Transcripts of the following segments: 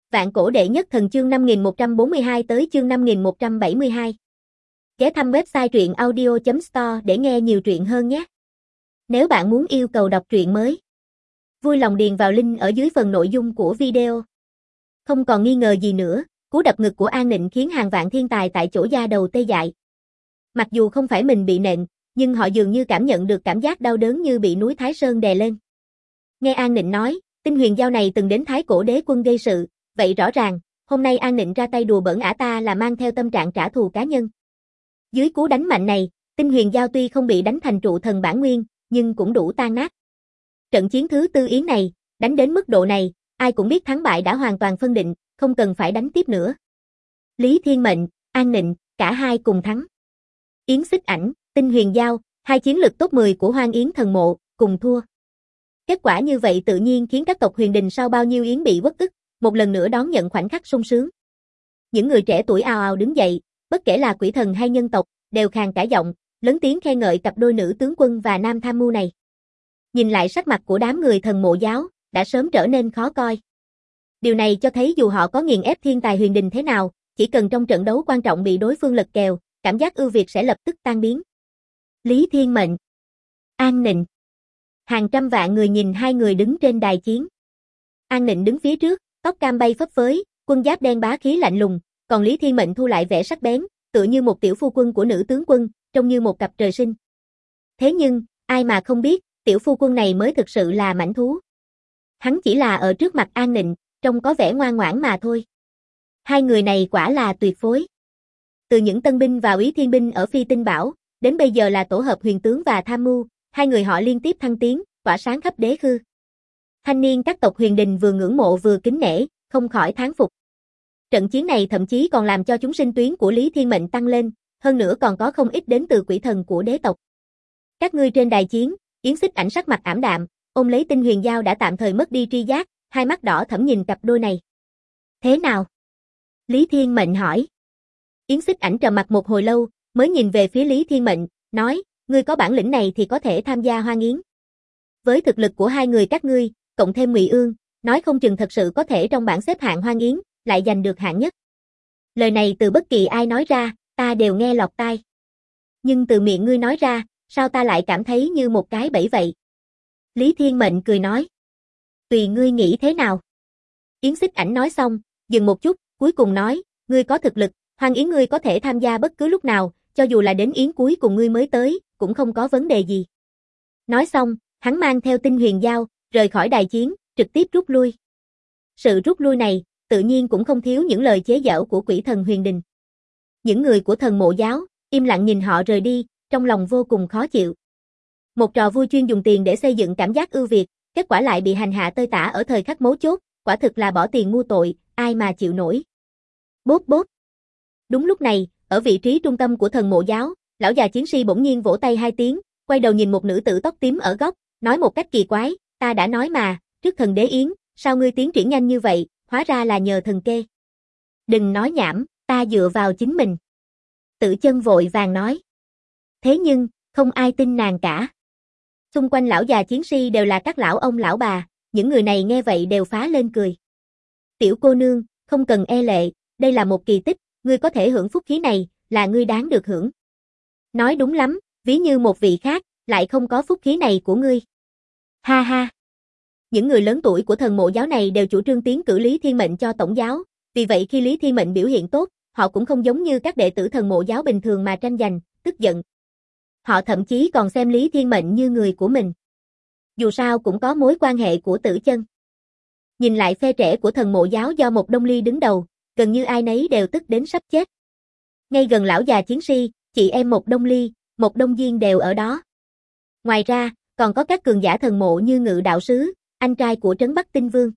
Vạn cổ đệ nhất thần chương 5142 tới chương 5172. Ghé thăm website truyện audio.store để nghe nhiều truyện hơn nhé. Nếu bạn muốn yêu cầu đọc truyện mới, vui lòng điền vào link ở dưới phần nội dung của video. Không còn nghi ngờ gì nữa, cú đập ngực của An Nịnh khiến hàng vạn thiên tài tại chỗ da đầu tê dại. Mặc dù không phải mình bị nện, nhưng họ dường như cảm nhận được cảm giác đau đớn như bị núi Thái Sơn đè lên. Nghe An Nịnh nói, Tinh Huyền Giao này từng đến Thái Cổ Đế Quân gây sự, vậy rõ ràng, hôm nay An Nịnh ra tay đùa bỡn ả ta là mang theo tâm trạng trả thù cá nhân. Dưới cú đánh mạnh này, Tinh Huyền Giao tuy không bị đánh thành trụ thần bản nguyên, nhưng cũng đủ tan nát. Trận chiến thứ tư yến này, đánh đến mức độ này, ai cũng biết thắng bại đã hoàn toàn phân định, không cần phải đánh tiếp nữa. Lý Thiên Mệnh, An Nịnh, cả hai cùng thắng. Yến Xích Ảnh, Tinh Huyền Giao, hai chiến lực top 10 của Hoang Yến Thần Mộ, cùng thua. Kết quả như vậy tự nhiên khiến các tộc Huyền Đình sau bao nhiêu yến bị uất ức, một lần nữa đón nhận khoảnh khắc sung sướng. Những người trẻ tuổi ào ào đứng dậy, bất kể là quỷ thần hay nhân tộc, đều khàn cả giọng, lớn tiếng khen ngợi cặp đôi nữ tướng quân và nam tham mưu này. Nhìn lại sắc mặt của đám người Thần Mộ giáo, đã sớm trở nên khó coi. Điều này cho thấy dù họ có nghiền ép thiên tài Huyền Đình thế nào, chỉ cần trong trận đấu quan trọng bị đối phương lật kèo, cảm giác ưu việt sẽ lập tức tan biến. Lý Thiên Mệnh, An Nịnh. Hàng trăm vạn người nhìn hai người đứng trên đài chiến. An Nịnh đứng phía trước, tóc cam bay phấp phới, quân giáp đen bá khí lạnh lùng, còn Lý Thiên Mệnh thu lại vẻ sắc bén, tựa như một tiểu phu quân của nữ tướng quân, trông như một cặp trời sinh. Thế nhưng, ai mà không biết, tiểu phu quân này mới thực sự là mãnh thú. Hắn chỉ là ở trước mặt An Nịnh, trông có vẻ ngoan ngoãn mà thôi. Hai người này quả là tuyệt phối. Từ những tân binh và úy thiên binh ở Phi Tinh Bảo, đến bây giờ là tổ hợp huyền tướng và tham mưu, hai người họ liên tiếp thăng tiến, tỏa sáng khắp đế khư. Thanh niên các tộc Huyền Đình vừa ngưỡng mộ vừa kính nể, không khỏi thán phục. Trận chiến này thậm chí còn làm cho chúng sinh tuyến của Lý Thiên Mệnh tăng lên, hơn nữa còn có không ít đến từ quỷ thần của đế tộc. Các ngươi trên đài chiến, Yến Xích Ảnh sắc mặt ảm đạm, ôm lấy Tinh Huyền Giao đã tạm thời mất đi tri giác, hai mắt đỏ thẫm nhìn cặp đôi này. Thế nào? Lý Thiên Mệnh hỏi. Yến Xích Ảnh trầm mặt một hồi lâu, mới nhìn về phía Lý Thiên Mệnh, nói, ngươi có bản lĩnh này thì có thể tham gia Hoang Yến. Với thực lực của hai người các ngươi, cộng thêm Ngụy Ương, nói không chừng thật sự có thể trong bảng xếp hạng Hoang Yến, lại giành được hạng nhất. Lời này từ bất kỳ ai nói ra, ta đều nghe lọt tai. Nhưng từ miệng ngươi nói ra, sao ta lại cảm thấy như một cái bẫy vậy? Lý Thiên Mệnh cười nói. Tùy ngươi nghĩ thế nào? Yến Xích Ảnh nói xong, dừng một chút, cuối cùng nói, ngươi có thực lực, Hoang Yến ngươi có thể tham gia bất cứ lúc nào, cho dù là đến yến cuối cùng ngươi mới tới, cũng không có vấn đề gì. Nói xong, hắn mang theo Tinh Huyền Giao, rời khỏi đài chiến, trực tiếp rút lui. Sự rút lui này, tự nhiên cũng không thiếu những lời chế giễu của quỷ thần Huyền Đình. Những người của Thần Mộ giáo, im lặng nhìn họ rời đi, trong lòng vô cùng khó chịu. Một trò vui chuyên dùng tiền để xây dựng cảm giác ưu việt, kết quả lại bị hành hạ tơi tả ở thời khắc mấu chốt, quả thực là bỏ tiền mua tội, ai mà chịu nổi. Bốp bốp. Đúng lúc này, ở vị trí trung tâm của Thần Mộ giáo, lão già chiến sĩ bỗng nhiên vỗ tay hai tiếng, quay đầu nhìn một nữ tử tóc tím ở góc, nói một cách kỳ quái, ta đã nói mà, trước thần đế yến, sao ngươi tiến triển nhanh như vậy, hóa ra là nhờ thần kê. Đừng nói nhảm, ta dựa vào chính mình. Tử Chân vội vàng nói. Thế nhưng, không ai tin nàng cả. Xung quanh lão già chiến sĩ đều là các lão ông lão bà, những người này nghe vậy đều phá lên cười. Tiểu cô nương, không cần e lệ, đây là một kỳ tích, ngươi có thể hưởng phúc khí này, là ngươi đáng được hưởng. Nói đúng lắm, ví như một vị khác, lại không có phúc khí này của ngươi. Ha ha. Những người lớn tuổi của Thần Mộ giáo này đều chủ trương tiến cử Lý Thiên Mệnh cho tổng giáo, vì vậy khi Lý Thiên Mệnh biểu hiện tốt, họ cũng không giống như các đệ tử Thần Mộ giáo bình thường mà tranh giành, tức giận. Họ thậm chí còn xem Lý Thiên Mệnh như người của mình. Dù sao cũng có mối quan hệ của Tử Chân. Nhìn lại phe trẻ của Thần Mộ giáo do Một Đông Ly đứng đầu, gần như ai nấy đều tức đến sắp chết. Ngay gần lão già chiến sĩ, chị em Một Đông Ly, Một Đông Diên đều ở đó. Ngoài ra, còn có các cường giả thần mộ như Ngự đạo sứ, anh trai của Trấn Bắc Tinh Vương.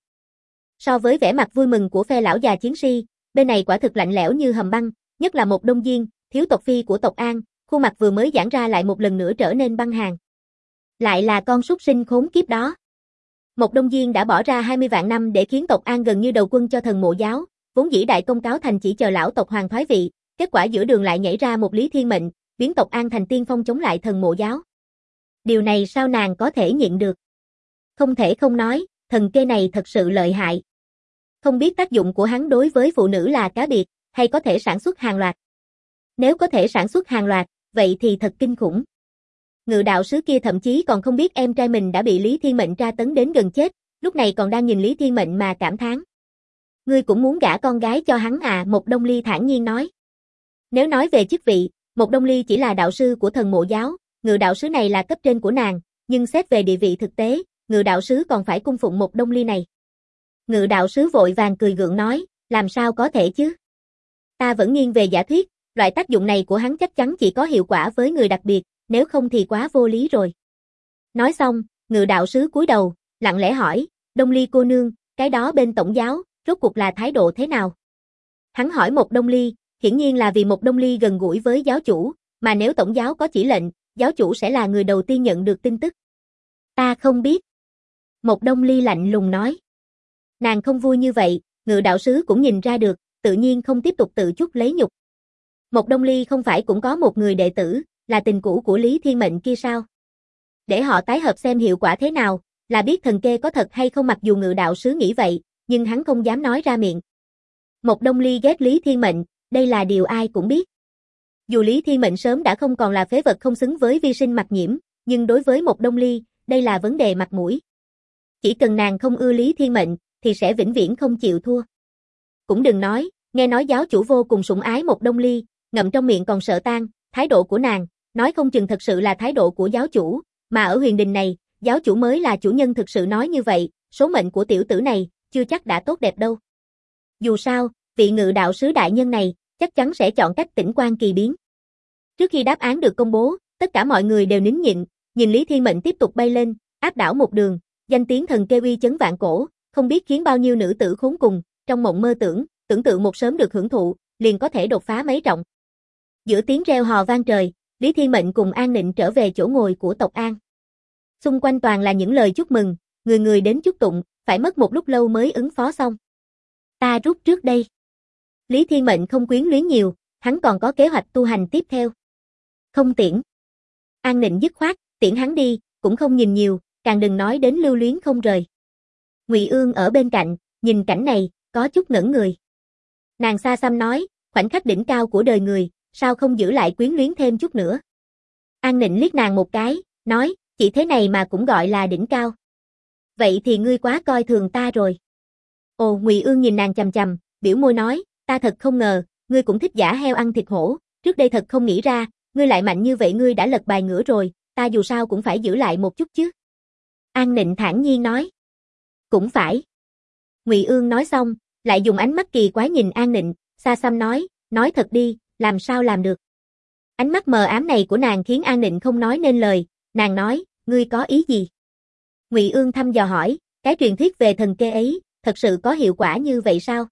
So với vẻ mặt vui mừng của phe lão già chiến sĩ, bên này quả thực lạnh lẽo như hầm băng, nhất là Một Đông Diên, thiếu tộc phi của tộc An, khuôn mặt vừa mới giãn ra lại một lần nữa trở nên băng hàn. Lại là con súc sinh khốn kiếp đó. Một Đông Diên đã bỏ ra 20 vạn năm để khiến tộc An gần như đầu quân cho Thần Mộ giáo, vốn dĩ đại công cáo thành chỉ chờ lão tộc hoàng thoái vị, kết quả giữa đường lại nhảy ra một Lý Thiên Mệnh, biến tộc An thành tiên phong chống lại Thần Mộ giáo. Điều này sao nàng có thể nhịn được? Không thể không nói, thần kê này thật sự lợi hại. Không biết tác dụng của hắn đối với phụ nữ là cá biệt, hay có thể sản xuất hàng loạt. Nếu có thể sản xuất hàng loạt, vậy thì thật kinh khủng. Ngự đạo sứ kia thậm chí còn không biết em trai mình đã bị Lý Thiên Mệnh tra tấn đến gần chết, lúc này còn đang nhìn Lý Thiên Mệnh mà cảm thán. Ngươi cũng muốn gả con gái cho hắn à? Một Đông Ly thản nhiên nói. Nếu nói về chức vị, Một Đông Ly chỉ là đạo sư của thần mộ giáo, ngự đạo sứ này là cấp trên của nàng, nhưng xét về địa vị thực tế, ngự đạo sứ còn phải cung phụng Một Đông Ly này. Ngự đạo sứ vội vàng cười gượng nói, làm sao có thể chứ? Ta vẫn nghiêng về giả thuyết, loại tác dụng này của hắn chắc chắn chỉ có hiệu quả với người đặc biệt, nếu không thì quá vô lý rồi. Nói xong, ngự đạo sứ cúi đầu, lặng lẽ hỏi, Đông Ly cô nương, cái đó bên tổng giáo, rốt cuộc là thái độ thế nào? Hắn hỏi Một Đông Ly, hiển nhiên là vì Một Đông Ly gần gũi với giáo chủ, mà nếu tổng giáo có chỉ lệnh, giáo chủ sẽ là người đầu tiên nhận được tin tức. Ta không biết. Một Đông Ly lạnh lùng nói. Nàng không vui như vậy, ngự đạo sứ cũng nhìn ra được, tự nhiên không tiếp tục tự chuốc lấy nhục. Một Đông Ly không phải cũng có một người đệ tử, là tình cũ của Lý Thiên Mệnh kia sao? Để họ tái hợp xem hiệu quả thế nào, là biết thần kê có thật hay không, mặc dù ngự đạo sứ nghĩ vậy, nhưng hắn không dám nói ra miệng. Một Đông Ly ghét Lý Thiên Mệnh, đây là điều ai cũng biết. Dù Lý Thiên Mệnh sớm đã không còn là phế vật không xứng với vi sinh Mặc Nhiễm, nhưng đối với Một Đông Ly, đây là vấn đề mặt mũi. Chỉ cần nàng không ưa Lý Thiên Mệnh, thì sẽ vĩnh viễn không chịu thua. Cũng đừng nói, nghe nói giáo chủ vô cùng sủng ái Một Đông Ly, ngậm trong miệng còn sợ tan, thái độ của nàng, nói không chừng thật sự là thái độ của giáo chủ, mà ở huyền đình này, giáo chủ mới là chủ nhân thực sự. Nói như vậy, số mệnh của tiểu tử này, chưa chắc đã tốt đẹp đâu. Dù sao, vị ngự đạo sứ đại nhân này, chắc chắn sẽ chọn cách tĩnh quan kỳ biến. Trước khi đáp án được công bố, tất cả mọi người đều nín nhịn, nhìn Lý Thiên Mệnh tiếp tục bay lên, áp đảo một đường, danh tiếng thần kê uy chấn vạn cổ, không biết khiến bao nhiêu nữ tử khốn cùng, trong mộng mơ tưởng tượng một sớm được hưởng thụ, liền có thể đột phá mấy trọng. Giữa tiếng reo hò vang trời, Lý Thiên Mệnh cùng An Nịnh trở về chỗ ngồi của tộc An. Xung quanh toàn là những lời chúc mừng, người người đến chúc tụng, phải mất một lúc lâu mới ứng phó xong. Ta rút trước đây. Lý Thiên Mệnh không quyến luyến nhiều, hắn còn có kế hoạch tu hành tiếp theo. Không tiễn. An Nịnh dứt khoát, tiễn hắn đi, cũng không nhìn nhiều, càng đừng nói đến lưu luyến không rời. Ngụy Ương ở bên cạnh, nhìn cảnh này, có chút ngẩn người. Nàng xa xăm nói, khoảnh khắc đỉnh cao của đời người, sao không giữ lại quyến luyến thêm chút nữa. An Nịnh liếc nàng một cái, nói, chỉ thế này mà cũng gọi là đỉnh cao. Vậy thì ngươi quá coi thường ta rồi. Ồ, Ngụy Ương nhìn nàng chằm chằm, biểu môi nói, ta thật không ngờ, ngươi cũng thích giả heo ăn thịt hổ, trước đây thật không nghĩ ra, ngươi lại mạnh như vậy. Ngươi đã lật bài ngửa rồi, ta dù sao cũng phải giữ lại một chút chứ. An Nịnh thản nhiên nói. Cũng phải. Ngụy Ương nói xong, lại dùng ánh mắt kỳ quái nhìn An Nịnh, xa xăm nói thật đi, làm sao làm được. Ánh mắt mờ ám này của nàng khiến An Nịnh không nói nên lời, nàng nói, ngươi có ý gì? Ngụy Ương thăm dò hỏi, cái truyền thuyết về thần kê ấy, thật sự có hiệu quả như vậy sao?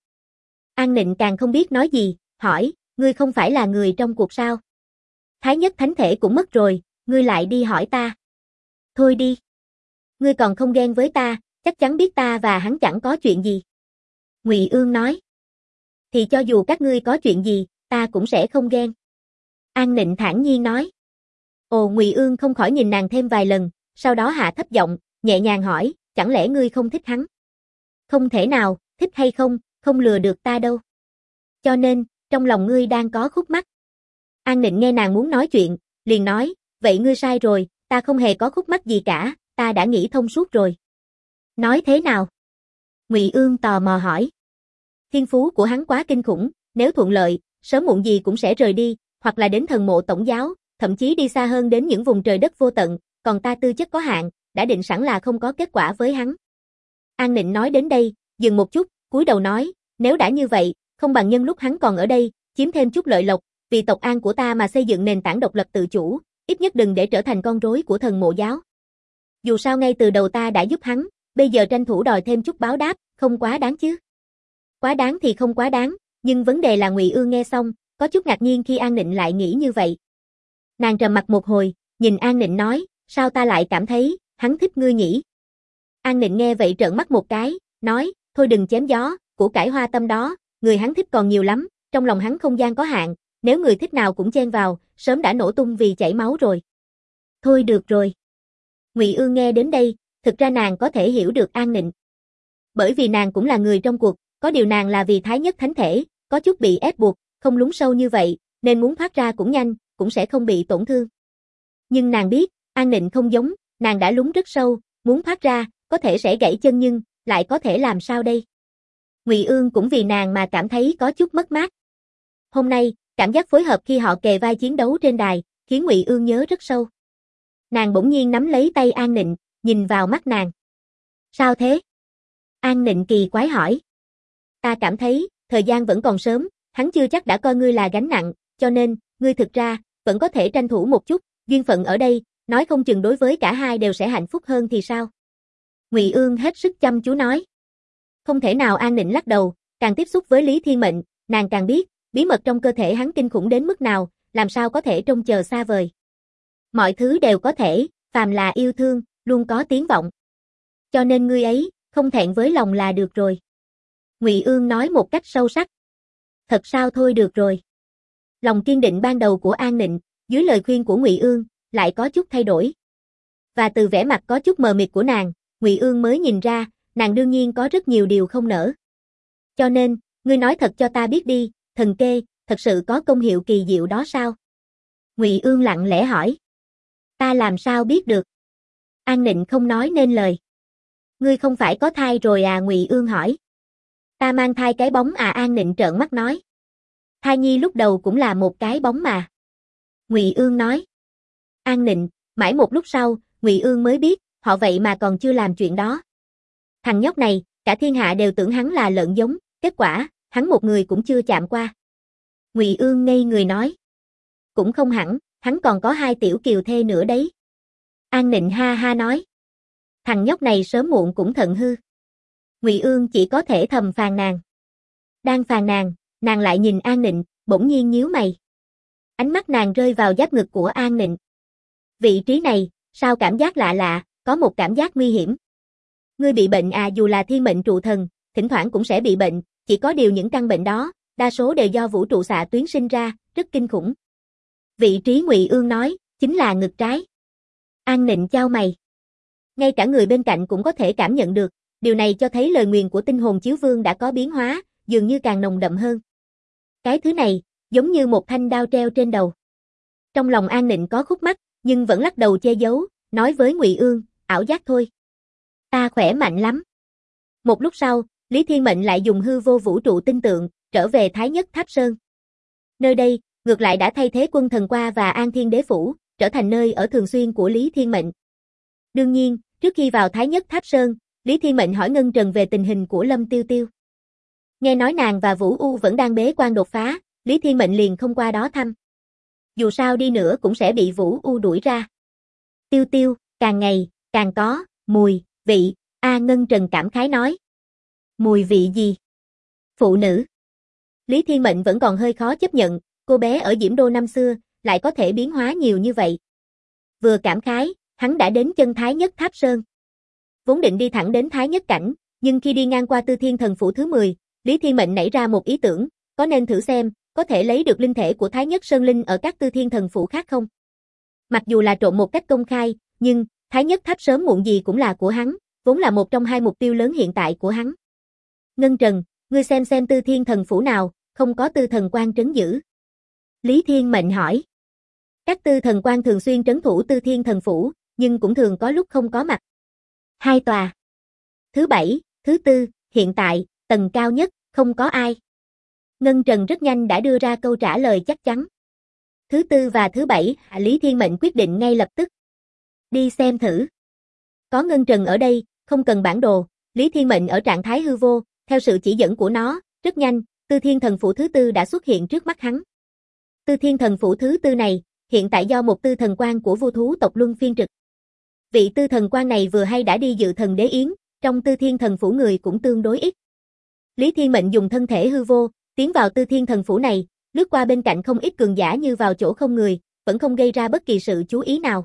An Nịnh càng không biết nói gì, hỏi, ngươi không phải là người trong cuộc sao? Thái nhất thánh thể cũng mất rồi, ngươi lại đi hỏi ta. Thôi đi. Ngươi còn không ghen với ta, chắc chắn biết ta và hắn chẳng có chuyện gì. Ngụy Ương nói. Thì cho dù các ngươi có chuyện gì, ta cũng sẽ không ghen. An Nịnh thản nhiên nói. Ồ, Ngụy Ương không khỏi nhìn nàng thêm vài lần, sau đó hạ thấp giọng, nhẹ nhàng hỏi, chẳng lẽ ngươi không thích hắn? Không thể nào, thích hay không, không lừa được ta đâu. Cho nên, trong lòng ngươi đang có khúc mắc. An Nịnh nghe nàng muốn nói chuyện, liền nói, vậy ngươi sai rồi, ta không hề có khúc mắc gì cả, ta đã nghĩ thông suốt rồi. Nói thế nào? Ngụy Ương tò mò hỏi. Thiên phú của hắn quá kinh khủng, nếu thuận lợi, sớm muộn gì cũng sẽ rời đi, hoặc là đến thần mộ tổng giáo, thậm chí đi xa hơn đến những vùng trời đất vô tận, còn ta tư chất có hạn, đã định sẵn là không có kết quả với hắn. An Nịnh nói đến đây, dừng một chút, cúi đầu nói, nếu đã như vậy, không bằng nhân lúc hắn còn ở đây, chiếm thêm chút lợi lộc, vì tộc An của ta mà xây dựng nền tảng độc lập tự chủ, ít nhất đừng để trở thành con rối của thần mộ giáo. Dù sao ngay từ đầu ta đã giúp hắn, bây giờ tranh thủ đòi thêm chút báo đáp, không quá đáng chứ. Quá đáng thì không quá đáng, nhưng vấn đề là Ngụy Ương nghe xong, có chút ngạc nhiên khi An Nịnh lại nghĩ như vậy. Nàng trầm mặt một hồi, nhìn An Nịnh nói, sao ta lại cảm thấy, hắn thích ngươi nhỉ? An Nịnh nghe vậy trợn mắt một cái, nói, thôi đừng chém gió, của cải hoa tâm đó, người hắn thích còn nhiều lắm, trong lòng hắn không gian có hạn, nếu người thích nào cũng chen vào, sớm đã nổ tung vì chảy máu rồi. Thôi được rồi. Ngụy Ương nghe đến đây, thực ra nàng có thể hiểu được An Nịnh. Bởi vì nàng cũng là người trong cuộc, có điều nàng là vì thái nhất thánh thể, có chút bị ép buộc, không lún sâu như vậy, nên muốn thoát ra cũng nhanh, cũng sẽ không bị tổn thương. Nhưng nàng biết, An Nịnh không giống, nàng đã lún rất sâu, muốn thoát ra, có thể sẽ gãy chân nhưng, lại có thể làm sao đây? Ngụy Ương cũng vì nàng mà cảm thấy có chút mất mát. Hôm nay, cảm giác phối hợp khi họ kề vai chiến đấu trên đài, khiến Ngụy Ương nhớ rất sâu. Nàng bỗng nhiên nắm lấy tay An Nịnh, nhìn vào mắt nàng. Sao thế? An Nịnh kỳ quái hỏi. Ta cảm thấy, thời gian vẫn còn sớm, hắn chưa chắc đã coi ngươi là gánh nặng, cho nên, ngươi thực ra, vẫn có thể tranh thủ một chút, duyên phận ở đây, nói không chừng đối với cả hai đều sẽ hạnh phúc hơn thì sao? Ngụy Ương hết sức chăm chú nói. Không thể nào. An Nịnh lắc đầu, càng tiếp xúc với Lý Thiên Mệnh, nàng càng biết, bí mật trong cơ thể hắn kinh khủng đến mức nào, làm sao có thể trông chờ xa vời. Mọi thứ đều có thể, phàm là yêu thương, luôn có tiếng vọng. Cho nên ngươi ấy, không thẹn với lòng là được rồi. Ngụy Ương nói một cách sâu sắc. Thật sao? Thôi được rồi. Lòng kiên định ban đầu của An Nịnh, dưới lời khuyên của Ngụy Ương, lại có chút thay đổi. Và từ vẻ mặt có chút mờ mịt của nàng, Ngụy Ương mới nhìn ra, nàng đương nhiên có rất nhiều điều không nỡ. Cho nên, ngươi nói thật cho ta biết đi, thần kê, thật sự có công hiệu kỳ diệu đó sao? Ngụy Ương lặng lẽ hỏi. Ta làm sao biết được? An Nịnh không nói nên lời. Ngươi không phải có thai rồi à? Ngụy Ương hỏi. Ta mang thai cái bóng à? An Nịnh trợn mắt nói. Thai nhi lúc đầu cũng là một cái bóng mà. Ngụy Ương nói. An Nịnh, mãi một lúc sau, Ngụy Ương mới biết, họ vậy mà còn chưa làm chuyện đó. Thằng nhóc này, cả thiên hạ đều tưởng hắn là lợn giống, kết quả, hắn một người cũng chưa chạm qua. Ngụy Ương ngây người nói. Cũng không hẳn, hắn còn có 2 tiểu kiều thê nữa đấy. An Nịnh ha ha nói. Thằng nhóc này sớm muộn cũng thận hư. Ngụy Ương chỉ có thể thầm phàn nàn. Đang phàn nàn, nàng lại nhìn An Nịnh, bỗng nhiên nhíu mày. Ánh mắt nàng rơi vào giáp ngực của An Nịnh. Vị trí này, sao cảm giác lạ lạ, có một cảm giác nguy hiểm. Ngươi bị bệnh à? Dù là thiên mệnh trụ thần, thỉnh thoảng cũng sẽ bị bệnh, chỉ có điều những căn bệnh đó, đa số đều do vũ trụ xạ tuyến sinh ra, rất kinh khủng. Vị trí Ngụy Ương nói, chính là ngực trái. An Nịnh chau mày. Ngay cả người bên cạnh cũng có thể cảm nhận được, điều này cho thấy lời nguyền của tinh hồn chiếu vương đã có biến hóa, dường như càng nồng đậm hơn. Cái thứ này, giống như một thanh đao treo trên đầu. Trong lòng An Nịnh có khúc mắc, nhưng vẫn lắc đầu che giấu, nói với Ngụy Ương, ảo giác thôi. Ta khỏe mạnh lắm. Một lúc sau, Lý Thiên Mệnh lại dùng hư vô vũ trụ tinh tượng, trở về Thái Nhất Tháp Sơn. Nơi đây, ngược lại đã thay thế Quân Thần Qua và An Thiên Đế Phủ, trở thành nơi ở thường xuyên của Lý Thiên Mệnh. Đương nhiên, trước khi vào Thái Nhất Tháp Sơn, Lý Thiên Mệnh hỏi Ngân Trần về tình hình của Lâm Tiêu Tiêu. Nghe nói nàng và Vũ U vẫn đang bế quan đột phá, Lý Thiên Mệnh liền không qua đó thăm. Dù sao đi nữa cũng sẽ bị Vũ U đuổi ra. Tiêu Tiêu, càng ngày, càng có, mùi, vị, Ngân Trần cảm khái nói. Mùi vị gì? Phụ nữ. Lý Thiên Mệnh vẫn còn hơi khó chấp nhận, cô bé ở Diễm Đô năm xưa, lại có thể biến hóa nhiều như vậy. Vừa cảm khái, hắn đã đến chân Thái Nhất Tháp Sơn. Vốn định đi thẳng đến Thái Nhất Cảnh, nhưng khi đi ngang qua Tư Thiên Thần Phủ thứ 10, Lý Thiên Mệnh nảy ra một ý tưởng, có nên thử xem, có thể lấy được linh thể của Thái Nhất Sơn Linh ở các Tư Thiên Thần Phủ khác không? Mặc dù là trộn một cách công khai, nhưng Thái Nhất Tháp sớm muộn gì cũng là của hắn, vốn là một trong 2 mục tiêu lớn hiện tại của hắn. Ngân Trần, ngươi xem Tư Thiên Thần Phủ nào, không có Tư Thần Quan trấn giữ. Lý Thiên Mệnh hỏi. Các Tư Thần Quan thường xuyên trấn thủ Tư Thiên Thần Phủ, nhưng cũng thường có lúc không có mặt. 2 tòa. Thứ 7, thứ 4, hiện tại, tầng cao nhất, không có ai. Ngân Trần rất nhanh đã đưa ra câu trả lời chắc chắn. Thứ 4 và thứ 7, Lý Thiên Mệnh quyết định ngay lập tức. Đi xem thử. Có Ngân Trần ở đây, không cần bản đồ, Lý Thiên Mệnh ở trạng thái hư vô, theo sự chỉ dẫn của nó, rất nhanh, Tư Thiên Thần Phủ thứ 4 đã xuất hiện trước mắt hắn. Tư Thiên Thần Phủ thứ 4 này, hiện tại do một Tư Thần Quan của Vu Thú tộc Luân phiên trực. Vị Tư Thần Quan này vừa hay đã đi dự thần đế yến, trong Tư Thiên Thần Phủ người cũng tương đối ít. Lý Thiên Mệnh dùng thân thể hư vô, tiến vào Tư Thiên Thần Phủ này, lướt qua bên cạnh không ít cường giả như vào chỗ không người, vẫn không gây ra bất kỳ sự chú ý nào.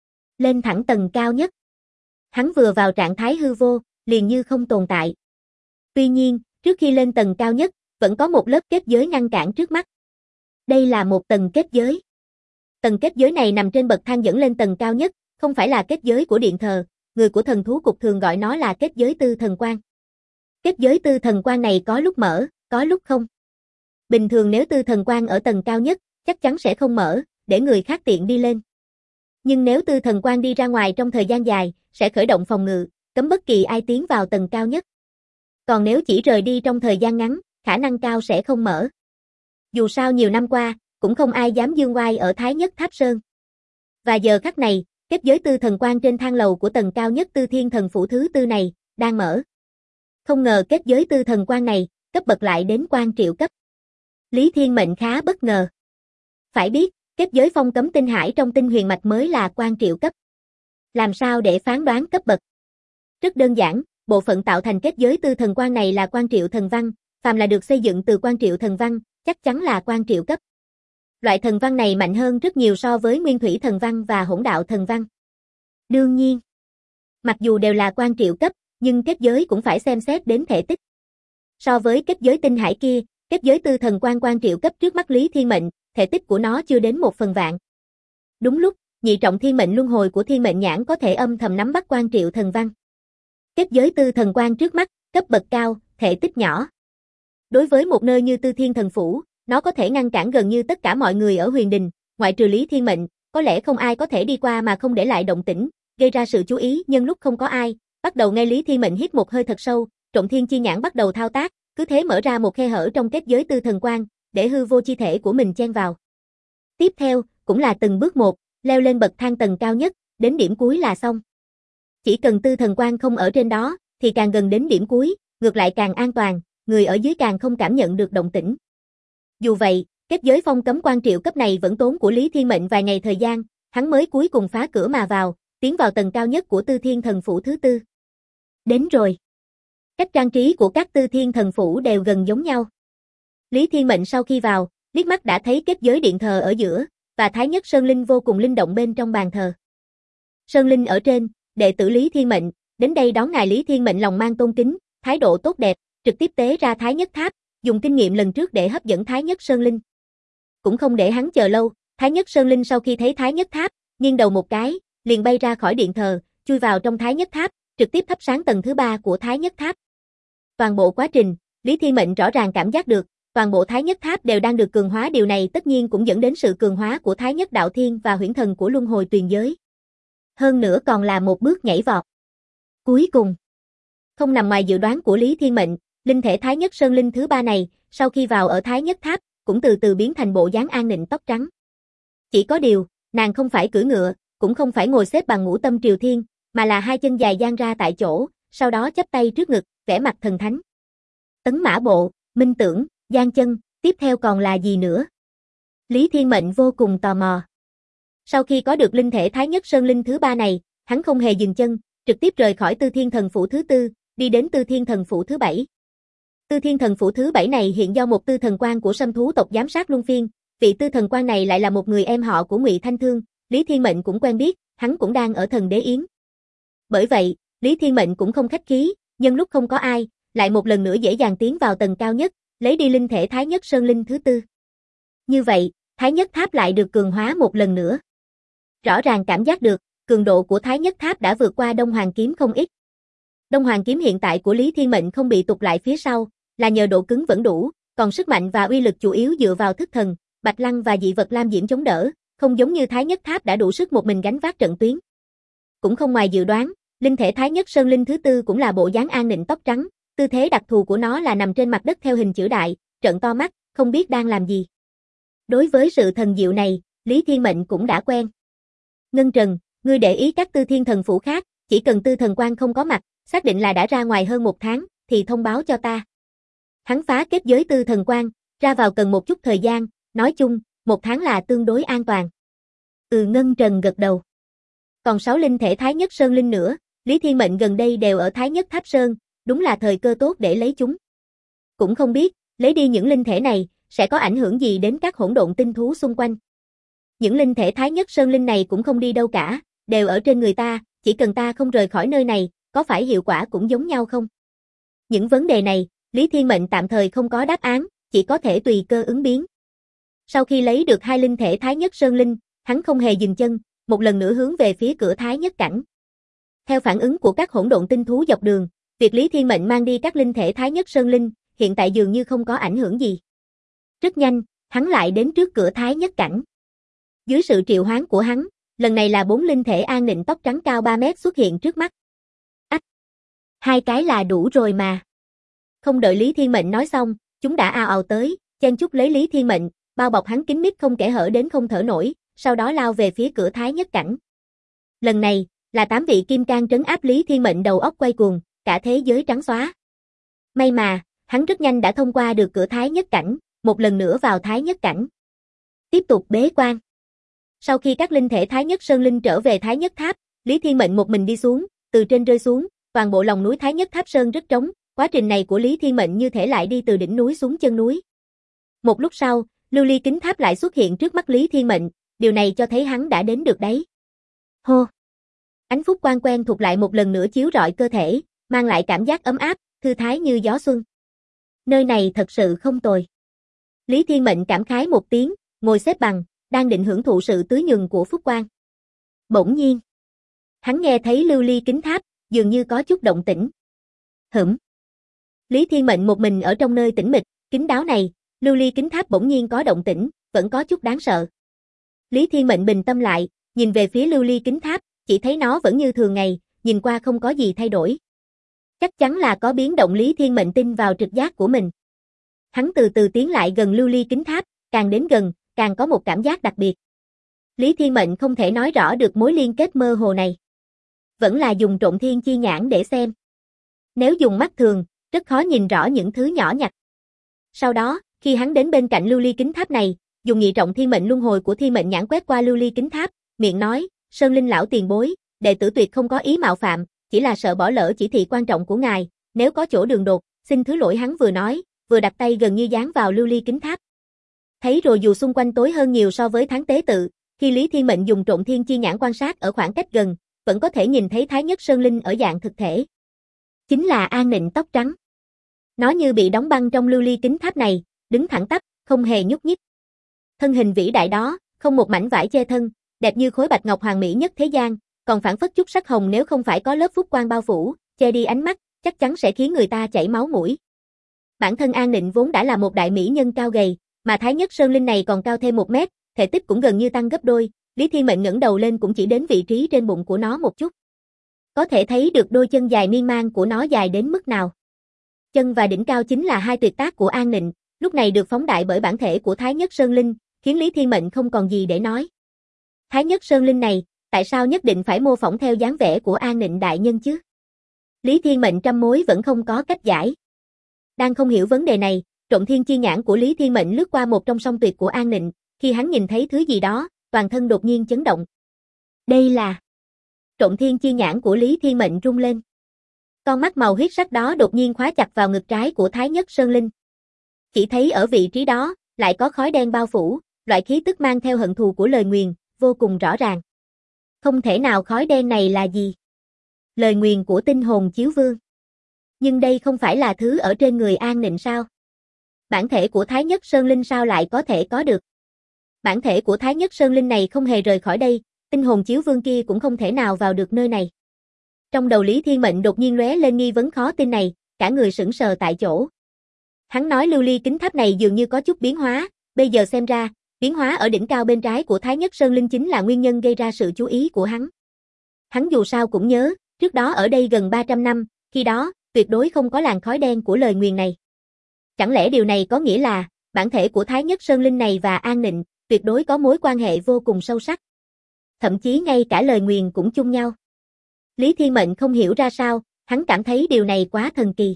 Lên thẳng tầng cao nhất. Hắn vừa vào trạng thái hư vô, liền như không tồn tại. Tuy nhiên, trước khi lên tầng cao nhất, vẫn có một lớp kết giới ngăn cản trước mắt. Đây là một tầng kết giới. Tầng kết giới này nằm trên bậc thang dẫn lên tầng cao nhất, không phải là kết giới của điện thờ, người của thần thú cục thường gọi nó là kết giới Tư Thần Quan. Kết giới tư thần quan này có lúc mở, có lúc không. Bình thường nếu tư thần quan ở tầng cao nhất, chắc chắn sẽ không mở, để người khác tiện đi lên. Nhưng nếu tư thần quan đi ra ngoài trong thời gian dài, sẽ khởi động phòng ngự, cấm bất kỳ ai tiến vào tầng cao nhất. Còn nếu chỉ rời đi trong thời gian ngắn, khả năng cao sẽ không mở. Dù sao nhiều năm qua, cũng không ai dám dương oai ở Thái Nhất Tháp Sơn. Và giờ khắc này, kết giới tư thần quan trên thang lầu của tầng cao nhất Tư Thiên Thần Phủ thứ tư này, đang mở. Không ngờ kết giới tư thần quan này, cấp bậc lại đến quan triệu cấp. Lý Thiên Mệnh khá bất ngờ. Phải biết, kết giới phong cấm tinh hải trong tinh huyền mạch mới là quan triệu cấp. Làm sao để phán đoán cấp bậc? Rất đơn giản, bộ phận tạo thành kết giới tư thần quan này là quan triệu thần văn, phàm là được xây dựng từ quan triệu thần văn, chắc chắn là quan triệu cấp. Loại thần văn này mạnh hơn rất nhiều so với nguyên thủy thần văn và hỗn đạo thần văn. Đương nhiên, mặc dù đều là quan triệu cấp, nhưng kết giới cũng phải xem xét đến thể tích. So với kết giới tinh hải kia, kết giới tư thần quan triệu cấp trước mắt Lý Thiên Mệnh, thể tích của nó chưa đến 1/1000. Đúng lúc, nhị trọng thiên mệnh luân hồi của thiên mệnh nhãn có thể âm thầm nắm bắt quan triệu thần văn. Kết giới tư thần quan trước mắt, cấp bậc cao, thể tích nhỏ. Đối với một nơi như Tư Thiên Thần Phủ, nó có thể ngăn cản gần như tất cả mọi người ở Huyền Đình, ngoại trừ Lý Thiên Mệnh, có lẽ không ai có thể đi qua mà không để lại động tĩnh, gây ra sự chú ý nhân lúc không có ai. Bắt đầu ngay Lý Thiên Mệnh hít một hơi thật sâu, Trộm Thiên Chi Nhãn bắt đầu thao tác, cứ thế mở ra một khe hở trong kết giới tư thần quan, để hư vô chi thể của mình chen vào. Tiếp theo, cũng là từng bước một, leo lên bậc thang tầng cao nhất, đến điểm cuối là xong. Chỉ cần tư thần quan không ở trên đó, thì càng gần đến điểm cuối, ngược lại càng an toàn, người ở dưới càng không cảm nhận được động tĩnh. Dù vậy, kết giới phong cấm quan triệu cấp này vẫn tốn của Lý Thiên Mệnh vài ngày thời gian, hắn mới cuối cùng phá cửa mà vào, tiến vào tầng cao nhất của Tư Thiên Thần Phủ thứ tư. Đến rồi. Cách trang trí của các Tư Thiên Thần Phủ đều gần giống nhau. Lý Thiên Mệnh sau khi vào, liếc mắt đã thấy kết giới điện thờ ở giữa, và Thái Nhất Sơn Linh vô cùng linh động bên trong bàn thờ. Sơn Linh ở trên, đệ tử Lý Thiên Mệnh, đến đây đón ngài Lý Thiên Mệnh lòng mang tôn kính, thái độ tốt đẹp, trực tiếp tế ra Thái Nhất Tháp, dùng kinh nghiệm lần trước để hấp dẫn Thái Nhất Sơn Linh. Cũng không để hắn chờ lâu, Thái Nhất Sơn Linh sau khi thấy Thái Nhất Tháp, nghiêng đầu một cái, liền bay ra khỏi điện thờ, chui vào trong Thái Nhất Tháp, trực tiếp thắp sáng tầng thứ 3 của Thái Nhất Tháp. Toàn bộ quá trình, Lý Thiên Mệnh rõ ràng cảm giác được, toàn bộ Thái Nhất Tháp đều đang được cường hóa, điều này tất nhiên cũng dẫn đến sự cường hóa của Thái Nhất Đạo Thiên và huyễn thần của luân hồi tuyền giới. Hơn nữa còn là một bước nhảy vọt. Cuối cùng, không nằm ngoài dự đoán của Lý Thiên Mệnh, linh thể Thái Nhất Sơn Linh thứ 3 này, sau khi vào ở Thái Nhất Tháp, cũng từ từ biến thành bộ dáng an nịnh tóc trắng. Chỉ có điều, nàng không phải cưỡi ngựa, cũng không phải ngồi xếp bằng ngũ tâm triều thiên, mà là hai chân dài dang ra tại chỗ, sau đó chắp tay trước ngực, vẻ mặt thần thánh. Tấn mã bộ, minh tưởng, giang chân, tiếp theo còn là gì nữa? Lý Thiên Mệnh vô cùng tò mò. Sau khi có được linh thể Thái Nhất Sơn Linh thứ 3 này, hắn không hề dừng chân, trực tiếp rời khỏi Tư Thiên Thần Phủ thứ 4, đi đến Tư Thiên Thần Phủ thứ 7. Tư Thiên Thần Phủ thứ 7 này hiện do một tư thần quan của Sâm Thú tộc giám sát luân phiên, vị tư thần quan này lại là một người em họ của Ngụy Thanh Thương, Lý Thiên Mệnh cũng quen biết, hắn cũng đang ở Thần Đế Yến. Bởi vậy, Lý Thiên Mệnh cũng không khách khí, nhân lúc không có ai, lại một lần nữa dễ dàng tiến vào tầng cao nhất, lấy đi linh thể Thái Nhất Sơn Linh thứ 4. Như vậy, Thái Nhất Tháp lại được cường hóa một lần nữa. Rõ ràng cảm giác được, cường độ của Thái Nhất Tháp đã vượt qua Đông Hoàng Kiếm không ít. Đông Hoàng Kiếm hiện tại của Lý Thiên Mệnh không bị tụt lại phía sau, là nhờ độ cứng vẫn đủ, còn sức mạnh và uy lực chủ yếu dựa vào thức thần, Bạch Lăng và dị vật Lam Diễm chống đỡ, không giống như Thái Nhất Tháp đã đủ sức một mình gánh vác trận tuyến. Cũng không ngoài dự đoán, linh thể Thái Nhất Sơn Linh thứ 4 cũng là bộ dáng an nịnh tóc trắng, tư thế đặc thù của nó là nằm trên mặt đất theo hình chữ đại, trợn to mắt, không biết đang làm gì. Đối với sự thần diệu này, Lý Thiên Mệnh cũng đã quen. Ngân Trần, ngươi để ý các Tư Thiên Thần Phủ khác, chỉ cần tư thần quan không có mặt, xác định là đã ra ngoài hơn 1 tháng, thì thông báo cho ta. Hắn phá kết giới tư thần quan, ra vào cần một chút thời gian, nói chung, 1 tháng là tương đối an toàn. Ngân Trần gật đầu. Còn 6 linh thể Thái Nhất Sơn Linh nữa, Lý Thiên Mệnh gần đây đều ở Thái Nhất Tháp Sơn, đúng là thời cơ tốt để lấy chúng. Cũng không biết, lấy đi những linh thể này, sẽ có ảnh hưởng gì đến các hỗn độn tinh thú xung quanh. Những linh thể Thái Nhất Sơn Linh này cũng không đi đâu cả, đều ở trên người ta, chỉ cần ta không rời khỏi nơi này, có phải hiệu quả cũng giống nhau không? Những vấn đề này, Lý Thiên Mệnh tạm thời không có đáp án, chỉ có thể tùy cơ ứng biến. Sau khi lấy được 2 linh thể Thái Nhất Sơn Linh, hắn không hề dừng chân, một lần nữa hướng về phía cửa Thái Nhất Cảnh. Theo phản ứng của các hỗn độn tinh thú dọc đường, Việc Lý Thiên Mệnh mang đi các linh thể Thái Nhất Sơn Linh, hiện tại dường như không có ảnh hưởng gì. Rất nhanh, hắn lại đến trước cửa Thái Nhất Cảnh. Dưới sự triệu hoán của hắn, lần này là 4 linh thể An Nịnh tóc trắng cao 3 mét xuất hiện trước mắt. Ách! 2 cái là đủ rồi mà. Không đợi Lý Thiên Mệnh nói xong, chúng đã ào ào tới, chen chúc lấy Lý Thiên Mệnh, bao bọc hắn kín mít không kẽ hở đến không thở nổi, sau đó lao về phía cửa Thái Nhất Cảnh. Lần này, là 8 vị kim cang trấn áp Lý Thiên Mệnh đầu óc quay cuồng, cả thế giới trắng xóa. May mà, hắn rất nhanh đã thông qua được cửa Thái Nhất Cảnh, một lần nữa vào Thái Nhất Cảnh. Tiếp tục bế quan. Sau khi các linh thể Thái Nhất Sơn Linh trở về Thái Nhất Tháp, Lý Thiên Mệnh một mình đi xuống, từ trên rơi xuống, toàn bộ lòng núi Thái Nhất Tháp Sơn rất trống, quá trình này của Lý Thiên Mệnh như thể lại đi từ đỉnh núi xuống chân núi. Một lúc sau, lưu ly kính tháp lại xuất hiện trước mắt Lý Thiên Mệnh, điều này cho thấy hắn đã đến được đấy. Hô! Ánh phúc quang quen thuộc lại một lần nữa chiếu rọi cơ thể, mang lại cảm giác ấm áp, thư thái như gió xuân. Nơi này thật sự không tồi. Lý Thiên Mệnh cảm khái một tiếng, ngồi xếp bằng, đang định hưởng thụ sự tưới nhường của phúc quang. Bỗng nhiên, hắn nghe thấy lưu ly kính tháp, dường như có chút động tĩnh. Lý Thiên Mệnh một mình ở trong nơi tĩnh mịch, kín đáo này, lưu ly kính tháp bỗng nhiên có động tĩnh, vẫn có chút đáng sợ. Lý Thiên Mệnh bình tâm lại, nhìn về phía lưu ly kính tháp, chỉ thấy nó vẫn như thường ngày, nhìn qua không có gì thay đổi. Chắc chắn là có biến động. Lý Thiên Mệnh tin vào trực giác của mình. Hắn từ từ tiến lại gần lưu ly kính tháp, càng đến gần, càng có một cảm giác đặc biệt. Lý Thiên Mệnh không thể nói rõ được mối liên kết mơ hồ này. Vẫn là dùng Trộn Thiên Chi Nhãn để xem. Nếu dùng mắt thường, rất khó nhìn rõ những thứ nhỏ nhặt. Sau đó, khi hắn đến bên cạnh lưu ly kính tháp này, dùng nhị trọng thiên mệnh luân hồi của thiên mệnh nhãn quét qua lưu ly kính tháp, miệng nói, Sơn Linh lão tiền bối, đệ tử tuyệt không có ý mạo phạm, chỉ là sợ bỏ lỡ chỉ thị quan trọng của ngài, nếu có chỗ đường đột, xin thứ lỗi. Hắn vừa nói, vừa đặt tay gần như dán vào lưu ly kính tháp. Thấy rồi, dù xung quanh tối hơn nhiều so với tháng tế tự, khi Lý Thiên Mệnh dùng Trộn Thiên Chi Nhãn quan sát ở khoảng cách gần, vẫn có thể nhìn thấy Thái Nhất Sơn Linh ở dạng thực thể. Chính là An Nịnh tóc trắng. Nó như bị đóng băng trong lưu ly kính tháp này, đứng thẳng tắp, không hề nhúc nhích. Thân hình vĩ đại đó, không một mảnh vải che thân, đẹp như khối bạch ngọc hoàn mỹ nhất thế gian, còn phảng phất chút sắc hồng, nếu không phải có lớp phúc quang bao phủ, che đi ánh mắt, chắc chắn sẽ khiến người ta chảy máu mũi. Bản thân An Nịnh vốn đã là một đại mỹ nhân cao gầy, mà Thái Nhất Sơn Linh này còn cao thêm 1 mét, thể tích cũng gần như tăng gấp đôi. Lý Thiên Mệnh ngẩng đầu lên cũng chỉ đến vị trí trên bụng của nó một chút. Có thể thấy được đôi chân dài miên man của nó dài đến mức nào. Chân và đỉnh cao chính là hai tuyệt tác của An Nịnh, lúc này được phóng đại bởi bản thể của Thái Nhất Sơn Linh, khiến Lý Thiên Mệnh không còn gì để nói. Thái Nhất Sơn Linh này, tại sao nhất định phải mô phỏng theo dáng vẻ của An Nịnh đại nhân chứ? Lý Thiên Mệnh trăm mối vẫn không có cách giải. Đang không hiểu vấn đề này, Trộn Thiên Chi Nhãn của Lý Thiên Mệnh lướt qua một trong song tuyệt của An Nịnh, khi hắn nhìn thấy thứ gì đó, toàn thân đột nhiên chấn động. Đây là... Trộn Thiên Chi Nhãn của Lý Thiên Mệnh rung lên. Con mắt màu huyết sắc đó đột nhiên khóa chặt vào ngực trái của Thái Nhất Sơn Linh. Chỉ thấy ở vị trí đó, lại có khói đen bao phủ, loại khí tức mang theo hận thù của lời nguyền, vô cùng rõ ràng. Không thể nào, khói đen này là gì? Lời nguyền của tinh hồn chiếu vương. Nhưng đây không phải là thứ ở trên người An Nịnh sao? Bản thể của Thái Nhất Sơn Linh sao lại có thể có được? Bản thể của Thái Nhất Sơn Linh này không hề rời khỏi đây, tinh hồn chiếu vương kia cũng không thể nào vào được nơi này. Trong đầu Lý Thiên Mệnh đột nhiên lóe lên nghi vấn khó tin này, cả người sững sờ tại chỗ. Hắn nói lưu ly kính tháp này dường như có chút biến hóa, bây giờ xem ra, biến hóa ở đỉnh cao bên trái của Thái Nhất Sơn Linh chính là nguyên nhân gây ra sự chú ý của hắn. Hắn dù sao cũng nhớ, trước đó ở đây gần 300 năm, khi đó, tuyệt đối không có làn khói đen của lời nguyền này. Chẳng lẽ điều này có nghĩa là, bản thể của Thái Nhất Sơn Linh này và An Nịnh, tuyệt đối có mối quan hệ vô cùng sâu sắc. Thậm chí ngay cả lời nguyền cũng chung nhau. Lý Thiên Mệnh không hiểu ra sao, hắn cảm thấy điều này quá thần kỳ.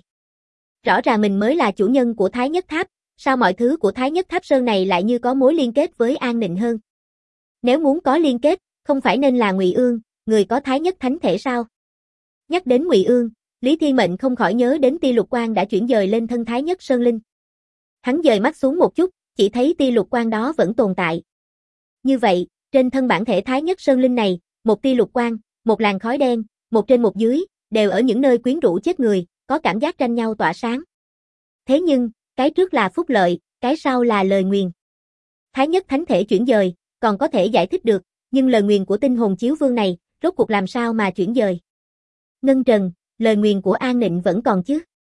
Rõ ràng mình mới là chủ nhân của Thái Nhất Tháp, sao mọi thứ của Thái Nhất Tháp Sơn này lại như có mối liên kết với An Nịnh hơn? Nếu muốn có liên kết, không phải nên là Ngụy Ương, người có Thái Nhất Thánh thể sao? Nhắc đến Ngụy Ương, Lý Thiên Mệnh không khỏi nhớ đến tia lục quang đã chuyển dời lên thân Thái Nhất Sơn Linh. Hắn dời mắt xuống một chút, chỉ thấy tia lục quang đó vẫn tồn tại. Như vậy, trên thân bản thể Thái Nhất Sơn Linh này, một tia lục quang, một làn khói đen, một trên một dưới, đều ở những nơi quyến rũ chết người, có cảm giác tranh nhau tỏa sáng. Thế nhưng, cái trước là phúc lợi, cái sau là lời nguyền. Thái Nhất Thánh thể chuyển dời, còn có thể giải thích được, nhưng lời nguyền của tinh hồn chiếu vương này, rốt cuộc làm sao mà chuyển dời? Ngân trần, lời nguyền của An Nịnh vẫn còn chứ?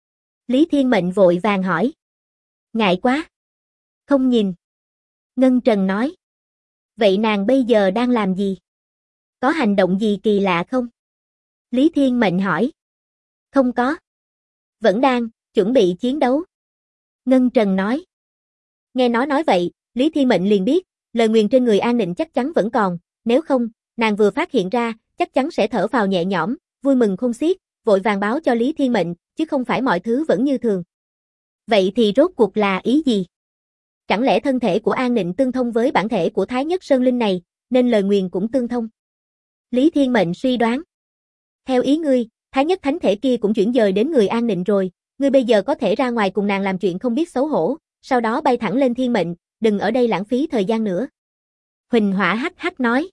Lý Thiên Mệnh vội vàng hỏi. Ngại quá. Không nhìn. Ngân Trần nói. Vậy nàng bây giờ đang làm gì? Có hành động gì kỳ lạ không? Lý Thiên Mệnh hỏi. Không có. Vẫn đang, chuẩn bị chiến đấu. Ngân Trần nói. Nghe nó nói vậy, Lý Thiên Mệnh liền biết, lời nguyền trên người An Nịnh chắc chắn vẫn còn, nếu không, nàng vừa phát hiện ra, chắc chắn sẽ thở phào nhẹ nhõm, vui mừng khôn xiết, vội vàng báo cho Lý Thiên Mệnh, chứ không phải mọi thứ vẫn như thường. Vậy thì rốt cuộc là ý gì? Chẳng lẽ thân thể của An Nịnh tương thông với bản thể của Thái Nhất Sơn Linh này, nên lời nguyền cũng tương thông? Lý Thiên Mệnh suy đoán. Theo ý ngươi, Thái Nhất Thánh thể kia cũng chuyển dời đến người An Nịnh rồi, ngươi bây giờ có thể ra ngoài cùng nàng làm chuyện không biết xấu hổ, sau đó bay thẳng lên Thiên Mệnh, đừng ở đây lãng phí thời gian nữa. Huỳnh Hỏa hắc hắc nói.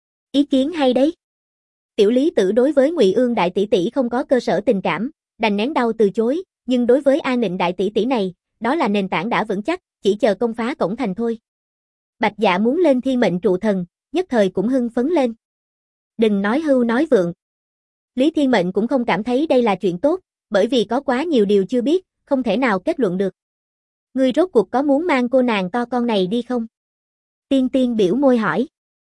Ý kiến hay đấy. Tiểu Lý Tử đối với Ngụy Ương đại tỷ tỷ không có cơ sở tình cảm, đành nén đau từ chối, nhưng đối với An Nịnh đại tỷ tỷ này, đó là nền tảng đã vững chắc, chỉ chờ công phá cổng thành thôi. Bạch Dạ muốn lên Thiên Mệnh trụ thần, nhất thời cũng hưng phấn lên. Đừng nói hưu nói vượng. Lý Thiên Mệnh cũng không cảm thấy đây là chuyện tốt, bởi vì có quá nhiều điều chưa biết, không thể nào kết luận được. Ngươi rốt cuộc có muốn mang cô nàng to con này đi không? Tiên Tiên biểu môi hỏi.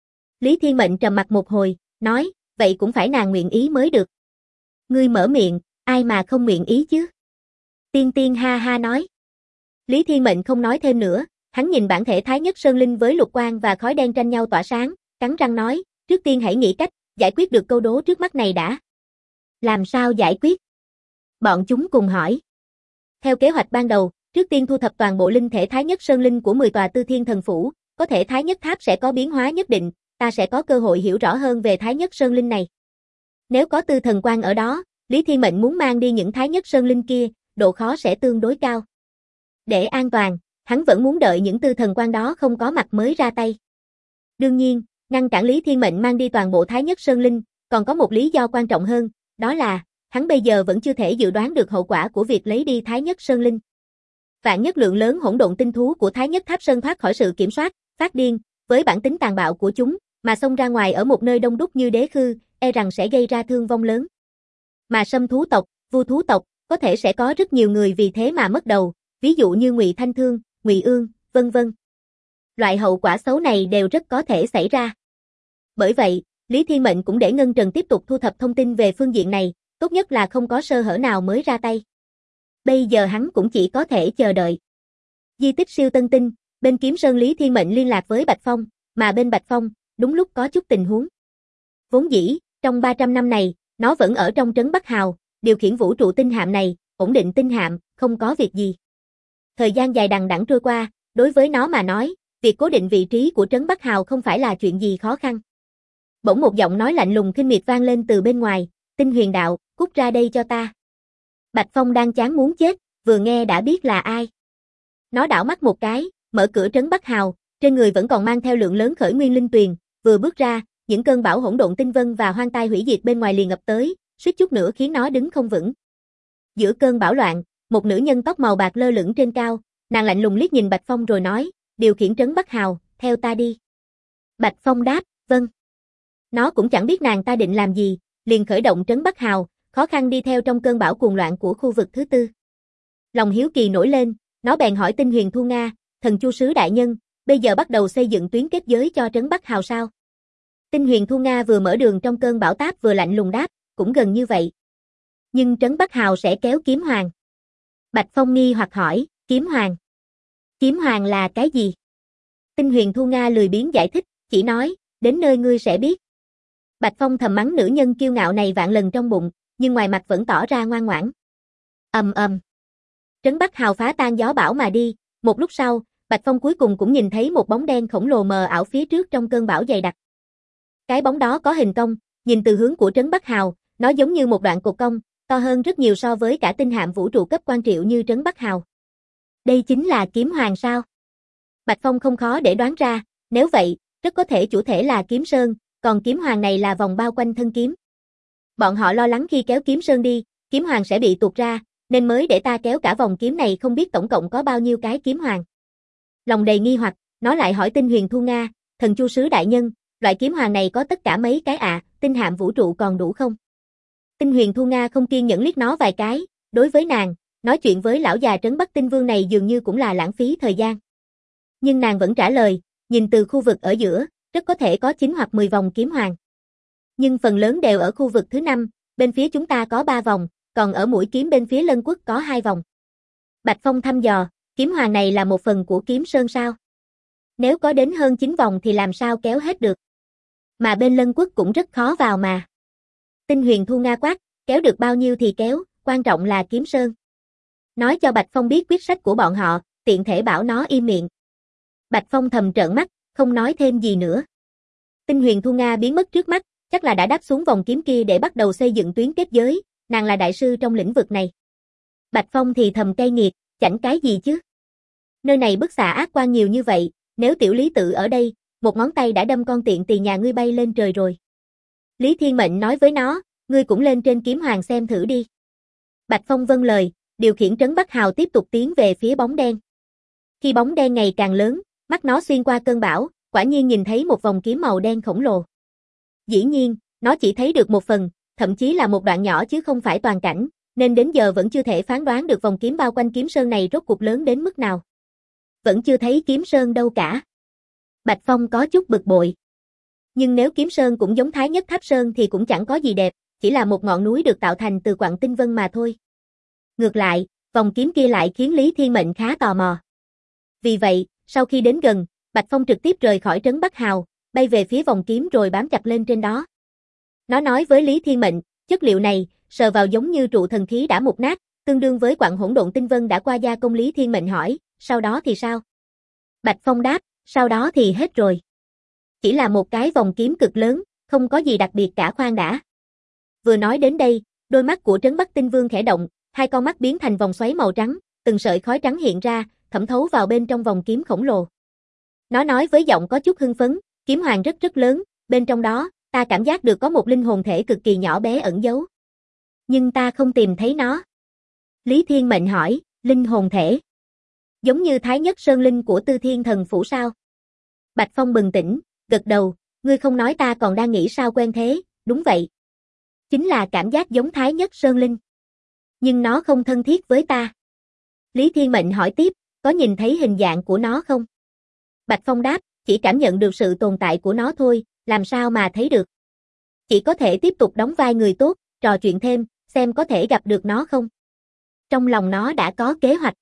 Lý Thiên Mệnh trầm mặt một hồi, nói, vậy cũng phải nàng nguyện ý mới được. Ngươi mở miệng, ai mà không nguyện ý chứ? Tiên Tiên ha ha nói. Lý Thiên Mệnh không nói thêm nữa, hắn nhìn bản thể Thái Nhất Sơn Linh với lục quang và khói đen tranh nhau tỏa sáng, cắn răng nói, trước tiên hãy nghĩ cách, giải quyết được câu đố trước mắt này đã. Làm sao giải quyết? Bọn chúng cùng hỏi. Theo kế hoạch ban đầu, trước tiên thu thập toàn bộ linh thể Thái Nhất Sơn Linh của 10 tòa Tư Thiên Thần Phủ, có thể Thái Nhất Tháp sẽ có biến hóa nhất định, ta sẽ có cơ hội hiểu rõ hơn về Thái Nhất Sơn Linh này. Nếu có Tư Thần Quang ở đó, Lý Thiên Mệnh muốn mang đi những Thái Nhất Sơn Linh kia, độ khó sẽ tương đối cao. Để an toàn, hắn vẫn muốn đợi những Tư Thần Quang đó không có mặt mới ra tay. Đương nhiên, ngăn cản Lý Thiên Mệnh mang đi toàn bộ Thái Nhất Sơn Linh, còn có một lý do quan trọng hơn, đó là, hắn bây giờ vẫn chưa thể dự đoán được hậu quả của việc lấy đi Thái Nhất Sơn Linh. Vạn nhất lượng lớn hỗn độn tinh thú của Thái Nhất Tháp Sơn thoát khỏi sự kiểm soát, phát điên, với bản tính tàn bạo của chúng, mà xông ra ngoài ở một nơi đông đúc như Đế Khư, e rằng sẽ gây ra thương vong lớn. Mà Sâm thú tộc, Vu thú tộc, có thể sẽ có rất nhiều người vì thế mà mất đầu, ví dụ như Ngụy Thanh Thương, Ngụy Ương, vân vân. Loại hậu quả xấu này đều rất có thể xảy ra. Bởi vậy, Lý Thiên Mệnh cũng để Ngân Trần tiếp tục thu thập thông tin về phương diện này, tốt nhất là không có sơ hở nào mới ra tay. Bây giờ hắn cũng chỉ có thể chờ đợi. Di tích siêu tân tinh, bên Kiếm Sơn Lý Thiên Mệnh liên lạc với Bạch Phong, mà bên Bạch Phong, đúng lúc có chút tình huống. Vốn dĩ, trong 300 năm này, nó vẫn ở trong trấn Bắc Hào, điều khiển vũ trụ tinh hạm này, ổn định tinh hạm, không có việc gì. Thời gian dài đằng đẵng trôi qua, đối với nó mà nói, việc cố định vị trí của trấn Bắc Hào không phải là chuyện gì khó khăn. Bỗng một giọng nói lạnh lùng khinh miệt vang lên từ bên ngoài, Tinh Huyền Đạo, cút ra đây cho ta. Bạch Phong đang chán muốn chết, vừa nghe đã biết là ai. Nó đảo mắt một cái, mở cửa trấn Bắc Hào, trên người vẫn còn mang theo lượng lớn khởi nguyên linh tuyền, vừa bước ra, những cơn bão hỗn độn tinh vân và hoang tai hủy diệt bên ngoài liền ập tới, suýt chút nữa khiến nó đứng không vững. Giữa cơn bão loạn, một nữ nhân tóc màu bạc lơ lửng trên cao, nàng lạnh lùng liếc nhìn Bạch Phong rồi nói, điều khiển trấn Bắc Hào, theo ta đi. Bạch Phong đáp, vâng. Nó cũng chẳng biết nàng ta định làm gì, liền khởi động trấn Bắc Hào, khó khăn đi theo trong cơn bão cuồng loạn của khu vực thứ tư. Lòng hiếu kỳ nổi lên, nó bèn hỏi Tinh Huyền Thu Nga, thần Chu sứ đại nhân, bây giờ bắt đầu xây dựng tuyến kết giới cho trấn Bắc Hào sao? Tinh Huyền Thu Nga vừa mở đường trong cơn bão táp vừa lạnh lùng đáp, cũng gần như vậy. Nhưng trấn Bắc Hào sẽ kéo Kiếm Hoàng. Bạch Phong nghi hoặc hỏi, Kiếm Hoàng? Kiếm Hoàng là cái gì? Tinh Huyền Thu Nga lười biếng giải thích, chỉ nói, đến nơi ngươi sẽ biết. Bạch Phong thầm mắng nữ nhân kiêu ngạo này vạn lần trong bụng, nhưng ngoài mặt vẫn tỏ ra ngoan ngoãn. Ầm ầm. Trấn Bắc Hào phá tan gió bão mà đi, một lúc sau, Bạch Phong cuối cùng cũng nhìn thấy một bóng đen khổng lồ mờ ảo phía trước trong cơn bão dày đặc. Cái bóng đó có hình cong, nhìn từ hướng của trấn Bắc Hào, nó giống như một đoạn cột cong, to hơn rất nhiều so với cả tinh hạm vũ trụ cấp quan triệu như trấn Bắc Hào. Đây chính là Kiếm Hoàng sao? Bạch Phong không khó để đoán ra, nếu vậy, rất có thể chủ thể là Kiếm Sơn, còn Kiếm Hoàng này là vòng bao quanh thân kiếm. Bọn họ lo lắng khi kéo Kiếm Sơn đi, Kiếm Hoàng sẽ bị tuột ra, nên mới để ta kéo cả vòng kiếm này không biết tổng cộng có bao nhiêu cái Kiếm Hoàng. Lòng đầy nghi hoặc, nó lại hỏi Tinh Huyền Thu Nga, thần Chu sứ đại nhân, loại Kiếm Hoàng này có tất cả mấy cái ạ, tinh hạm vũ trụ còn đủ không? Tinh Huyền Thu Nga không kiên nhẫn liếc nó vài cái, đối với nàng, nói chuyện với lão già trấn Bắc Tinh Vương này dường như cũng là lãng phí thời gian. Nhưng nàng vẫn trả lời, nhìn từ khu vực ở giữa, rất có thể có 9 hoặc 10 vòng kiếm hoàng. Nhưng phần lớn đều ở khu vực thứ 5, bên phía chúng ta có 3 vòng, còn ở mũi kiếm bên phía Lân Quốc có 2 vòng. Bạch Phong thăm dò, kiếm hoàng này là một phần của kiếm sơn sao? Nếu có đến hơn 9 vòng thì làm sao kéo hết được? Mà bên Lân Quốc cũng rất khó vào mà. Tinh Huyền Thu Nga quát, kéo được bao nhiêu thì kéo, quan trọng là kiếm sơn. Nói cho Bạch Phong biết quyết sách của bọn họ, tiện thể bảo nó im miệng. Bạch Phong thầm trợn mắt, không nói thêm gì nữa. Tinh Huyền Thu Nga biến mất trước mắt, chắc là đã đáp xuống vòng kiếm kia để bắt đầu xây dựng tuyến kết giới, nàng là đại sư trong lĩnh vực này. Bạch Phong thì thầm cay nghiệt, chảnh cái gì chứ? Nơi này bức xạ ác quan nhiều như vậy, nếu tiểu Lý Tự ở đây, một ngón tay đã đâm con tiện tỳ nhà ngươi bay lên trời rồi. Lý Thiên Mệnh nói với nó, ngươi cũng lên trên kiếm hoàng xem thử đi. Bạch Phong vâng lời, điều khiển Trấn Bắc Hào tiếp tục tiến về phía bóng đen. Khi bóng đen ngày càng lớn, mắt nó xuyên qua cơn bão, quả nhiên nhìn thấy một vòng kiếm màu đen khổng lồ. Dĩ nhiên, nó chỉ thấy được một phần, thậm chí là một đoạn nhỏ chứ không phải toàn cảnh, nên đến giờ vẫn chưa thể phán đoán được vòng kiếm bao quanh kiếm sơn này rốt cuộc lớn đến mức nào. Vẫn chưa thấy kiếm sơn đâu cả. Bạch Phong có chút bực bội. Nhưng nếu kiếm sơn cũng giống Thái Nhất Tháp Sơn thì cũng chẳng có gì đẹp, chỉ là một ngọn núi được tạo thành từ quặng tinh vân mà thôi. Ngược lại, vòng kiếm kia lại khiến Lý Thiên Mệnh khá tò mò. Vì vậy, sau khi đến gần, Bạch Phong trực tiếp rời khỏi Trấn Bắc Hào, bay về phía vòng kiếm rồi bám chặt lên trên đó. Nó nói với Lý Thiên Mệnh, chất liệu này, sờ vào giống như trụ thần khí đã mục nát, tương đương với quặng hỗn độn tinh vân đã qua gia công. Lý Thiên Mệnh hỏi, sau đó thì sao? Bạch Phong đáp, sau đó thì hết rồi. Chỉ là một cái vòng kiếm cực lớn, không có gì đặc biệt cả. Khoan đã. Vừa nói đến đây, đôi mắt của Trấn Bắc Tinh Vương khẽ động, hai con mắt biến thành vòng xoáy màu trắng, từng sợi khói trắng hiện ra, thẩm thấu vào bên trong vòng kiếm khổng lồ. Nó nói với giọng có chút hưng phấn, kiếm hoàng rất rất lớn, bên trong đó, ta cảm giác được có một linh hồn thể cực kỳ nhỏ bé ẩn giấu. Nhưng ta không tìm thấy nó. Lý Thiên Mệnh hỏi, linh hồn thể? Giống như Thái Nhất Sơn Linh của Tư Thiên Thần Phủ sao? Bạch Phong bừng tỉnh, gật đầu, ngươi không nói ta còn đang nghĩ sao quen thế, đúng vậy. Chính là cảm giác giống Thái Nhất Sơn Linh. Nhưng nó không thân thiết với ta. Lý Thiên Mệnh hỏi tiếp, có nhìn thấy hình dạng của nó không? Bạch Phong đáp, chỉ cảm nhận được sự tồn tại của nó thôi, làm sao mà thấy được. Chỉ có thể tiếp tục đóng vai người tốt, trò chuyện thêm, xem có thể gặp được nó không. Trong lòng nó đã có kế hoạch.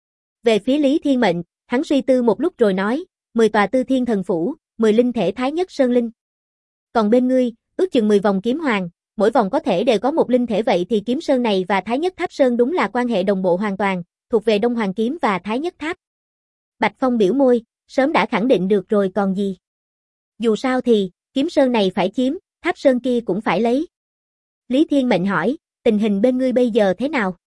Về phía Lý Thiên Mệnh, hắn suy tư một lúc rồi nói, 10 tòa Tư Thiên Thần Phủ, 10 linh thể Thái Nhất Sơn Linh. Còn bên ngươi, ước chừng 10 vòng kiếm hoàng, mỗi vòng có thể đều có một linh thể, vậy thì kiếm sơn này và Thái Nhất Tháp Sơn đúng là quan hệ đồng bộ hoàn toàn, thuộc về Đông Hoàng Kiếm và Thái Nhất Tháp. Bạch Phong biểu môi, sớm đã khẳng định được rồi còn gì. Dù sao thì, kiếm sơn này phải chiếm, tháp sơn kia cũng phải lấy. Lý Thiên Mệnh hỏi, tình hình bên ngươi bây giờ thế nào?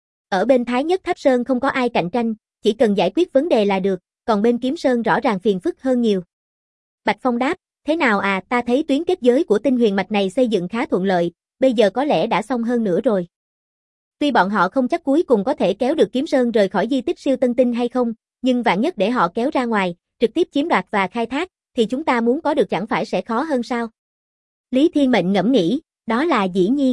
Ở bên Thái Nhất Tháp Sơn không có ai cạnh tranh, chỉ cần giải quyết vấn đề là được, còn bên kiếm sơn rõ ràng phiền phức hơn nhiều. Bạch Phong đáp, thế nào à, ta thấy tuyến kết giới của tinh huyền mạch này xây dựng khá thuận lợi, bây giờ có lẽ đã xong hơn nữa rồi. Tuy bọn họ không chắc cuối cùng có thể kéo được kiếm sơn rời khỏi di tích siêu tân tinh hay không, nhưng vạn nhất để họ kéo ra ngoài, trực tiếp chiếm đoạt và khai thác, thì chúng ta muốn có được chẳng phải sẽ khó hơn sao? Lý Thiên Mệnh ngẫm nghĩ, đó là dĩ nhiên.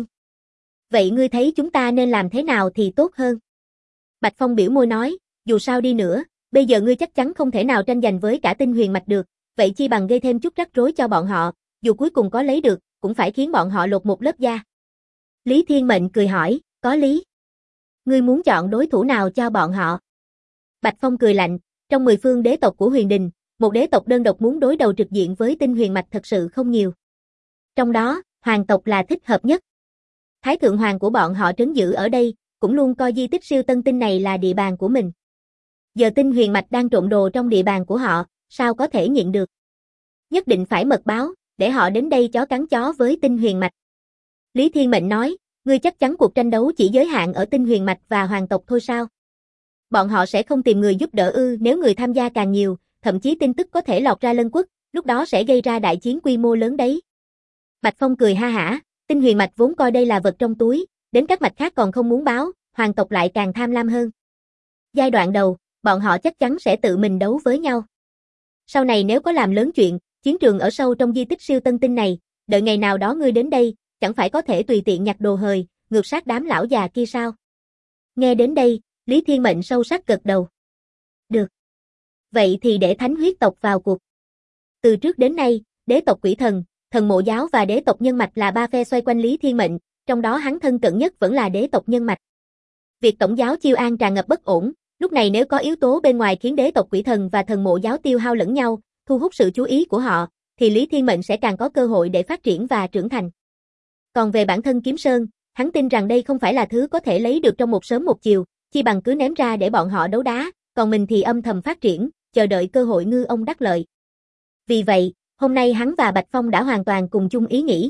Vậy ngươi thấy chúng ta nên làm thế nào thì tốt hơn? Bạch Phong biểu môi nói, dù sao đi nữa, bây giờ ngươi chắc chắn không thể nào tranh giành với cả tinh huyền mạch được, vậy chi bằng gây thêm chút rắc rối cho bọn họ, dù cuối cùng có lấy được, cũng phải khiến bọn họ lột một lớp da. Lý Thiên Mệnh cười hỏi, có lý. Ngươi muốn chọn đối thủ nào cho bọn họ? Bạch Phong cười lạnh, trong 10 phương đế tộc của huyền đình, một đế tộc đơn độc muốn đối đầu trực diện với tinh huyền mạch thật sự không nhiều. Trong đó, hoàng tộc là thích hợp nhất. Thái thượng hoàng của bọn họ trấn giữ ở đây, cũng luôn coi di tích siêu tân tinh này là địa bàn của mình. Giờ tinh huyền mạch đang trộm đồ trong địa bàn của họ, sao có thể nhịn được. Nhất định phải mật báo, để họ đến đây chó cắn chó với tinh huyền mạch. Lý Thiên Mệnh nói, ngươi chắc chắn cuộc tranh đấu chỉ giới hạn ở tinh huyền mạch và hoàng tộc thôi sao? Bọn họ sẽ không tìm người giúp đỡ ư? Nếu người tham gia càng nhiều, thậm chí tin tức có thể lọt ra Lân Quốc, lúc đó sẽ gây ra đại chiến quy mô lớn đấy. Bạch Phong cười ha hả, tinh huyền mạch vốn coi đây là vật trong túi, đến các mạch khác còn không muốn báo, hoàng tộc lại càng tham lam hơn. Giai đoạn đầu, bọn họ chắc chắn sẽ tự mình đấu với nhau. Sau này nếu có làm lớn chuyện, chiến trường ở sâu trong di tích siêu tân tinh này, đợi ngày nào đó ngươi đến đây, chẳng phải có thể tùy tiện nhặt đồ hời, ngược sát đám lão già kia sao? Nghe đến đây, Lý Thiên Mệnh sâu sắc gật đầu. Được. Vậy thì để thánh huyết tộc vào cuộc. Từ trước đến nay, đế tộc Quỷ Thần, Thần Mộ Giáo và đế tộc Nhân Mạch là ba phe xoay quanh Lý Thiên Mệnh, trong đó hắn thân cận nhất vẫn là đế tộc Nhân Mạch. Việc tổng giáo Chiêu An tràn ngập bất ổn, lúc này nếu có yếu tố bên ngoài khiến đế tộc Quỷ Thần và Thần Mộ Giáo tiêu hao lẫn nhau, thu hút sự chú ý của họ, thì Lý Thiên Mệnh sẽ càng có cơ hội để phát triển và trưởng thành. Còn về bản thân Kiếm Sơn, hắn tin rằng đây không phải là thứ có thể lấy được trong một sớm một chiều, chi bằng cứ ném ra để bọn họ đấu đá, còn mình thì âm thầm phát triển, chờ đợi cơ hội ngư ông đắc lợi. Vì vậy, hôm nay hắn và Bạch Phong đã hoàn toàn cùng chung ý nghĩ.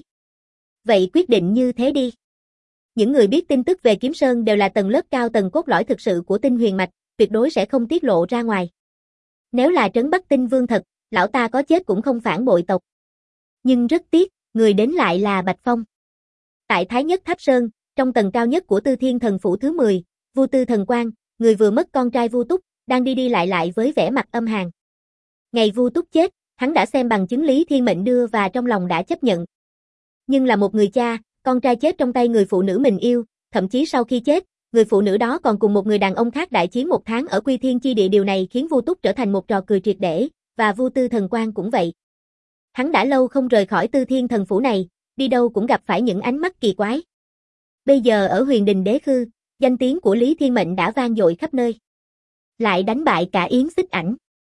Vậy quyết định như thế đi. Những người biết tin tức về Kiếm Sơn đều là tầng lớp cao tầng cốt lõi thực sự của Tinh Huyền Mạch, tuyệt đối sẽ không tiết lộ ra ngoài. Nếu là trấn Bắc Tinh Vương thật, lão ta có chết cũng không phản bội tộc. Nhưng rất tiếc, người đến lại là Bạch Phong. Tại Thái Nhất Tháp Sơn, trong tầng cao nhất của Tư Thiên Thần Phủ thứ 10, Vu Tư Thần Quang, người vừa mất con trai Vu Túc, đang đi đi lại với vẻ mặt âm hàn. Ngày Vu Túc chết, hắn đã xem bằng chứng Lý Thiên Mệnh đưa và trong lòng đã chấp nhận. Nhưng là một người cha, con trai chết trong tay người phụ nữ mình yêu, thậm chí sau khi chết, người phụ nữ đó còn cùng một người đàn ông khác đại chiến một tháng ở Quy Thiên chi địa, điều này khiến Vu Túc trở thành một trò cười triệt để, và Vu Tư Thần Quang cũng vậy. Hắn đã lâu không rời khỏi Tư Thiên Thần Phủ này, đi đâu cũng gặp phải những ánh mắt kỳ quái. Bây giờ ở Huyền Đình Đế Khư, danh tiếng của Lý Thiên Mệnh đã vang dội khắp nơi. Lại đánh bại cả Yến Xích Ảnh.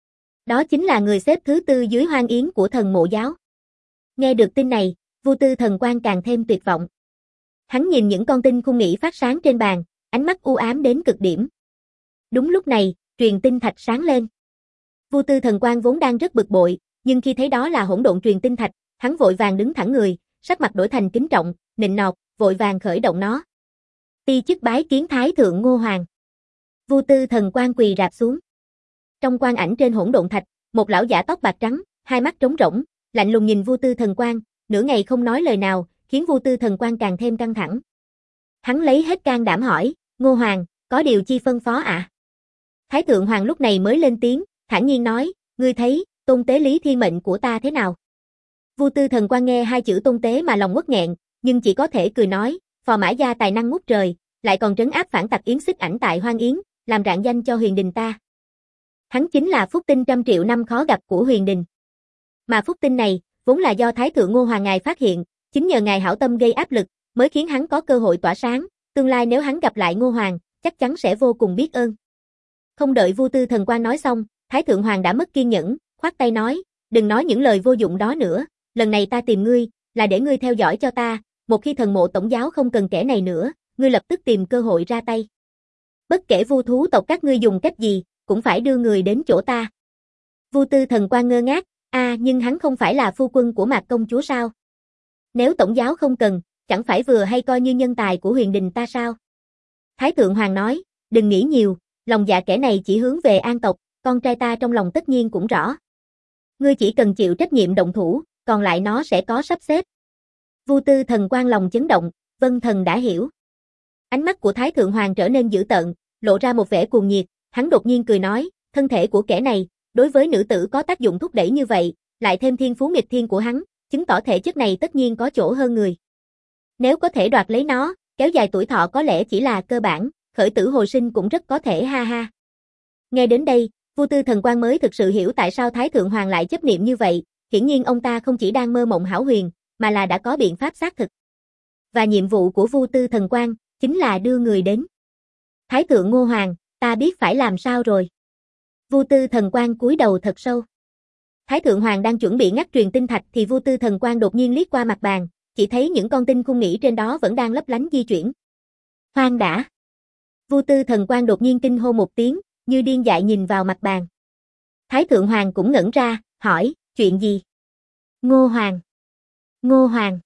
Đó chính là người xếp thứ 4 dưới Hoang Yến của Thần Mộ Giáo. Nghe được tin này, Vu Tư Thần Quang càng thêm tuyệt vọng. Hắn nhìn những con tinh khung nghĩ phát sáng trên bàn, ánh mắt u ám đến cực điểm. Đúng lúc này, truyền tinh thạch sáng lên. Vu Tư Thần Quang vốn đang rất bực bội, nhưng khi thấy đó là hỗn độn truyền tinh thạch, hắn vội vàng đứng thẳng người, sắc mặt đổi thành kính trọng, nịnh nọt, vội vàng khởi động nó. Ti chức bái kiến Thái thượng Ngô Hoàng. Vu Tư Thần Quang quỳ rạp xuống. Trong quang ảnh trên hỗn độn thạch, một lão giả tóc bạc trắng, hai mắt trống rỗng, lạnh lùng nhìn Vu Tư Thần Quang, nửa ngày không nói lời nào, khiến Vu Tư Thần Quang càng thêm căng thẳng. Hắn lấy hết can đảm hỏi, Ngô Hoàng, có điều chi phân phó ạ? Thái thượng Hoàng lúc này mới lên tiếng, thản nhiên nói, ngươi thấy, tôn tế Lý Thiên Mệnh của ta thế nào? Vu Tư Thần Quang nghe hai chữ tôn tế mà lòng uất nghẹn, nhưng chỉ có thể cười nói, phò mã gia tài năng ngút trời, lại còn trấn áp phản tặc Yến Xích Ảnh tại Hoang Yến, làm rạng danh cho Huyền Đình ta. Hắn chính là phúc tinh 100 triệu năm khó gặp của Huyền Đình. Mà phúc tinh này, vốn là do Thái thượng Ngô Hoàng ngài phát hiện, chính nhờ ngài hảo tâm gây áp lực, mới khiến hắn có cơ hội tỏa sáng, tương lai nếu hắn gặp lại Ngô Hoàng, chắc chắn sẽ vô cùng biết ơn. Không đợi Vu Tư Thần Quang nói xong, Thái thượng Hoàng đã mất kiên nhẫn, khoát tay nói, đừng nói những lời vô dụng đó nữa, lần này ta tìm ngươi, là để ngươi theo dõi cho ta, một khi Thần Mộ Tổng giáo không cần kẻ này nữa, ngươi lập tức tìm cơ hội ra tay. Bất kể vu thú tộc các ngươi dùng cách gì, cũng phải đưa người đến chỗ ta. Vu Tư Thần Quang ngơ ngác, nhưng hắn không phải là phu quân của Mạc công chúa sao? Nếu tổng giáo không cần, chẳng phải vừa hay coi như nhân tài của Huyền Đình ta sao? Thái thượng Hoàng nói, đừng nghĩ nhiều, lòng dạ kẻ này chỉ hướng về an tộc, con trai ta trong lòng tất nhiên cũng rõ. Ngươi chỉ cần chịu trách nhiệm động thủ, còn lại nó sẽ có sắp xếp. Vu Tư Thần Quang lòng chấn động, vân thần đã hiểu. Ánh mắt của Thái thượng Hoàng trở nên dữ tợn, lộ ra một vẻ cuồng nhiệt, hắn đột nhiên cười nói, thân thể của kẻ này, đối với nữ tử có tác dụng thúc đẩy như vậy, lại thêm thiên phú nghịch thiên của hắn, chứng tỏ thể chất này tất nhiên có chỗ hơn người. Nếu có thể đoạt lấy nó, kéo dài tuổi thọ có lẽ chỉ là cơ bản, khởi tử hồi sinh cũng rất có thể ha ha. Nghe đến đây, Vu Tư Thần Quang mới thực sự hiểu tại sao Thái thượng Hoàng lại chấp niệm như vậy, hiển nhiên ông ta không chỉ đang mơ mộng hão huyền, mà là đã có biện pháp xác thực. Và nhiệm vụ của Vu Tư Thần Quang chính là đưa người đến. Thái thượng Ngô Hoàng, ta biết phải làm sao rồi. Vu Tư Thần Quang cúi đầu thật sâu. Thái thượng Hoàng đang chuẩn bị ngắt truyền tinh thạch thì Vu Tư Thần Quang đột nhiên liếc qua mặt bàn, chỉ thấy những con tinh khung nghĩ trên đó vẫn đang lấp lánh di chuyển. Khoan đã. Vu Tư Thần Quang đột nhiên kinh hô một tiếng, như điên dại nhìn vào mặt bàn. Thái thượng Hoàng cũng ngẩn ra, hỏi, chuyện gì? Ngô Hoàng. Ngô Hoàng.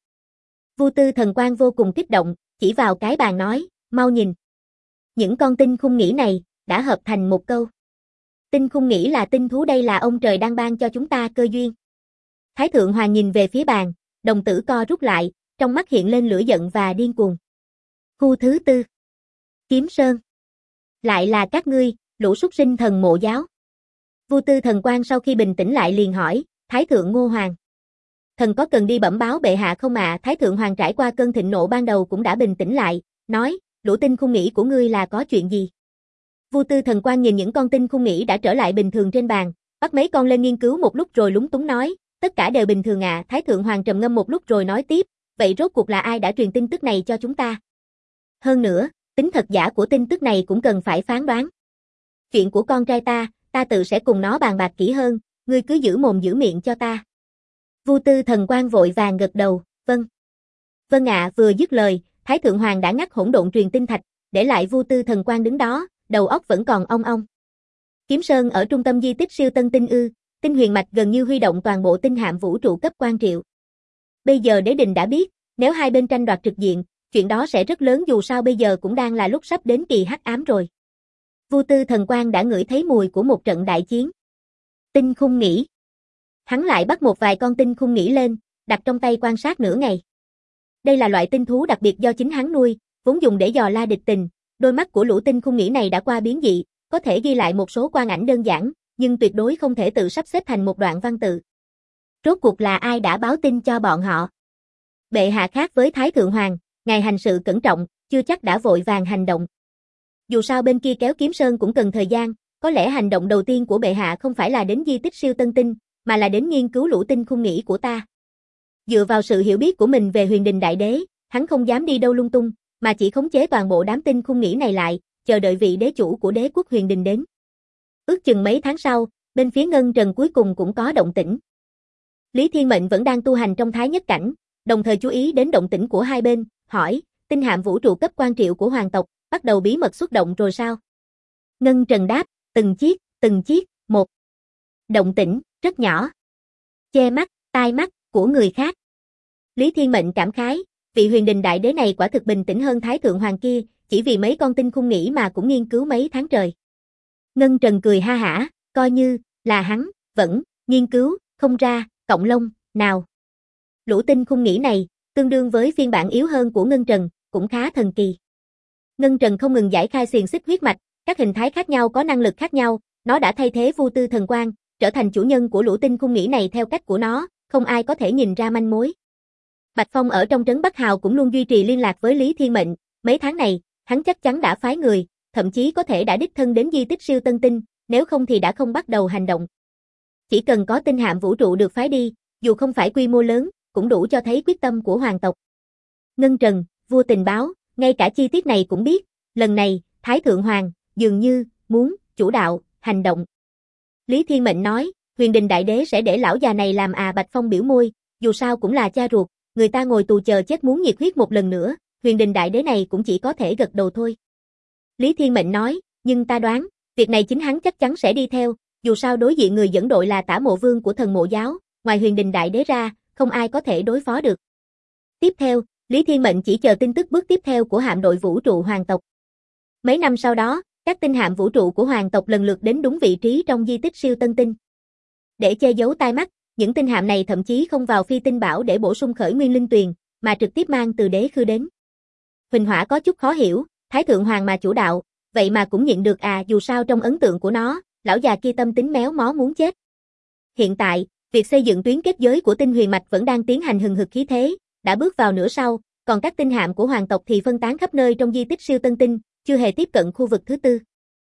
Vu Tư Thần Quang vô cùng kích động, chỉ vào cái bàn nói, mau nhìn. Những con tinh khung nghĩ này, đã hợp thành một câu. Tinh khung nghĩ là tinh thú, đây là ông trời đang ban cho chúng ta cơ duyên. Thái thượng Hoàng nhìn về phía bàn, đồng tử co rút lại, trong mắt hiện lên lửa giận và điên cuồng. Khu thứ 4. Kiếm Sơn. Lại là các ngươi, lũ súc sinh Thần Mộ Giáo. Vu Tư Thần Quang sau khi bình tĩnh lại liền hỏi, Thái thượng Ngô Hoàng. Thần có cần đi bẩm báo bệ hạ không ạ? Thái thượng hoàng trải qua cơn thịnh nộ ban đầu cũng đã bình tĩnh lại, nói, lũ tinh khung nghĩ của ngươi là có chuyện gì? Vu Tư Thần Quan nhìn những con tinh khung nghĩ đã trở lại bình thường trên bàn, bắt mấy con lên nghiên cứu một lúc rồi lúng túng nói, tất cả đều bình thường ạ. Thái thượng hoàng trầm ngâm một lúc rồi nói tiếp, vậy rốt cuộc là ai đã truyền tin tức này cho chúng ta? Hơn nữa, tính thật giả của tin tức này cũng cần phải phán đoán. Chuyện của con trai ta tự sẽ cùng nó bàn bạc kỹ hơn, ngươi cứ giữ mồm giữ miệng cho ta. Vu Tư Thần Quan vội vàng gật đầu, vâng. Vâng ạ, vừa dứt lời, Thái thượng hoàng đã ngắt hỗn độn truyền tinh thạch, để lại Vu Tư Thần Quan đứng đó, đầu óc vẫn còn ong ong. Kiếm Sơn ở trung tâm di tích siêu tân tinh ư? Tinh huyền mạch gần như huy động toàn bộ tinh hạm vũ trụ cấp quan triệu. Bây giờ đế đình đã biết, nếu hai bên tranh đoạt trực diện, chuyện đó sẽ rất lớn, dù sao bây giờ cũng đang là lúc sắp đến kỳ hắc ám rồi. Vu Tư Thần Quan đã ngửi thấy mùi của một trận đại chiến. Tinh khung nghĩ. Hắn lại bắt một vài con tinh khung nghĩ lên, đặt trong tay quan sát nửa ngày. Đây là loại tinh thú đặc biệt do chính hắn nuôi, vốn dùng để dò la địch tình. Đôi mắt của lũ tinh khung nghĩ này đã qua biến dị, có thể ghi lại một số quang ảnh đơn giản, nhưng tuyệt đối không thể tự sắp xếp thành một đoạn văn tự. Rốt cuộc là ai đã báo tin cho bọn họ? Bệ hạ khác với Thái thượng hoàng, ngài hành sự cẩn trọng, chưa chắc đã vội vàng hành động. Dù sao bên kia kéo Kiếm Sơn cũng cần thời gian, có lẽ hành động đầu tiên của bệ hạ không phải là đến di tích siêu tân tinh, mà là đến nghiên cứu lũ tinh khung nghĩ của ta. Dựa vào sự hiểu biết của mình về Huyền Đình Đại Đế, hắn không dám đi đâu lung tung, mà chỉ khống chế toàn bộ đám tinh khung nghĩ này lại, chờ đợi vị đế chủ của đế quốc Huyền Đình đến. Ước chừng mấy tháng sau, bên phía Ngân Trần cuối cùng cũng có động tĩnh. Lý Thiên Mệnh vẫn đang tu hành trong Thái Nhất Cảnh, đồng thời chú ý đến động tĩnh của hai bên, hỏi, tinh hạm vũ trụ cấp quan triệu của hoàng tộc, bắt đầu bí mật xuất động rồi sao? Ngân Trần đáp, từng chiếc, một. Động tĩnh, rất nhỏ. Che mắt, tai mắt, của người khác. Lý Thiên Mệnh cảm khái, vị Huyền Đình Đại Đế này quả thực bình tĩnh hơn Thái thượng hoàng kia, chỉ vì mấy con tinh khung nghĩ mà cũng nghiên cứu mấy tháng trời. Ngân Trần cười ha hả, coi như là hắn vẫn nghiên cứu không ra cộng lông nào. Lũ tinh khung nghĩ này, tương đương với phiên bản yếu hơn của Ngân Trần, cũng khá thần kỳ. Ngân Trần không ngừng giải khai xiềng xích huyết mạch, các hình thái khác nhau có năng lực khác nhau, nó đã thay thế Vu Tư Thần Quan, trở thành chủ nhân của lũ tinh khung nghĩ này theo cách của nó, không ai có thể nhìn ra manh mối. Bạch Phong ở trong trấn Bắc Hào cũng luôn duy trì liên lạc với Lý Thiên Mệnh, mấy tháng này, hắn chắc chắn đã phái người, thậm chí có thể đã đích thân đến di tích siêu tân tinh, nếu không thì đã không bắt đầu hành động. Chỉ cần có tinh hạm vũ trụ được phái đi, dù không phải quy mô lớn, cũng đủ cho thấy quyết tâm của hoàng tộc. Ngân Trần, vua tình báo, ngay cả chi tiết này cũng biết, lần này, Thái thượng hoàng, dường như, muốn, chủ đạo, hành động. Lý Thiên Mệnh nói, Huyền Đình Đại Đế sẽ để lão già này làm à? Bạch Phong biểu môi, dù sao cũng là cha ruột, người ta ngồi tù chờ chết muốn nhiệt huyết một lần nữa, Huyền Đình Đại Đế này cũng chỉ có thể gật đầu thôi. Lý Thiên Mệnh nói, nhưng ta đoán, việc này chính hắn chắc chắn sẽ đi theo, dù sao đối diện người dẫn đội là Tả Mộ Vương của Thần Mộ Giáo, ngoài Huyền Đình Đại Đế ra, không ai có thể đối phó được. Tiếp theo, Lý Thiên Mệnh chỉ chờ tin tức bước tiếp theo của hạm đội vũ trụ hoàng tộc. Mấy năm sau đó, các tinh hạm vũ trụ của hoàng tộc lần lượt đến đúng vị trí trong di tích siêu tân tinh. Để che giấu tai mắt, những tinh hạm này thậm chí không vào phi tinh bảo để bổ sung khởi nguyên linh tuyền, mà trực tiếp mang từ đế khư đến. Huỳnh Hỏa có chút khó hiểu, Thái thượng hoàng mà chủ đạo, vậy mà cũng nhịn được à? Dù sao trong ấn tượng của nó, lão già kia tâm tính méo mó muốn chết. Hiện tại, việc xây dựng tuyến kết giới của tinh huyền mạch vẫn đang tiến hành hừng hực khí thế, đã bước vào nửa sau, còn các tinh hạm của hoàng tộc thì phân tán khắp nơi trong di tích siêu tân tinh, chưa hề tiếp cận khu vực thứ tư.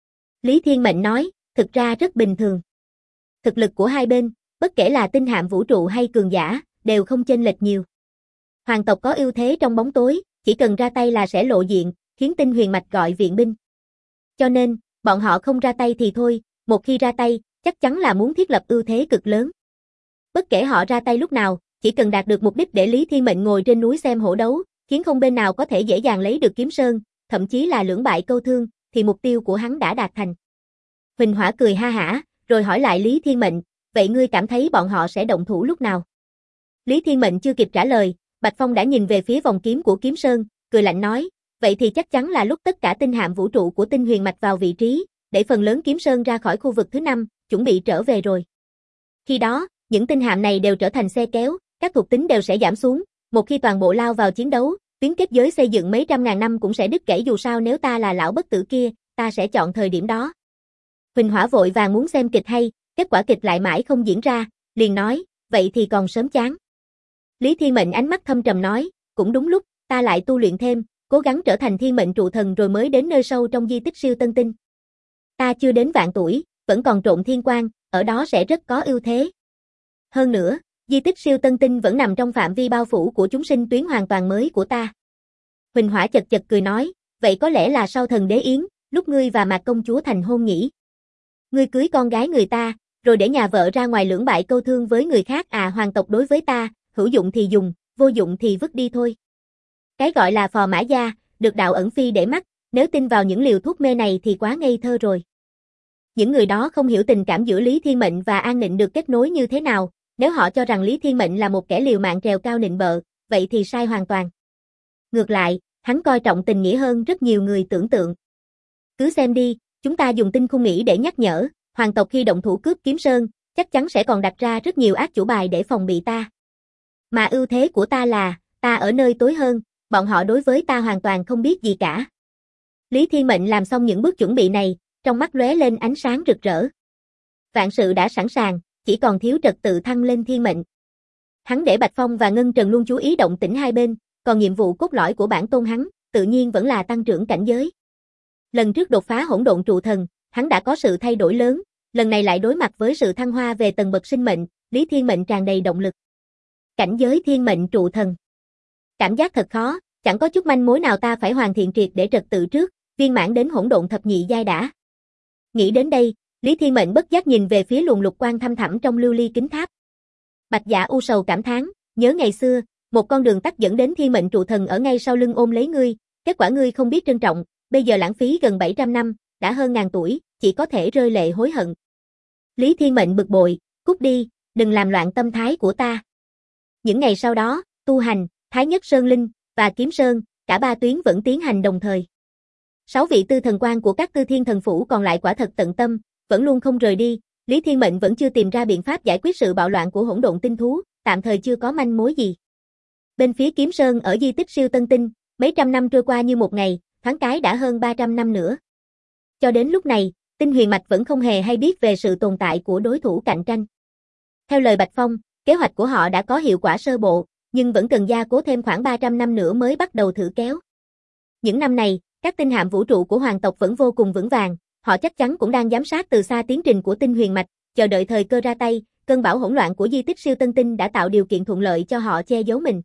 Lý Thiên Mệnh nói, thực ra rất bình thường. Thực lực của hai bên, bất kể là tinh hạm vũ trụ hay cường giả, đều không chênh lệch nhiều. Hoàng tộc có ưu thế trong bóng tối, chỉ cần ra tay là sẽ lộ diện, khiến tinh huyền mạch gọi viện binh. Cho nên, bọn họ không ra tay thì thôi, một khi ra tay, chắc chắn là muốn thiết lập ưu thế cực lớn. Bất kể họ ra tay lúc nào, chỉ cần đạt được mục đích để Lý Thiên Mệnh ngồi trên núi xem hổ đấu, khiến không bên nào có thể dễ dàng lấy được Kiếm Sơn, thậm chí là lưỡng bại câu thương, thì mục tiêu của hắn đã đạt thành. Huỳnh Hỏa cười ha hả, rồi hỏi lại Lý Thiên Mệnh, vậy ngươi cảm thấy bọn họ sẽ động thủ lúc nào? Lý Thiên Mệnh chưa kịp trả lời, Bạch Phong đã nhìn về phía vòng kiếm của Kiếm Sơn, cười lạnh nói, vậy thì chắc chắn là lúc tất cả tinh hạm vũ trụ của tinh huyền mạch vào vị trí, để phần lớn Kiếm Sơn ra khỏi khu vực thứ 5, chuẩn bị trở về rồi. Khi đó, những tinh hạm này đều trở thành xe kéo, các thuộc tính đều sẽ giảm xuống, một khi toàn bộ lao vào chiến đấu, tuyến kết giới xây dựng mấy trăm ngàn năm cũng sẽ đứt gãy. Dù sao nếu ta là lão bất tử kia, ta sẽ chọn thời điểm đó. Huỳnh Hỏa vội vàng muốn xem kịch hay, kết quả kịch lại mãi không diễn ra, liền nói, vậy thì còn sớm chán. Lý Thiên Mệnh ánh mắt thâm trầm nói, cũng đúng lúc, ta lại tu luyện thêm, cố gắng trở thành thiên mệnh trụ thần rồi mới đến nơi sâu trong di tích siêu tân tinh. Ta chưa đến vạn tuổi, vẫn còn trộn thiên quang, ở đó sẽ rất có ưu thế. Hơn nữa, di tích siêu tân tinh vẫn nằm trong phạm vi bao phủ của chúng sinh tuyến hoàn toàn mới của ta. Huỳnh Hỏa chật chật cười nói, vậy có lẽ là sau thần đế yến, lúc ngươi và Mạc công chúa thành hôn nhỉ? Ngươi cưới con gái người ta, rồi để nhà vợ ra ngoài lưỡng bại câu thương với người khác à? Hoàng tộc đối với ta, hữu dụng thì dùng, vô dụng thì vứt đi thôi. Cái gọi là phò mã gia, được đạo ẩn phi để mắt, nếu tin vào những liều thuốc mê này thì quá ngây thơ rồi. Những người đó không hiểu tình cảm giữa Lý Thiên Mệnh và An Nịnh được kết nối như thế nào, nếu họ cho rằng Lý Thiên Mệnh là một kẻ liều mạng trèo cao nịnh bợ, vậy thì sai hoàn toàn. Ngược lại, hắn coi trọng tình nghĩa hơn rất nhiều người tưởng tượng. Cứ xem đi, chúng ta dùng tinh khung nghĩ để nhắc nhở, hoàng tộc khi động thủ cướp Kiếm Sơn, chắc chắn sẽ còn đặt ra rất nhiều ác chủ bài để phòng bị ta. Mà ưu thế của ta là, ta ở nơi tối hơn, bọn họ đối với ta hoàn toàn không biết gì cả. Lý Thiên Mệnh làm xong những bước chuẩn bị này, trong mắt lóe lên ánh sáng rực rỡ. Vạn sự đã sẵn sàng, chỉ còn thiếu trật tự thăng lên thiên mệnh. Hắn để Bạch Phong và Ngân Trần luôn chú ý động tĩnh hai bên, còn nhiệm vụ cốt lõi của bản tôn hắn, tự nhiên vẫn là tăng trưởng cảnh giới. Lần trước đột phá hỗn độn trụ thần, hắn đã có sự thay đổi lớn, lần này lại đối mặt với sự thăng hoa về tầng bậc sinh mệnh, Lý Thiên Mệnh tràn đầy động lực. Cảnh giới thiên mệnh trụ thần. Cảm giác thật khó, chẳng có chút manh mối nào, ta phải hoàn thiện triệt để trật tự trước, viên mãn đến hỗn độn thập nhị giai đã. Nghĩ đến đây, Lý Thiên Mệnh bất giác nhìn về phía luồng lục quang thăm thẳm trong lưu ly kính tháp. Bạch Dạ u sầu cảm thán, nhớ ngày xưa, một con đường tắt dẫn đến thiên mệnh trụ thần ở ngay sau lưng ôm lấy ngươi, kết quả ngươi không biết trân trọng, bây giờ lãng phí gần 700 năm, đã hơn ngàn tuổi, chỉ có thể rơi lệ hối hận. Lý Thiên Mệnh bực bội, cút đi, đừng làm loạn tâm thái của ta. Những ngày sau đó, tu hành, Thái Nhất Sơn Linh và Kiếm Sơn, cả ba tuyến vẫn tiến hành đồng thời. 6 vị tư thần quan của các tư thiên thần phủ còn lại quả thật tận tâm, vẫn luôn không rời đi, Lý Thiên Mệnh vẫn chưa tìm ra biện pháp giải quyết sự bạo loạn của hỗn độn tinh thú, tạm thời chưa có manh mối gì. Bên phía Kiếm Sơn ở di tích siêu tân tinh, mấy trăm năm trôi qua như một ngày, thoáng cái đã hơn 300 năm nữa. Cho đến lúc này, Tinh Huyền Mạch vẫn không hề hay biết về sự tồn tại của đối thủ cạnh tranh. Theo lời Bạch Phong, kế hoạch của họ đã có hiệu quả sơ bộ, nhưng vẫn cần gia cố thêm khoảng 300 năm nữa mới bắt đầu thử kéo. Những năm này, các tinh hạm vũ trụ của hoàng tộc vẫn vô cùng vững vàng, họ chắc chắn cũng đang giám sát từ xa tiến trình của Tinh Huyền Mạch, chờ đợi thời cơ ra tay, cơn bão hỗn loạn của di tích siêu tân tinh đã tạo điều kiện thuận lợi cho họ che giấu mình.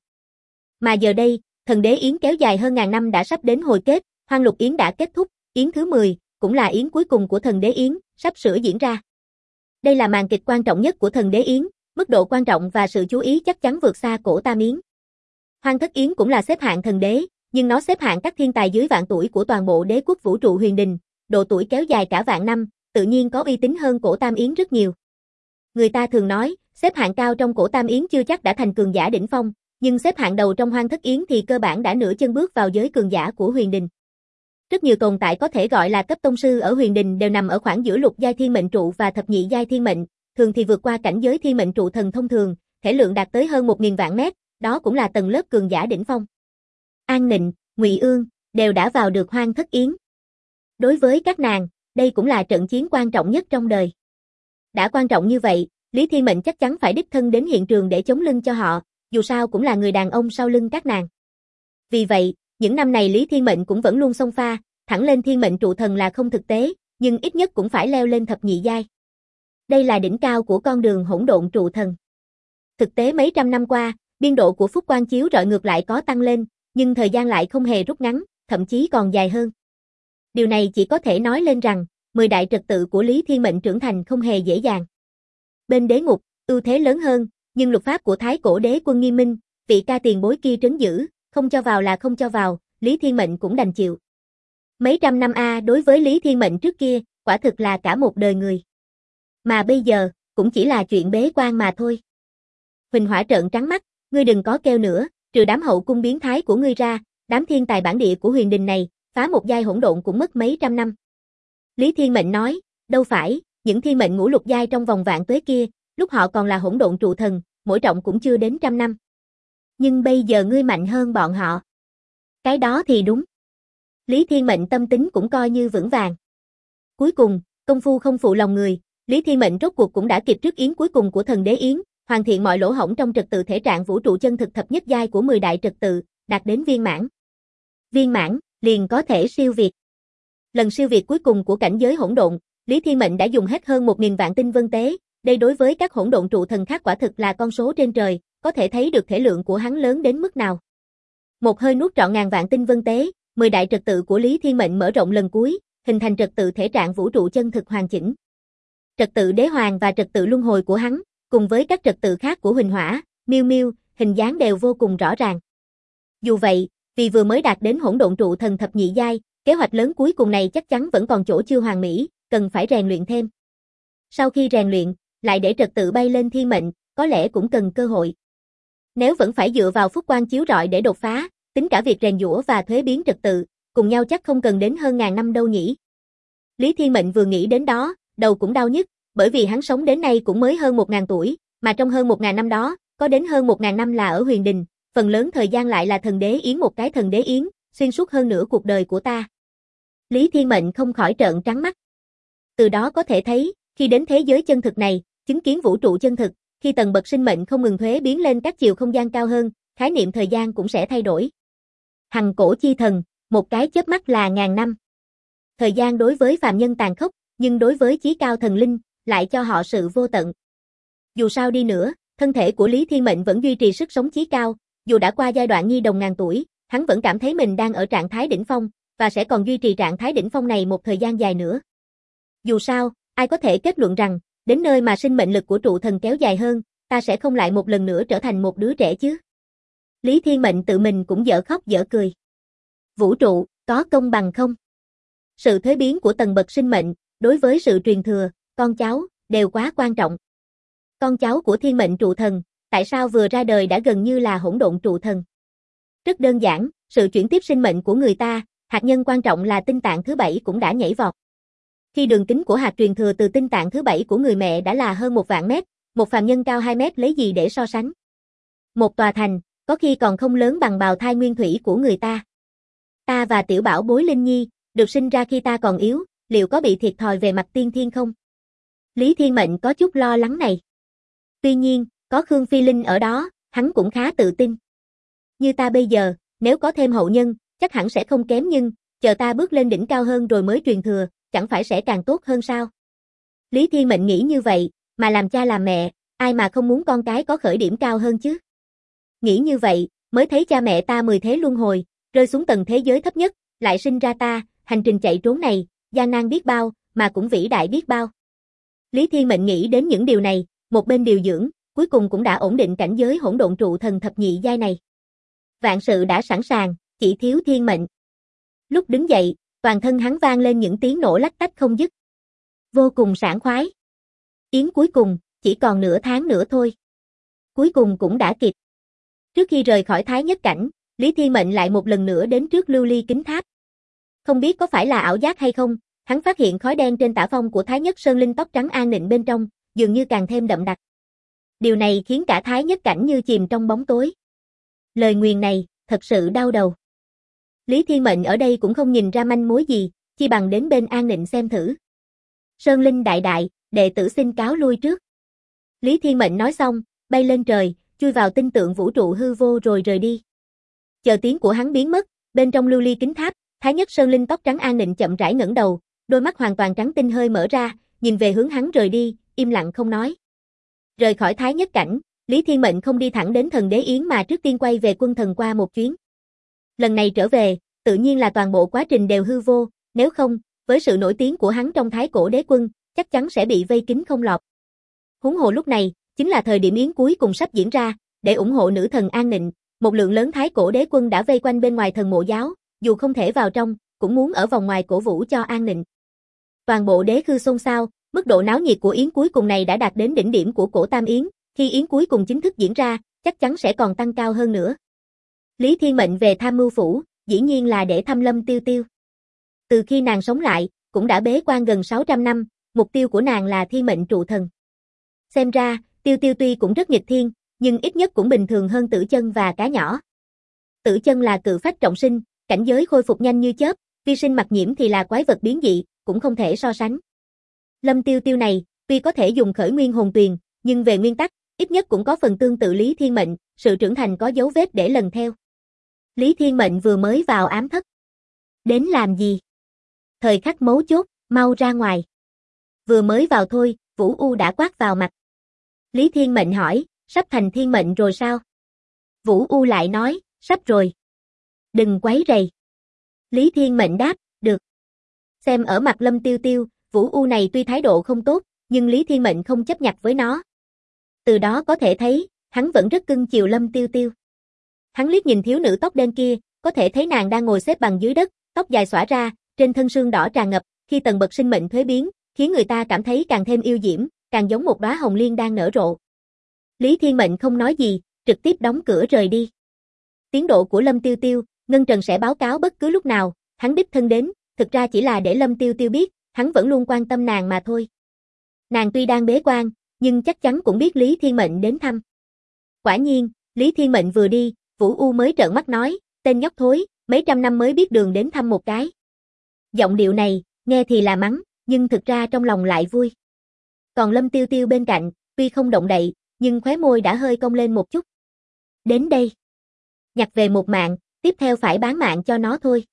Mà giờ đây, thần đế yến kéo dài hơn ngàn năm đã sắp đến hồi kết, Hoang Lục Yến đã kết thúc, yến thứ 10, cũng là yến cuối cùng của thần đế yến, sắp sửa diễn ra. Đây là màn kịch quan trọng nhất của thần đế yến, mức độ quan trọng và sự chú ý chắc chắn vượt xa cổ Tam Yến. Hoang Thất Yến cũng là xếp hạng thần đế, nhưng nó xếp hạng các thiên tài dưới vạn tuổi của toàn bộ đế quốc vũ trụ huyền đình, độ tuổi kéo dài cả vạn năm, tự nhiên có uy tín hơn cổ Tam Yến rất nhiều. Người ta thường nói, xếp hạng cao trong cổ Tam Yến chưa chắc đã thành cường giả đỉnh phong, nhưng xếp hạng đầu trong Hoang Thất Yến thì cơ bản đã nửa chân bước vào giới cường giả của huyền đình. Rất nhiều tồn tại có thể gọi là cấp tông sư ở huyền đình đều nằm ở khoảng giữa lục giai thiên mệnh trụ và thập nhị giai thiên mệnh, thường thì vượt qua cảnh giới thiên mệnh trụ thần thông thường, thể lượng đạt tới hơn 1000 vạn mét, đó cũng là tầng lớp cường giả đỉnh phong. An Nịnh, Ngụy Ương đều đã vào được Hoang Thất Yến. Đối với các nàng, đây cũng là trận chiến quan trọng nhất trong đời. Đã quan trọng như vậy, Lý Thiên Mệnh chắc chắn phải đích thân đến hiện trường để chống lưng cho họ, dù sao cũng là người đàn ông sau lưng các nàng. Vì vậy, những năm này Lý Thiên Mệnh cũng vẫn luôn xông pha, thẳng lên thiên mệnh trụ thần là không thực tế, nhưng ít nhất cũng phải leo lên thập nhị giai. Đây là đỉnh cao của con đường hỗn độn trụ thần. Thực tế mấy trăm năm qua, biên độ của phúc quang chiếu rọi ngược lại có tăng lên, nhưng thời gian lại không hề rút ngắn, thậm chí còn dài hơn. Điều này chỉ có thể nói lên rằng, 10 đại trật tự của Lý Thiên Mệnh trưởng thành không hề dễ dàng. Bên đế ngục, ưu thế lớn hơn, nhưng luật pháp của Thái Cổ Đế Quân nghiêm minh, vị ca tiền bối kia trấn giữ, không cho vào là không cho vào, Lý Thiên Mệnh cũng đành chịu. Mấy trăm năm đối với Lý Thiên Mệnh trước kia, quả thực là cả một đời người. Mà bây giờ, cũng chỉ là chuyện bế quan mà thôi. Huỳnh Hỏa trợn trắng mắt, ngươi đừng có kêu nữa, trừ đám hậu cung biến thái của ngươi ra, đám thiên tài bản địa của huyền đình này, phá một giai hỗn độn cũng mất mấy trăm năm. Lý Thiên Mệnh nói, đâu phải, những thiên mệnh ngũ lục giai trong vòng vạn tuế kia, lúc họ còn là hỗn độn trụ thần, mỗi trọng cũng chưa đến trăm năm. Nhưng bây giờ ngươi mạnh hơn bọn họ. Cái đó thì đúng. Lý Thiên Mệnh tâm tính cũng coi như vững vàng. Cuối cùng, công phu không phụ lòng người, Lý Thiên Mệnh rốt cuộc cũng đã kịp trước yến cuối cùng của thần đế yến, hoàn thiện mọi lỗ hổng trong trật tự thể trạng vũ trụ chân thực thập nhất giai của 10 đại trật tự, đạt đến viên mãn. Viên mãn, liền có thể siêu việt. Lần siêu việt cuối cùng của cảnh giới hỗn độn, Lý Thiên Mệnh đã dùng hết hơn 1000 vạn tinh vân tế, đây đối với các hỗn độn trụ thần khác quả thực là con số trên trời, có thể thấy được thể lượng của hắn lớn đến mức nào. Một hơi nuốt trọn ngàn vạn tinh vân tế, 10 đại trật tự của Lý Thiên Mệnh mở rộng lần cuối, hình thành trật tự thể trạng vũ trụ chân thực hoàn chỉnh. Trật tự đế hoàng và trật tự luân hồi của hắn, cùng với các trật tự khác của Huỳnh Hỏa, Miêu Miêu, hình dáng đều vô cùng rõ ràng. Dù vậy, vì vừa mới đạt đến hỗn độn trụ thần thập nhị giai, kế hoạch lớn cuối cùng này chắc chắn vẫn còn chỗ chưa hoàn mỹ, cần phải rèn luyện thêm. Sau khi rèn luyện, lại để trật tự bay lên thiên mệnh, có lẽ cũng cần cơ hội. Nếu vẫn phải dựa vào phúc quang chiếu rọi để đột phá, tính cả việc rèn giũa và thuế biến trật tự, cùng nhau chắc không cần đến hơn ngàn năm đâu nhỉ. Lý Thiên Mệnh vừa nghĩ đến đó, đầu cũng đau nhức, bởi vì hắn sống đến nay cũng mới hơn 1000 tuổi, mà trong hơn 1000 năm đó, có đến hơn 1000 năm là ở Huyền Đình, phần lớn thời gian lại là thần đế yến một cái thần đế yến, xuyên suốt hơn nửa cuộc đời của ta. Lý Thiên Mệnh không khỏi trợn trắng mắt. Từ đó có thể thấy, khi đến thế giới chân thực này, chứng kiến vũ trụ chân thực, khi tầng bậc sinh mệnh không ngừng thuế biến lên các chiều không gian cao hơn, khái niệm thời gian cũng sẽ thay đổi. Hằng cổ chi thần, một cái chớp mắt là ngàn năm. Thời gian đối với phàm nhân tàn khốc, nhưng đối với chí cao thần linh, lại cho họ sự vô tận. Dù sao đi nữa, thân thể của Lý Thiên Mệnh vẫn duy trì sức sống chí cao, dù đã qua giai đoạn nhi đồng ngàn tuổi, hắn vẫn cảm thấy mình đang ở trạng thái đỉnh phong, và sẽ còn duy trì trạng thái đỉnh phong này một thời gian dài nữa. Dù sao, ai có thể kết luận rằng, đến nơi mà sinh mệnh lực của trụ thần kéo dài hơn, ta sẽ không lại một lần nữa trở thành một đứa trẻ chứ. Lý Thiên Mệnh tự mình cũng dở khóc dở cười. Vũ trụ, có công bằng không? Sự thuế biến của tầng bậc sinh mệnh, đối với sự truyền thừa, con cháu, đều quá quan trọng. Con cháu của thiên mệnh trụ thần, tại sao vừa ra đời đã gần như là hỗn độn trụ thần? Rất đơn giản, sự chuyển tiếp sinh mệnh của người ta, hạt nhân quan trọng là tinh tạng thứ 7 cũng đã nhảy vọt. Khi đường kính của hạt truyền thừa từ tinh tạng thứ 7 của người mẹ đã là hơn 1 vạn mét, một phàm nhân cao 2 mét lấy gì để so sánh? Một tòa thành, có khi còn không lớn bằng bào thai nguyên thủy của người ta. Ta và tiểu bảo bối Linh Nhi, được sinh ra khi ta còn yếu, liệu có bị thiệt thòi về mặt tiên thiên không? Lý Thiên Mệnh có chút lo lắng này. Tuy nhiên, có Khương Phi Linh ở đó, hắn cũng khá tự tin. Như ta bây giờ, nếu có thêm hậu nhân, chắc hẳn sẽ không kém nhưng, chờ ta bước lên đỉnh cao hơn rồi mới truyền thừa, chẳng phải sẽ càng tốt hơn sao? Lý Thiên Mệnh nghĩ như vậy, mà làm cha làm mẹ, ai mà không muốn con cái có khởi điểm cao hơn chứ? Nghĩ như vậy, mới thấy cha mẹ ta 10 thế luân hồi, rơi xuống tầng thế giới thấp nhất, lại sinh ra ta, hành trình chạy trốn này, gian nan biết bao, mà cũng vĩ đại biết bao. Lý Thiên Mệnh nghĩ đến những điều này, một bên điều dưỡng, cuối cùng cũng đã ổn định cảnh giới hỗn độn trụ thần thập nhị giai này. Vạn sự đã sẵn sàng, chỉ thiếu Thiên Mệnh. Lúc đứng dậy, toàn thân hắn vang lên những tiếng nổ lách tách không dứt. Vô cùng sảng khoái. Yến cuối cùng, chỉ còn nửa tháng nữa thôi. Cuối cùng cũng đã kịp. Trước khi rời khỏi Thái Nhất Cảnh, Lý Thiên Mệnh lại một lần nữa đến trước lưu ly kính tháp. Không biết có phải là ảo giác hay không, hắn phát hiện khói đen trên tả phong của Thái Nhất Sơn Linh tóc trắng an nịnh bên trong, dường như càng thêm đậm đặc. Điều này khiến cả Thái Nhất Cảnh như chìm trong bóng tối. Lời nguyền này, thật sự đau đầu. Lý Thiên Mệnh ở đây cũng không nhìn ra manh mối gì, chi bằng đến bên an nịnh xem thử. Sơn Linh đại đại, đệ tử xin cáo lui trước. Lý Thiên Mệnh nói xong, bay lên trời, chui vào tinh tượng vũ trụ hư vô rồi rời đi. Chờ tiếng của hắn biến mất, bên trong lưu ly kính tháp, Thái Nhất Sơn Linh tóc trắng an nịnh chậm rãi ngẩng đầu, đôi mắt hoàn toàn trắng tinh hơi mở ra, nhìn về hướng hắn rời đi, im lặng không nói. Rời khỏi Thái Nhất Cảnh, Lý Thiên Mệnh không đi thẳng đến thần đế yến mà trước tiên quay về quân thần qua một chuyến. Lần này trở về, tự nhiên là toàn bộ quá trình đều hư vô, nếu không, với sự nổi tiếng của hắn trong Thái Cổ Đế Quân, chắc chắn sẽ bị vây kín không lọt. Huống hồ lúc này, chính là thời điểm yến cuối cùng sắp diễn ra, để ủng hộ nữ thần An Nịnh, một lượng lớn Thái Cổ Đế Quân đã vây quanh bên ngoài thần mộ giáo, dù không thể vào trong, cũng muốn ở vòng ngoài cổ vũ cho An Nịnh. Toàn bộ đế khư xôn xao, mức độ náo nhiệt của yến cuối cùng này đã đạt đến đỉnh điểm của cổ Tam Yến, khi yến cuối cùng chính thức diễn ra, chắc chắn sẽ còn tăng cao hơn nữa. Lý Thiên Mệnh về Tham Mưu Phủ, dĩ nhiên là để thăm Lâm Tiêu Tiêu. Từ khi nàng sống lại, cũng đã bế quan gần 600 năm, mục tiêu của nàng là Thiên Mệnh trụ thần. Xem ra, Tiêu Tiêu tuy cũng rất nghịch thiên, nhưng ít nhất cũng bình thường hơn Tử Chân và Cá Nhỏ. Tử Chân là cự phách trọng sinh, cảnh giới khôi phục nhanh như chớp, vi sinh mặc nhiễm thì là quái vật biến dị, cũng không thể so sánh. Lâm Tiêu Tiêu này, tuy có thể dùng khởi nguyên hồn tuyền, nhưng về nguyên tắc, ít nhất cũng có phần tương tự Lý Thiên Mệnh, sự trưởng thành có dấu vết để lần theo. Lý Thiên Mệnh vừa mới vào ám thất. Đến làm gì? Thời khắc mấu chốt, mau ra ngoài. Vừa mới vào thôi, Vũ U đã quát vào mặt. Lý Thiên Mệnh hỏi, sắp thành thiên mệnh rồi sao? Vũ U lại nói, sắp rồi. Đừng quấy rầy. Lý Thiên Mệnh đáp, được. Xem ở mặt Lâm Tiêu Tiêu, Vũ U này tuy thái độ không tốt, nhưng Lý Thiên Mệnh không chấp nhặt với nó. Từ đó có thể thấy, hắn vẫn rất cưng chiều Lâm Tiêu Tiêu. Hắn liếc nhìn thiếu nữ tóc đen kia, có thể thấy nàng đang ngồi xếp bằng dưới đất, tóc dài xõa ra, trên thân xương đỏ tràn ngập, khi tầng bậc sinh mệnh thuế biến, khiến người ta cảm thấy càng thêm yêu diễm, càng giống một đóa hồng liên đang nở rộ. Lý Thiên Mệnh không nói gì, trực tiếp đóng cửa rời đi. Tiến độ của Lâm Tiêu Tiêu, Ngân Trần sẽ báo cáo bất cứ lúc nào, hắn đích thân đến, thực ra chỉ là để Lâm Tiêu Tiêu biết, hắn vẫn luôn quan tâm nàng mà thôi. Nàng tuy đang bế quan, nhưng chắc chắn cũng biết Lý Thiên Mệnh đến thăm. Quả nhiên, Lý Thiên Mệnh vừa đi, Vũ U mới trợn mắt nói, tên nhóc thối, mấy trăm năm mới biết đường đến thăm một cái. Giọng điệu này, nghe thì là mắng, nhưng thực ra trong lòng lại vui. Còn Lâm Tiêu Tiêu bên cạnh, tuy không động đậy, nhưng khóe môi đã hơi cong lên một chút. Đến đây. Nhặt về một mạng, tiếp theo phải bán mạng cho nó thôi.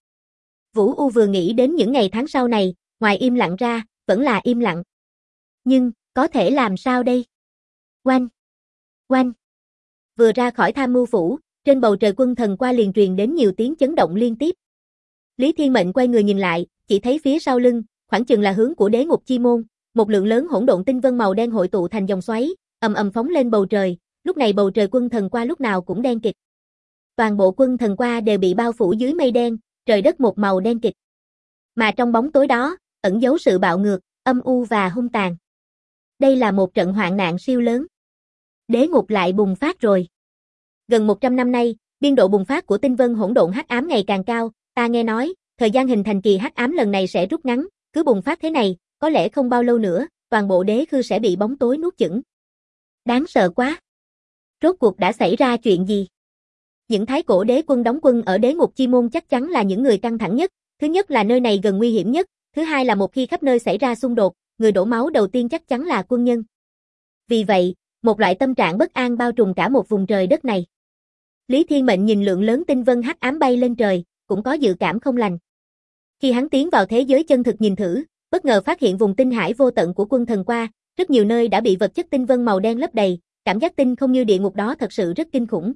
Vũ U vừa nghĩ đến những ngày tháng sau này, ngoài im lặng ra, vẫn là im lặng. Nhưng, có thể làm sao đây? Oanh! Oanh! Vừa ra khỏi tham mưu phủ, trên bầu trời quân thần qua liền truyền đến nhiều tiếng chấn động liên tiếp. Lý Thiên Mệnh quay người nhìn lại, chỉ thấy phía sau lưng, khoảng chừng là hướng của Đế Ngục Chi Môn, một lượng lớn hỗn độn tinh vân màu đen hội tụ thành dòng xoáy, ầm ầm phóng lên bầu trời, lúc này bầu trời quân thần qua lúc nào cũng đen kịt. Toàn bộ quân thần qua đều bị bao phủ dưới mây đen, trời đất một màu đen kịt. Mà trong bóng tối đó, ẩn giấu sự bạo ngược, âm u và hung tàn. Đây là một trận hoạn nạn siêu lớn. Đế ngục lại bùng phát rồi. Gần 100 năm nay, biên độ bùng phát của tinh vân hỗn độn hắc ám ngày càng cao, ta nghe nói, thời gian hình thành kỳ hắc ám lần này sẽ rút ngắn, cứ bùng phát thế này, có lẽ không bao lâu nữa, toàn bộ đế khư sẽ bị bóng tối nuốt chửng. Đáng sợ quá. Rốt cuộc đã xảy ra chuyện gì? Những thái cổ đế quân đóng quân ở Đế Ngục Chi Môn chắc chắn là những người căng thẳng nhất, thứ nhất là nơi này gần nguy hiểm nhất, thứ hai là một khi khắp nơi xảy ra xung đột, người đổ máu đầu tiên chắc chắn là quân nhân. Vì vậy, một loại tâm trạng bất an bao trùm cả một vùng trời đất này. Lý Thiên Mệnh nhìn lượng lớn tinh vân hắc ám bay lên trời, cũng có dự cảm không lành. Khi hắn tiến vào thế giới chân thực nhìn thử, bất ngờ phát hiện vùng tinh hải vô tận của quân thần qua, rất nhiều nơi đã bị vật chất tinh vân màu đen lấp đầy, cảm giác tinh không như địa ngục đó thật sự rất kinh khủng.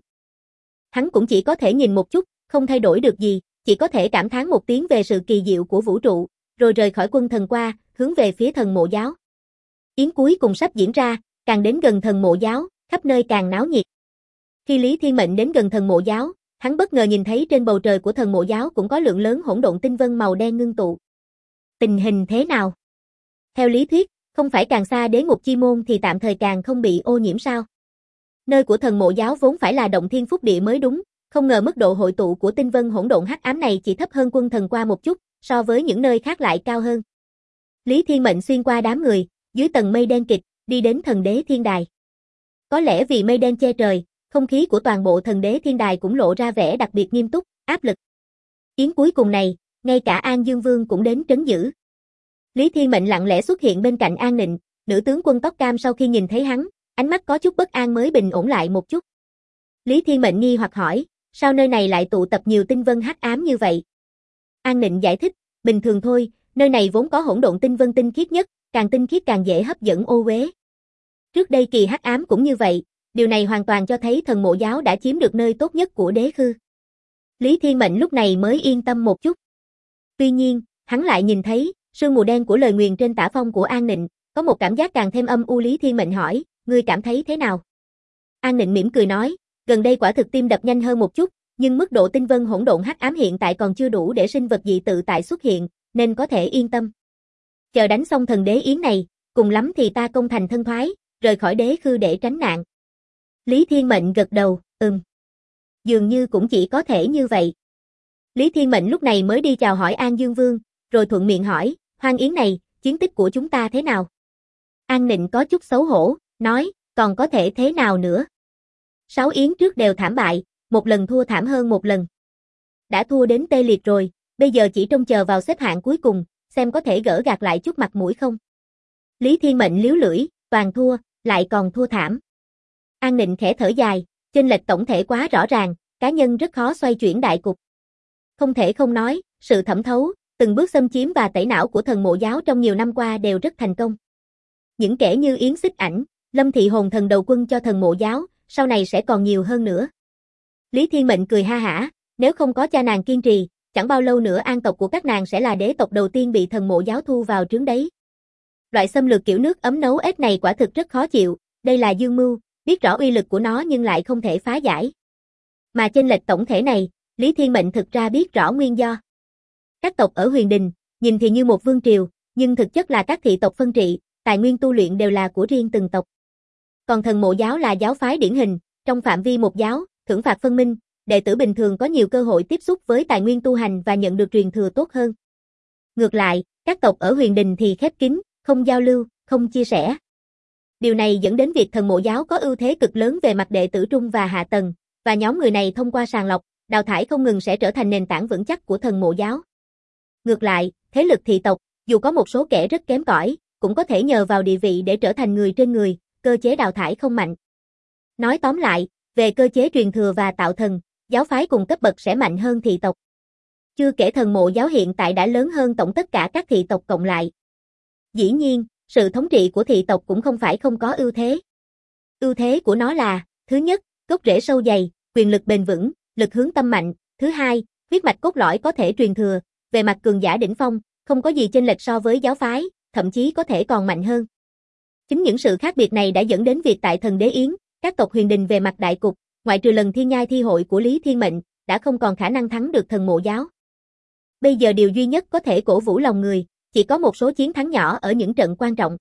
Hắn cũng chỉ có thể nhìn một chút, không thay đổi được gì, chỉ có thể cảm thán một tiếng về sự kỳ diệu của vũ trụ, rồi rời khỏi quân thần qua, hướng về phía thần mộ giáo. Yến cuối cùng sắp diễn ra, càng đến gần thần mộ giáo, khắp nơi càng náo nhiệt. Khi Lý Thiên Mệnh đến gần thần mộ giáo, hắn bất ngờ nhìn thấy trên bầu trời của thần mộ giáo cũng có lượng lớn hỗn độn tinh vân màu đen ngưng tụ. Tình hình thế nào? Theo lý thuyết, không phải càng xa Đế Ngục Chi Môn thì tạm thời càng không bị ô nhiễm sao? Nơi của thần mộ giáo vốn phải là động thiên phúc địa mới đúng, không ngờ mức độ hội tụ của tinh vân hỗn độn hắc ám này chỉ thấp hơn quân thần qua một chút, so với những nơi khác lại cao hơn. Lý Thiên Mệnh xuyên qua đám người, dưới tầng mây đen kịt, đi đến thần đế thiên đài. Có lẽ vì mây đen che trời, không khí của toàn bộ thần đế thiên đài cũng lộ ra vẻ đặc biệt nghiêm túc, áp lực. Yến cuối cùng này, ngay cả An Dương Vương cũng đến trấn giữ. Lý Thiên Mệnh lặng lẽ xuất hiện bên cạnh An Nịnh, nữ tướng quân tóc cam sau khi nhìn thấy hắn, ánh mắt có chút bất an mới bình ổn lại một chút. Lý Thiên Mệnh nghi hoặc hỏi, sao nơi này lại tụ tập nhiều tinh vân hắc ám như vậy? An Nịnh giải thích, bình thường thôi, nơi này vốn có hỗn độn tinh vân tinh khiết nhất, càng tinh khiết càng dễ hấp dẫn ô uế. Trước đây kỳ hắc ám cũng như vậy, điều này hoàn toàn cho thấy thần mộ giáo đã chiếm được nơi tốt nhất của đế khư. Lý Thiên Mệnh lúc này mới yên tâm một chút. Tuy nhiên, hắn lại nhìn thấy, sương mù đen của lời nguyền trên tả phong của An Nịnh, có một cảm giác càng thêm âm u. Lý Thiên Mệnh hỏi, ngươi cảm thấy thế nào? An Nịnh mỉm cười nói, gần đây quả thực tim đập nhanh hơn một chút, nhưng mức độ tinh vân hỗn độn hắc ám hiện tại còn chưa đủ để sinh vật dị tự tại xuất hiện, nên có thể yên tâm. Chờ đánh xong thần đế yến này, cùng lắm thì ta công thành thân thoái, rời khỏi đế khư để tránh nạn. Lý Thiên Mệnh gật đầu, dường như cũng chỉ có thể như vậy. Lý Thiên Mệnh lúc này mới đi chào hỏi An Dương Vương, rồi thuận miệng hỏi, hoang yến này, chiến tích của chúng ta thế nào? An Nịnh có chút xấu hổ, nói, còn có thể thế nào nữa? 6 yến trước đều thảm bại, một lần thua thảm hơn một lần. Đã thua đến tê liệt rồi, bây giờ chỉ trông chờ vào xếp hạng cuối cùng, xem có thể gỡ gạc lại chút mặt mũi không. Lý Thiên Mệnh liếu lưỡi, toàn thua, lại còn thua thảm. An Nịnh khẽ thở dài, chênh lệch tổng thể quá rõ ràng, cá nhân rất khó xoay chuyển đại cục. Không thể không nói, sự thẩm thấu, từng bước xâm chiếm và tẩy não của thần mộ giáo trong nhiều năm qua đều rất thành công. Những kẻ như Yến Xích Ảnh, Lâm Thị Hồn thần đầu quân cho thần mộ giáo, sau này sẽ còn nhiều hơn nữa. Lý Thiên Mệnh cười ha hả, nếu không có cha nàng kiên trì, chẳng bao lâu nữa An tộc của các nàng sẽ là đế tộc đầu tiên bị thần mộ giáo thu vào trướng đấy. Loại xâm lược kiểu nước ấm nấu ếch này quả thực rất khó chịu, đây là dương mưu, biết rõ uy lực của nó nhưng lại không thể phá giải. Mà chênh lệch tổng thể này, Lý Thiên Mệnh thực ra biết rõ nguyên do. Các tộc ở Huyền Đình, nhìn thì như một vương triều, nhưng thực chất là các thị tộc phân trị, tài nguyên tu luyện đều là của riêng từng tộc. Còn thần mộ giáo là giáo phái điển hình, trong phạm vi một giáo, thưởng phạt phân minh, đệ tử bình thường có nhiều cơ hội tiếp xúc với tài nguyên tu hành và nhận được truyền thừa tốt hơn. Ngược lại, các tộc ở Huyền Đình thì khép kín, không giao lưu, không chia sẻ. Điều này dẫn đến việc thần mộ giáo có ưu thế cực lớn về mặt đệ tử trung và hạ tầng, và nhóm người này thông qua sàng lọc, đào thải không ngừng sẽ trở thành nền tảng vững chắc của thần mộ giáo. Ngược lại, thế lực thị tộc, dù có một số kẻ rất kém cỏi, cũng có thể nhờ vào địa vị để trở thành người trên người, cơ chế đào thải không mạnh. Nói tóm lại, về cơ chế truyền thừa và tạo thần, giáo phái cùng cấp bậc sẽ mạnh hơn thị tộc. Chưa kể thần mộ giáo hiện tại đã lớn hơn tổng tất cả các thị tộc cộng lại. Dĩ nhiên, sự thống trị của thị tộc cũng không phải không có ưu thế. Ưu thế của nó là, thứ nhất, gốc rễ sâu dày, quyền lực bền vững, lực hướng tâm mạnh, thứ hai, huyết mạch cốt lõi có thể truyền thừa, về mặt cường giả đỉnh phong, không có gì chênh lệch so với giáo phái, thậm chí có thể còn mạnh hơn. Chính những sự khác biệt này đã dẫn đến việc tại Thần Đế Yến, các tộc Huyền Đình về mặt đại cục, ngoại trừ lần thiên nhai thi hội của Lý Thiên Mệnh, đã không còn khả năng thắng được thần mộ giáo. Bây giờ điều duy nhất có thể cổ vũ lòng người, chỉ có một số chiến thắng nhỏ ở những trận quan trọng.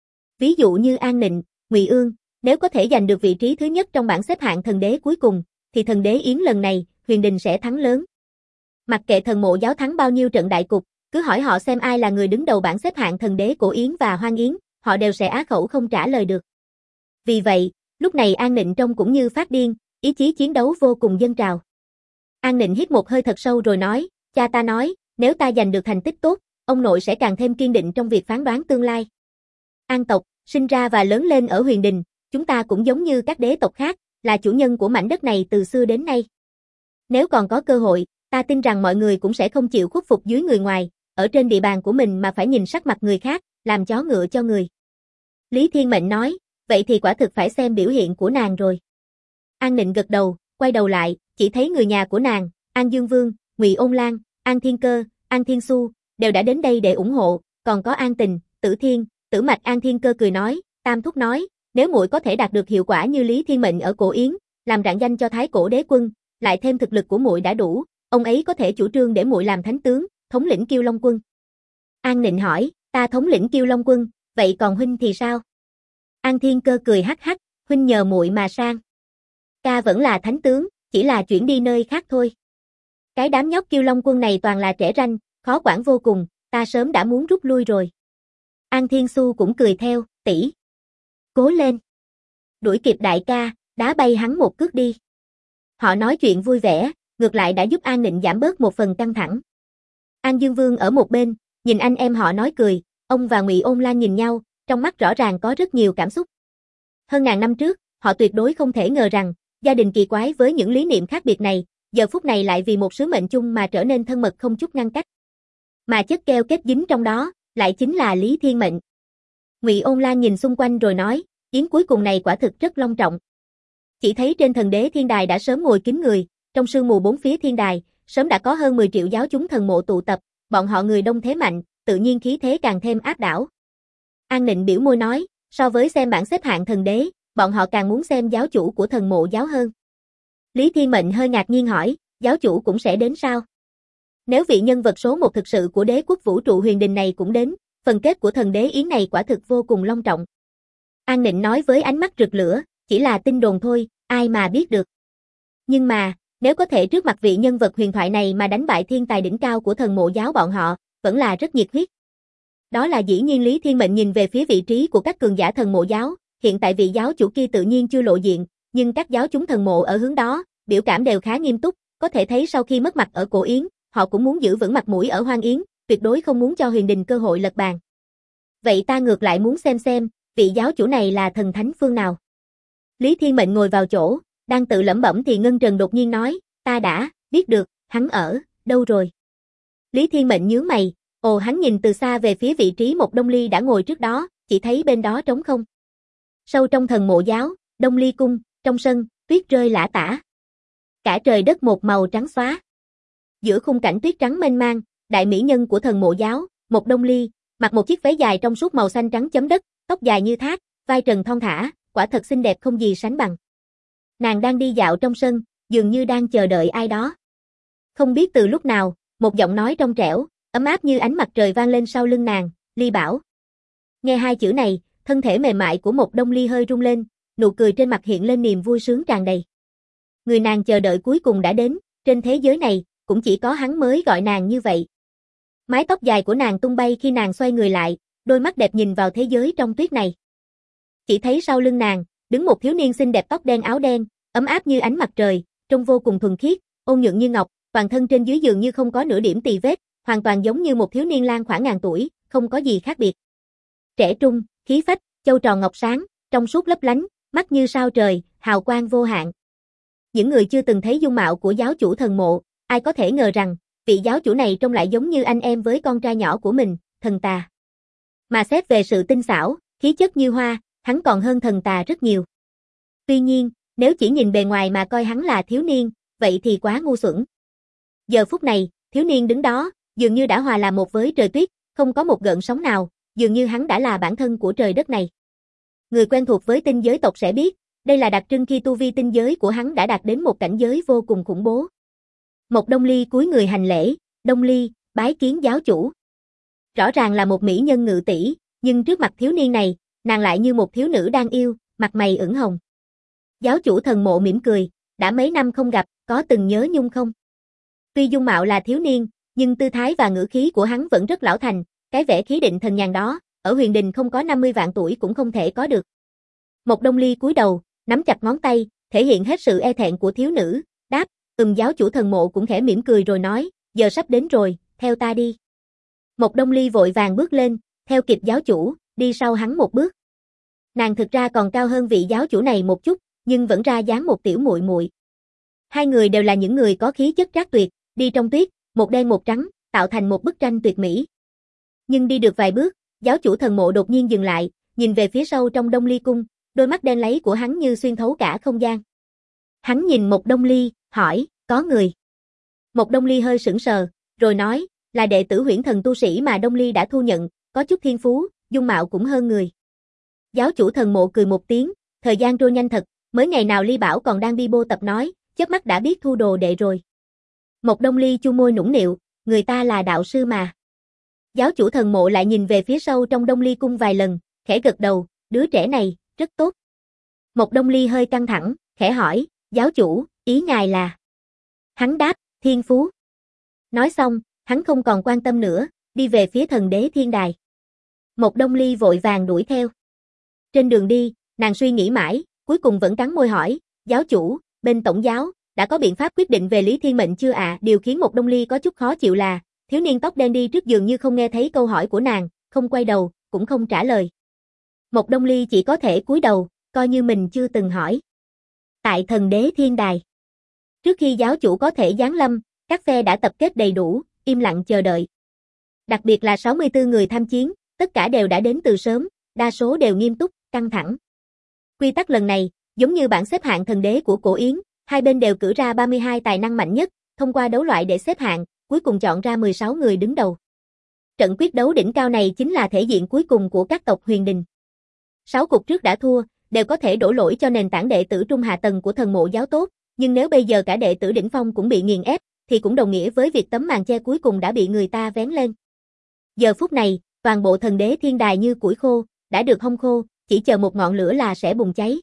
Ví dụ như An Nịnh, Ngụy Ương, nếu có thể giành được vị trí thứ nhất trong bảng xếp hạng thần đế cuối cùng, thì Thần Đế Yến lần này, Huyền Đình sẽ thắng lớn. Mặc kệ thần mộ giáo thắng bao nhiêu trận đại cục, cứ hỏi họ xem ai là người đứng đầu bảng xếp hạng thần đế của Yến và Hoang Yến, họ đều sẽ á khẩu không trả lời được. Vì vậy, lúc này An Nịnh trông cũng như phát điên, ý chí chiến đấu vô cùng dâng trào. An Nịnh hít một hơi thật sâu rồi nói, cha ta nói, nếu ta giành được thành tích tốt, ông nội sẽ càng thêm kiên định trong việc phán đoán tương lai. An tộc, sinh ra và lớn lên ở Huyền Đình, chúng ta cũng giống như các đế tộc khác, là chủ nhân của mảnh đất này từ xưa đến nay. Nếu còn có cơ hội, ta tin rằng mọi người cũng sẽ không chịu khuất phục dưới người ngoài, ở trên địa bàn của mình mà phải nhìn sắc mặt người khác, làm chó ngựa cho người. Lý Thiên Mệnh nói, vậy thì quả thực phải xem biểu hiện của nàng rồi. An Nịnh gật đầu, quay đầu lại, chỉ thấy người nhà của nàng, An Dương Vương, Ngụy Ôn Lan, An Thiên Cơ, An Thiên Xu, đều đã đến đây để ủng hộ, còn có An Tình, Tử Thiên, Tử Mạch. An Thiên Cơ cười nói, Tam thúc nói, nếu muội có thể đạt được hiệu quả như Lý Thiên Mệnh ở Cổ Yến, làm rạng danh cho Thái Cổ Đế Quân, lại thêm thực lực của muội đã đủ, ông ấy có thể chủ trương để muội làm thánh tướng, thống lĩnh Kiêu Long quân. An Nịnh hỏi, ta thống lĩnh Kiêu Long quân, vậy còn huynh thì sao? An Thiên Cơ cười hắc hắc, huynh nhờ muội mà sang. Ca vẫn là thánh tướng, chỉ là chuyển đi nơi khác thôi. Cái đám nhóc Kiêu Long quân này toàn là trẻ ranh, khó quản vô cùng, ta sớm đã muốn rút lui rồi. An Thiên Xu cũng cười theo, tỷ, cố lên. Đuổi kịp đại ca, đá bay hắn một cước đi. Họ nói chuyện vui vẻ, ngược lại đã giúp An Nịnh giảm bớt một phần căng thẳng. An Dương Vương ở một bên, nhìn anh em họ nói cười, ông và Ngụy Ôn Lan nhìn nhau, trong mắt rõ ràng có rất nhiều cảm xúc. Hơn ngàn năm trước, họ tuyệt đối không thể ngờ rằng, gia đình kỳ quái với những lý niệm khác biệt này, giờ phút này lại vì một sứ mệnh chung mà trở nên thân mật không chút ngăn cách. Mà chất keo kết dính trong đó, lại chính là Lý Thiên Mệnh. Ngụy Ôn Lan nhìn xung quanh rồi nói, yến cuối cùng này quả thực rất long trọng. Chỉ thấy trên thần đế thiên đài đã sớm ngồi kín người, trong sương mù bốn phía thiên đài, sớm đã có hơn 10 triệu giáo chúng thần mộ tụ tập, bọn họ người đông thế mạnh, tự nhiên khí thế càng thêm áp đảo. An Nịnh biểu môi nói, so với xem bảng xếp hạng thần đế, bọn họ càng muốn xem giáo chủ của thần mộ giáo hơn. Lý Thiên Mệnh hơi ngạc nhiên hỏi, giáo chủ cũng sẽ đến sao? Nếu vị nhân vật số 1 thực sự của đế quốc vũ trụ Huyền Đình này cũng đến, phần kết của thần đế yến này quả thực vô cùng long trọng. An Nịnh nói với ánh mắt rực lửa, chỉ là tin đồn thôi, ai mà biết được. Nhưng mà, nếu có thể trước mặt vị nhân vật huyền thoại này mà đánh bại thiên tài đỉnh cao của thần mộ giáo bọn họ, vẫn là rất nhiệt huyết. Đó là dĩ nhiên. Lý Thiên Mệnh nhìn về phía vị trí của các cường giả thần mộ giáo, hiện tại vị giáo chủ kia tự nhiên chưa lộ diện, nhưng các giáo chúng thần mộ ở hướng đó, biểu cảm đều khá nghiêm túc, có thể thấy sau khi mất mặt ở Cổ Yến, họ cũng muốn giữ vững mặt mũi ở Hoang Yến, tuyệt đối không muốn cho Huyền Đình cơ hội lật bàn. Vậy ta ngược lại muốn xem, vị giáo chủ này là thần thánh phương nào? Lý Thiên Mệnh ngồi vào chỗ, đang tự lẩm bẩm thì Ngân Trần đột nhiên nói, ta đã biết được, hắn ở đâu rồi. Lý Thiên Mệnh nhướng mày, hắn nhìn từ xa về phía vị trí một Đông Ly đã ngồi trước đó, chỉ thấy bên đó trống không. Sâu trong thần mộ giáo, Đông Ly cung, trong sân, tuyết rơi lả tả. Cả trời đất một màu trắng xóa. Giữa khung cảnh tuyết trắng mênh mang, đại mỹ nhân của thần mộ giáo, một Đông Ly, mặc một chiếc váy dài trong suốt màu xanh trắng chấm đất, tóc dài như thác, vai trần thon thả, quả thật xinh đẹp không gì sánh bằng. Nàng đang đi dạo trong sân, dường như đang chờ đợi ai đó. Không biết từ lúc nào, một giọng nói trong trẻo, ấm áp như ánh mặt trời vang lên sau lưng nàng, Ly Bảo. Nghe hai chữ này, thân thể mềm mại của một Đông Ly hơi rung lên, nụ cười trên mặt hiện lên niềm vui sướng tràn đầy. Người nàng chờ đợi cuối cùng đã đến, trên thế giới này, cũng chỉ có hắn mới gọi nàng như vậy. Mái tóc dài của nàng tung bay khi nàng xoay người lại, đôi mắt đẹp nhìn vào thế giới trong tuyết này. Chỉ thấy sau lưng nàng, đứng một thiếu niên xinh đẹp tóc đen áo đen, ấm áp như ánh mặt trời, trông vô cùng thuần khiết, ôn nhuận như ngọc, toàn thân trên dưới dường như không có nửa điểm tì vết, hoàn toàn giống như một thiếu niên lang khoảng ngàn tuổi, không có gì khác biệt. Trẻ trung, khí phách, châu tròn ngọc sáng, trong suốt lấp lánh, mắt như sao trời, hào quang vô hạn. Những người chưa từng thấy dung mạo của giáo chủ thần mộ, ai có thể ngờ rằng, vị giáo chủ này trông lại giống như anh em với con trai nhỏ của mình, Thần Tà. Mà xét về sự tinh xảo, khí chất như hoa, hắn còn hơn Thần Tà rất nhiều. Tuy nhiên, nếu chỉ nhìn bề ngoài mà coi hắn là thiếu niên, vậy thì quá ngu xuẩn. Giờ phút này, thiếu niên đứng đó, dường như đã hòa làm một với trời tuyết, không có một gợn sóng nào, dường như hắn đã là bản thân của trời đất này. Người quen thuộc với tinh giới tộc sẽ biết, đây là đặc trưng khi tu vi tinh giới của hắn đã đạt đến một cảnh giới vô cùng khủng bố. Một Đông Ly cúi người hành lễ, Đông Ly, bái kiến giáo chủ. Rõ ràng là một mỹ nhân ngự tỷ, nhưng trước mặt thiếu niên này, nàng lại như một thiếu nữ đang yêu, mặt mày ửng hồng. Giáo chủ thần mộ mỉm cười, đã mấy năm không gặp, có từng nhớ nhung không? Tuy dung mạo là thiếu niên, nhưng tư thái và ngữ khí của hắn vẫn rất lão thành, cái vẻ khí định thần nhàn đó, ở huyền đình không có 50 vạn tuổi cũng không thể có được. Một Đông Ly cúi đầu, nắm chặt ngón tay, thể hiện hết sự e thẹn của thiếu nữ, đáp, giáo chủ thần mộ cũng khẽ mỉm cười rồi nói, giờ sắp đến rồi, theo ta đi. Một Đông Ly vội vàng bước lên, theo kịp giáo chủ, đi sau hắn một bước. Nàng thực ra còn cao hơn vị giáo chủ này một chút, nhưng vẫn ra dáng một tiểu muội muội. Hai người đều là những người có khí chất trác tuyệt, đi trong tuyết, một đen một trắng, tạo thành một bức tranh tuyệt mỹ. Nhưng đi được vài bước, giáo chủ thần mộ đột nhiên dừng lại, nhìn về phía sâu trong Đông Ly cung, đôi mắt đen láy của hắn như xuyên thấu cả không gian. Hắn nhìn một Đông Ly, hỏi, có người. Một Đông Ly hơi sững sờ, rồi nói, là đệ tử Huyễn Thần tu sĩ mà Đông Ly đã thu nhận, có chút thiên phú, dung mạo cũng hơn người. Giáo chủ thần mộ cười một tiếng, thời gian trôi nhanh thật, mới ngày nào Ly Bảo còn đang bi bô tập nói, chớp mắt đã biết thu đồ đệ rồi. Một Đông Ly chu môi nũng nịu, người ta là đạo sư mà. Giáo chủ thần mộ lại nhìn về phía sâu trong Đông Ly cung vài lần, khẽ gật đầu, đứa trẻ này, rất tốt. Một Đông Ly hơi căng thẳng, khẽ hỏi, giáo chủ, ý ngài là? Hắn đáp, thiên phú. Nói xong, hắn không còn quan tâm nữa, đi về phía thần đế thiên đài. Một Đông Ly vội vàng đuổi theo. Trên đường đi, nàng suy nghĩ mãi, cuối cùng vẫn cắn môi hỏi, giáo chủ, bên tổng giáo, đã có biện pháp quyết định về Lý Thiên Mệnh chưa ạ? Điều khiến một Đông Ly có chút khó chịu là, thiếu niên tóc đen đi trước dường như không nghe thấy câu hỏi của nàng, không quay đầu, cũng không trả lời. Một Đông Ly chỉ có thể cúi đầu, coi như mình chưa từng hỏi. Tại thần đế thiên đài. Trước khi giáo chủ có thể giáng lâm, các phe đã tập kết đầy đủ, im lặng chờ đợi. Đặc biệt là 64 người tham chiến, tất cả đều đã đến từ sớm, đa số đều nghiêm túc, căng thẳng. Quy tắc lần này, giống như bảng xếp hạng thần đế của Cổ Yến, hai bên đều cử ra 32 tài năng mạnh nhất, thông qua đấu loại để xếp hạng, cuối cùng chọn ra 16 người đứng đầu. Trận quyết đấu đỉnh cao này chính là thể diện cuối cùng của các tộc huyền đình. 6 cuộc trước đã thua, đều có thể đổ lỗi cho nền tảng đệ tử trung hạ tầng của thần mộ giáo tốt, nhưng nếu bây giờ cả đệ tử đỉnh phong cũng bị nghiền ép, thì cũng đồng nghĩa với việc tấm màn che cuối cùng đã bị người ta vén lên. Giờ phút này, toàn bộ thần đế thiên đài như củi khô, đã được hong khô, chỉ chờ một ngọn lửa là sẽ bùng cháy.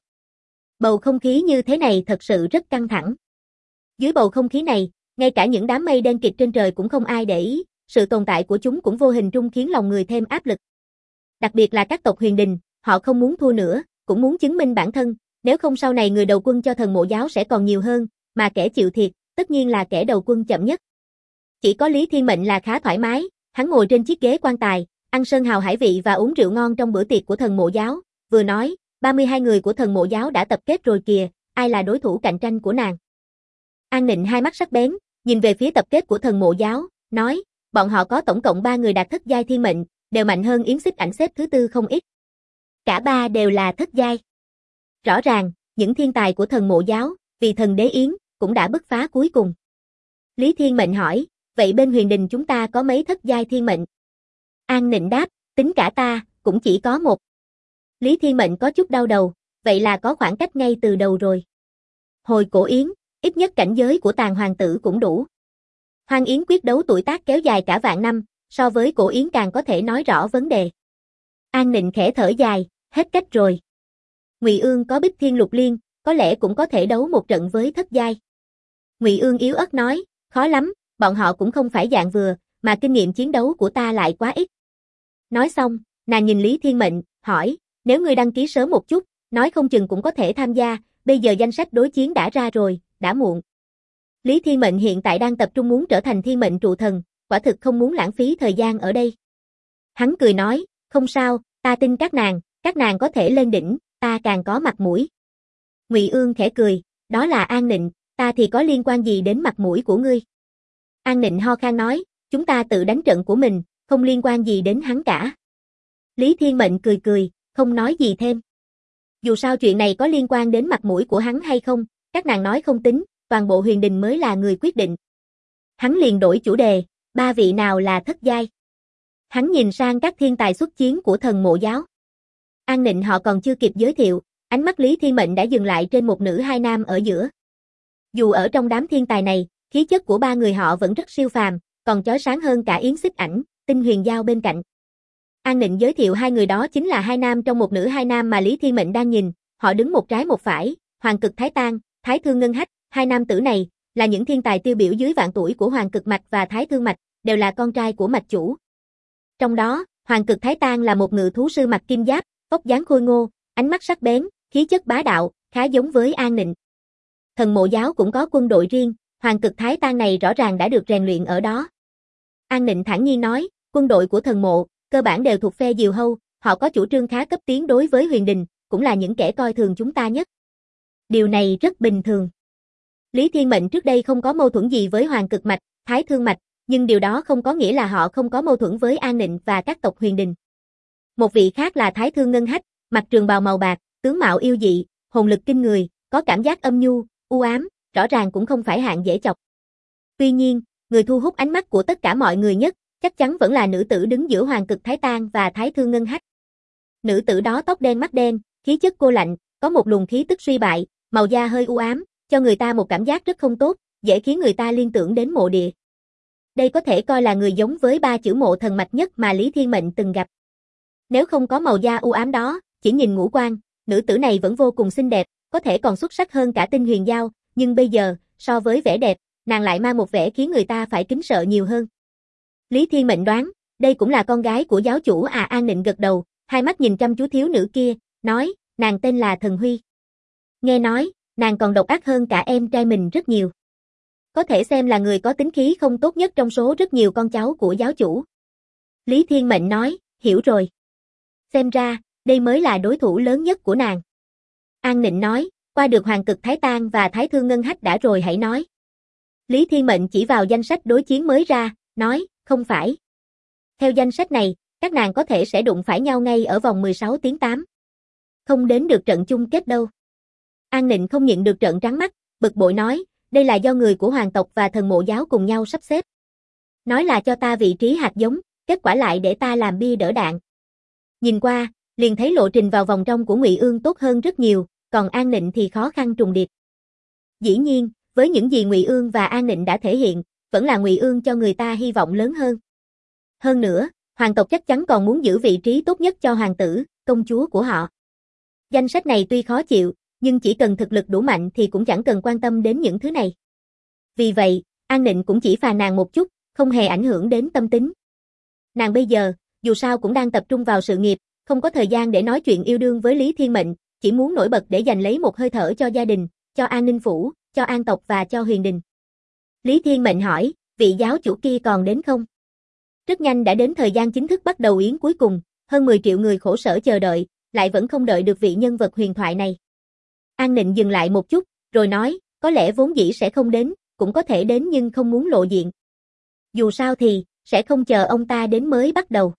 Bầu không khí như thế này thật sự rất căng thẳng. Dưới bầu không khí này, ngay cả những đám mây đen kịt trên trời cũng không ai để ý, sự tồn tại của chúng cũng vô hình trung khiến lòng người thêm áp lực. Đặc biệt là các tộc huyền đình, họ không muốn thua nữa, cũng muốn chứng minh bản thân, nếu không sau này người đầu quân cho thần mộ giáo sẽ còn nhiều hơn, mà kẻ chịu thiệt, tất nhiên là kẻ đầu quân chậm nhất. Chỉ có Lý Thiên Mệnh là khá thoải mái, hắn ngồi trên chiếc ghế quan tài, ăn sơn hào hải vị và uống rượu ngon trong bữa tiệc của thần mộ giáo, vừa nói, 32 người của thần mộ giáo đã tập kết rồi kìa, ai là đối thủ cạnh tranh của nàng? An Nịnh hai mắt sắc bén, nhìn về phía tập kết của thần mộ giáo, nói, bọn họ có tổng cộng 3 người đạt thất giai thiên mệnh, đều mạnh hơn Yến Xích Ảnh xếp thứ tư không ít. Cả ba đều là thất giai. Rõ ràng, những thiên tài của thần mộ giáo, vì thần đế Yến, cũng đã bứt phá cuối cùng. Lý Thiên Mệnh hỏi, vậy bên huyền đình chúng ta có mấy thất giai thiên mệnh? An Nịnh đáp, tính cả ta, cũng chỉ có một. Lý Thiên Mệnh có chút đau đầu, vậy là có khoảng cách ngay từ đầu rồi. Hồi cổ Yến, ít nhất cảnh giới của Tàn hoàng tử cũng đủ. Hoang Yến quyết đấu tuổi tác kéo dài cả vạn năm, so với cổ Yến càng có thể nói rõ vấn đề. An Nịnh khẽ thở dài, hết cách rồi. Ngụy Ương có Bích Thiên Lục Liên, có lẽ cũng có thể đấu một trận với thất giai. Ngụy Ương yếu ớt nói, khó lắm, bọn họ cũng không phải dạng vừa, mà kinh nghiệm chiến đấu của ta lại quá ít. Nói xong, nàng nhìn Lý Thiên Mệnh, hỏi, nếu ngươi đăng ký sớm một chút, nói không chừng cũng có thể tham gia, bây giờ danh sách đối chiến đã ra rồi, đã muộn. Lý Thiên Mệnh hiện tại đang tập trung muốn trở thành thiên mệnh trụ thần, quả thực không muốn lãng phí thời gian ở đây. Hắn cười nói, không sao, ta tin các nàng có thể lên đỉnh, ta càng có mặt mũi. Ngụy Ương khẽ cười, đó là An Nịnh, ta thì có liên quan gì đến mặt mũi của ngươi? An Nịnh ho khan nói, chúng ta tự đánh trận của mình, không liên quan gì đến hắn cả. Lý Thiên Mệnh cười cười, không nói gì thêm. Dù sao chuyện này có liên quan đến mặt mũi của hắn hay không, các nàng nói không tính, toàn bộ huyền đình mới là người quyết định. Hắn liền đổi chủ đề, 3 vị nào là thất giai? Hắn nhìn sang các thiên tài xuất chiến của thần mộ giáo. An Nịnh họ còn chưa kịp giới thiệu, ánh mắt Lý Thiên Mệnh đã dừng lại trên một nữ hai nam ở giữa. Dù ở trong đám thiên tài này, khí chất của 3 người họ vẫn rất siêu phàm, còn chói sáng hơn cả Yến Xích Ảnh, Tinh Huyền Giao bên cạnh. An Nịnh giới thiệu 2 người đó chính là 2 nam trong một nữ 2 nam mà Lý Thiên Mệnh đang nhìn, họ đứng một trái một phải, Hoàng Cực Thái Tang, Thái Thương Ngân Hách, 2 nam tử này là những thiên tài tiêu biểu dưới vạn tuổi của Hoàng Cực Mạch và Thái Thương Mạch, đều là con trai của mạch chủ. Trong đó, Hoàng Cực Thái Tang là một ngự thú sư mặc kim giáp, vóc dáng khôi ngô, ánh mắt sắc bén, khí chất bá đạo, khá giống với An Nịnh. Thần mộ giáo cũng có quân đội riêng, Hoàng Cực Thái Tang này rõ ràng đã được rèn luyện ở đó. An Nịnh thản nhiên nói, quân đội của thần mộ, cơ bản đều thuộc phe Diều Hâu, họ có chủ trương khá cấp tiến đối với huyền đình, cũng là những kẻ coi thường chúng ta nhất. Điều này rất bình thường. Lý Thiên Mệnh trước đây không có mâu thuẫn gì với Hoàng Cực Mạch, Thái Thương Mạch, nhưng điều đó không có nghĩa là họ không có mâu thuẫn với An Nịnh và các tộc huyền đình. Một vị khác là Thái Thương Ngân Hách, mặc trường bào màu bạc, tướng mạo yêu dị, hồn lực kinh người, có cảm giác âm nhu, u ám, rõ ràng cũng không phải hạng dễ chọc. Tuy nhiên, người thu hút ánh mắt của tất cả mọi người nhất, chắc chắn vẫn là nữ tử đứng giữa Hoàng Cực Thái Tang và Thái Thương Ngân Hách. Nữ tử đó tóc đen mắt đen, khí chất cô lạnh, có một luồng khí tức suy bại, màu da hơi u ám, cho người ta một cảm giác rất không tốt, dễ khiến người ta liên tưởng đến mộ địa. Đây có thể coi là người giống với 3 chữ mộ thần mạch nhất mà Lý Thiên Mệnh từng gặp. Nếu không có màu da u ám đó, chỉ nhìn ngũ quan, nữ tử này vẫn vô cùng xinh đẹp, có thể còn xuất sắc hơn cả Tinh Huyền Giao, nhưng bây giờ, so với vẻ đẹp, nàng lại mang một vẻ khiến người ta phải kính sợ nhiều hơn. Lý Thiên Mệnh đoán, đây cũng là con gái của giáo chủ à. An Nịnh gật đầu, hai mắt nhìn chăm chú thiếu nữ kia, nói, nàng tên là Thần Huy. Nghe nói, nàng còn độc ác hơn cả em trai mình rất nhiều. Có thể xem là người có tính khí không tốt nhất trong số rất nhiều con cháu của giáo chủ. Lý Thiên Mệnh nói, hiểu rồi. Xem ra, đây mới là đối thủ lớn nhất của nàng. An Nịnh nói, qua được Hoàng Cực Thái Tang và Thái Thương Ngân Hách đã rồi hãy nói. Lý Thiên Mệnh chỉ vào danh sách đối chiến mới ra, nói, không phải. Theo danh sách này, các nàng có thể sẽ đụng phải nhau ngay ở vòng 16 tiếng 8. Không đến được trận chung kết đâu. An Nịnh không nhịn được trợn trắng mắt, bực bội nói, đây là do người của hoàng tộc và thần mộ giáo cùng nhau sắp xếp. Nói là cho ta vị trí hạt giống, kết quả lại để ta làm bia đỡ đạn. Nhìn qua, liền thấy lộ trình vào vòng trong của Ngụy Ương tốt hơn rất nhiều, còn An Nịnh thì khó khăn trùng điệp. Dĩ nhiên, với những gì Ngụy Ương và An Nịnh đã thể hiện, vẫn là Ngụy Ương cho người ta hy vọng lớn hơn. Hơn nữa, hoàng tộc chắc chắn còn muốn giữ vị trí tốt nhất cho hoàng tử, công chúa của họ. Danh sách này tuy khó chịu, nhưng chỉ cần thực lực đủ mạnh thì cũng chẳng cần quan tâm đến những thứ này. Vì vậy, An Nịnh cũng chỉ phàn nàn một chút, không hề ảnh hưởng đến tâm tính. Nàng bây giờ, dù sao cũng đang tập trung vào sự nghiệp, không có thời gian để nói chuyện yêu đương với Lý Thiên Mệnh, chỉ muốn nổi bật để giành lấy một hơi thở cho gia đình, cho An Ninh Phủ, cho An tộc và cho huyền đình. Lý Thiên Mệnh hỏi, vị giáo chủ kia còn đến không? Rất nhanh đã đến thời gian chính thức bắt đầu yến cuối cùng, hơn 10 triệu người khổ sở chờ đợi, lại vẫn không đợi được vị nhân vật huyền thoại này. An Nịnh dừng lại một chút, rồi nói, có lẽ vốn dĩ sẽ không đến, cũng có thể đến nhưng không muốn lộ diện. Dù sao thì, sẽ không chờ ông ta đến mới bắt đầu.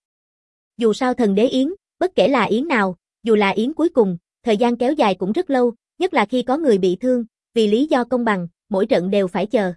Dù sao thần đế yến, bất kể là yến nào, dù là yến cuối cùng, thời gian kéo dài cũng rất lâu, nhất là khi có người bị thương, vì lý do công bằng, mỗi trận đều phải chờ.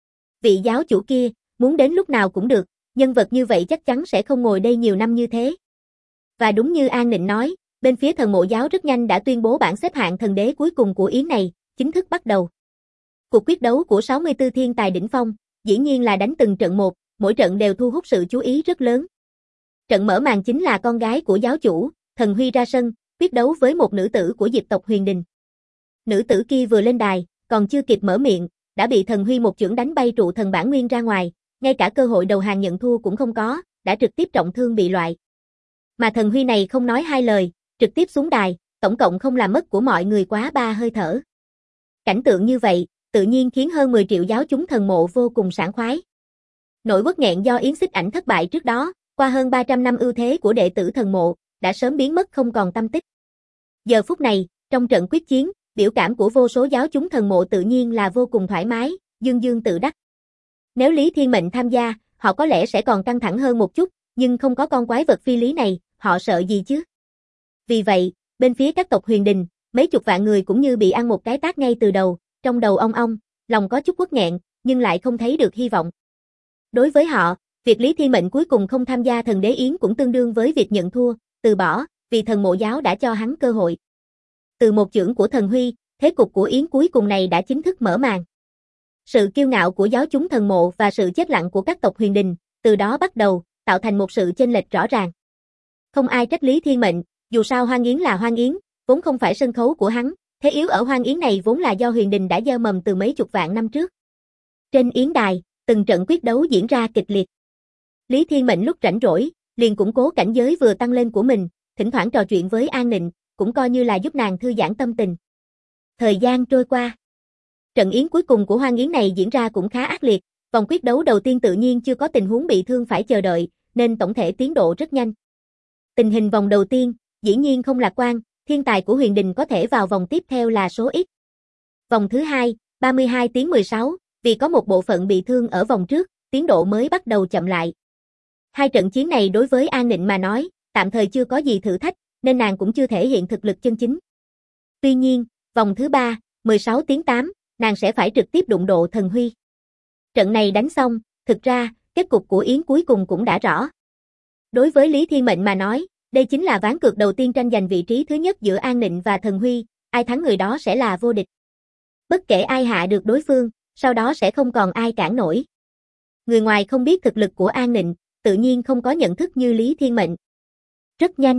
Vị giáo chủ kia, muốn đến lúc nào cũng được, nhân vật như vậy chắc chắn sẽ không ngồi đây nhiều năm như thế. Và đúng như An Nịnh nói, bên phía thần mộ giáo rất nhanh đã tuyên bố bảng xếp hạng thần đế cuối cùng của yến này, chính thức bắt đầu. Cuộc quyết đấu của 64 thiên tài đỉnh phong, dĩ nhiên là đánh từng trận một, mỗi trận đều thu hút sự chú ý rất lớn. Trận mở màn chính là con gái của giáo chủ, Thần Huy ra sân, quyết đấu với một nữ tử của Diệp tộc Huyền Đình. Nữ tử kia vừa lên đài, còn chưa kịp mở miệng, đã bị Thần Huy một chưởng đánh bay trụ thần bản nguyên ra ngoài, ngay cả cơ hội đầu hàng nhận thua cũng không có, đã trực tiếp trọng thương bị loại. Mà Thần Huy này không nói hai lời, trực tiếp xuống đài, tổng cộng không làm mất của mọi người quá 3 hơi thở. Cảnh tượng như vậy, tự nhiên khiến hơn 10 triệu giáo chúng thần mộ vô cùng sảng khoái. Nỗi uất nghẹn do Yến Xích Ảnh thất bại trước đó, qua hơn 300 năm ưu thế của đệ tử thần mộ, đã sớm biến mất không còn tăm tích. Giờ phút này, trong trận quyết chiến, biểu cảm của vô số giáo chúng thần mộ tự nhiên là vô cùng thoải mái, dương dương tự đắc. Nếu Lý Thiên Mệnh tham gia, họ có lẽ sẽ còn căng thẳng hơn một chút, nhưng không có con quái vật phi lý này, họ sợ gì chứ? Vì vậy, bên phía các tộc Huyền Đình, mấy chục vạn người cũng như bị ăn một cái tát ngay từ đầu, trong đầu ong ong, lòng có chút uất nghẹn, nhưng lại không thấy được hy vọng. Đối với họ, việc Lý Thiên Mệnh cuối cùng không tham gia thần đế yến cũng tương đương với việc nhận thua, từ bỏ, vì thần mộ giáo đã cho hắn cơ hội. Từ một chưởng của Thần Huy, thế cục của yến cuối cùng này đã chính thức mở màn. Sự kiêu ngạo của giáo chúng thần mộ và sự chết lặng của các tộc Huyền Đình, từ đó bắt đầu, tạo thành một sự chênh lệch rõ ràng. Không ai trách Lý Thiên Mệnh, dù sao Hoang Yến là Hoang Yến, vốn không phải sân khấu của hắn, thế yếu ở Hoang Yến này vốn là do Huyền Đình đã gieo mầm từ mấy chục vạn năm trước. Trên yến đài, từng trận quyết đấu diễn ra kịch liệt. Lý Thiên Mệnh lúc rảnh rỗi, liền củng cố cảnh giới vừa tăng lên của mình, thỉnh thoảng trò chuyện với An Nịnh, cũng coi như là giúp nàng thư giãn tâm tình. Thời gian trôi qua. Trận yến cuối cùng của Hoang Yến này diễn ra cũng khá ác liệt, vòng quyết đấu đầu tiên tự nhiên chưa có tình huống bị thương phải chờ đợi, nên tổng thể tiến độ rất nhanh. Tình hình vòng đầu tiên, dĩ nhiên không lạc quan, thiên tài của Huyền Đình có thể vào vòng tiếp theo là số ít. Vòng thứ hai, 32 tiếng 16, vì có một bộ phận bị thương ở vòng trước, tiến độ mới bắt đầu chậm lại. Hai trận chiến này đối với An Nịnh mà nói, tạm thời chưa có gì thử thách, nên nàng cũng chưa thể hiện thực lực chân chính. Tuy nhiên, vòng thứ ba, 16 tiếng 8, nàng sẽ phải trực tiếp đụng độ Thần Huy. Trận này đánh xong, thực ra, kết cục của yến cuối cùng cũng đã rõ. Đối với Lý Thiên Mệnh mà nói, đây chính là ván cược đầu tiên tranh giành vị trí thứ nhất giữa An Nịnh và Thần Huy, ai thắng người đó sẽ là vô địch. Bất kể ai hạ được đối phương, sau đó sẽ không còn ai cản nổi. Người ngoài không biết thực lực của An Nịnh, tự nhiên không có nhận thức như Lý Thiên Mệnh. Rất nhanh,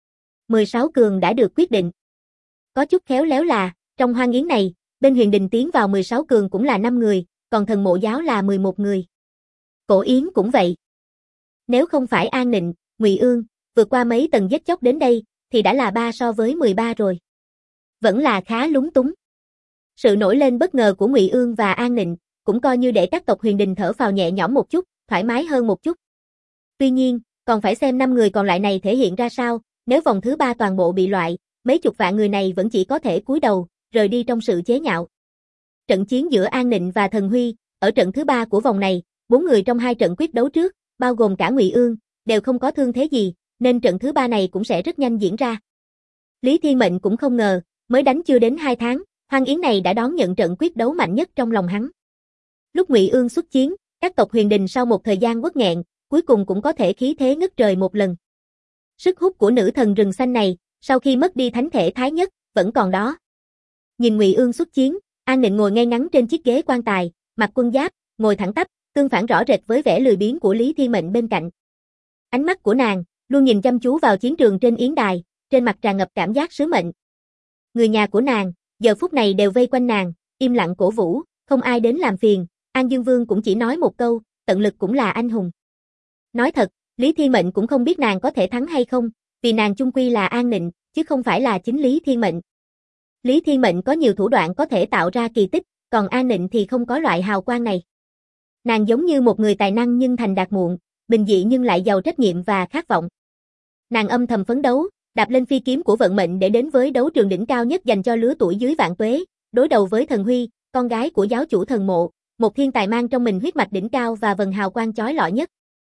16 cường đã được quyết định. Có chút khéo léo là, trong Hoang Yến này, bên Huyền Đình tiến vào 16 cường cũng là 5 người, còn thần mộ giáo là 11 người. Cổ Yến cũng vậy. Nếu không phải An Nịnh, Ngụy Ương, vượt qua mấy tầng giết chóc đến đây, thì đã là 3 so với 13 rồi. Vẫn là khá lúng túng. Sự nổi lên bất ngờ của Ngụy Ương và An Nịnh, cũng coi như để các tộc Huyền Đình thở phào nhẹ nhõm một chút, thoải mái hơn một chút. Tuy nhiên, còn phải xem 5 người còn lại này thể hiện ra sao, nếu vòng thứ 3 toàn bộ bị loại, mấy chục vạn người này vẫn chỉ có thể cúi đầu, rời đi trong sự chế nhạo. Trận chiến giữa An Nịnh và Thần Huy, ở trận thứ 3 của vòng này, 4 người trong 2 trận quyết đấu trước, bao gồm cả Ngụy Ương, đều không có thương thế gì, nên trận thứ 3 này cũng sẽ rất nhanh diễn ra. Lý Thiên Mệnh cũng không ngờ, mới đánh chưa đến 2 tháng, Hoang Yến này đã đón nhận trận quyết đấu mạnh nhất trong lòng hắn. Lúc Ngụy Ương xuất chiến, các tộc Huyền Đình sau một thời gian uất nghẹn, cuối cùng cũng có thể khí thế ngất trời một lần. Sức hút của nữ thần rừng xanh này, sau khi mất đi thánh thể thái nhất, vẫn còn đó. Nhìn Ngụy Ương xuất chiến, An Nịnh ngồi ngay ngắn trên chiếc ghế quan tài, mặc quân giáp, ngồi thẳng tắp, tương phản rõ rệt với vẻ lười biếng của Lý Thiên Mệnh bên cạnh. Ánh mắt của nàng luôn nhìn chăm chú vào chiến trường trên yến đài, trên mặt tràn ngập cảm giác sứ mệnh. Người nhà của nàng, giờ phút này đều vây quanh nàng, im lặng cổ vũ, không ai đến làm phiền, An Dương Vương cũng chỉ nói một câu, tận lực cũng là anh hùng. Nói thật, Lý Thiên Mệnh cũng không biết nàng có thể thắng hay không, vì nàng chung quy là An Nịnh, chứ không phải là chính Lý Thiên Mệnh. Lý Thiên Mệnh có nhiều thủ đoạn có thể tạo ra kỳ tích, còn An Nịnh thì không có loại hào quang này. Nàng giống như một người tài năng nhưng thành đạt muộn, bình dị nhưng lại giàu trách nhiệm và khát vọng. Nàng âm thầm phấn đấu, đạp lên phi kiếm của vận mệnh để đến với đấu trường đỉnh cao nhất dành cho lứa tuổi dưới vạn tuế, đối đầu với Thần Huy, con gái của giáo chủ thần mộ, một thiên tài mang trong mình huyết mạch đỉnh cao và vầng hào quang chói lọi nhất.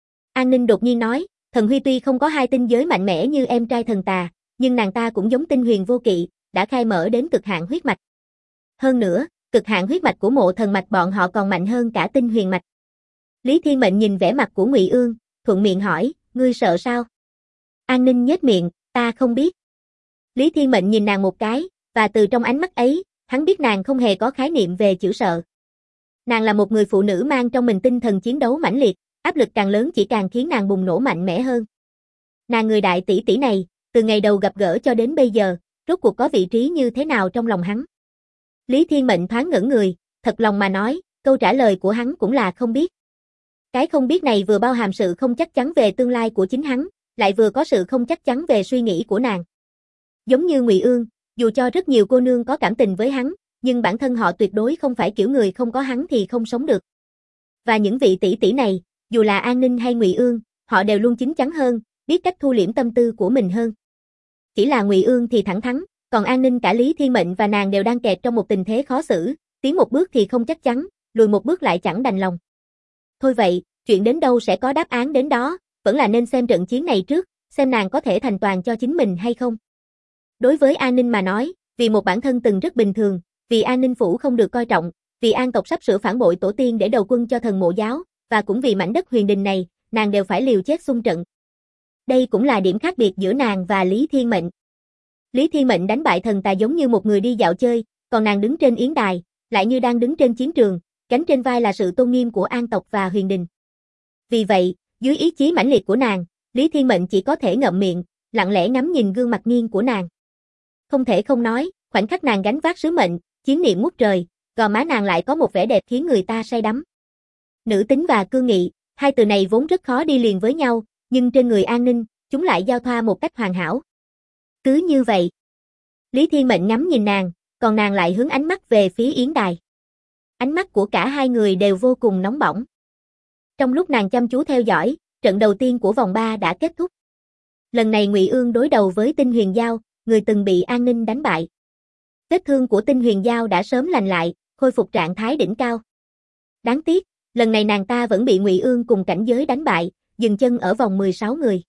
An Ninh đột nhiên nói, Thần Huy tuy không có hai tinh giới mạnh mẽ như em trai thần tà, nhưng nàng ta cũng giống tinh huyền vô kỵ, đã khai mở đến cực hạn huyết mạch. Hơn nữa, cực hạn huyết mạch của mộ thần mạch bọn họ còn mạnh hơn cả tinh huyền mạch. Lý Thiên Mệnh nhìn vẻ mặt của Ngụy Ương, thuận miệng hỏi, ngươi sợ sao? An Ninh nhếch miệng, ta không biết. Lý Thiên Mệnh nhìn nàng một cái, và từ trong ánh mắt ấy, hắn biết nàng không hề có khái niệm về chữ sợ. Nàng là một người phụ nữ mang trong mình tinh thần chiến đấu mãnh liệt, áp lực càng lớn chỉ càng khiến nàng bùng nổ mạnh mẽ hơn. Nàng người đại tỷ tỷ này, từ ngày đầu gặp gỡ cho đến bây giờ, rốt cuộc có vị trí như thế nào trong lòng hắn? Lý Thiên Mệnh thoáng ngẩn người, thật lòng mà nói, câu trả lời của hắn cũng là không biết. Cái không biết này vừa bao hàm sự không chắc chắn về tương lai của chính hắn, lại vừa có sự không chắc chắn về suy nghĩ của nàng. Giống như Ngụy Ương, dù cho rất nhiều cô nương có cảm tình với hắn, nhưng bản thân họ tuyệt đối không phải kiểu người không có hắn thì không sống được. Và những vị tỷ tỷ này, dù là An Ninh hay Ngụy Ương, họ đều luôn chín chắn hơn, biết cách thu liễm tâm tư của mình hơn. Chỉ là Ngụy Ương thì thẳng thắn, còn An Ninh cả Lý Thiên Mệnh và nàng đều đang kẹt trong một tình thế khó xử, tiến một bước thì không chắc chắn, lùi một bước lại chẳng đành lòng. Thôi vậy, chuyện đến đâu sẽ có đáp án đến đó, vẫn là nên xem trận chiến này trước, xem nàng có thể thành toàn cho chính mình hay không. Đối với An Ninh mà nói, vì một bản thân từng rất bình thường, vì An Ninh phủ không được coi trọng, vì An tộc sắp sửa phản bội tổ tiên để đầu quân cho thần mộ giáo, và cũng vì mảnh đất huyền đình này, nàng đều phải liều chết xung trận. Đây cũng là điểm khác biệt giữa nàng và Lý Thiên Mệnh. Lý Thiên Mệnh đánh bại thần tà giống như một người đi dạo chơi, còn nàng đứng trên yến đài, lại như đang đứng trên chiến trường, gánh trên vai là sự tôn nghiêm của An tộc và huyền đình. Vì vậy, dưới ý chí mãnh liệt của nàng, Lý Thiên Mệnh chỉ có thể ngậm miệng, lặng lẽ ngắm nhìn gương mặt nghiêng của nàng. Không thể không nói, khoảnh khắc nàng gánh vác sứ mệnh, chiến niệm ngút trời, gò má nàng lại có một vẻ đẹp khiến người ta say đắm. Nữ tính và cương nghị, hai từ này vốn rất khó đi liền với nhau, nhưng trên người An Ninh, chúng lại giao thoa một cách hoàn hảo. Cứ như vậy, Lý Thiên Mệnh ngắm nhìn nàng, còn nàng lại hướng ánh mắt về phía yến đài. Ánh mắt của cả hai người đều vô cùng nóng bỏng. Trong lúc nàng chăm chú theo dõi, trận đầu tiên của vòng 3 đã kết thúc. Lần này Ngụy Ương đối đầu với Tinh Huyền Giao, người từng bị An Ninh đánh bại. Vết thương của Tinh Huyền Giao đã sớm lành lại, khôi phục trạng thái đỉnh cao. Đáng tiếc, lần này nàng ta vẫn bị Ngụy Ương cùng cảnh giới đánh bại, dừng chân ở vòng 16 người.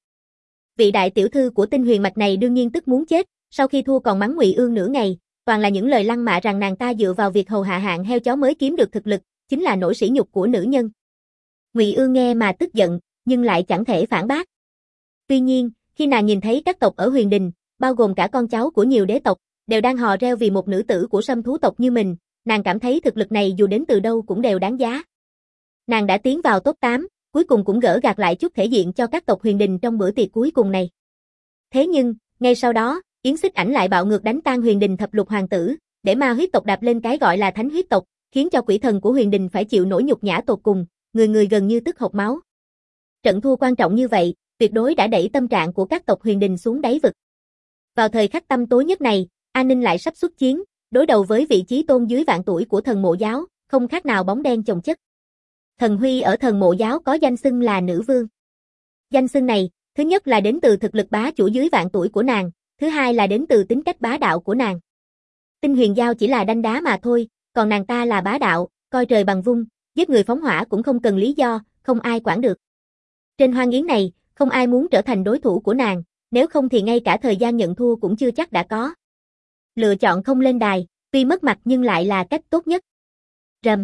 Vị đại tiểu thư của Tinh Huyền mạch này đương nhiên tức muốn chết, sau khi thua còn mắng Ngụy Ương nửa ngày, toàn là những lời lăng mạ rằng nàng ta dựa vào việc hầu hạ hạng heo chó mới kiếm được thực lực, chính là nỗi sỉ nhục của nữ nhân. Ngụy Ương nghe mà tức giận, nhưng lại chẳng thể phản bác. Tuy nhiên, khi nàng nhìn thấy các tộc ở huyền đình, bao gồm cả con cháu của nhiều đế tộc, đều đang hò reo vì một nữ tử của sâm thú tộc như mình, nàng cảm thấy thực lực này dù đến từ đâu cũng đều đáng giá. Nàng đã tiến vào top 8, cuối cùng cũng gỡ gạc lại chút thể diện cho các tộc huyền đình trong bữa tiệc cuối cùng này. Thế nhưng, ngay sau đó, Yến Xích Ảnh lại bạo ngược đánh tan huyền đình thập lục hoàng tử, để ma huyết tộc đạp lên cái gọi là thánh huyết tộc, khiến cho quỷ thần của huyền đình phải chịu nỗi nhục nhã tột cùng, người người gần như tức hộc máu. Trận thua quan trọng như vậy, tuyệt đối đã đẩy tâm trạng của các tộc huyền đình xuống đáy vực. Vào thời khắc tăm tối nhất này, An Ninh lại sắp xuất chiến, đối đầu với vị chí tôn dưới vạn tuổi của thần mộ giáo, không khác nào bóng đen chồng chất. Thần Huy ở thần mộ giáo có danh xưng là nữ vương. Danh xưng này, thứ nhất là đến từ thực lực bá chủ dưới vạn tuổi của nàng, thứ hai là đến từ tính cách bá đạo của nàng. Tinh Huyền Giao chỉ là đanh đá mà thôi, còn nàng ta là bá đạo, coi trời bằng vung, giết người phóng hỏa cũng không cần lý do, không ai quản được. Trên hoang yến này, không ai muốn trở thành đối thủ của nàng, nếu không thì ngay cả thời gian nhận thua cũng chưa chắc đã có. Lựa chọn không lên đài, tuy mất mặt nhưng lại là cách tốt nhất. Rầm.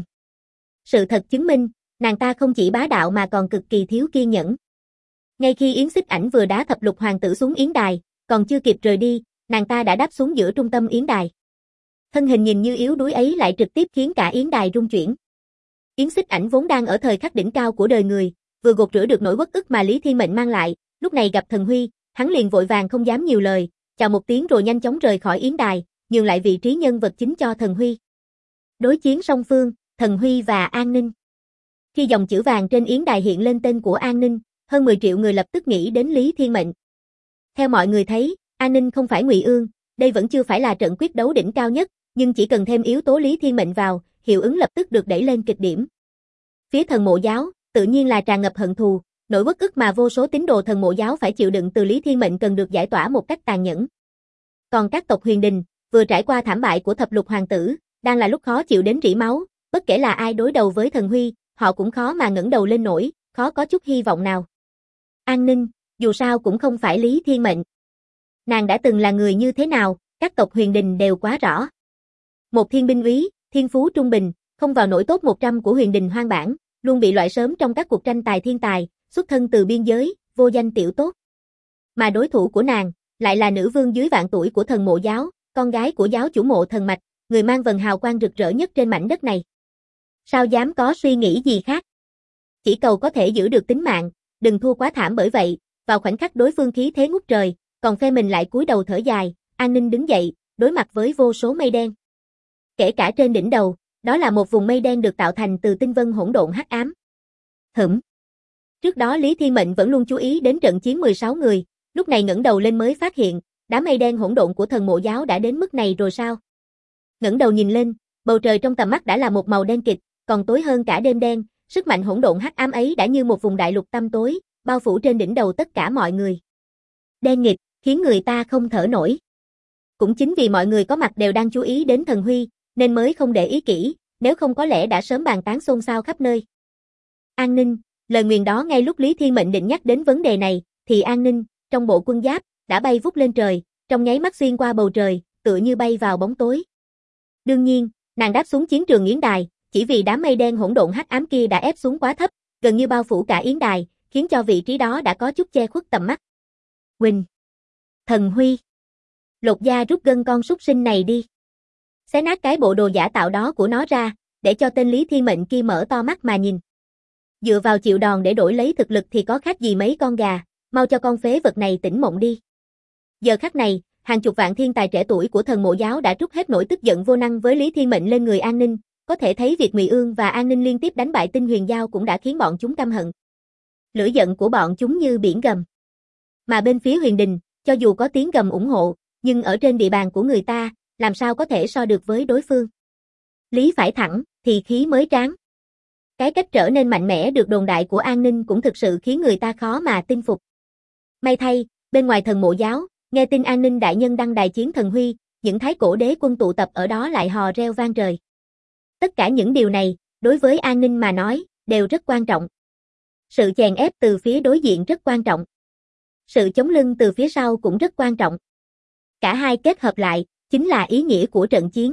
Sự thật chứng minh, nàng ta không chỉ bá đạo mà còn cực kỳ thiếu kiên nhẫn. Ngay khi Yến Xích Ảnh vừa đá thập lục hoàng tử xuống yến đài, còn chưa kịp rời đi, nàng ta đã đáp xuống giữa trung tâm yến đài. Thân hình nhìn như yếu đuối ấy lại trực tiếp khiến cả yến đài rung chuyển. Yến Xích Ảnh vốn đang ở thời khắc đỉnh cao của đời người, vừa gột rửa được nỗi uất ức mà Lý Thiên Mệnh mang lại, lúc này gặp Thần Huy, hắn liền vội vàng không dám nhiều lời, chào một tiếng rồi nhanh chóng rời khỏi yến đài, nhường lại vị trí nhân vật chính cho Thần Huy. Đối chiến song phương, Thần Huy và An Ninh. Khi dòng chữ vàng trên yến đài hiện lên tên của An Ninh, hơn 10 triệu người lập tức nghĩ đến Lý Thiên Mệnh. Theo mọi người thấy, An Ninh không phải Ngụy Ương, đây vẫn chưa phải là trận quyết đấu đỉnh cao nhất, nhưng chỉ cần thêm yếu tố Lý Thiên Mệnh vào, hiệu ứng lập tức được đẩy lên kịch điểm. Phía thần mộ giáo, tự nhiên là tràn ngập hận thù, Nỗi uất ức mà vô số tín đồ Thần Mộ giáo phải chịu đựng từ Lý Thiên Mệnh cần được giải tỏa một cách tàn nhẫn. Còn các tộc Huyền Đình, vừa trải qua thảm bại của thập lục hoàng tử, đang là lúc khó chịu đến rỉ máu, bất kể là ai đối đầu với Thần Huy, họ cũng khó mà ngẩng đầu lên nổi, khó có chút hy vọng nào. An Ninh, dù sao cũng không phải Lý Thiên Mệnh. Nàng đã từng là người như thế nào, các tộc Huyền Đình đều quá rõ. Một thiên binh úy, thiên phú trung bình, không vào nổi top 100 của Huyền Đình hoang bản, luôn bị loại sớm trong các cuộc tranh tài thiên tài, xuất thân từ biên giới, vô danh tiểu tốt. Mà đối thủ của nàng, lại là nữ vương dưới vạn tuổi của Thần Mộ giáo, con gái của giáo chủ Mộ Thần Mạch, người mang vần hào quang rực rỡ nhất trên mảnh đất này. Sao dám có suy nghĩ gì khác? Chỉ cầu có thể giữ được tính mạng, đừng thua quá thảm bởi vậy, vào khoảnh khắc đối phương khí thế ngút trời, còn phe mình lại cúi đầu thở dài, An Ninh đứng dậy, đối mặt với vô số mây đen. Kể cả trên đỉnh đầu, đó là một vùng mây đen được tạo thành từ tinh vân hỗn độn hắc ám. Trước đó Lý Thiên Mệnh vẫn luôn chú ý đến trận chiến 16 người, lúc này ngẩng đầu lên mới phát hiện, đám mây đen hỗn độn của Thần Mộ giáo đã đến mức này rồi sao? Ngẩng đầu nhìn lên, bầu trời trong tầm mắt đã là một màu đen kịt, còn tối hơn cả đêm đen, sức mạnh hỗn độn hắc ám ấy đã như một vùng đại lục tăm tối, bao phủ trên đỉnh đầu tất cả mọi người. Đen nghịt, khiến người ta không thở nổi. Cũng chính vì mọi người có mặt đều đang chú ý đến Thần Huy, nên mới không để ý kỹ, nếu không có lẽ đã sớm bàn tán xôn xao khắp nơi. An Ninh, lời nguyền đó ngay lúc Lý Thiên Mệnh định nhắc đến vấn đề này, thì An Ninh, trong bộ quân giáp, đã bay vút lên trời, trong nháy mắt xuyên qua bầu trời, tựa như bay vào bóng tối. Đương nhiên, nàng đáp xuống chiến trường Yến Đài, chỉ vì đám mây đen hỗn độn hắc ám kia đã ép xuống quá thấp, gần như bao phủ cả Yến Đài, khiến cho vị trí đó đã có chút che khuất tầm mắt. Huỳnh! Thần Huy! Lột da rút gân con súc sinh này đi. Xé nát cái bộ đồ giả tạo đó của nó ra, để cho tên Lý Thiên Mệnh kia mở to mắt mà nhìn. Dựa vào chịu đòn để đổi lấy thực lực thì có khác gì mấy con gà, mau cho con phế vật này tỉnh mộng đi. Giờ khắc này, hàng chục vạn thiên tài trẻ tuổi của Thần Mộ giáo đã trút hết nỗi tức giận vô năng với Lý Thiên Mệnh lên người An Ninh, có thể thấy việc Ngụy Ương và An Ninh liên tiếp đánh bại Tinh Huyền Giao cũng đã khiến bọn chúng căm hận. Lửa giận của bọn chúng như biển gầm. Mà bên phía Huyền Đình, cho dù có tiếng gầm ủng hộ, nhưng ở trên địa bàn của người ta, làm sao có thể so được với đối phương. Lý phải thẳng, thì khí mới tráng. Cái cách trở nên mạnh mẽ được đồn đại của An Ninh cũng thực sự khiến người ta khó mà tin phục. May thay, bên ngoài Thần Mộ giáo, nghe tin An Ninh đại nhân đăng đài chiến Thần Huy, những thái cổ đế quân tụ tập ở đó lại hò reo vang trời. Tất cả những điều này, đối với An Ninh mà nói, đều rất quan trọng. Sự chèn ép từ phía đối diện rất quan trọng. Sự chống lưng từ phía sau cũng rất quan trọng. Cả hai kết hợp lại, chính là ý nghĩa của trận chiến.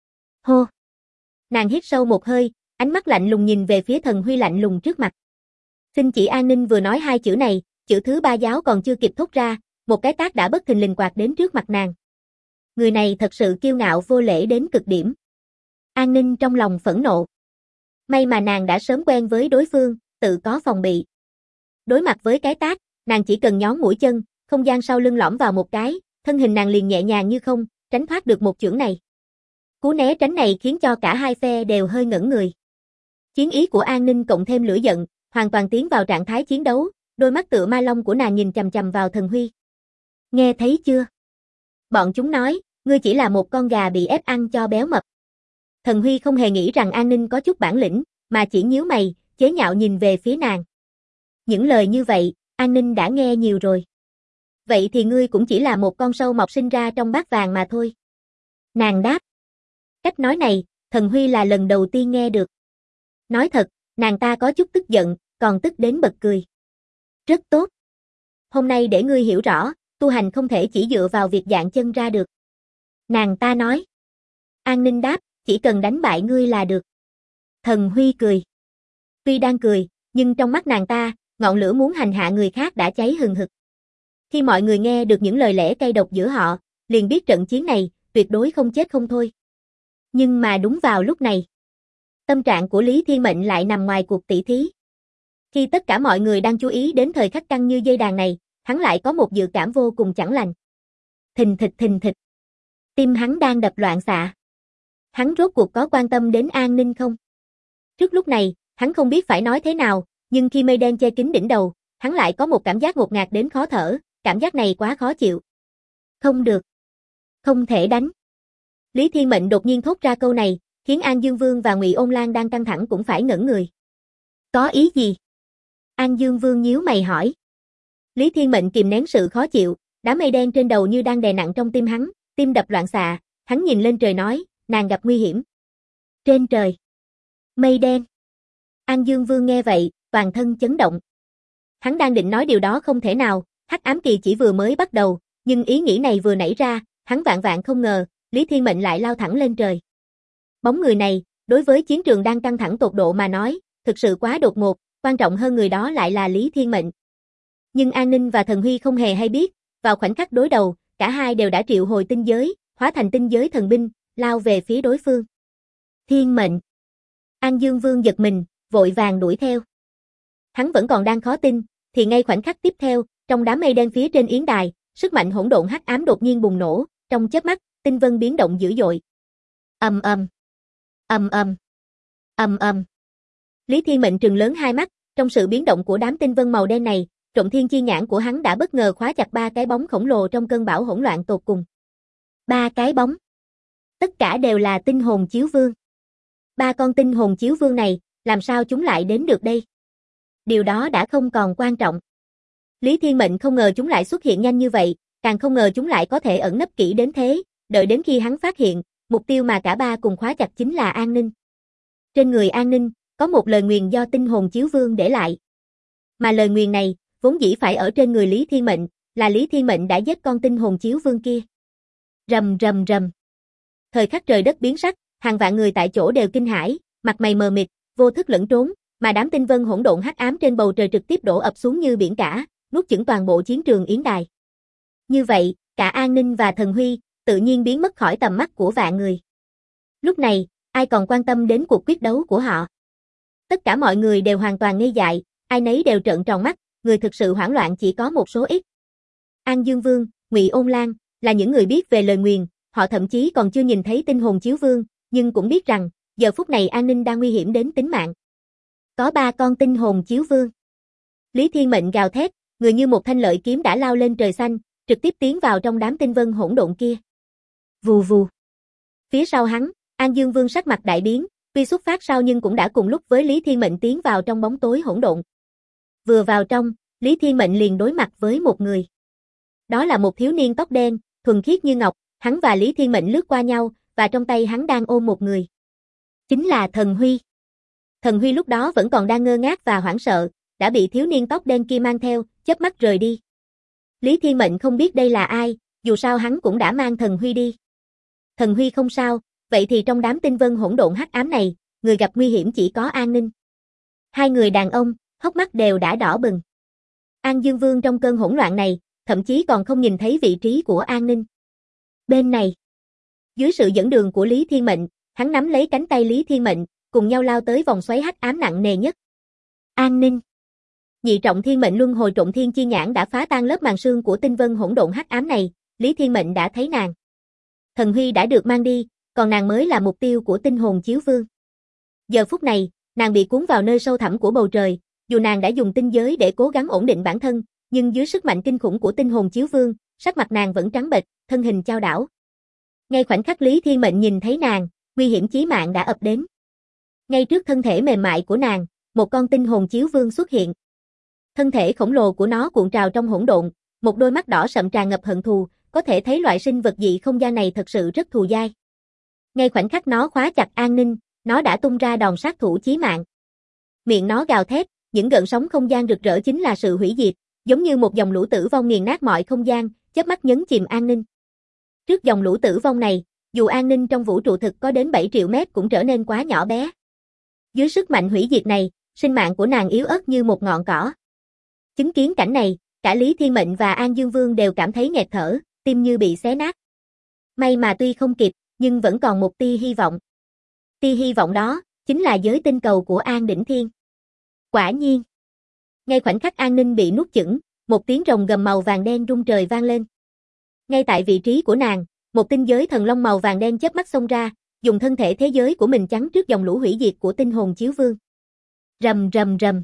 Hô! Nàng hít sâu một hơi, ánh mắt lạnh lùng nhìn về phía Thần Huy lạnh lùng trước mặt. Xin chỉ An Ninh vừa nói hai chữ này, chữ thứ ba giáo còn chưa kịp thốt ra, một cái tát đã bất thình lình quạt đến trước mặt nàng. Người này thật sự kiêu ngạo vô lễ đến cực điểm. An Ninh trong lòng phẫn nộ. May mà nàng đã sớm quen với đối phương, tự có phòng bị. Đối mặt với cái tát, nàng chỉ cần nhón mũi chân, không gian sau lưng lõm vào một cái, thân hình nàng liền nhẹ nhàng như không, tránh thoát được một chưởng này. Cú né tránh này khiến cho cả hai phe đều hơi ngẩn người. Chiến ý của An Ninh cộng thêm lửa giận, hoàn toàn tiến vào trạng thái chiến đấu, đôi mắt tựa ma long của nàng nhìn chằm chằm vào Thần Huy. Nghe thấy chưa? Bọn chúng nói, ngươi chỉ là một con gà bị ép ăn cho béo mập. Thần Huy không hề nghĩ rằng An Ninh có chút bản lĩnh, mà chỉ nhíu mày, chế nhạo nhìn về phía nàng. Những lời như vậy, An Ninh đã nghe nhiều rồi. Vậy thì ngươi cũng chỉ là một con sâu mọc sinh ra trong bát vàng mà thôi. Nàng đáp. Cách nói này, Thần Huy là lần đầu tiên nghe được. Nói thật, nàng ta có chút tức giận, còn tức đến bật cười. Rất tốt. Hôm nay để ngươi hiểu rõ, tu hành không thể chỉ dựa vào việc dạn chân ra được. Nàng ta nói. An Ninh đáp, chỉ cần đánh bại ngươi là được. Thần Huy cười. Tuy đang cười, nhưng trong mắt nàng ta, ngọn lửa muốn hành hạ người khác đã cháy hừng hực. Khi mọi người nghe được những lời lẽ cay độc giữa họ, liền biết trận chiến này, tuyệt đối không chết không thôi. Nhưng mà đúng vào lúc này, tâm trạng của Lý Thiên Mệnh lại nằm ngoài cuộc tỷ thí. Khi tất cả mọi người đang chú ý đến thời khắc căng như dây đàn này, hắn lại có một dự cảm vô cùng chẳng lành. Thình thịch thình thịch. Tim hắn đang đập loạn xạ. Hắn rốt cuộc có quan tâm đến An Ninh không? Trước lúc này, hắn không biết phải nói thế nào, nhưng khi mây đen che kín đỉnh đầu, hắn lại có một cảm giác ngột ngạt đến khó thở, cảm giác này quá khó chịu. Không được. Không thể đánh. Lý Thiên Mệnh đột nhiên thốt ra câu này, khiến An Dương Vương và Ngụy Ôn Lan đang căng thẳng cũng phải ngẩn người. Có ý gì? An Dương Vương nhíu mày hỏi. Lý Thiên Mệnh kìm nén sự khó chịu, đám mây đen trên đầu như đang đè nặng trong tim hắn, tim đập loạn xạ, hắn nhìn lên trời nói, nàng gặp nguy hiểm. Trên trời. Mây đen. An Dương Vương nghe vậy, toàn thân chấn động. Hắn đang định nói điều đó không thể nào, Hắc ám kỳ chỉ vừa mới bắt đầu, nhưng ý nghĩ này vừa nảy ra, hắn vạn vạn không ngờ, Lý Thiên Mệnh lại lao thẳng lên trời. Bóng người này, đối với chiến trường đang căng thẳng tột độ mà nói, thực sự quá đột ngột, quan trọng hơn người đó lại là Lý Thiên Mệnh. Nhưng An Ninh và Thần Huy không hề hay biết, vào khoảnh khắc đối đầu, cả hai đều đã triệu hồi tinh giới, hóa thành tinh giới thần binh, lao về phía đối phương. Thiên Mệnh. An Dương Vương giật mình, vội vàng đuổi theo. Hắn vẫn còn đang khó tin, thì ngay khoảnh khắc tiếp theo, trong đám mây đen phía trên yến đài, sức mạnh hỗn độn hắc ám đột nhiên bùng nổ, trong chớp mắt, tinh vân biến động dữ dội. Ầm ầm, ầm ầm, ầm ầm. Lý Thiên Mệnh trừng lớn hai mắt, trong sự biến động của đám tinh vân màu đen này, Trộm Thiên chi nhãn của hắn đã bất ngờ khóa chặt ba cái bóng khổng lồ trong cơn bão hỗn loạn tột cùng. Ba cái bóng. Tất cả đều là tinh hồn chiếu vương. Ba con tinh hồn chiếu vương này, làm sao chúng lại đến được đây? Điều đó đã không còn quan trọng. Lý Thiên Mệnh không ngờ chúng lại xuất hiện nhanh như vậy, càng không ngờ chúng lại có thể ẩn nấp kỹ đến thế, đợi đến khi hắn phát hiện, mục tiêu mà cả ba cùng khóa chặt chính là An Ninh. Trên người An Ninh, có một lời nguyền do tinh hồn chiếu vương để lại. Mà lời nguyền này, vốn dĩ phải ở trên người Lý Thiên Mệnh, là Lý Thiên Mệnh đã giết con tinh hồn chiếu vương kia. Rầm rầm rầm. Thời khắc trời đất biến sắc, hàng vạn người tại chỗ đều kinh hãi, mặt mày mờ mịt, vô thức lẫn trốn, mà đám tinh vân hỗn độn hắc ám trên bầu trời trực tiếp đổ ập xuống như biển cả, nuốt chửng toàn bộ chiến trường yến đài. Như vậy, cả An Ninh và Thần Huy, tự nhiên biến mất khỏi tầm mắt của vạn người. Lúc này, ai còn quan tâm đến cuộc quyết đấu của họ? Tất cả mọi người đều hoàn toàn ngây dại, ai nấy đều trợn tròn mắt, người thực sự hoảng loạn chỉ có một số ít. An Dương Vương, Ngụy Ôn Lan, là những người biết về lời nguyền, họ thậm chí còn chưa nhìn thấy tinh hồn chiếu vương, nhưng cũng biết rằng, giờ phút này An Ninh đang nguy hiểm đến tính mạng. Có ba con tinh hồn chiếu vương. Lý Thiên Mệnh gào thét, người như một thanh lợi kiếm đã lao lên trời xanh, trực tiếp tiến vào trong đám tinh vân hỗn độn kia. Vù vù. Phía sau hắn, An Dương Vương sắc mặt đại biến, tuy xuất phát sau nhưng cũng đã cùng lúc với Lý Thiên Mệnh tiến vào trong bóng tối hỗn độn. Vừa vào trong, Lý Thiên Mệnh liền đối mặt với một người. Đó là một thiếu niên tóc đen, thuần khiết như ngọc, hắn và Lý Thiên Mệnh lướt qua nhau, và trong tay hắn đang ôm một người. Chính là Thần Huy. Thần Huy lúc đó vẫn còn đang ngơ ngác và hoảng sợ, đã bị thiếu niên tóc đen kia mang theo, chớp mắt rời đi. Lý Thiên Mệnh không biết đây là ai, dù sao hắn cũng đã mang Thần Huy đi. Thần Huy không sao, vậy thì trong đám tinh vân hỗn độn hắc ám này, người gặp nguy hiểm chỉ có An Ninh. Hai người đàn ông, hốc mắt đều đã đỏ bừng. An Dương Vương trong cơn hỗn loạn này, thậm chí còn không nhìn thấy vị trí của An Ninh. Bên này, dưới sự dẫn đường của Lý Thiên Mệnh, hắn nắm lấy cánh tay Lý Thiên Mệnh, cùng nhau lao tới vòng xoáy hắc ám nặng nề nhất. An Ninh. Nhị trọng thiên mệnh luân hồi Trộm Thiên chi nhãn đã phá tan lớp màn sương của tinh vân hỗn độn hắc ám này, Lý Thiên Mệnh đã thấy nàng. Thần Huy đã được mang đi, còn nàng mới là mục tiêu của tinh hồn chiếu vương. Giờ phút này, nàng bị cuốn vào nơi sâu thẳm của bầu trời, dù nàng đã dùng tinh giới để cố gắng ổn định bản thân, nhưng dưới sức mạnh kinh khủng của tinh hồn chiếu vương, sắc mặt nàng vẫn trắng bệch, thân hình chao đảo. Ngay khoảnh khắc Lý Thiên Mệnh nhìn thấy nàng, nguy hiểm chí mạng đã ập đến. Ngay trước thân thể mềm mại của nàng, một con tinh hồn chiếu vương xuất hiện. Thân thể khổng lồ của nó cuộn trào trong hỗn độn, một đôi mắt đỏ sậm tràn ngập hận thù, có thể thấy loại sinh vật dị không gian này thật sự rất thù dai. Ngay khoảnh khắc nó khóa chặt An Ninh, nó đã tung ra đòn sát thủ chí mạng. Miệng nó gào thét, những gợn sóng không gian rực rỡ chính là sự hủy diệt, giống như một dòng lũ tử vong nghiền nát mọi không gian, chớp mắt nhấn chìm An Ninh. Trước dòng lũ tử vong này, dù An Ninh trong vũ trụ thực có đến 7 triệu mét cũng trở nên quá nhỏ bé. Dưới sức mạnh hủy diệt này, sinh mạng của nàng yếu ớt như một ngọn cỏ. Chứng kiến cảnh này, cả Lý Thiên Mệnh và An Dương Vương đều cảm thấy nghẹt thở, tim như bị xé nát. May mà tuy không kịp, nhưng vẫn còn một tia hy vọng. Tia hy vọng đó, chính là giới tinh cầu của An Đỉnh Thiên. Quả nhiên. Ngay khoảnh khắc An Ninh bị nuốt chửng, một tiếng rồng gầm màu vàng đen rung trời vang lên. Ngay tại vị trí của nàng, một tinh giới thần long màu vàng đen chớp mắt xông ra, dùng thân thể thế giới của mình chắn trước dòng lũ hủy diệt của tinh hồn chiếu vương. Rầm rầm rầm.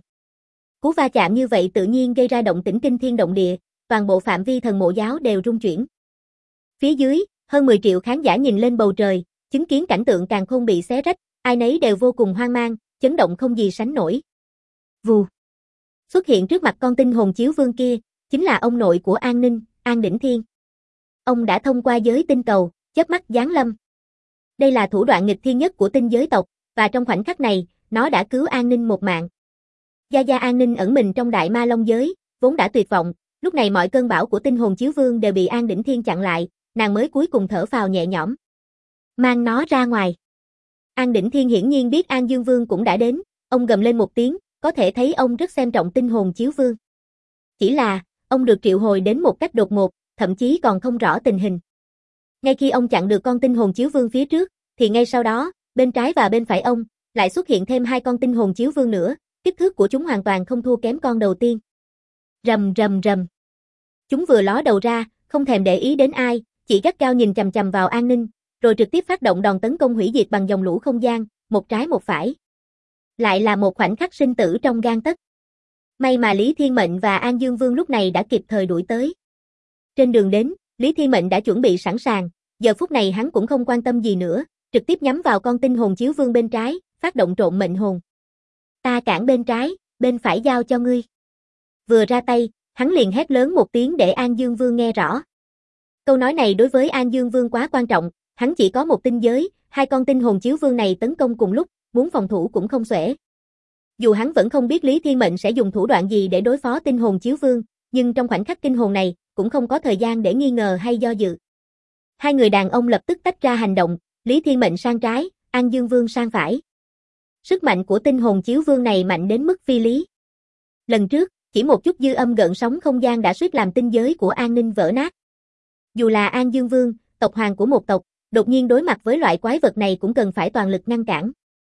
Cú va chạm như vậy tự nhiên gây ra động tĩnh kinh thiên động địa, toàn bộ phạm vi thần mộ giáo đều rung chuyển. Phía dưới, hơn 10 triệu khán giả nhìn lên bầu trời, chứng kiến cảnh tượng càn khôn bị xé rách, ai nấy đều vô cùng hoang mang, chấn động không gì sánh nổi. Vù. Xuất hiện trước mặt con tinh hồn chiếu vương kia, chính là ông nội của An Ninh, An Đỉnh Thiên. Ông đã thông qua giới tinh cầu, chớp mắt giáng lâm. Đây là thủ đoạn nghịch thiên nhất của tinh giới tộc, và trong khoảnh khắc này, nó đã cứu An Ninh một mạng. Gia Gia An Ninh ẩn mình trong đại ma long giới, vốn đã tuyệt vọng, lúc này mọi cơn bão của tinh hồn chiếu vương đều bị An Đỉnh Thiên chặn lại, nàng mới cuối cùng thở phào nhẹ nhõm. Mang nó ra ngoài. An Đỉnh Thiên hiển nhiên biết An Dương Vương cũng đã đến, ông gầm lên một tiếng, có thể thấy ông rất xem trọng tinh hồn chiếu vương. Chỉ là, ông được triệu hồi đến một cách đột ngột, thậm chí còn không rõ tình hình. Ngay khi ông chặn được con tinh hồn chiếu vương phía trước, thì ngay sau đó, bên trái và bên phải ông, lại xuất hiện thêm hai con tinh hồn chiếu vương nữa, kích thước của chúng hoàn toàn không thua kém con đầu tiên. Rầm rầm rầm. Chúng vừa ló đầu ra, không thèm để ý đến ai, chỉ gắt gao nhìn chằm chằm vào An Ninh, rồi trực tiếp phát động đòn tấn công hủy diệt bằng dòng lũ không gian, một trái một phải. Lại là một khoảnh khắc sinh tử trong gang tấc. May mà Lý Thiên Mệnh và An Dương Vương lúc này đã kịp thời đuổi tới. Trên đường đến, Lý Thiên Mệnh đã chuẩn bị sẵn sàng, giờ phút này hắn cũng không quan tâm gì nữa, trực tiếp nhắm vào con tinh hồn chiếu vương bên trái, phát động trộn mệnh hồn. Ta cản bên trái, bên phải giao cho ngươi. Vừa ra tay, hắn liền hét lớn một tiếng để An Dương Vương nghe rõ. Câu nói này đối với An Dương Vương quá quan trọng, hắn chỉ có một tinh giới, hai con tinh hồn chiếu vương này tấn công cùng lúc, muốn phòng thủ cũng không xuể. Dù hắn vẫn không biết Lý Thiên Mệnh sẽ dùng thủ đoạn gì để đối phó tinh hồn chiếu vương, nhưng trong khoảnh khắc kinh hồn này, cũng không có thời gian để nghi ngờ hay do dự. Hai người đàn ông lập tức tách ra hành động, Lý Thiên Mệnh sang trái, An Dương Vương sang phải. Sức mạnh của tinh hồn chiếu vương này mạnh đến mức phi lý. Lần trước, chỉ một chút dư âm gợn sóng không gian đã suýt làm tinh giới của An Ninh vỡ nát. Dù là An Dương Vương, tộc hoàng của một tộc, đột nhiên đối mặt với loại quái vật này cũng cần phải toàn lực ngăn cản.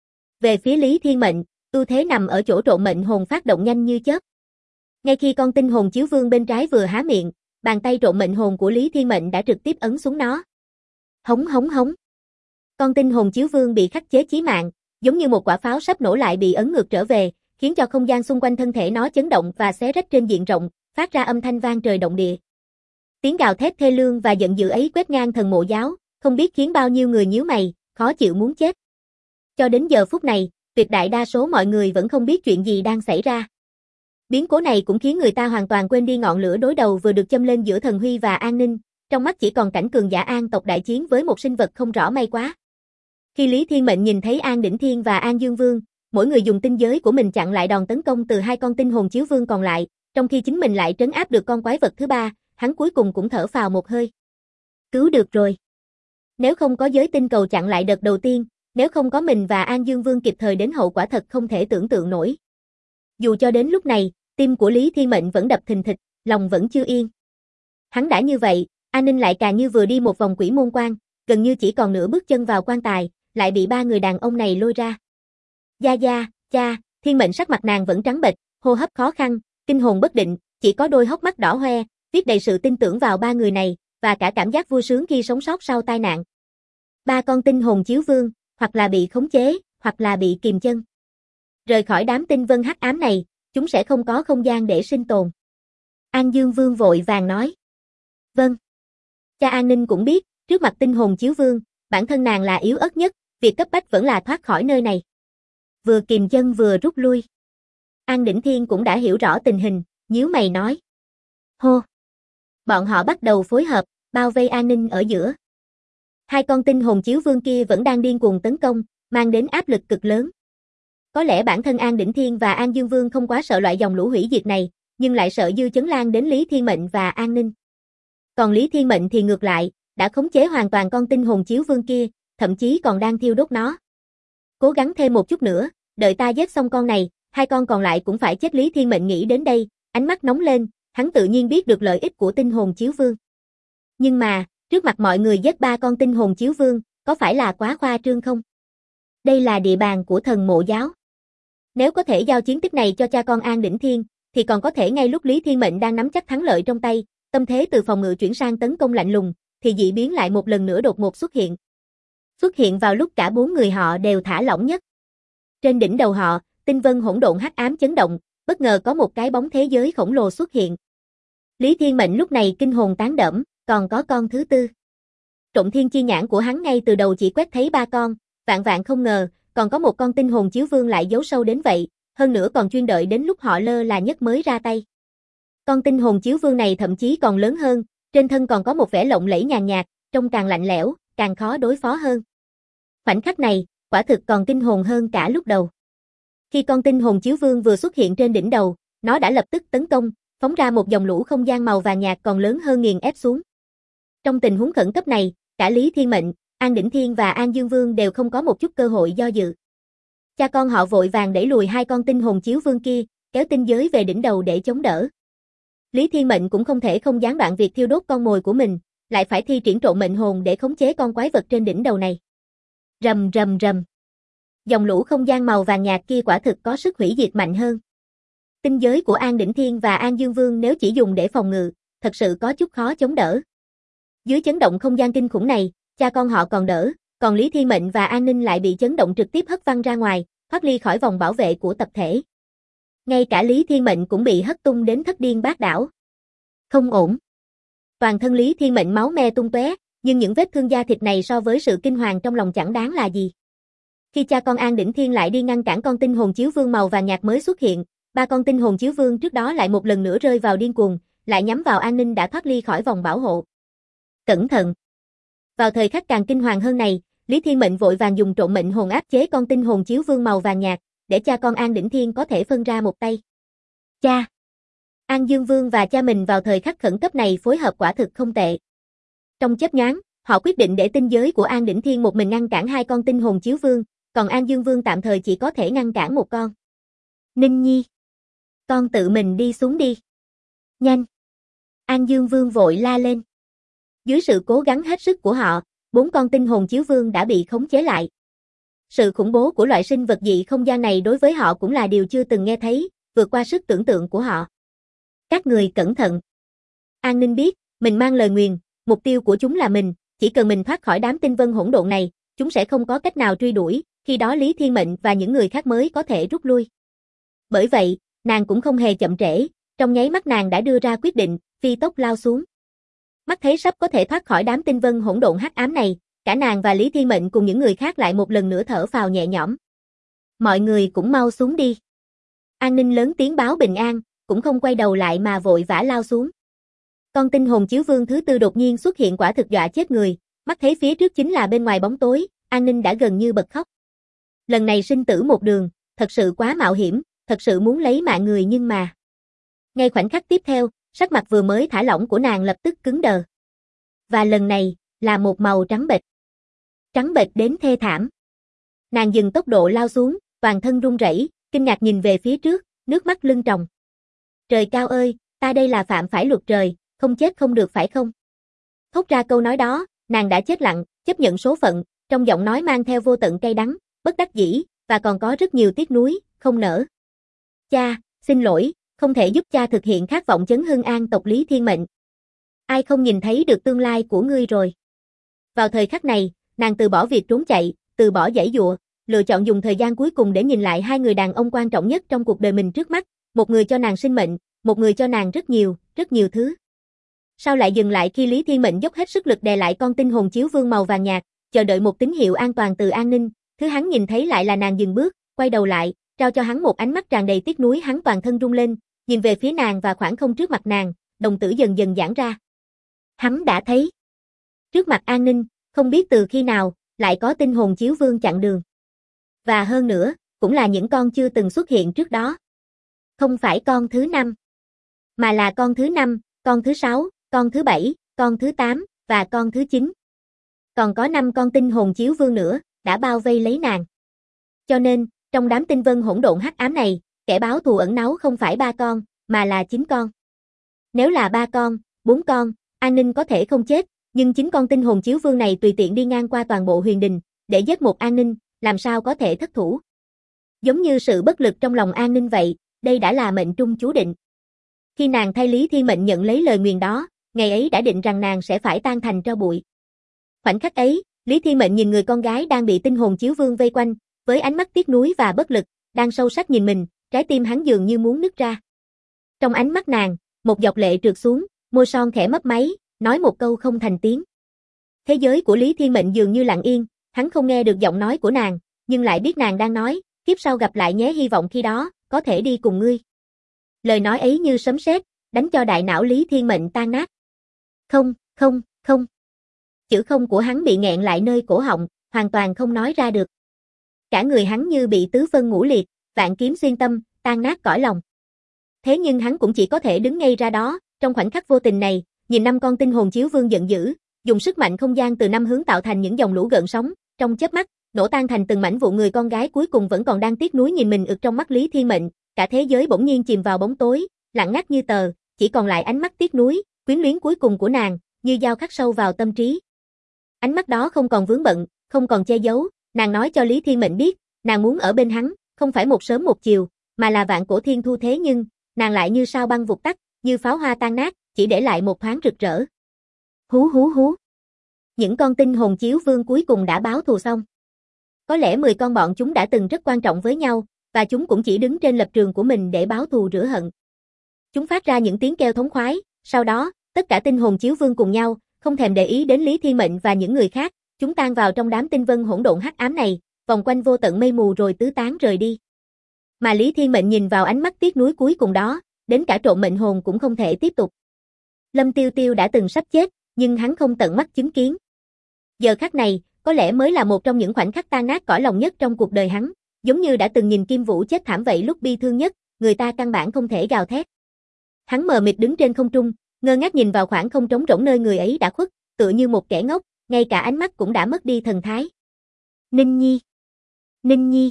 Về phía Lý Thiên Mệnh, ưu thế nằm ở chỗ trộn mệnh hồn phát động nhanh như chớp. Ngay khi con tinh hồn chiếu vương bên trái vừa há miệng, bàn tay trộn mệnh hồn của Lý Thiên Mệnh đã trực tiếp ấn xuống nó. Hống hống hống. Con tinh hồn chiếu vương bị khắc chế chí mạng, giống như một quả pháo sắp nổ lại bị ấn ngược trở về, khiến cho không gian xung quanh thân thể nó chấn động và xé rách trên diện rộng, phát ra âm thanh vang trời động địa. Tiếng gào thét thê lương và giận dữ ấy quét ngang thần mộ giáo, không biết khiến bao nhiêu người nhíu mày, khó chịu muốn chết. Cho đến giờ phút này, tuyệt đại đa số mọi người vẫn không biết chuyện gì đang xảy ra. Biến cố này cũng khiến người ta hoàn toàn quên đi ngọn lửa đối đầu vừa được châm lên giữa Thần Huy và An Ninh, trong mắt chỉ còn cảnh cường giả An tộc đại chiến với một sinh vật không rõ may quá. Khi Lý Thiên Mệnh nhìn thấy An Đỉnh Thiên và An Dương Vương, mỗi người dùng tinh giới của mình chặn lại đòn tấn công từ hai con tinh hồn chiếu vương còn lại, trong khi chính mình lại trấn áp được con quái vật thứ ba, hắn cuối cùng cũng thở phào một hơi. Cứu được rồi. Nếu không có giới tinh cầu chặn lại đợt đầu tiên, nếu không có mình và An Dương Vương kịp thời đến hậu quả thật không thể tưởng tượng nổi. Dù cho đến lúc này, tim của Lý Thiên Mệnh vẫn đập thình thịch, lòng vẫn chưa yên. Hắn đã như vậy, An Ninh lại càng như vừa đi một vòng quỷ môn quan, gần như chỉ còn nửa bước chân vào quan tài, lại bị ba người đàn ông này lôi ra. Gia Gia, cha, Thiên Mệnh sắc mặt nàng vẫn trắng bệch, hô hấp khó khăn, kinh hồn bất định, chỉ có đôi hốc mắt đỏ hoe, viết đầy sự tin tưởng vào ba người này, và cả cảm giác vui sướng khi sống sót sau tai nạn. Ba con tinh hồn chiếu vương, hoặc là bị khống chế, hoặc là bị kìm chân. Rời khỏi đám tinh vân hắc ám này, chúng sẽ không có không gian để sinh tồn. An Dương Vương vội vàng nói. Vâng. Cha An Ninh cũng biết, trước mặt tinh hồn chiếu vương, bản thân nàng là yếu ớt nhất, việc cấp bách vẫn là thoát khỏi nơi này. Vừa kìm chân vừa rút lui. An Đỉnh Thiên cũng đã hiểu rõ tình hình, nhíu mày nói. Hô. Bọn họ bắt đầu phối hợp, bao vây An Ninh ở giữa. Hai con tinh hồn chiếu vương kia vẫn đang điên cuồng tấn công, mang đến áp lực cực lớn. Có lẽ bản thân An Đỉnh Thiên và An Dương Vương không quá sợ loại dòng lũ hủy diệt này, nhưng lại sợ dư chấn lan đến Lý Thiên Mệnh và An Ninh. Còn Lý Thiên Mệnh thì ngược lại, đã khống chế hoàn toàn con tinh hồn chiếu vương kia, thậm chí còn đang thiêu đốt nó. Cố gắng thêm một chút nữa, đợi ta giết xong con này, hai con còn lại cũng phải chết. Lý Thiên Mệnh nghĩ đến đây, ánh mắt nóng lên, hắn tự nhiên biết được lợi ích của tinh hồn chiếu vương. Nhưng mà, trước mặt mọi người giết ba con tinh hồn chiếu vương, có phải là quá khoa trương không? Đây là địa bàn của thần mộ giáo. Nếu có thể giao chiến tích này cho cha con An Đỉnh Thiên, thì còn có thể ngay lúc Lý Thiên Mệnh đang nắm chắc thắng lợi trong tay, tâm thế từ phòng ngự chuyển sang tấn công lạnh lùng, thì dị biến lại một lần nữa đột ngột xuất hiện. Xuất hiện vào lúc cả bốn người họ đều thả lỏng nhất. Trên đỉnh đầu họ, tinh vân hỗn độn hắc ám chấn động, bất ngờ có một cái bóng thế giới khổng lồ xuất hiện. Lý Thiên Mệnh lúc này kinh hồn tán đẫm, còn có con thứ tư. Trộm thiên chi nhãn của hắn ngay từ đầu chỉ quét thấy ba con, vạn vạn không ngờ, còn có một con tinh hồn chiếu vương lại giấu sâu đến vậy, hơn nữa còn chuyên đợi đến lúc họ lơ là nhất mới ra tay. Con tinh hồn chiếu vương này thậm chí còn lớn hơn, trên thân còn có một vẻ lộng lẫy nhàn nhạt, trông càng lạnh lẽo, càng khó đối phó hơn. Khoảnh khắc này, quả thực còn kinh hồn hơn cả lúc đầu. Khi con tinh hồn chiếu vương vừa xuất hiện trên đỉnh đầu, nó đã lập tức tấn công, phóng ra một dòng lũ không gian màu vàng nhạt còn lớn hơn nghiền ép xuống. Trong tình huống khẩn cấp này, cả Lý Thiên Mệnh, An Đỉnh Thiên và An Dương Vương đều không có một chút cơ hội do dự. Cha con họ vội vàng đẩy lùi hai con tinh hồn chiếu vương kia, kéo tinh giới về đỉnh đầu để chống đỡ. Lý Thiên Mệnh cũng không thể không gián đoạn việc thiêu đốt con mồi của mình, lại phải thi triển trộn mệnh hồn để khống chế con quái vật trên đỉnh đầu này. Rầm rầm rầm. Dòng lũ không gian màu vàng nhạt kia quả thực có sức hủy diệt mạnh hơn. Tinh giới của An Đỉnh Thiên và An Dương Vương nếu chỉ dùng để phòng ngự, thật sự có chút khó chống đỡ. Dưới chấn động không gian kinh khủng này, cha con họ còn đỡ, còn Lý Thiên Mệnh và An Ninh lại bị chấn động trực tiếp hất văng ra ngoài, thoát ly khỏi vòng bảo vệ của tập thể. Ngay cả Lý Thiên Mệnh cũng bị hất tung đến thất điên bát đảo. Không ổn. Toàn thân Lý Thiên Mệnh máu me tung tóe, nhưng những vết thương da thịt này so với sự kinh hoàng trong lòng chẳng đáng là gì. Khi cha con An Đỉnh Thiên lại đi ngăn cản con tinh hồn chiếu vương màu vàng nhạt mới xuất hiện, ba con tinh hồn chiếu vương trước đó lại một lần nữa rơi vào điên cuồng, lại nhắm vào An Ninh đã thoát ly khỏi vòng bảo hộ. Cẩn thận! Vào thời khắc càng kinh hoàng hơn này, Lý Thiên Mệnh vội vàng dùng trộn mệnh hồn áp chế con tinh hồn chiếu vương màu vàng nhạt, để cha con An Đỉnh Thiên có thể phân ra một tay. Cha! An Dương Vương và cha mình vào thời khắc khẩn cấp này phối hợp quả thực không tệ. Trong chớp nhoáng, họ quyết định để tinh giới của An Đỉnh Thiên một mình ngăn cản hai con tinh hồn chiếu vương, còn An Dương Vương tạm thời chỉ có thể ngăn cản một con. Ninh Nhi! Con tự mình đi xuống đi. Nhanh! An Dương Vương vội la lên. Dưới sự cố gắng hết sức của họ, 4 con tinh hồn chiếu vương đã bị khống chế lại. Sự khủng bố của loại sinh vật dị không gian này đối với họ cũng là điều chưa từng nghe thấy, vượt qua sức tưởng tượng của họ. Các người cẩn thận. An Ninh biết, mình mang lời nguyền, mục tiêu của chúng là mình, chỉ cần mình thoát khỏi đám tinh vân hỗn độn này, chúng sẽ không có cách nào truy đuổi, khi đó Lý Thiên Mệnh và những người khác mới có thể rút lui. Bởi vậy, nàng cũng không hề chậm trễ, trong nháy mắt nàng đã đưa ra quyết định, phi tốc lao xuống. Mắt thấy sắp có thể thoát khỏi đám tinh vân hỗn độn hắc ám này, cả nàng và Lý Thiên Mệnh cùng những người khác lại một lần nữa thở phào nhẹ nhõm. Mọi người cũng mau xuống đi. An Ninh lớn tiếng báo bình an, cũng không quay đầu lại mà vội vã lao xuống. Con tinh hồn chiếu vương thứ tư đột nhiên xuất hiện quả thực dọa chết người, mắt thấy phía trước chính là bên ngoài bóng tối, An Ninh đã gần như bật khóc. Lần này sinh tử một đường, thật sự quá mạo hiểm, thật sự muốn lấy mạng người nhưng mà. Ngay khoảnh khắc tiếp theo, sắc mặt vừa mới thả lỏng của nàng lập tức cứng đờ. Và lần này, là một màu trắng bệch. Trắng bệch đến thê thảm. Nàng dừng tốc độ lao xuống, toàn thân run rẩy, kinh ngạc nhìn về phía trước, nước mắt lưng tròng. Trời cao ơi, ta đây là phạm phải luật trời, không chết không được phải không? Thốt ra câu nói đó, nàng đã chết lặng, chấp nhận số phận, trong giọng nói mang theo vô tận cay đắng, bất đắc dĩ, và còn có rất nhiều tiếc nuối, không nỡ. Cha, xin lỗi, không thể giúp cha thực hiện khát vọng chấn hưng an tộc Lý Thiên Mệnh. Ai không nhìn thấy được tương lai của ngươi rồi. Vào thời khắc này, nàng từ bỏ việc trốn chạy, từ bỏ giãy giụa, lựa chọn dùng thời gian cuối cùng để nhìn lại hai người đàn ông quan trọng nhất trong cuộc đời mình trước mắt, một người cho nàng sinh mệnh, một người cho nàng rất nhiều thứ. Sao lại dừng lại khi Lý Thiên Mệnh dốc hết sức lực đè lại con tinh hồn chiếu vương màu vàng nhạt, chờ đợi một tín hiệu an toàn từ An Ninh, thứ hắn nhìn thấy lại là nàng dừng bước, quay đầu lại, trao cho hắn một ánh mắt tràn đầy tiếc nuối, hắn toàn thân rung lên, nhìn về phía nàng và khoảng không trước mặt nàng, đồng tử dần dần giãn ra. Hắn đã thấy. Trước mặt An Ninh, không biết từ khi nào, lại có tinh hồn chiếu vương chặn đường. Và hơn nữa, cũng là những con chưa từng xuất hiện trước đó. Không phải con thứ 5, mà là con thứ 5, con thứ 6, con thứ 7, con thứ 8, và con thứ 9. Còn có 5 con tinh hồn chiếu vương nữa, đã bao vây lấy nàng. Cho nên, trong đám tinh vân hỗn độn hắc ám này, kẻ báo thù ẩn náu không phải 3 con, mà là 9 con. Nếu là 3 con, 4 con, An Ninh có thể không chết, nhưng 9 con tinh hồn chiếu vương này tùy tiện đi ngang qua toàn bộ huyền đình, để giết một An Ninh, làm sao có thể thất thủ. Giống như sự bất lực trong lòng An Ninh vậy, đây đã là mệnh trung chú định. Khi nàng thay Lý Thiên Mệnh nhận lấy lời nguyền đó, ngày ấy đã định rằng nàng sẽ phải tan thành tro bụi. Khoảnh khắc ấy, Lý Thiên Mệnh nhìn người con gái đang bị tinh hồn chiếu vương vây quanh, với ánh mắt tiếc nuối và bất lực, đang sâu sắc nhìn mình, trái tim hắn dường như muốn nứt ra. Trong ánh mắt nàng, một giọt lệ trượt xuống, môi son khẽ mấp máy, nói một câu không thành tiếng. Thế giới của Lý Thiên Mệnh dường như lặng yên, hắn không nghe được giọng nói của nàng, nhưng lại biết nàng đang nói, kiếp sau gặp lại nhé, hy vọng khi đó, có thể đi cùng ngươi. Lời nói ấy như sấm sét, đánh cho đại não Lý Thiên Mệnh tan nát. Không, không, không. Chữ không của hắn bị nghẹn lại nơi cổ họng, hoàn toàn không nói ra được. Cả người hắn như bị tứ phân ngũ liệt, vạn kiếm xuyên tâm, tan nát cõi lòng. Thế nhưng hắn cũng chỉ có thể đứng ngay ra đó, trong khoảnh khắc vô tình này, nhìn 5 con tinh hồn chiếu vương giận dữ, dùng sức mạnh không gian từ 5 hướng tạo thành những dòng lũ gợn sóng, trong chớp mắt, nổ tan thành từng mảnh vụn. Người con gái cuối cùng vẫn còn đang tiếc nuối nhìn mình ực trong mắt Lý Thiên Mệnh, cả thế giới bỗng nhiên chìm vào bóng tối, lặng ngắt như tờ, chỉ còn lại ánh mắt tiếc nuối, quyến luyến cuối cùng của nàng, như dao khắc sâu vào tâm trí. Ánh mắt đó không còn vướng bận, không còn che giấu, nàng nói cho Lý Thiên Mệnh biết, nàng muốn ở bên hắn, không phải một sớm một chiều, mà là vạn cổ thiên thu. Thế nhưng, nàng lại như sao băng vụt tắt, như pháo hoa tan nát, chỉ để lại một thoáng rực rỡ. Hú hú hú. Những con tinh hồn chiếu vương cuối cùng đã báo thù xong. Có lẽ 10 con bọn chúng đã từng rất quan trọng với nhau, và chúng cũng chỉ đứng trên lập trường của mình để báo thù rửa hận. Chúng phát ra những tiếng kêu thống khoái, sau đó, tất cả tinh hồn chiếu vương cùng nhau, không thèm để ý đến Lý Thiên Mệnh và những người khác, chúng tan vào trong đám tinh vân hỗn độn hắc ám này, vòng quanh vô tận mây mù rồi tứ tán rời đi. Mà Lý Thiên Mệnh nhìn vào ánh mắt tiếc nuối cuối cùng đó, đến cả trộm mệnh hồn cũng không thể tiếp tục. Lâm Tiêu Tiêu đã từng sắp chết, nhưng hắn không tận mắt chứng kiến. Giờ khắc này, có lẽ mới là một trong những khoảnh khắc tan nát cõi lòng nhất trong cuộc đời hắn, giống như đã từng nhìn Kim Vũ chết thảm vậy. Lúc bi thương nhất, người ta căn bản không thể gào thét. Hắn mờ mịt đứng trên không trung, ngơ ngác nhìn vào khoảng không trống rỗng nơi người ấy đã khuất, tựa như một kẻ ngốc, ngay cả ánh mắt cũng đã mất đi thần thái. Ninh Nhi, Ninh Nhi.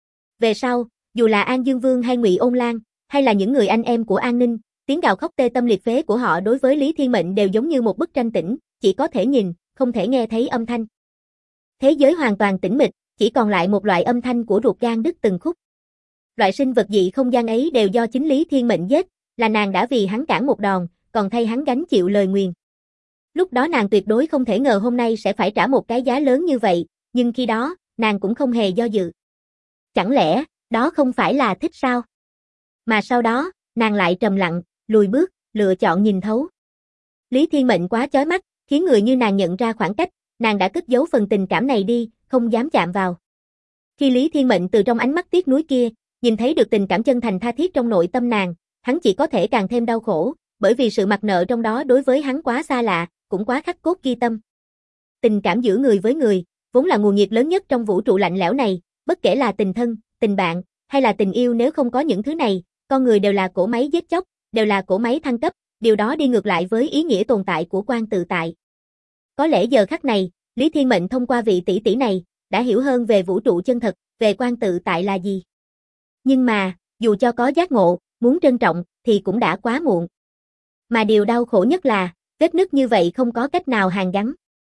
Về sau, dù là An Dương Vương hay Ngụy Ôn Lan, hay là những người anh em của An Ninh, tiếng gào khóc tê tâm liệt phế của họ đối với Lý Thiên Mệnh đều giống như một bức tranh tĩnh, chỉ có thể nhìn, không thể nghe thấy âm thanh. Thế giới hoàn toàn tĩnh mịch, chỉ còn lại một loại âm thanh của ruột gan đứt từng khúc. Loại sinh vật dị không gian ấy đều do chính Lý Thiên Mệnh giết, là nàng đã vì hắn cản một đòn, còn thay hắn gánh chịu lời nguyền. Lúc đó nàng tuyệt đối không thể ngờ hôm nay sẽ phải trả một cái giá lớn như vậy, nhưng khi đó, nàng cũng không hề do dự. Chẳng lẽ, đó không phải là thích sao? Mà sau đó, nàng lại trầm lặng, lùi bước, lựa chọn nhìn thấu. Lý Thiên Mệnh quá chói mắt, khiến người như nàng nhận ra khoảng cách, nàng đã cất giấu phần tình cảm này đi, không dám chạm vào. Khi Lý Thiên Mệnh từ trong ánh mắt tiếc nuối kia, nhìn thấy được tình cảm chân thành tha thiết trong nội tâm nàng, hắn chỉ có thể càng thêm đau khổ, bởi vì sự mặc nợ trong đó đối với hắn quá xa lạ, cũng quá khắc cốt ghi tâm. Tình cảm giữa người với người, vốn là nguồn nhiệt lớn nhất trong vũ trụ lạnh lẽo này, bất kể là tình thân, tình bạn, hay là tình yêu, nếu không có những thứ này, con người đều là cỗ máy giết chóc, đều là cỗ máy thăng cấp, điều đó đi ngược lại với ý nghĩa tồn tại của quan tự tại. Có lẽ giờ khắc này, Lý Thiên Mệnh thông qua vị tỷ tỷ này, đã hiểu hơn về vũ trụ chân thật, về quan tự tại là gì. Nhưng mà, dù cho có giác ngộ, muốn trân trọng, thì cũng đã quá muộn. Mà điều đau khổ nhất là, vết nứt như vậy không có cách nào hàn gắn.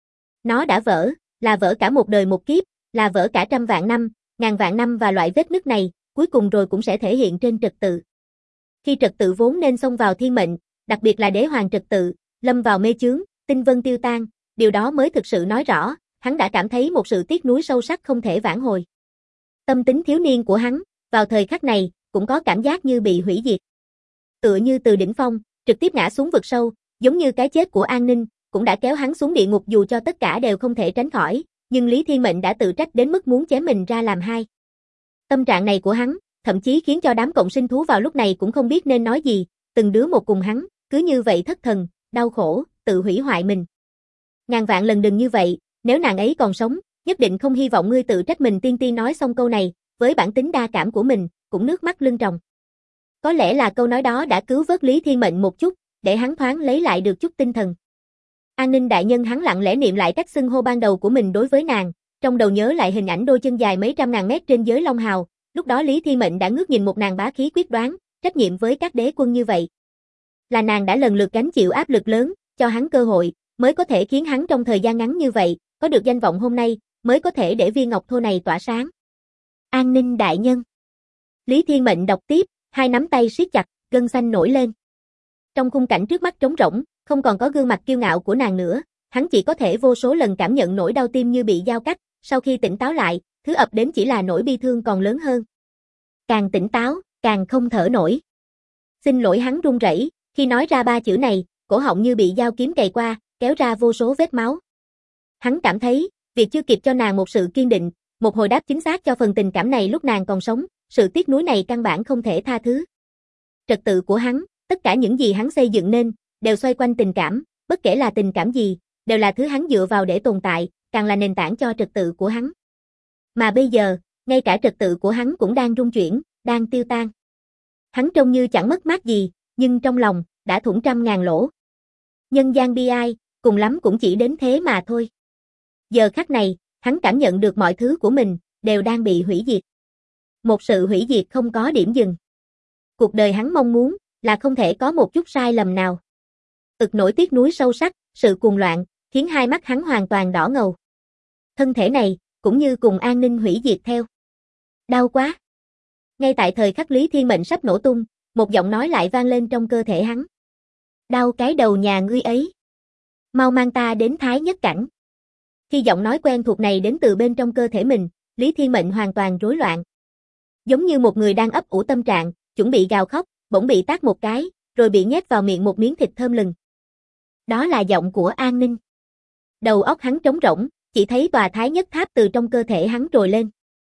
Nó đã vỡ, là vỡ cả một đời một kiếp, là vỡ cả trăm vạn năm, ngàn vạn năm, và loại vết nứt này, cuối cùng rồi cũng sẽ thể hiện trên trật tự. Khi trật tự vốn nên xông vào thiên mệnh, đặc biệt là đế hoàng trật tự, lâm vào mê chướng, tinh vân tiêu tan, điều đó mới thực sự nói rõ, hắn đã cảm thấy một sự tiếc nuối sâu sắc không thể vãn hồi. Tâm tính thiếu niên của hắn, vào thời khắc này, cũng có cảm giác như bị hủy diệt. Tựa như từ đỉnh phong, trực tiếp ngã xuống vực sâu, giống như cái chết của An Ninh, cũng đã kéo hắn xuống địa ngục dù cho tất cả đều không thể tránh khỏi, nhưng Lý Thiên Mệnh đã tự trách đến mức muốn chém mình ra làm hai. Tâm trạng này của hắn, thậm chí khiến cho đám cộng sinh thú vào lúc này cũng không biết nên nói gì, từng đứa một cùng hắn, cứ như vậy thất thần, đau khổ, tự hủy hoại mình. Ngàn vạn lần đừng như vậy, nếu nàng ấy còn sống, nhất định không hy vọng ngươi tự trách mình. Tiên Tiên nói xong câu này, với bản tính đa cảm của mình, cũng nước mắt lưng tròng. Có lẽ là câu nói đó đã cứu vớt Lý Thiên Mệnh một chút, để hắn thoáng lấy lại được chút tinh thần. An Ninh đại nhân, hắn lặng lẽ niệm lại cách xưng hô ban đầu của mình đối với nàng, trong đầu nhớ lại hình ảnh đôi chân dài mấy trăm ngàn mét trên giới Long Hào, lúc đó Lý Thiên Mệnh đã ngước nhìn một nàng bá khí quyết đoán, trách nhiệm với các đế quân như vậy. Là nàng đã lần lượt gánh chịu áp lực lớn, cho hắn cơ hội, mới có thể khiến hắn trong thời gian ngắn như vậy, có được danh vọng hôm nay, mới có thể để viên ngọc thô này tỏa sáng. An Ninh đại nhân. Lý Thiên Mệnh đọc tiếp, hai nắm tay siết chặt, gân xanh nổi lên. Trong khung cảnh trước mắt trống rỗng, không còn có gương mặt kiêu ngạo của nàng nữa, hắn chỉ có thể vô số lần cảm nhận nỗi đau tim như bị dao cắt, sau khi tỉnh táo lại, thứ ập đến chỉ là nỗi bi thương còn lớn hơn. Càng tỉnh táo, càng không thở nổi. Xin lỗi, hắn run rẩy, khi nói ra ba chữ này, cổ họng như bị dao kiếm cày qua, kéo ra vô số vết máu. Hắn cảm thấy, việc chưa kịp cho nàng một sự kiên định, một hồi đáp chính xác cho phần tình cảm này lúc nàng còn sống, sự tiếc nuối này căn bản không thể tha thứ. Trật tự của hắn, tất cả những gì hắn xây dựng nên, đều xoay quanh tình cảm, bất kể là tình cảm gì, đều là thứ hắn dựa vào để tồn tại, càng là nền tảng cho trật tự của hắn. Mà bây giờ, ngay cả trật tự của hắn cũng đang rung chuyển, đang tiêu tan. Hắn trông như chẳng mất mát gì, nhưng trong lòng, đã thủng trăm ngàn lỗ. Nhân gian bi ai, cùng lắm cũng chỉ đến thế mà thôi. Giờ khắc này, hắn cảm nhận được mọi thứ của mình, đều đang bị hủy diệt. Một sự hủy diệt không có điểm dừng. Cuộc đời hắn mong muốn, là không thể có một chút sai lầm nào. Ực nỗi tiếc nuối sâu sắc, sự cuồng loạn, khiến hai mắt hắn hoàn toàn đỏ ngầu. Thân thể này, cũng như cùng An Ninh hủy diệt theo. Đau quá. Ngay tại thời khắc Lý Thiên Mệnh sắp nổ tung, một giọng nói lại vang lên trong cơ thể hắn. Đau cái đầu nhà ngươi ấy. Mau mang ta đến Thái Nhất Cảnh. Khi giọng nói quen thuộc này đến từ bên trong cơ thể mình, Lý Thiên Mệnh hoàn toàn rối loạn. Giống như một người đang ấp ủ tâm trạng, chuẩn bị gào khóc, bỗng bị tát một cái, rồi bị nhét vào miệng một miếng thịt thơm lừng. Đó là giọng của An Ninh. Đầu óc hắn trống rỗng, chỉ thấy tòa Thái Nhất Tháp từ trong cơ thể hắn trồi lên.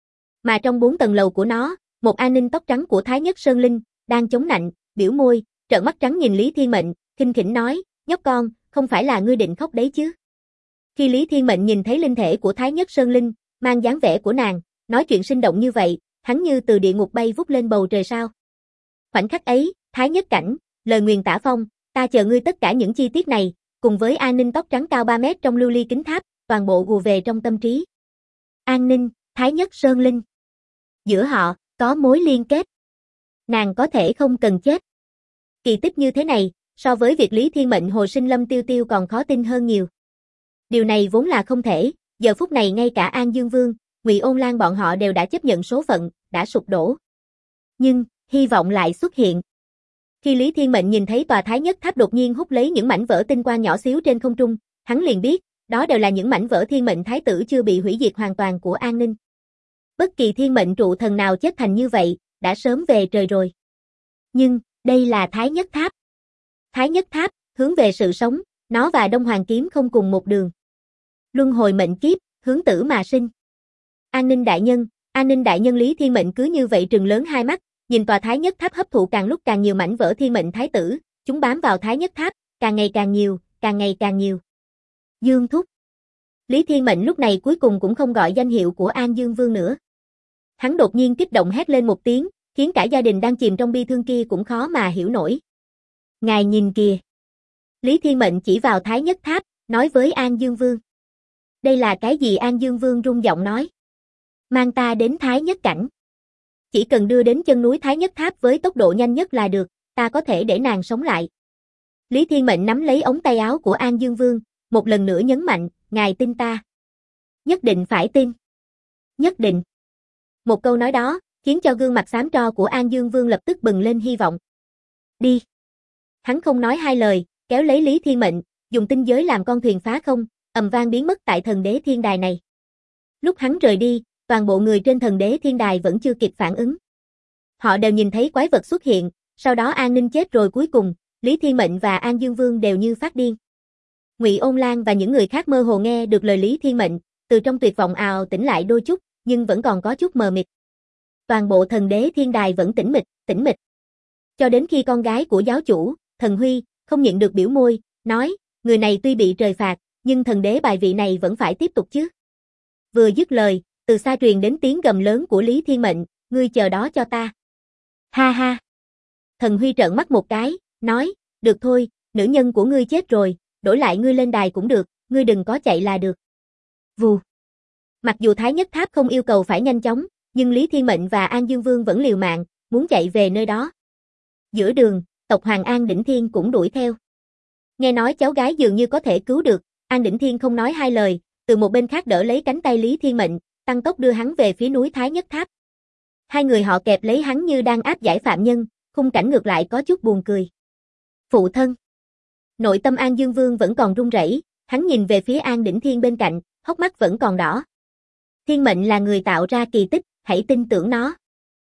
Mà trong 4 tầng lầu của nó, một An Ninh tóc trắng của Thái Nhất Sơn Linh, đang chống nạnh, biểu môi, trợn mắt trắng nhìn Lý Thiên Mệnh, khinh khỉnh nói, nhóc con, không phải là ngươi định khóc đấy chứ. Khi Lý Thiên Mệnh nhìn thấy linh thể của Thái Nhất Sơn Linh, mang dáng vẻ của nàng, nói chuyện sinh động như vậy, hắn như từ địa ngục bay vút lên bầu trời sao. Khoảnh khắc ấy, Thái Nhất Cảnh, lời nguyền tả phong, ta chờ ngươi tất cả những chi tiết này, cùng với An Ninh tóc trắng cao 3 mét trong lưu ly kính tháp, toàn bộ gù về trong tâm trí. An Ninh, Thái Nhất Sơn Linh. Giữa họ, có mối liên kết. Nàng có thể không cần chết. Kỳ tích như thế này, so với việc Lý Thiên Mệnh hồi sinh Lâm Tiêu Tiêu còn khó tin hơn nhiều. Điều này vốn là không thể, giờ phút này ngay cả An Dương Vương, Ngụy Ôn Lan bọn họ đều đã chấp nhận số phận, đã sụp đổ. Nhưng, hy vọng lại xuất hiện. Khi Lý Thiên Mệnh nhìn thấy tòa Thái Nhất Tháp đột nhiên hút lấy những mảnh vỡ tinh quang nhỏ xíu trên không trung, hắn liền biết, đó đều là những mảnh vỡ thiên mệnh thái tử chưa bị hủy diệt hoàn toàn của An Ninh. Bất kỳ thiên mệnh trụ thần nào chết thành như vậy, đã sớm về trời rồi. Nhưng, đây là Thái Nhất Tháp. Thái Nhất Tháp, hướng về sự sống, nó và Đông Hoàng Kiếm không cùng một đường. Luân hồi mệnh kiếp, hướng tử mà sinh. An Ninh đại nhân Lý Thiên Mệnh cứ như vậy trừng lớn hai mắt, nhìn tòa Thái Nhất Tháp hấp thụ càng lúc càng nhiều mảnh vỡ thiên mệnh thái tử, chúng bám vào Thái Nhất Tháp, càng ngày càng nhiều, càng ngày càng nhiều. Dương Thúc. Lý Thiên Mệnh lúc này cuối cùng cũng không gọi danh hiệu của An Dương Vương nữa. Hắn đột nhiên kích động hét lên một tiếng, khiến cả gia đình đang chìm trong bi thương kia cũng khó mà hiểu nổi. Ngài nhìn kìa. Lý Thiên Mệnh chỉ vào Thái Nhất Tháp, nói với An Dương Vương. Đây là cái gì? An Dương Vương rung giọng nói. Mang ta đến Thái Nhất Cảnh. Chỉ cần đưa đến chân núi Thái Nhất Tháp với tốc độ nhanh nhất là được, ta có thể để nàng sống lại. Lý Thiên Mệnh nắm lấy ống tay áo của An Dương Vương, một lần nữa nhấn mạnh, ngài tin ta. Nhất định phải tin. Nhất định. Một câu nói đó, khiến cho gương mặt xám tro của An Dương Vương lập tức bừng lên hy vọng. Đi. Hắn không nói hai lời, kéo lấy Lý Thiên Mệnh, dùng tinh giới làm con thuyền phá không, ầm vang biến mất tại thần đế thiên đài này. Lúc hắn rời đi, toàn bộ người trên thần đế thiên đài vẫn chưa kịp phản ứng. Họ đều nhìn thấy quái vật xuất hiện, sau đó An Ninh chết rồi cuối cùng, Lý Thiên Mệnh và An Dương Vương đều như phát điên. Ngụy Ôn Lan và những người khác mơ hồ nghe được lời Lý Thiên Mệnh, từ trong tuyệt vọng ào tỉnh lại đôi chút, nhưng vẫn còn có chút mờ mịt. Toàn bộ thần đế thiên đài vẫn tĩnh mịch. Cho đến khi con gái của giáo chủ, Thần Huy, không nhịn được biểu môi, nói, người này tuy bị trời phạt, nhưng thần đế bài vị này vẫn phải tiếp tục chứ. Vừa dứt lời, từ xa truyền đến tiếng gầm lớn của Lý Thiên Mệnh, ngươi chờ đó cho ta. Ha ha. Thần Huy trợn mắt một cái, nói, được thôi, nữ nhân của ngươi chết rồi, đổi lại ngươi lên đài cũng được, ngươi đừng có chạy là được. Vù. Mặc dù Thái Nhất Tháp không yêu cầu phải nhanh chóng, nhưng Lý Thiên Mệnh và An Dương Vương vẫn liều mạng, muốn chạy về nơi đó. Giữa đường, tộc Hoàng An Đỉnh Thiên cũng đuổi theo. Nghe nói cháu gái dường như có thể cứu được, An Đỉnh Thiên không nói hai lời, từ một bên khác đỡ lấy cánh tay Lý Thiên Mệnh, tăng tốc đưa hắn về phía núi Thái Nhất Tháp. Hai người họ kẹp lấy hắn như đang áp giải phạm nhân, khung cảnh ngược lại có chút buồn cười. Phụ thân. Nội tâm An Dương Vương vẫn còn run rẩy, hắn nhìn về phía An Đỉnh Thiên bên cạnh, hốc mắt vẫn còn đỏ. Thiên Mệnh là người tạo ra kỳ tích, hãy tin tưởng nó.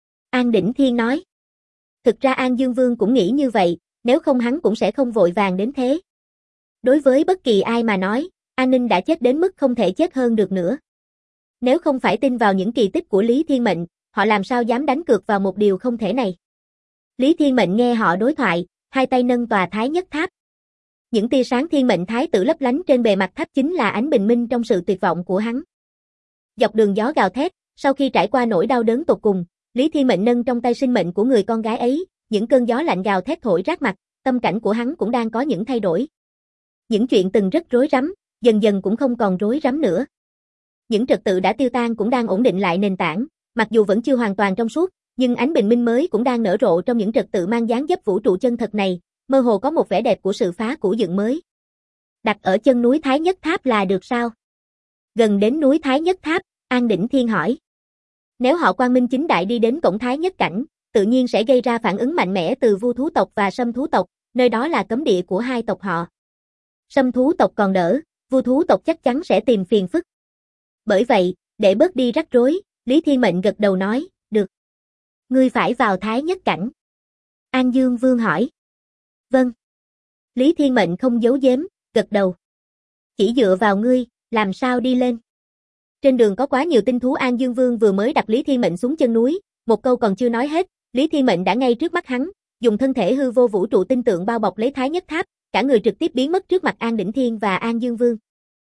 An Đỉnh Thiên nói. Thực ra An Dương Vương cũng nghĩ như vậy, nếu không hắn cũng sẽ không vội vàng đến thế. Đối với bất kỳ ai mà nói, An Ninh đã chết đến mức không thể chết hơn được nữa. Nếu không phải tin vào những kỳ tích của Lý Thiên Mệnh, họ làm sao dám đánh cược vào một điều không thể này. Lý Thiên Mệnh nghe họ đối thoại, hai tay nâng tòa Thái Nhất Tháp. Những tia sáng thiên mệnh thái tử lấp lánh trên bề mặt tháp chính là ánh bình minh trong sự tuyệt vọng của hắn. Dọc đường gió gào thét, sau khi trải qua nỗi đau đớn tột cùng, Lý Thiên Mệnh nâng trong tay sinh mệnh của người con gái ấy, những cơn gió lạnh gào thét thổi rát mặt, tâm cảnh của hắn cũng đang có những thay đổi. Những chuyện từng rất rối rắm, dần dần cũng không còn rối rắm nữa. Những trật tự đã tiêu tan cũng đang ổn định lại nền tảng, mặc dù vẫn chưa hoàn toàn trong suốt, nhưng ánh bình minh mới cũng đang nở rộ trong những trật tự mang dáng dấp vũ trụ chân thật này, mơ hồ có một vẻ đẹp của sự phá cũ dựng mới. Đặt ở chân núi Thái Nhất Tháp là được sao? Gần đến núi Thái Nhất Tháp, An Đỉnh Thiên hỏi. Nếu họ quang minh chính đại đi đến cổng Thái Nhất Cảnh, tự nhiên sẽ gây ra phản ứng mạnh mẽ từ Vu thú tộc và Sâm thú tộc, nơi đó là cấm địa của hai tộc họ. Sâm thú tộc còn đỡ, Vu thú tộc chắc chắn sẽ tìm phiền phức. Bởi vậy, để bớt đi rắc rối, Lý Thiên Mệnh gật đầu nói, được. Ngươi phải vào Thái Nhất Cảnh. An Dương Vương hỏi. Vâng. Lý Thiên Mệnh không giấu giếm, gật đầu. Chỉ dựa vào ngươi, làm sao đi lên? Trên đường có quá nhiều tinh thú. An Dương Vương vừa mới đặt Lý Thiên Mệnh xuống chân núi, một câu còn chưa nói hết, Lý Thiên Mệnh đã ngay trước mắt hắn, dùng thân thể hư vô vũ trụ tinh tượng bao bọc lấy Thái Nhất Tháp, cả người trực tiếp biến mất trước mặt An Đỉnh Thiên và An Dương Vương.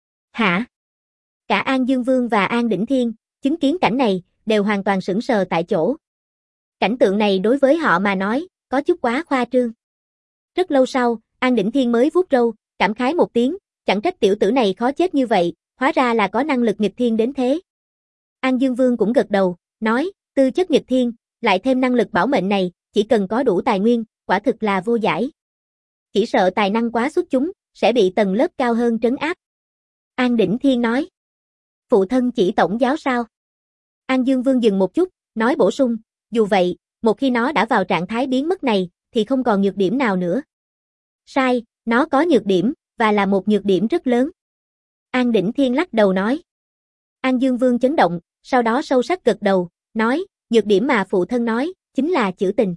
Hả? Cả An Dương Vương và An Đỉnh Thiên, chứng kiến cảnh này, đều hoàn toàn sững sờ tại chỗ. Cảnh tượng này đối với họ mà nói, có chút quá khoa trương. Rất lâu sau, An Đỉnh Thiên mới vuốt râu, cảm khái một tiếng, chẳng trách tiểu tử này khó chết như vậy, hóa ra là có năng lực nghịch thiên đến thế. An Dương Vương cũng gật đầu, nói, tư chất nghịch thiên, lại thêm năng lực bảo mệnh này, chỉ cần có đủ tài nguyên, quả thực là vô giải. Chỉ sợ tài năng quá xuất chúng, sẽ bị tầng lớp cao hơn trấn áp. An Đỉnh Thiên nói. Phụ thân chỉ tổng giáo sao? An Dương Vương dừng một chút, nói bổ sung, dù vậy, một khi nó đã vào trạng thái biến mất này, thì không còn nhược điểm nào nữa. Sai, nó có nhược điểm, và là một nhược điểm rất lớn. An Đỉnh Thiên lắc đầu nói. An Dương Vương chấn động, sau đó sâu sắc gật đầu, nói, nhược điểm mà phụ thân nói, chính là chữ tình.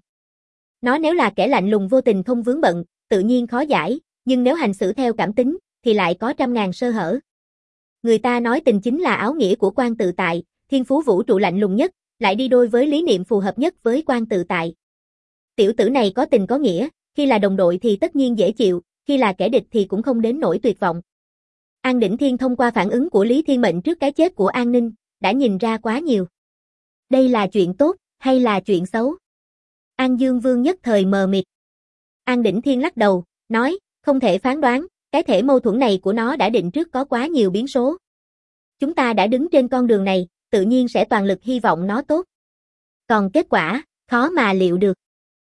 Nó nếu là kẻ lạnh lùng vô tình không vướng bận, tự nhiên khó giải, nhưng nếu hành xử theo cảm tính, thì lại có trăm ngàn sơ hở. Người ta nói tình chính là áo nghĩa của quan tự tại, thiên phú vũ trụ lạnh lùng nhất, lại đi đôi với lý niệm phù hợp nhất với quan tự tại. Tiểu tử này có tình có nghĩa, khi là đồng đội thì tất nhiên dễ chịu, khi là kẻ địch thì cũng không đến nỗi tuyệt vọng. An Đỉnh Thiên thông qua phản ứng của Lý Thiên Mệnh trước cái chết của An Ninh, đã nhìn ra quá nhiều. Đây là chuyện tốt, hay là chuyện xấu? An Dương Vương nhất thời mờ mịt. An Đỉnh Thiên lắc đầu, nói, không thể phán đoán, cái thể mâu thuẫn này của nó đã định trước có quá nhiều biến số. Chúng ta đã đứng trên con đường này, tự nhiên sẽ toàn lực hy vọng nó tốt. Còn kết quả, khó mà liệu được.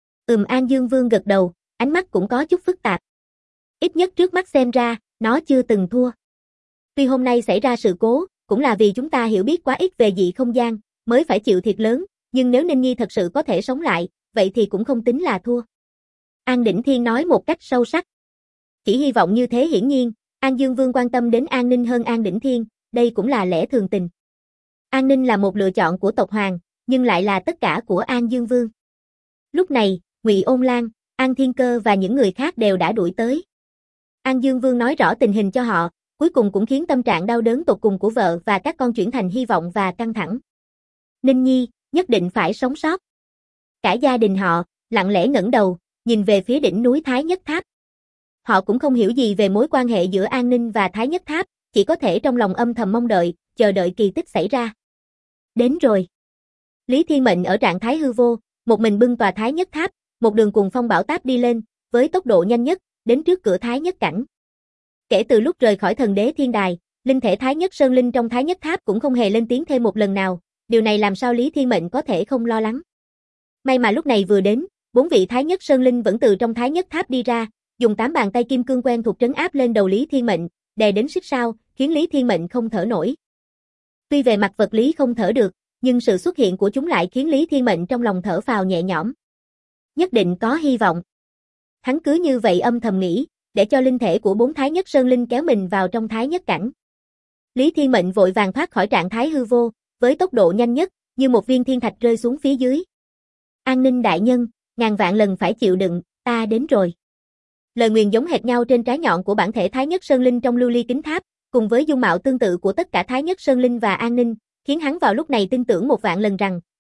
An Dương Vương gật đầu, ánh mắt cũng có chút phức tạp. Ít nhất trước mắt xem ra, nó chưa từng thua. Tuy hôm nay xảy ra sự cố, cũng là vì chúng ta hiểu biết quá ít về dị không gian, mới phải chịu thiệt lớn, nhưng nếu Ninh Nhi thật sự có thể sống lại, vậy thì cũng không tính là thua. An Đỉnh Thiên nói một cách sâu sắc. Chỉ hy vọng như thế. Hiển nhiên, An Dương Vương quan tâm đến An Ninh hơn An Đỉnh Thiên, đây cũng là lẽ thường tình. An Ninh là một lựa chọn của tộc Hoàng, nhưng lại là tất cả của An Dương Vương. Lúc này, Ngụy Ôn Lan, An Thiên Cơ và những người khác đều đã đuổi tới. An Dương Vương nói rõ tình hình cho họ, cuối cùng cũng khiến tâm trạng đau đớn tột cùng của vợ và các con chuyển thành hy vọng và căng thẳng. Ninh Nhi, nhất định phải sống sót. Cả gia đình họ, lặng lẽ ngẩng đầu, nhìn về phía đỉnh núi Thái Nhất Tháp. Họ cũng không hiểu gì về mối quan hệ giữa An Ninh và Thái Nhất Tháp, chỉ có thể trong lòng âm thầm mong đợi, chờ đợi kỳ tích xảy ra. Đến rồi. Lý Thiên Mệnh ở trạng thái hư vô, một mình bưng tòa Thái Nhất Tháp, một đường cuồng phong bão táp đi lên, với tốc độ nhanh nhất, đến trước cửa Thái Nhất Cảnh. Kể từ lúc rời khỏi thần đế thiên đài, linh thể Thái Nhất Sơn Linh trong Thái Nhất Tháp cũng không hề lên tiếng thêm một lần nào, điều này làm sao Lý Thiên Mệnh có thể không lo lắng. May mà lúc này vừa đến, 4 vị Thái Nhất Sơn Linh vẫn từ trong Thái Nhất Tháp đi ra, dùng 8 bàn tay kim cương quen thuộc trấn áp lên đầu Lý Thiên Mệnh, đè đến xích sao, khiến Lý Thiên Mệnh không thở nổi. Tuy về mặt vật lý không thở được, nhưng sự xuất hiện của chúng lại khiến Lý Thiên Mệnh trong lòng thở phào nhẹ nhõm. Nhất định có hy vọng. Hắn cứ như vậy âm thầm nghĩ, để cho linh thể của 4 Thái Nhất Sơn Linh kéo mình vào trong Thái Nhất Cảnh. Lý Thiên Mệnh vội vàng thoát khỏi trạng thái hư vô, với tốc độ nhanh nhất, như một viên thiên thạch rơi xuống phía dưới. An Ninh đại nhân, ngàn vạn lần phải chịu đựng, ta đến rồi. Lời nguyền giống hệt nhau trên trái nhọn của bản thể Thái Nhất Sơn Linh trong lưu ly kính tháp, cùng với dung mạo tương tự của tất cả Thái Nhất Sơn Linh và An Ninh, khiến hắn vào lúc này tin tưởng 1.000.000 lần rằng,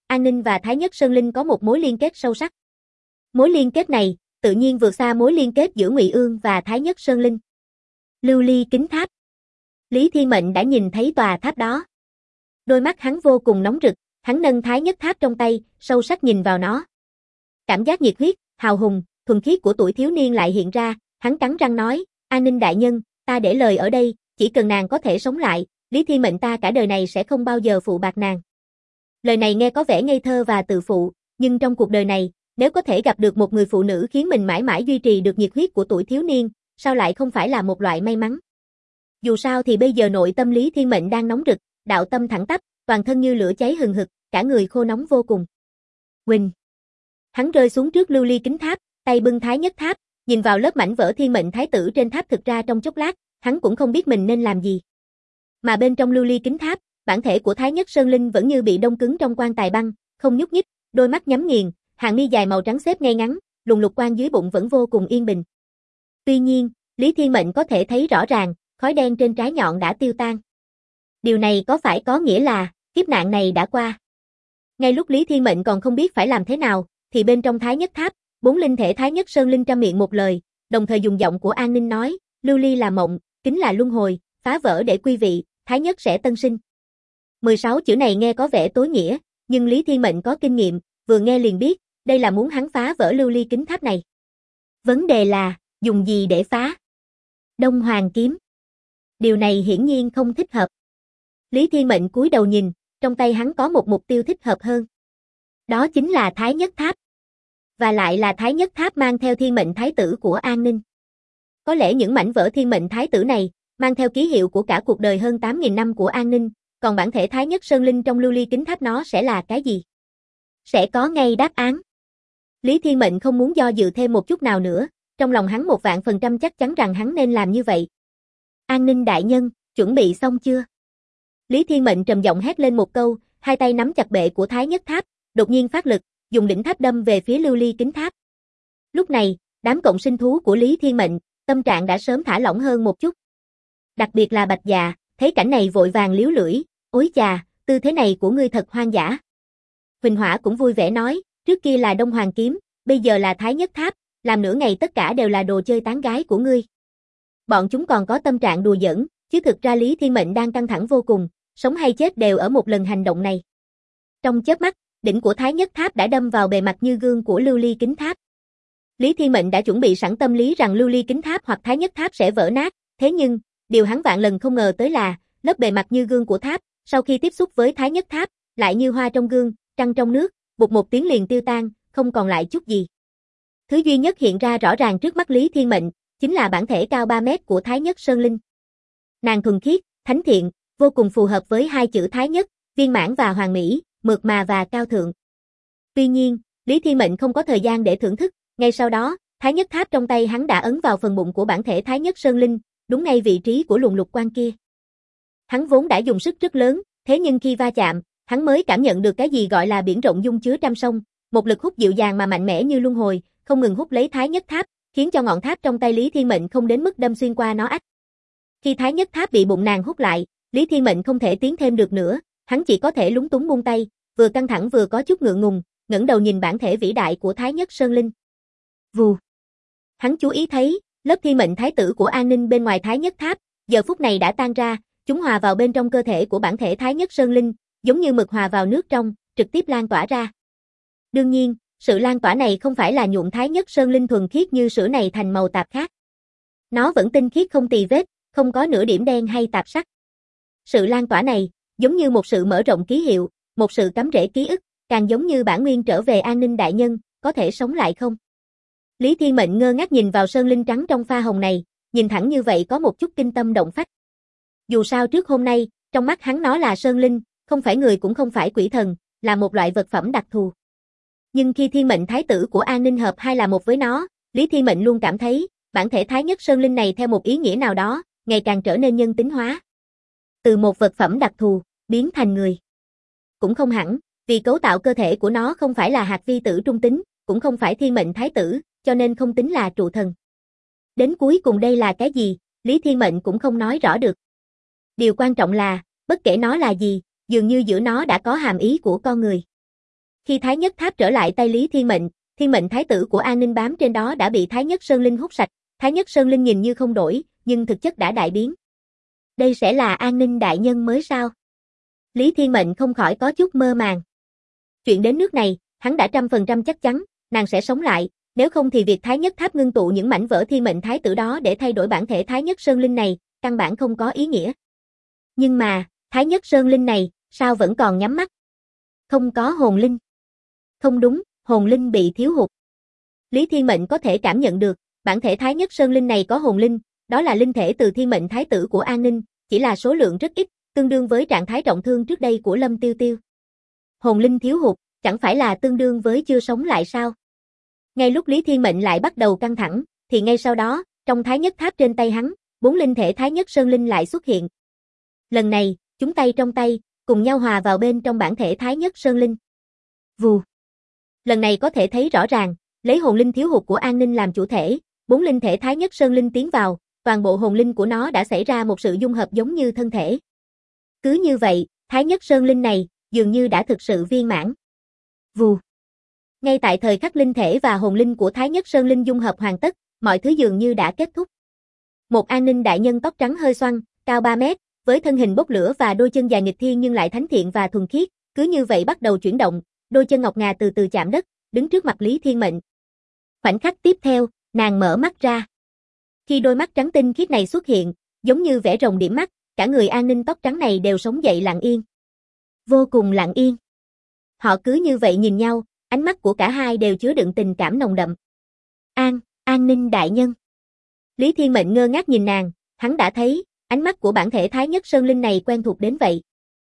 An Ninh và Thái Nhất Sơn Linh có một mối liên kết sâu sắc. Mối liên kết này, tự nhiên vượt xa mối liên kết giữa Ngụy Ương và Thái Nhất Sơn Linh. Lưu ly kính tháp. Lý Thiên Mệnh đã nhìn thấy tòa tháp đó. Đôi mắt hắn vô cùng nóng rực, hắn nâng Thái Nhất tháp trong tay, sâu sắc nhìn vào nó. Cảm giác nhiệt huyết, hào hùng, thuần khiết của tuổi thiếu niên lại hiện ra, hắn cắn răng nói, An Ninh đại nhân, ta để lời ở đây, chỉ cần nàng có thể sống lại, Lý Thiên Mệnh ta cả đời này sẽ không bao giờ phụ bạc nàng. Lời này nghe có vẻ ngây thơ và tự phụ, nhưng trong cuộc đời này, nếu có thể gặp được một người phụ nữ khiến mình mãi mãi duy trì được nhiệt huyết của tuổi thiếu niên, sao lại không phải là một loại may mắn? Dù sao thì bây giờ nội tâm Lý Thiên Mệnh đang nóng rực, đạo tâm thẳng tắp, toàn thân như lửa cháy hừng hực, cả người khô nóng vô cùng. Huỳnh. Hắn rơi xuống trước lưu ly kính tháp, tay bưng Thái Nhất tháp, nhìn vào lớp mảnh vỡ thiên mệnh thái tử trên tháp, thực ra trong chốc lát, hắn cũng không biết mình nên làm gì. Mà bên trong lưu ly kính tháp, bản thể của Thái Nhất Sơn Linh vẫn như bị đông cứng trong quan tài băng, không nhúc nhích, đôi mắt nhắm nghiền, hàng mi dài màu trắng xếp ngay ngắn, luồng lục quang dưới bụng vẫn vô cùng yên bình. Tuy nhiên, Lý Thiên Mệnh có thể thấy rõ ràng, khói đen trên trái nhọn đã tiêu tan. Điều này có phải có nghĩa là, kiếp nạn này đã qua? Ngay lúc Lý Thiên Mệnh còn không biết phải làm thế nào, thì bên trong Thái Nhất tháp, 4 linh thể Thái Nhất Sơn Linh trăm miệng một lời, đồng thời dùng giọng của An Ninh nói, lưu ly là mộng, kính là luân hồi, phá vỡ để quy vị, Thái Nhất sẽ tân sinh. 16 chữ này nghe có vẻ tối nghĩa, nhưng Lý Thiên Mệnh có kinh nghiệm, vừa nghe liền biết, đây là muốn hắn phá vỡ lưu ly kính tháp này. Vấn đề là, dùng gì để phá? Đông Hoàng kiếm. Điều này hiển nhiên không thích hợp. Lý Thiên Mệnh cúi đầu nhìn, trong tay hắn có một mục tiêu thích hợp hơn. Đó chính là Thái Nhất tháp. Và lại là Thái Nhất tháp mang theo thiên mệnh thái tử của An Ninh. Có lẽ những mảnh vỡ thiên mệnh thái tử này, mang theo ký hiệu của cả cuộc đời hơn 8.000 năm của An Ninh, còn bản thể Thái Nhất Sơn Linh trong lưu ly kính tháp nó sẽ là cái gì? Sẽ có ngay đáp án. Lý Thiên Mệnh không muốn do dự thêm một chút nào nữa, trong lòng hắn 100% chắc chắn rằng hắn nên làm như vậy. An Ninh đại nhân, chuẩn bị xong chưa? Lý Thiên Mệnh trầm giọng hét lên một câu, hai tay nắm chặt bệ của Thái Nhất tháp, đột nhiên phát lực, dùng đỉnh tháp đâm về phía lưu ly kính tháp. Lúc này, đám cộng sinh thú của Lý Thiên Mệnh, tâm trạng đã sớm thả lỏng hơn một chút. Đặc biệt là Bạch Dạ, thấy cảnh này vội vàng liếu lưỡi, ối chà, tư thế này của ngươi thật hoang dã. Huỳnh Hỏa cũng vui vẻ nói, trước kia là Đông Hoàng kiếm, bây giờ là Thái Nhất tháp, làm nửa ngày tất cả đều là đồ chơi tán gái của ngươi. Bọn chúng còn có tâm trạng đùa giỡn, chứ thực ra Lý Thiên Mệnh đang căng thẳng vô cùng, sống hay chết đều ở một lần hành động này. Trong chớp mắt, đỉnh của Thái Nhất tháp đã đâm vào bề mặt như gương của lưu ly kính tháp. Lý Thiên Mệnh đã chuẩn bị sẵn tâm lý rằng lưu ly kính tháp hoặc Thái Nhất tháp sẽ vỡ nát, thế nhưng, điều hắn vạn lần không ngờ tới là, lớp bề mặt như gương của tháp, sau khi tiếp xúc với Thái Nhất tháp, lại như hoa trong gương, trăng trong nước, bụt một tiếng liền tiêu tan, không còn lại chút gì. Thứ duy nhất hiện ra rõ ràng trước mắt Lý Thiên Mệnh, chính là bản thể cao 3 mét của Thái Nhất Sơn Linh. Nàng thuần khiết, thánh thiện, vô cùng phù hợp với hai chữ Thái Nhất, viên mãn và hoàn mỹ, mượt mà và cao thượng. Tuy nhiên, Lý Thiên Mệnh không có thời gian để thưởng thức, ngay sau đó, Thái Nhất tháp trong tay hắn đã ấn vào phần bụng của bản thể Thái Nhất Sơn Linh, đúng ngay vị trí của luồng lục quang kia. Hắn vốn đã dùng sức rất lớn, thế nhưng khi va chạm, hắn mới cảm nhận được cái gì gọi là biển rộng dung chứa trăm sông, một lực hút dịu dàng mà mạnh mẽ như luân hồi, không ngừng hút lấy Thái Nhất tháp, khiến cho ngọn tháp trong tay Lý Thiên Mệnh không đến mức đâm xuyên qua nó ách. Khi Thái Nhất tháp bị bụng nàng hút lại, Lý Thiên Mệnh không thể tiến thêm được nữa, hắn chỉ có thể lúng túng buông tay, vừa căng thẳng vừa có chút ngượng ngùng, ngẩng đầu nhìn bản thể vĩ đại của Thái Nhất Sơn Linh. Vù. Hắn chú ý thấy, lớp thiên mệnh thái tử của An Ninh bên ngoài Thái Nhất tháp, giờ phút này đã tan ra, chúng hòa vào bên trong cơ thể của bản thể Thái Nhất Sơn Linh, giống như mực hòa vào nước trong, trực tiếp lan tỏa ra. Đương nhiên, sự lan tỏa này không phải là nhuộm Thái Nhất Sơn Linh thuần khiết như sữa này thành màu tạp khác. Nó vẫn tinh khiết không tì vết, không có nửa điểm đen hay tạp sắc. Sự lan tỏa này, giống như một sự mở rộng ký hiệu, một sự cắm rễ ký ức, càng giống như bản nguyên trở về An Ninh đại nhân, có thể sống lại không? Lý Thiên Mệnh ngơ ngác nhìn vào Sơn Linh trắng trong pha hồng này, nhìn thẳng như vậy có một chút kinh tâm động phách. Dù sao trước hôm nay, trong mắt hắn nó là Sơn Linh, không phải người cũng không phải quỷ thần, là một loại vật phẩm đặc thù. Nhưng khi thiên mệnh thái tử của An Ninh hợp hai là một với nó, Lý Thiên Mệnh luôn cảm thấy, bản thể Thái Nhất Sơn Linh này theo một ý nghĩa nào đó, ngày càng trở nên nhân tính hóa. Từ một vật phẩm đặc thù, biến thành người. Cũng không hẳn, vì cấu tạo cơ thể của nó không phải là hạt vi tử trung tính, cũng không phải thiên mệnh thái tử, cho nên không tính là trụ thần. Đến cuối cùng đây là cái gì, Lý Thiên Mệnh cũng không nói rõ được. Điều quan trọng là, bất kể nó là gì, dường như giữa nó đã có hàm ý của con người. Khi Thái Nhất Tháp trở lại tay Lý Thiên mệnh thái tử của An Ninh bám trên đó đã bị Thái Nhất Sơn Linh hút sạch. Thái Nhất Sơn Linh nhìn như không đổi, nhưng thực chất đã đại biến. Đây sẽ là An Ninh đại nhân mới sao? Lý Thiên Mệnh không khỏi có chút mơ màng. Chuyện đến nước này, hắn đã 100% chắc chắn, nàng sẽ sống lại, nếu không thì việc Thái Nhất Tháp ngưng tụ những mảnh vỡ thiên mệnh thái tử đó để thay đổi bản thể Thái Nhất Sơn Linh này, căn bản không có ý nghĩa. Nhưng mà, Thái Nhất Sơn Linh này, sao vẫn còn nhắm mắt? Không có hồn linh. Không đúng, hồn linh bị thiếu hụt. Lý Thiên Mệnh có thể cảm nhận được, bản thể Thái Nhất Sơn Linh này có hồn linh, đó là linh thể từ thiên mệnh thái tử của An Ninh, chỉ là số lượng rất ít, tương đương với trạng thái trọng thương trước đây của Lâm Tiêu Tiêu. Hồn linh thiếu hụt, chẳng phải là tương đương với chưa sống lại sao? Ngay lúc Lý Thiên Mệnh lại bắt đầu căng thẳng, thì ngay sau đó, trong Thái Nhất Tháp trên tay hắn, 4 linh thể Thái Nhất Sơn Linh lại xuất hiện. Lần này, chúng tay trong tay, cùng nhau hòa vào bên trong bản thể Thái Nhất Sơn Linh. Vù. Lần này có thể thấy rõ ràng, lấy hồn linh thiếu hụt của An Ninh làm chủ thể, 4 linh thể Thái Nhất Sơn Linh tiến vào, toàn bộ hồn linh của nó đã xảy ra một sự dung hợp giống như thân thể. Cứ như vậy, Thái Nhất Sơn Linh này, dường như đã thực sự viên mãn. Vù. Ngay tại thời khắc linh thể và hồn linh của Thái Nhất Sơn Linh dung hợp hoàn tất, mọi thứ dường như đã kết thúc. Một An Ninh đại nhân tóc trắng hơi xoăn, cao 3 mét, với thân hình bốc lửa và đôi chân dài nghịch thiên nhưng lại thánh thiện và thuần khiết, cứ như vậy bắt đầu chuyển động, đôi chân ngọc ngà từ từ chạm đất, đứng trước mặt Lý Thiên Mệnh. Khoảnh khắc tiếp theo, nàng mở mắt ra. Khi đôi mắt trắng tinh khiết này xuất hiện, giống như vẽ rồng điểm mắt, cả người An Ninh tóc trắng này đều sống dậy lặng yên. Vô cùng lặng yên. Họ cứ như vậy nhìn nhau, ánh mắt của cả hai đều chứa đựng tình cảm nồng đậm. An Ninh đại nhân. Lý Thiên Mệnh ngơ ngác nhìn nàng, hắn đã thấy, ánh mắt của bản thể Thái Nhất Sơn Linh này quen thuộc đến vậy.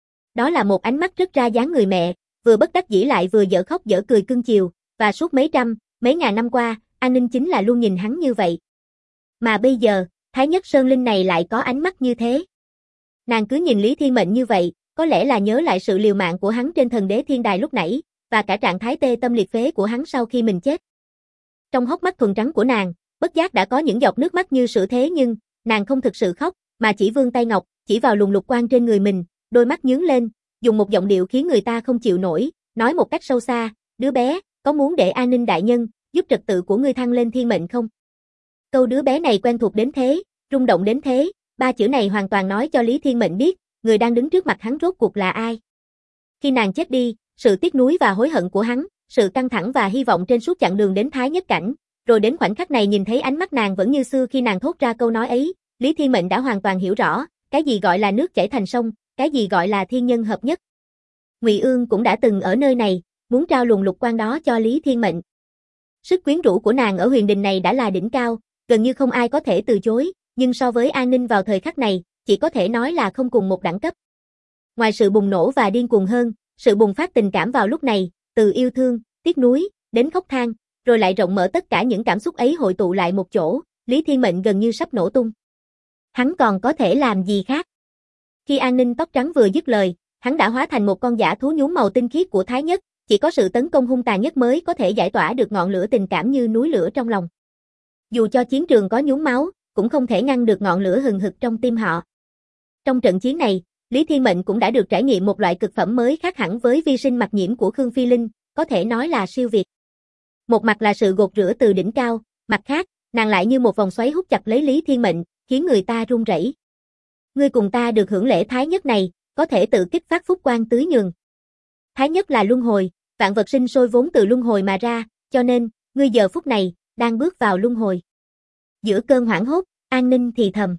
Đó là một ánh mắt rất ra dáng người mẹ, vừa bất đắc dĩ lại vừa dở khóc dở cười cưng chiều, và suốt mấy ngàn năm qua, An Ninh chính là luôn nhìn hắn như vậy. Mà bây giờ, Thái Nhất Sơn Linh này lại có ánh mắt như thế. Nàng cứ nhìn Lý Thiên Mệnh như vậy, có lẽ là nhớ lại sự liều mạng của hắn trên thần đế thiên đài lúc nãy, và cả trạng thái tê tâm liệt phế của hắn sau khi mình chết. Trong hốc mắt thuần trắng của nàng, bất giác đã có những giọt nước mắt như sữa thế nhưng, nàng không thực sự khóc, mà chỉ vươn tay ngọc, chỉ vào luồng lục quang trên người mình, đôi mắt nhướng lên, dùng một giọng điệu khiến người ta không chịu nổi, nói một cách sâu xa, đứa bé, có muốn để An Ninh đại nhân, giúp trật tự của ngươi thăng lên thiên mệnh không? Câu đứa bé này quen thuộc đến thế, rung động đến thế, 3 chữ này hoàn toàn nói cho Lý Thiên Mệnh biết, người đang đứng trước mặt hắn rốt cuộc là ai. Khi nàng chết đi, sự tiếc nuối và hối hận của hắn, sự căng thẳng và hy vọng trên suốt chặng đường đến Thái Nhất Cảnh, rồi đến khoảnh khắc này nhìn thấy ánh mắt nàng vẫn như xưa khi nàng thốt ra câu nói ấy, Lý Thiên Mệnh đã hoàn toàn hiểu rõ, cái gì gọi là nước chảy thành sông, cái gì gọi là thiên nhân hợp nhất. Ngụy Ương cũng đã từng ở nơi này, muốn trao luồng lục quang đó cho Lý Thiên Mệnh. Sức quyến rũ của nàng ở huyền đình này đã là đỉnh cao, gần như không ai có thể từ chối, nhưng so với An Ninh vào thời khắc này, chỉ có thể nói là không cùng một đẳng cấp. Ngoài sự bùng nổ và điên cuồng hơn, sự bùng phát tình cảm vào lúc này, từ yêu thương, tiếc nuối, đến khóc than, rồi lại rộng mở tất cả những cảm xúc ấy hội tụ lại một chỗ, Lý Thiên Mệnh gần như sắp nổ tung. Hắn còn có thể làm gì khác? Khi An Ninh tóc trắng vừa dứt lời, hắn đã hóa thành một con dã thú nhuốm màu tinh khiết của Thái Nhất, chỉ có sự tấn công hung tàn nhất mới có thể giải tỏa được ngọn lửa tình cảm như núi lửa trong lòng. Dù cho chiến trường có nhuốm máu, cũng không thể ngăn được ngọn lửa hừng hực trong tim họ. Trong trận chiến này, Lý Thiên Mệnh cũng đã được trải nghiệm một loại cực phẩm mới khác hẳn với vi sinh mặc nhiễm của Khương Phi Linh, có thể nói là siêu việt. Một mặt là sự gột rửa từ đỉnh cao, mặt khác, nàng lại như một vòng xoáy hút chặt lấy Lý Thiên Mệnh, khiến người ta run rẩy. Ngươi cùng ta được hưởng lễ Thái Nhất này, có thể tự kích phát phúc quang tưới nhường. Thái Nhất là luân hồi, vạn vật sinh sôi vốn từ luân hồi mà ra, cho nên, ngươi giờ phút này, đang bước vào luân hồi. Giữa cơn hoảng hốt, An Ninh thì thầm.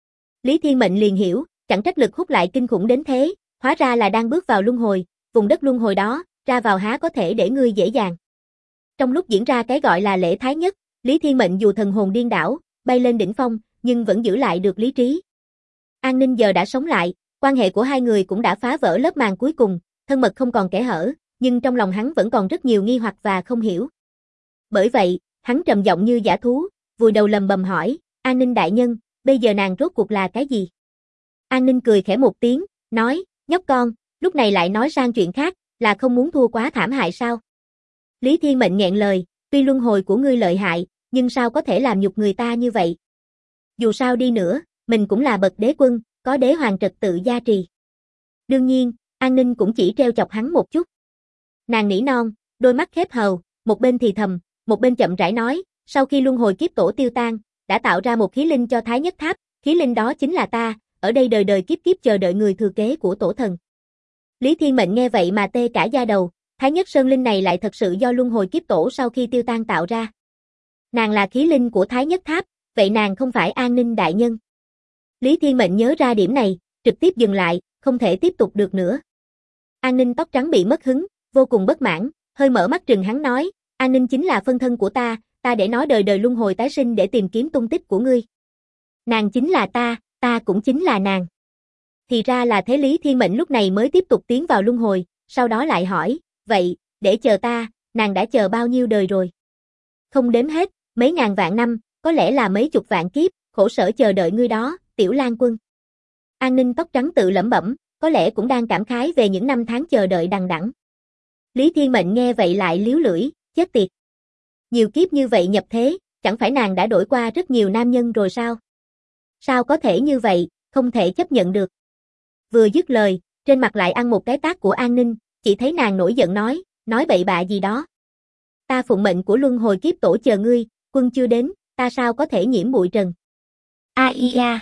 Lý Thiên Mệnh liền hiểu, chẳng trách lực hút lại kinh khủng đến thế, hóa ra là đang bước vào luân hồi, vùng đất luân hồi đó, ra vào há có thể để ngươi dễ dàng. Trong lúc diễn ra cái gọi là lễ Thái Nhất, Lý Thiên Mệnh dù thần hồn điên đảo, bay lên đỉnh phong, nhưng vẫn giữ lại được lý trí. An Ninh giờ đã sống lại, quan hệ của hai người cũng đã phá vỡ lớp màn cuối cùng, thân mật không còn kẽ hở, nhưng trong lòng hắn vẫn còn rất nhiều nghi hoặc và không hiểu. Bởi vậy, hắn trầm giọng như dã thú, vùi đầu lầm bầm hỏi, An Ninh đại nhân, bây giờ nàng rốt cuộc là cái gì? An Ninh cười khẽ một tiếng, nói, nhóc con, lúc này lại nói sang chuyện khác, là không muốn thua quá thảm hại sao? Lý Thiên Mệnh nghẹn lời, tuy luân hồi của ngươi lợi hại, nhưng sao có thể làm nhục người ta như vậy? Dù sao đi nữa, mình cũng là bậc đế quân, có đế hoàng trật tự gia trì. Đương nhiên, An Ninh cũng chỉ treo chọc hắn một chút. Nàng nỉ non, đôi mắt khép hờ, một bên thì thầm, một bên chậm rãi nói, sau khi luân hồi kiếp tổ tiêu tan, đã tạo ra một khí linh cho Thái Nhất Tháp, khí linh đó chính là ta, ở đây đời đời kiếp kiếp chờ đợi người thừa kế của tổ thần. Lý Thiên Mệnh nghe vậy mà tê cả da đầu, Thái Nhất Sơn Linh này lại thật sự do luân hồi kiếp tổ sau khi tiêu tan tạo ra. Nàng là khí linh của Thái Nhất Tháp, vậy nàng không phải An Ninh đại nhân. Lý Thiên Mệnh nhớ ra điểm này, trực tiếp dừng lại, không thể tiếp tục được nữa. An Ninh tóc trắng bị mất hứng, vô cùng bất mãn, hơi mở mắt trừng hắn nói, An Ninh chính là phân thân của ta để nó đời đời luân hồi tái sinh để tìm kiếm tung tích của ngươi. Nàng chính là ta cũng chính là nàng. Thì ra là thế. Lý Thiên Mệnh lúc này mới tiếp tục tiến vào luân hồi, sau đó lại hỏi, vậy, để chờ ta, nàng đã chờ bao nhiêu đời rồi? Không đếm hết, mấy ngàn vạn năm, có lẽ là mấy chục vạn kiếp, khổ sở chờ đợi ngươi đó, Tiểu Lan Quân. An Ninh tóc trắng tự lẩm bẩm, có lẽ cũng đang cảm khái về những năm tháng chờ đợi đằng đẵng. Lý Thiên Mệnh nghe vậy lại liếu lưỡi, chết tiệt. Nhiều kiếp như vậy nhập thế, chẳng phải nàng đã đổi qua rất nhiều nam nhân rồi sao? Sao có thể như vậy, không thể chấp nhận được. Vừa dứt lời, trên mặt lại ăn một cái tát của An Ninh, chỉ thấy nàng nổi giận nói bậy bạ gì đó. Ta phụng mệnh của luân hồi kiếp tổ chờ ngươi, quân chưa đến, ta sao có thể nhiễm bụi trần. Ia.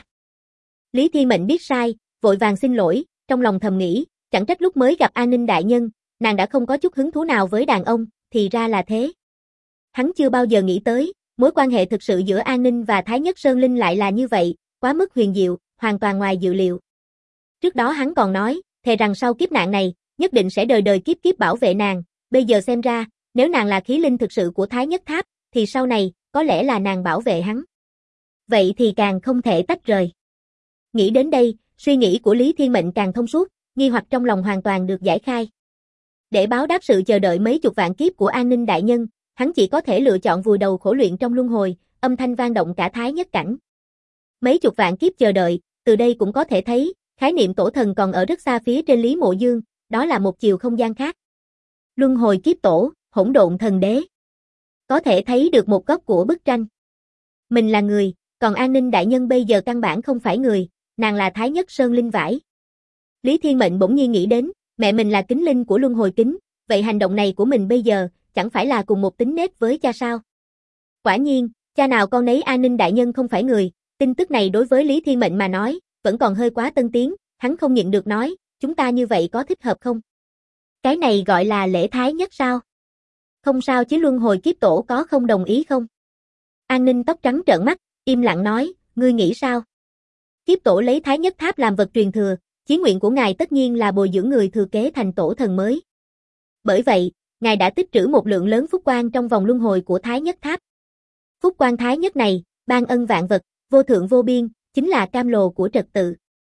Lý Thiên Mệnh biết sai, vội vàng xin lỗi, trong lòng thầm nghĩ, chẳng trách lúc mới gặp An Ninh đại nhân, nàng đã không có chút hứng thú nào với đàn ông, thì ra là thế. Hắn chưa bao giờ nghĩ tới, mối quan hệ thực sự giữa An Ninh và Thái Nhất Sơn Linh lại là như vậy, quá mức huyền diệu, hoàn toàn ngoài dự liệu. Trước đó hắn còn nói, thề rằng sau kiếp nạn này, nhất định sẽ đời đời kiếp kiếp bảo vệ nàng, bây giờ xem ra, nếu nàng là khí linh thực sự của Thái Nhất Tháp, thì sau này, có lẽ là nàng bảo vệ hắn. Vậy thì càng không thể tách rời. Nghĩ đến đây, suy nghĩ của Lý Thiên Mệnh càng thông suốt, nghi hoặc trong lòng hoàn toàn được giải khai. Để báo đáp sự chờ đợi mấy chục vạn kiếp của An Ninh đại nhân, hắn chỉ có thể lựa chọn vùi đầu khổ luyện trong luân hồi, âm thanh vang động cả Thái Nhất cảnh. Mấy chục vạn kiếp chờ đợi, từ đây cũng có thể thấy, khái niệm tổ thần còn ở rất xa phía trên Lý Mộ Dương, đó là một chiều không gian khác. Luân hồi kiếp tổ, hỗn độn thần đế. Có thể thấy được một góc của bức tranh. Mình là người, còn An Ninh đại nhân bây giờ căn bản không phải người, nàng là Thái Nhất Sơn Linh vải. Lý Thiên Mệnh bỗng nhiên nghĩ đến, mẹ mình là kính linh của luân hồi kính, vậy hành động này của mình bây giờ, chẳng phải là cùng một tính nết với cha sao? Quả nhiên, cha nào con nấy. An Ninh đại nhân không phải người, tin tức này đối với Lý Thiên Mệnh mà nói, vẫn còn hơi quá tân tiến, hắn không nhịn được nói, chúng ta như vậy có thích hợp không? Cái này gọi là lễ thái nhất sao? Không sao chứ, luân hồi kiếp tổ có không đồng ý không? An Ninh tóc trắng trợn mắt, im lặng nói, ngươi nghĩ sao? Kiếp tổ lấy Thái Nhất Tháp làm vật truyền thừa, chí nguyện của ngài tất nhiên là bồi dưỡng người thừa kế thành tổ thần mới. Bởi vậy, ngài đã tích trữ một lượng lớn phúc quan trong vòng luân hồi của Thái Nhất Tháp. Phúc quan Thái Nhất này, ban ân vạn vật, vô thượng vô biên, chính là cam lồ của trật tự.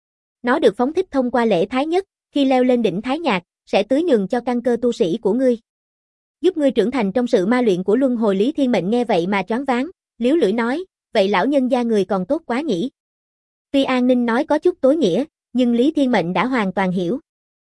Nó được phóng thích thông qua lễ Thái Nhất, khi leo lên đỉnh Thái Nhạc, sẽ tưới nhường cho căn cơ tu sĩ của ngươi. Giúp ngươi trưởng thành trong sự ma luyện của luân hồi. Lý Thiên Mệnh nghe vậy mà choáng váng, liếu lưỡi nói, vậy lão nhân gia người còn tốt quá nhỉ. Tuy An Ninh nói có chút tối nghĩa, nhưng Lý Thiên Mệnh đã hoàn toàn hiểu.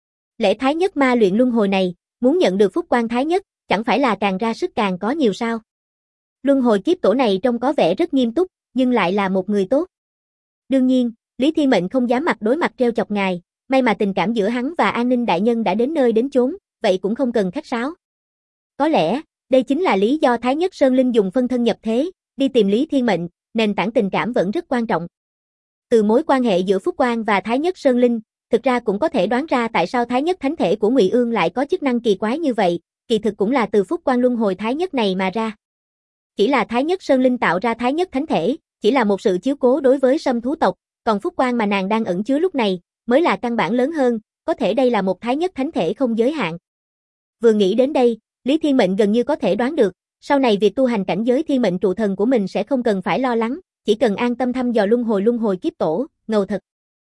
Lễ Thái Nhất ma luyện luân hồi này, muốn nhận được phúc quan Thái Nhất, chẳng phải là càng ra sức càng có nhiều sao. Luân hồi kiếp tổ này trông có vẻ rất nghiêm túc, nhưng lại là một người tốt. Đương nhiên, Lý Thiên Mệnh không dám mặt đối mặt trêu chọc ngài, may mà tình cảm giữa hắn và An Ninh đại nhân đã đến nơi đến chốn, vậy cũng không cần khách sáo. Có lẽ, đây chính là lý do Thái Nhất Sơn Linh dùng phân thân nhập thế, đi tìm Lý Thiên Mệnh, nền tảng tình cảm vẫn rất quan trọng. Từ mối quan hệ giữa Phúc Quan và Thái Nhất Sơn Linh, thực ra cũng có thể đoán ra tại sao Thái Nhất Thánh Thể của Ngụy Ương lại có chức năng kỳ quái như vậy, kỳ thực cũng là từ Phúc Quan luân hồi Thái Nhất này mà ra. Chỉ là Thái Nhất Sơn Linh tạo ra Thái Nhất Thánh Thể, chỉ là một sự chiếu cố đối với Sâm thú tộc, còn Phúc Quan mà nàng đang ẩn chứa lúc này, mới là căn bản lớn hơn, có thể đây là một Thái Nhất Thánh Thể không giới hạn. Vừa nghĩ đến đây, Lý Thiên Mệnh gần như có thể đoán được, sau này việc tu hành cảnh giới thiên mệnh trụ thần của mình sẽ không cần phải lo lắng, chỉ cần an tâm thăm dò luân hồi kiếp tổ, ngầu thật.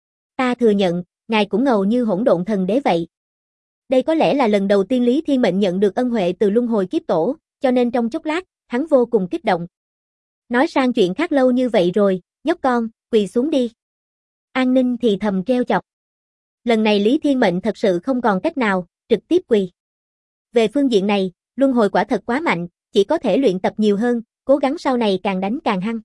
Ta thừa nhận, ngài cũng ngầu như hỗn độn thần đế vậy. Đây có lẽ là lần đầu tiên Lý Thiên Mệnh nhận được ân huệ từ luân hồi kiếp tổ, cho nên trong chốc lát, hắn vô cùng kích động. Nói sang chuyện khác, lâu như vậy rồi, nhóc con, quỳ xuống đi. An Ninh thì thầm treo chọc. Lần này Lý Thiên Mệnh thật sự không còn cách nào, trực tiếp quỳ. Về phương diện này, luân hồi quả thật quá mạnh, chỉ có thể luyện tập nhiều hơn, cố gắng sau này càng đánh càng hăng.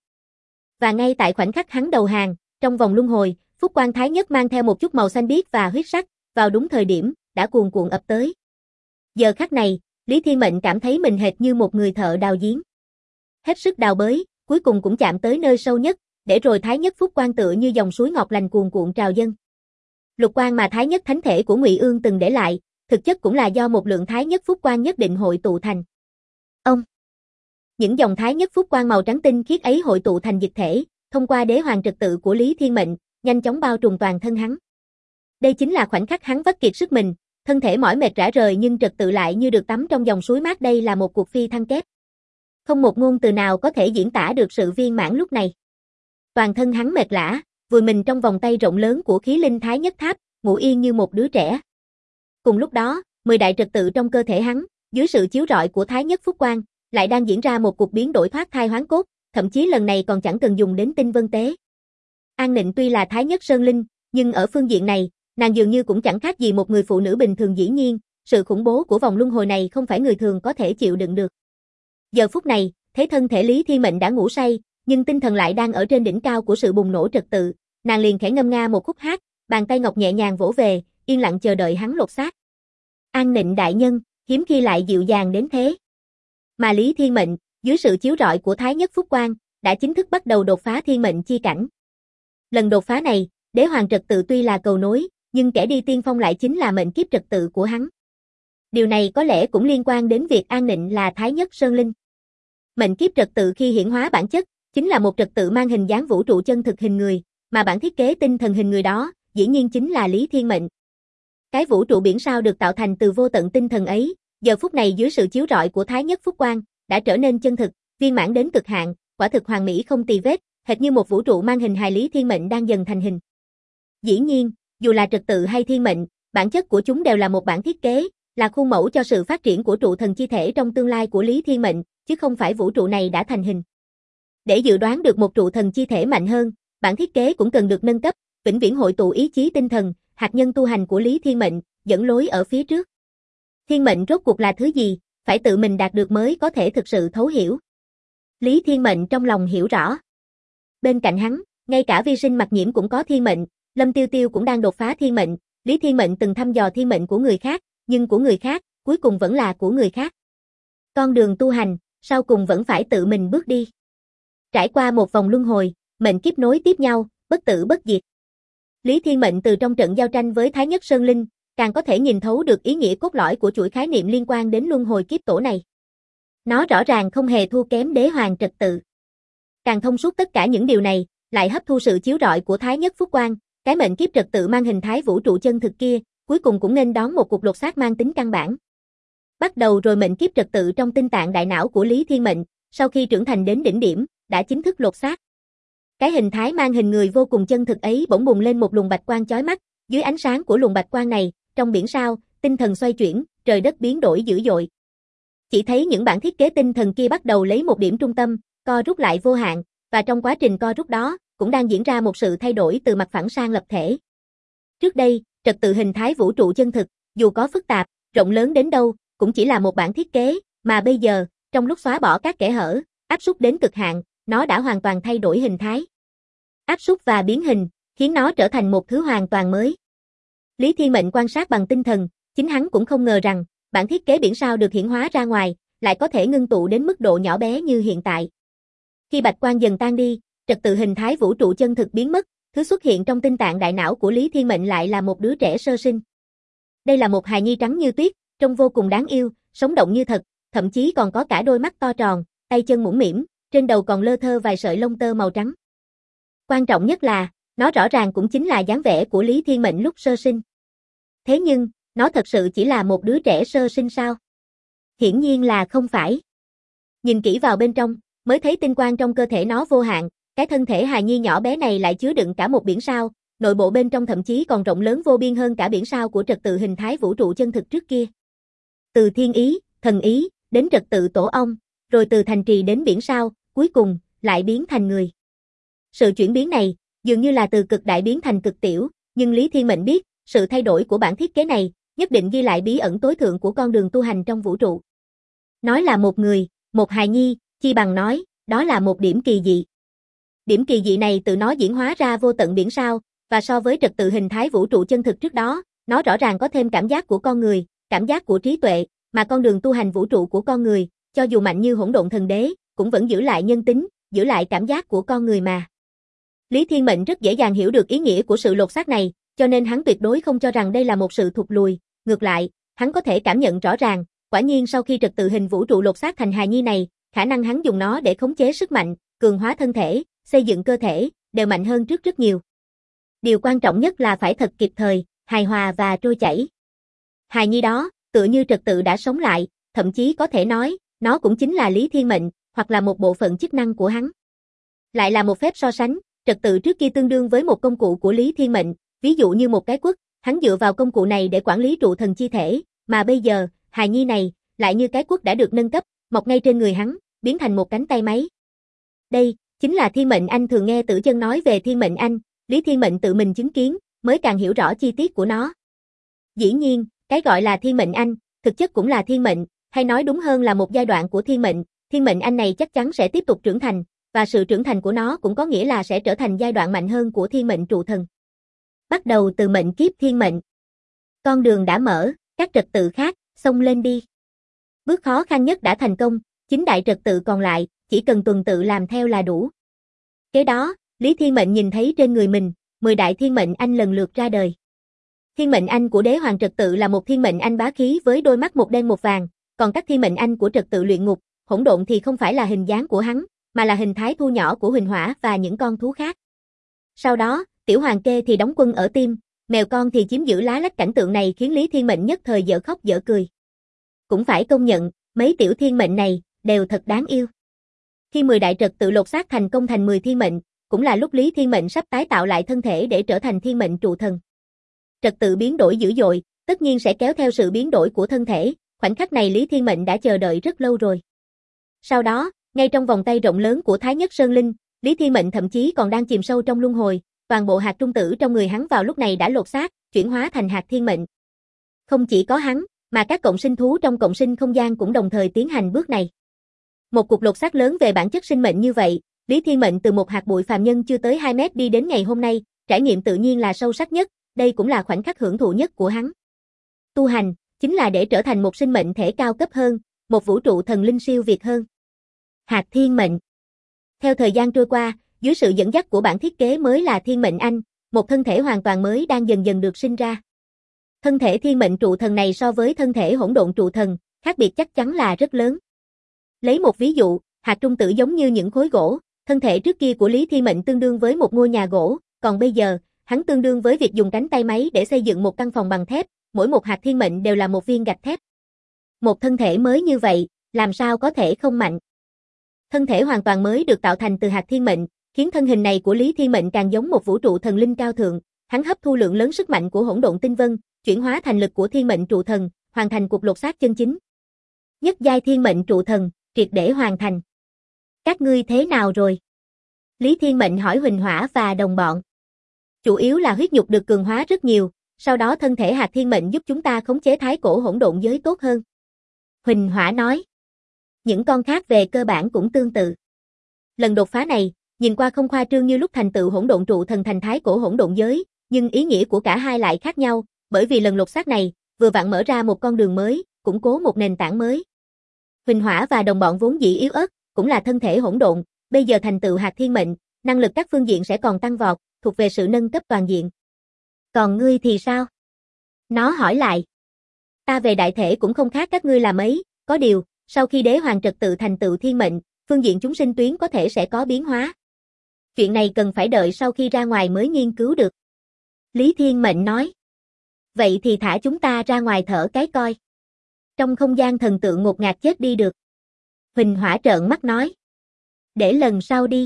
Và ngay tại khoảnh khắc hắn đầu hàng, trong vòng luân hồi, Phúc Quan Thái Nhất mang theo một chút màu xanh biếc và huyết sắc, vào đúng thời điểm, đã cuồn cuộn ập tới. Giờ khắc này, Lý Thiên Mệnh cảm thấy mình hệt như một người thợ đào giếng. Hết sức đào bới, cuối cùng cũng chạm tới nơi sâu nhất, để rồi Thái Nhất Phúc Quang tựa như dòng suối ngọt lành cuồn cuộn trào dâng. Lục quang mà Thái Nhất Thánh Thể của Ngụy Ương từng để lại, thực chất cũng là do một lượng Thái Nhất Phúc Quang nhất định hội tụ thành. Ông. Những dòng Thái Nhất Phúc Quang màu trắng tinh khiết ấy hội tụ thành dịch thể, thông qua đế hoàng trật tự của Lý Thiên Mệnh, nhanh chóng bao trùm toàn thân hắn. Đây chính là khoảnh khắc hắn vắt kiệt sức mình, thân thể mỏi mệt rã rời nhưng trật tự lại như được tắm trong dòng suối mát, đây là một cuộc phi thăng kép. Không một ngôn từ nào có thể diễn tả được sự viên mãn lúc này. Toàn thân hắn mệt lả, vùi mình trong vòng tay rộng lớn của khí linh Thái Nhất Tháp, ngủ yên như một đứa trẻ. Cùng lúc đó, 10 đại trật tự trong cơ thể hắn, dưới sự chiếu rọi của Thái Nhất Phúc Quang, lại đang diễn ra một cuộc biến đổi thoát thai hoán cốt, thậm chí lần này còn chẳng cần dùng đến tinh vân tế. An Nịnh tuy là Thái Nhất Sơn Linh, nhưng ở phương diện này, nàng dường như cũng chẳng khác gì một người phụ nữ bình thường. Dĩ nhiên, sự khủng bố của vòng luân hồi này không phải người thường có thể chịu đựng được. Giờ phút này, thấy thân thể Lý Thiên Mệnh đã ngủ say, nhưng tinh thần lại đang ở trên đỉnh cao của sự bùng nổ trật tự, nàng liền khẽ ngâm nga một khúc hát, bàn tay ngọc nhẹ nhàng vỗ về, yên lặng chờ đợi hắn lột xác. An Nịnh đại nhân, hiếm khi lại dịu dàng đến thế. Mà Lý Thiên Mệnh, dưới sự chiếu rọi của Thái Nhất Phúc Quang, đã chính thức bắt đầu đột phá thiên mệnh chi cảnh. Lần đột phá này, đế hoàng trật tự tuy là cầu nối, nhưng kẻ đi tiên phong lại chính là mệnh kiếp trật tự của hắn. Điều này có lẽ cũng liên quan đến việc An Nịnh là Thái Nhất Sơn Linh. Mệnh kiếp trật tự khi hiển hóa bản chất, chính là một trật tự mang hình dáng vũ trụ chân thực hình người, mà bản thiết kế tinh thần hình người đó, dĩ nhiên chính là Lý Thiên Mệnh. Cái vũ trụ biển sao được tạo thành từ vô tận tinh thần ấy, giờ phút này dưới sự chiếu rọi của Thái Nhất Phúc Quang, đã trở nên chân thực, viên mãn đến cực hạn, quả thực hoàn mỹ không tì vết, hệt như một vũ trụ mang hình hài. Lý Thiên Mệnh đang dần thành hình. Dĩ nhiên, dù là trật tự hay thiên mệnh, bản chất của chúng đều là một bản thiết kế, là khuôn mẫu cho sự phát triển của trụ thần chi thể trong tương lai của Lý Thiên Mệnh, chứ không phải vũ trụ này đã thành hình. Để dự đoán được một trụ thần chi thể mạnh hơn, bản thiết kế cũng cần được nâng cấp, vĩnh viễn hội tụ ý chí tinh thần, hạt nhân tu hành của Lý Thiên Mệnh, dẫn lối ở phía trước. Thiên mệnh rốt cuộc là thứ gì, phải tự mình đạt được mới có thể thực sự thấu hiểu. Lý Thiên Mệnh trong lòng hiểu rõ. Bên cạnh hắn, ngay cả Vi Sinh Mặc Nhiễm cũng có thiên mệnh, Lâm Tiêu Tiêu cũng đang đột phá thiên mệnh. Lý Thiên Mệnh từng thăm dò thiên mệnh của người khác, nhưng của người khác, cuối cùng vẫn là của người khác. Con đường tu hành, sau cùng vẫn phải tự mình bước đi. Trải qua một vòng luân hồi, mệnh kiếp nối tiếp nhau, bất tử bất diệt. Lý Thiên Mệnh từ trong trận giao tranh với Thái Nhất Sơn Linh, càng có thể nhìn thấu được ý nghĩa cốt lõi của chuỗi khái niệm liên quan đến luân hồi kiếp tổ này. Nó rõ ràng không hề thua kém đế hoàng trật tự. Càng thông suốt tất cả những điều này, lại hấp thu sự chiếu rọi của Thái Nhất Phúc Quang, cái mệnh kiếp trật tự mang hình thái vũ trụ chân thực kia, cuối cùng cũng nên đón một cuộc lột xác mang tính căn bản. Bắt đầu rồi mệnh kiếp trật tự trong tinh tạng đại não của Lý Thiên Mệnh, sau khi trưởng thành đến đỉnh điểm, đã chính thức lột xác. Cái hình thái mang hình người vô cùng chân thực ấy bỗng bùng lên một luồng bạch quang chói mắt, dưới ánh sáng của luồng bạch quang này, trong biển sao, tinh thần xoay chuyển, trời đất biến đổi dữ dội. Chỉ thấy những bản thiết kế tinh thần kia bắt đầu lấy một điểm trung tâm, co rút lại vô hạn, và trong quá trình co rút đó, cũng đang diễn ra một sự thay đổi từ mặt phẳng sang lập thể. Trước đây, trật tự hình thái vũ trụ chân thực, dù có phức tạp, rộng lớn đến đâu, cũng chỉ là một bản thiết kế, mà bây giờ, trong lúc xóa bỏ các kẽ hở, áp suất đến cực hạn, nó đã hoàn toàn thay đổi hình thái. Áp suất và biến hình, khiến nó trở thành một thứ hoàn toàn mới. Lý Thiên Mệnh quan sát bằng tinh thần, chính hắn cũng không ngờ rằng, bản thiết kế biển sao được hiển hóa ra ngoài, lại có thể ngưng tụ đến mức độ nhỏ bé như hiện tại. Khi bạch quang dần tan đi, trật tự hình thái vũ trụ chân thực biến mất, thứ xuất hiện trong tinh tạng đại não của Lý Thiên Mệnh lại là một đứa trẻ sơ sinh. Đây là một hài nhi trắng như tuyết, trông vô cùng đáng yêu, sống động như thật, thậm chí còn có cả đôi mắt to tròn, tay chân mũm mĩm, trên đầu còn lơ thơ vài sợi lông tơ màu trắng. Quan trọng nhất là, nó rõ ràng cũng chính là dáng vẻ của Lý Thiên Mệnh lúc sơ sinh. Thế nhưng, nó thật sự chỉ là một đứa trẻ sơ sinh sao? Hiển nhiên là không phải. Nhìn kỹ vào bên trong, mới thấy tinh quang trong cơ thể nó vô hạn, cái thân thể hài nhi nhỏ bé này lại chứa đựng cả một biển sao, nội bộ bên trong thậm chí còn rộng lớn vô biên hơn cả biển sao của trật tự hình thái vũ trụ chân thực trước kia. Từ thiên ý, thần ý, đến trật tự tổ ong, rồi từ thành trì đến biển sao, cuối cùng, lại biến thành người. Sự chuyển biến này, dường như là từ cực đại biến thành cực tiểu, nhưng Lý Thiên Mệnh biết, sự thay đổi của bản thiết kế này, nhất định ghi lại bí ẩn tối thượng của con đường tu hành trong vũ trụ. Nói là một người, một hài nhi, chi bằng nói, đó là một điểm kỳ dị. Điểm kỳ dị này tự nó diễn hóa ra vô tận biển sao, và so với trật tự hình thái vũ trụ chân thực trước đó, nó rõ ràng có thêm cảm giác của con người, cảm giác của trí tuệ, mà con đường tu hành vũ trụ của con người, cho dù mạnh như hỗn độn thần đế, cũng vẫn giữ lại nhân tính, giữ lại cảm giác của con người mà. Lý Thiên Mệnh rất dễ dàng hiểu được ý nghĩa của sự lột xác này, cho nên hắn tuyệt đối không cho rằng đây là một sự thụt lùi, ngược lại, hắn có thể cảm nhận rõ ràng, quả nhiên sau khi trật tự hình vũ trụ lột xác thành hài nhi này, khả năng hắn dùng nó để khống chế sức mạnh, cường hóa thân thể, xây dựng cơ thể, đều mạnh hơn trước rất nhiều. Điều quan trọng nhất là phải thật kịp thời, hài hòa và trôi chảy. Hài nhi đó, tựa như trật tự đã sống lại, thậm chí có thể nói, nó cũng chính là Lý Thiên Mệnh, hoặc là một bộ phận chức năng của hắn. Lại là một phép so sánh, trật tự trước kia tương đương với một công cụ của Lý Thiên Mệnh, ví dụ như một cái quất, hắn dựa vào công cụ này để quản lý trụ thần chi thể, mà bây giờ, hài nhi này, lại như cái quất đã được nâng cấp, mọc ngay trên người hắn, biến thành một cánh tay máy. Đây, chính là Thiên Mệnh Anh thường nghe Tử Chân nói về Thiên Mệnh Anh, Lý Thiên Mệnh tự mình chứng kiến, mới càng hiểu rõ chi tiết của nó. Dĩ nhiên, cái gọi là Thiên Mệnh Anh, thực chất cũng là thiên mệnh, hay nói đúng hơn là một giai đoạn của thiên mệnh anh này chắc chắn sẽ tiếp tục trưởng thành, và sự trưởng thành của nó cũng có nghĩa là sẽ trở thành giai đoạn mạnh hơn của thiên mệnh trụ thần. Bắt đầu từ mệnh kiếp thiên mệnh. Con đường đã mở, các trật tự khác, xông lên đi. Bước khó khăn nhất đã thành công, 9 đại trật tự còn lại, chỉ cần tuần tự làm theo là đủ. Kế đó, Lý Thiên Mệnh nhìn thấy trên người mình, 10 đại thiên mệnh anh lần lượt ra đời. Thiên mệnh anh của đế hoàng trật tự là một thiên mệnh anh bá khí với đôi mắt một đen một vàng, còn các thiên mệnh anh của trật tự luyện ngục, hỗn độn thì không phải là hình dáng của hắn, mà là hình thái thu nhỏ của Huỳnh Hỏa và những con thú khác. Sau đó, tiểu hoàng kê thì đóng quân ở tim, mèo con thì chiếm giữ lá lách, cảnh tượng này khiến Lý Thiên Mệnh nhất thời dở khóc dở cười. Cũng phải công nhận, mấy tiểu thiên mệnh này, đều thật đáng yêu. Khi 10 đại trật tự lột xác thành công thành 10 thiên mệnh, cũng là lúc Lý Thiên Mệnh sắp tái tạo lại thân thể để trở thành thiên mệnh trụ thần. Trật tự biến đổi dữ dội, tất nhiên sẽ kéo theo sự biến đổi của thân thể, khoảnh khắc này Lý Thiên Mệnh đã chờ đợi rất lâu rồi. Sau đó, ngay trong vòng tay rộng lớn của Thái Nhất Sơn Linh, Lý Thiên Mệnh thậm chí còn đang chìm sâu trong luân hồi, toàn bộ hạt trung tử trong người hắn vào lúc này đã lột xác, chuyển hóa thành hạt thiên mệnh. Không chỉ có hắn, mà các cộng sinh thú trong cộng sinh không gian cũng đồng thời tiến hành bước này. Một cuộc lột xác lớn về bản chất sinh mệnh như vậy, Lý Thiên Mệnh từ một hạt bụi phàm nhân chưa tới 2 mét đi đến ngày hôm nay, trải nghiệm tự nhiên là sâu sắc nhất, đây cũng là khoảnh khắc hưởng thụ nhất của hắn. Tu hành, chính là để trở thành một sinh mệnh thể cao cấp hơn, một vũ trụ thần linh siêu việt hơn. Hạt thiên mệnh. Theo thời gian trôi qua, dưới sự dẫn dắt của bản thiết kế mới là Thiên Mệnh Anh, một thân thể hoàn toàn mới đang dần dần được sinh ra. Thân thể thiên mệnh trụ thần này so với thân thể hỗn độn trụ thần, khác biệt chắc chắn là rất lớn. Lấy một ví dụ, hạt trung tử giống như những khối gỗ, thân thể trước kia của Lý Thiên Mệnh tương đương với một ngôi nhà gỗ, còn bây giờ, hắn tương đương với việc dùng cánh tay máy để xây dựng một căn phòng bằng thép, mỗi một hạt thiên mệnh đều là một viên gạch thép. Một thân thể mới như vậy, làm sao có thể không mạnh? Thân thể hoàn toàn mới được tạo thành từ hạt thiên mệnh, khiến thân hình này của Lý Thiên Mệnh càng giống một vũ trụ thần linh cao thượng, hắn hấp thu lượng lớn sức mạnh của hỗn độn tinh vân, chuyển hóa thành lực của thiên mệnh trụ thần, hoàn thành cuộc lột xác chân chính. Nhất giai thiên mệnh trụ thần, triệt để hoàn thành. Các ngươi thế nào rồi? Lý Thiên Mệnh hỏi Huỳnh Hỏa và đồng bọn. Chủ yếu là huyết nhục được cường hóa rất nhiều, sau đó thân thể hạt thiên mệnh giúp chúng ta khống chế thái cổ hỗn độn giới tốt hơn. Huỳnh Hỏa nói. Những con khác về cơ bản cũng tương tự. Lần đột phá này, nhìn qua không khoa trương như lúc thành tựu hỗn độn trụ thần thành thái cổ hỗn độn giới, nhưng ý nghĩa của cả hai lại khác nhau, bởi vì lần lột xác này, vừa vặn mở ra một con đường mới, củng cố một nền tảng mới. Huỳnh Hỏa và đồng bọn vốn dĩ yếu ớt, cũng là thân thể hỗn độn, bây giờ thành tựu hạt thiên mệnh, năng lực các phương diện sẽ còn tăng vọt, thuộc về sự nâng cấp toàn diện. Còn ngươi thì sao? Nó hỏi lại. Ta về đại thể cũng không khác các ngươi là mấy, có điều, sau khi đế hoàng trật tự thành tựu thiên mệnh, phương diện chúng sinh tuyến có thể sẽ có biến hóa. Chuyện này cần phải đợi sau khi ra ngoài mới nghiên cứu được. Lý Thiên Mệnh nói. Vậy thì thả chúng ta ra ngoài thở cái coi. Trong không gian thần tượng ngột ngạt chết đi được. Huỳnh Hỏa trợn mắt nói. Để lần sau đi.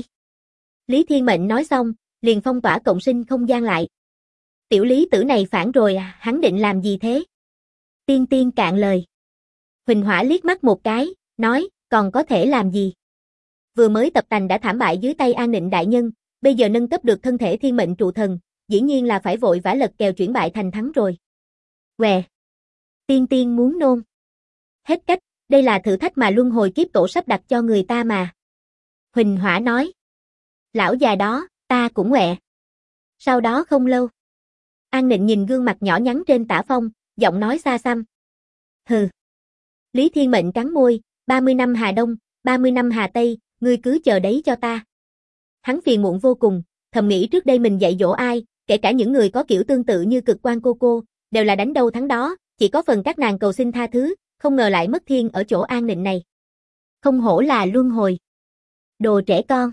Lý Thiên Mệnh nói xong, liền phong tỏa cộng sinh không gian lại. Tiểu Lý tử này phản rồi à, hắn định làm gì thế? Tiên Tiên cạn lời. Huỳnh Hỏa liếc mắt một cái, nói, còn có thể làm gì? Vừa mới tập tành đã thảm bại dưới tay An Nịnh đại nhân, bây giờ nâng cấp được thân thể thiên mệnh trụ thần, dĩ nhiên là phải vội vã lật kèo chuyển bại thành thắng rồi. Què! Tiên Tiên muốn nôn. Hết cách, đây là thử thách mà luân hồi kiếp tổ sắp đặt cho người ta mà. Huỳnh Hỏa nói. Lão già đó, ta cũng quẹ. Sau đó không lâu. An Nịnh nhìn gương mặt nhỏ nhắn trên tả phong, giọng nói xa xăm. Hừ. Lý Thiên Mệnh cắn môi, 30 năm Hà Đông, 30 năm Hà Tây, ngươi cứ chờ đấy cho ta. Hắn phiền muộn vô cùng, thầm nghĩ trước đây mình dạy dỗ ai, kể cả những người có kiểu tương tự như Cực Quan cô, đều là đánh đâu thắng đó, chỉ có phần các nàng cầu xin tha thứ, không ngờ lại mất thiên ở chỗ An Nịnh này. Không hổ là luân hồi. Đồ trẻ con.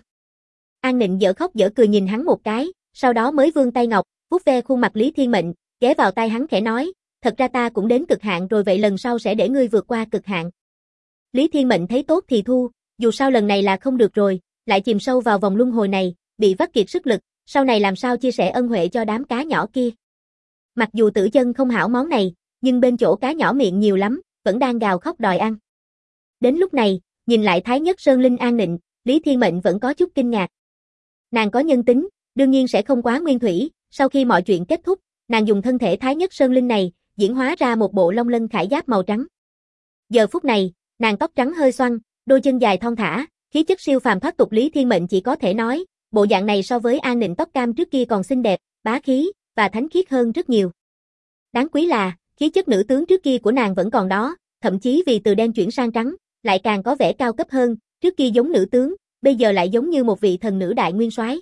An Nịnh dở khóc dở cười nhìn hắn một cái, sau đó mới vươn tay ngọc, vuốt ve khuôn mặt Lý Thiên Mệnh, ghé vào tai hắn khẽ nói, thật ra ta cũng đến cực hạn rồi, vậy lần sau sẽ để ngươi vượt qua cực hạn. Lý Thiên Mệnh thấy tốt thì thu, dù sao lần này là không được rồi, lại chìm sâu vào vòng luân hồi này, bị vắt kiệt sức lực, sau này làm sao chia sẻ ân huệ cho đám cá nhỏ kia. Mặc dù tử chân không hảo món này, nhưng bên chỗ cá nhỏ miệng nhiều lắm, vẫn đang gào khóc đòi ăn. Đến lúc này, nhìn lại Thái Nhất Sơn Linh An Nịnh, Lý Thiên Mệnh vẫn có chút kinh ngạc. Nàng có nhân tính, đương nhiên sẽ không quá nguyên thủy, sau khi mọi chuyện kết thúc, nàng dùng thân thể Thái Nhất Sơn Linh này, diễn hóa ra một bộ long lân khải giáp màu trắng. Giờ phút này, nàng tóc trắng hơi xoăn, đôi chân dài thon thả, khí chất siêu phàm thoát tục. Lý Thiên Mệnh chỉ có thể nói, bộ dạng này so với An Nịnh tóc cam trước kia còn xinh đẹp, bá khí và thánh khiết hơn rất nhiều. Đáng quý là, khí chất nữ tướng trước kia của nàng vẫn còn đó, thậm chí vì từ đen chuyển sang trắng, lại càng có vẻ cao cấp hơn, trước kia giống nữ tướng, bây giờ lại giống như một vị thần nữ đại nguyên soái.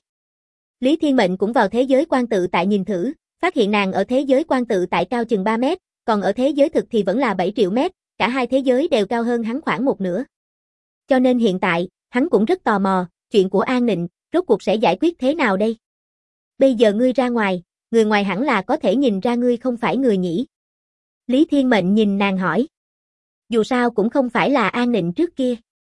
Lý Thiên Mệnh cũng vào thế giới quan tự tại nhìn thử, phát hiện nàng ở thế giới quan tự tại cao chừng 3 mét, còn ở thế giới thực thì vẫn là 7 triệu mét, cả hai thế giới đều cao hơn hắn khoảng một nửa. Cho nên hiện tại, hắn cũng rất tò mò, chuyện của An Nịnh, rốt cuộc sẽ giải quyết thế nào đây? Bây giờ ngươi ra ngoài, người ngoài hẳn là có thể nhìn ra ngươi không phải người nhỉ? Lý Thiên Mệnh nhìn nàng hỏi. Dù sao cũng không phải là An Nịnh trước kia.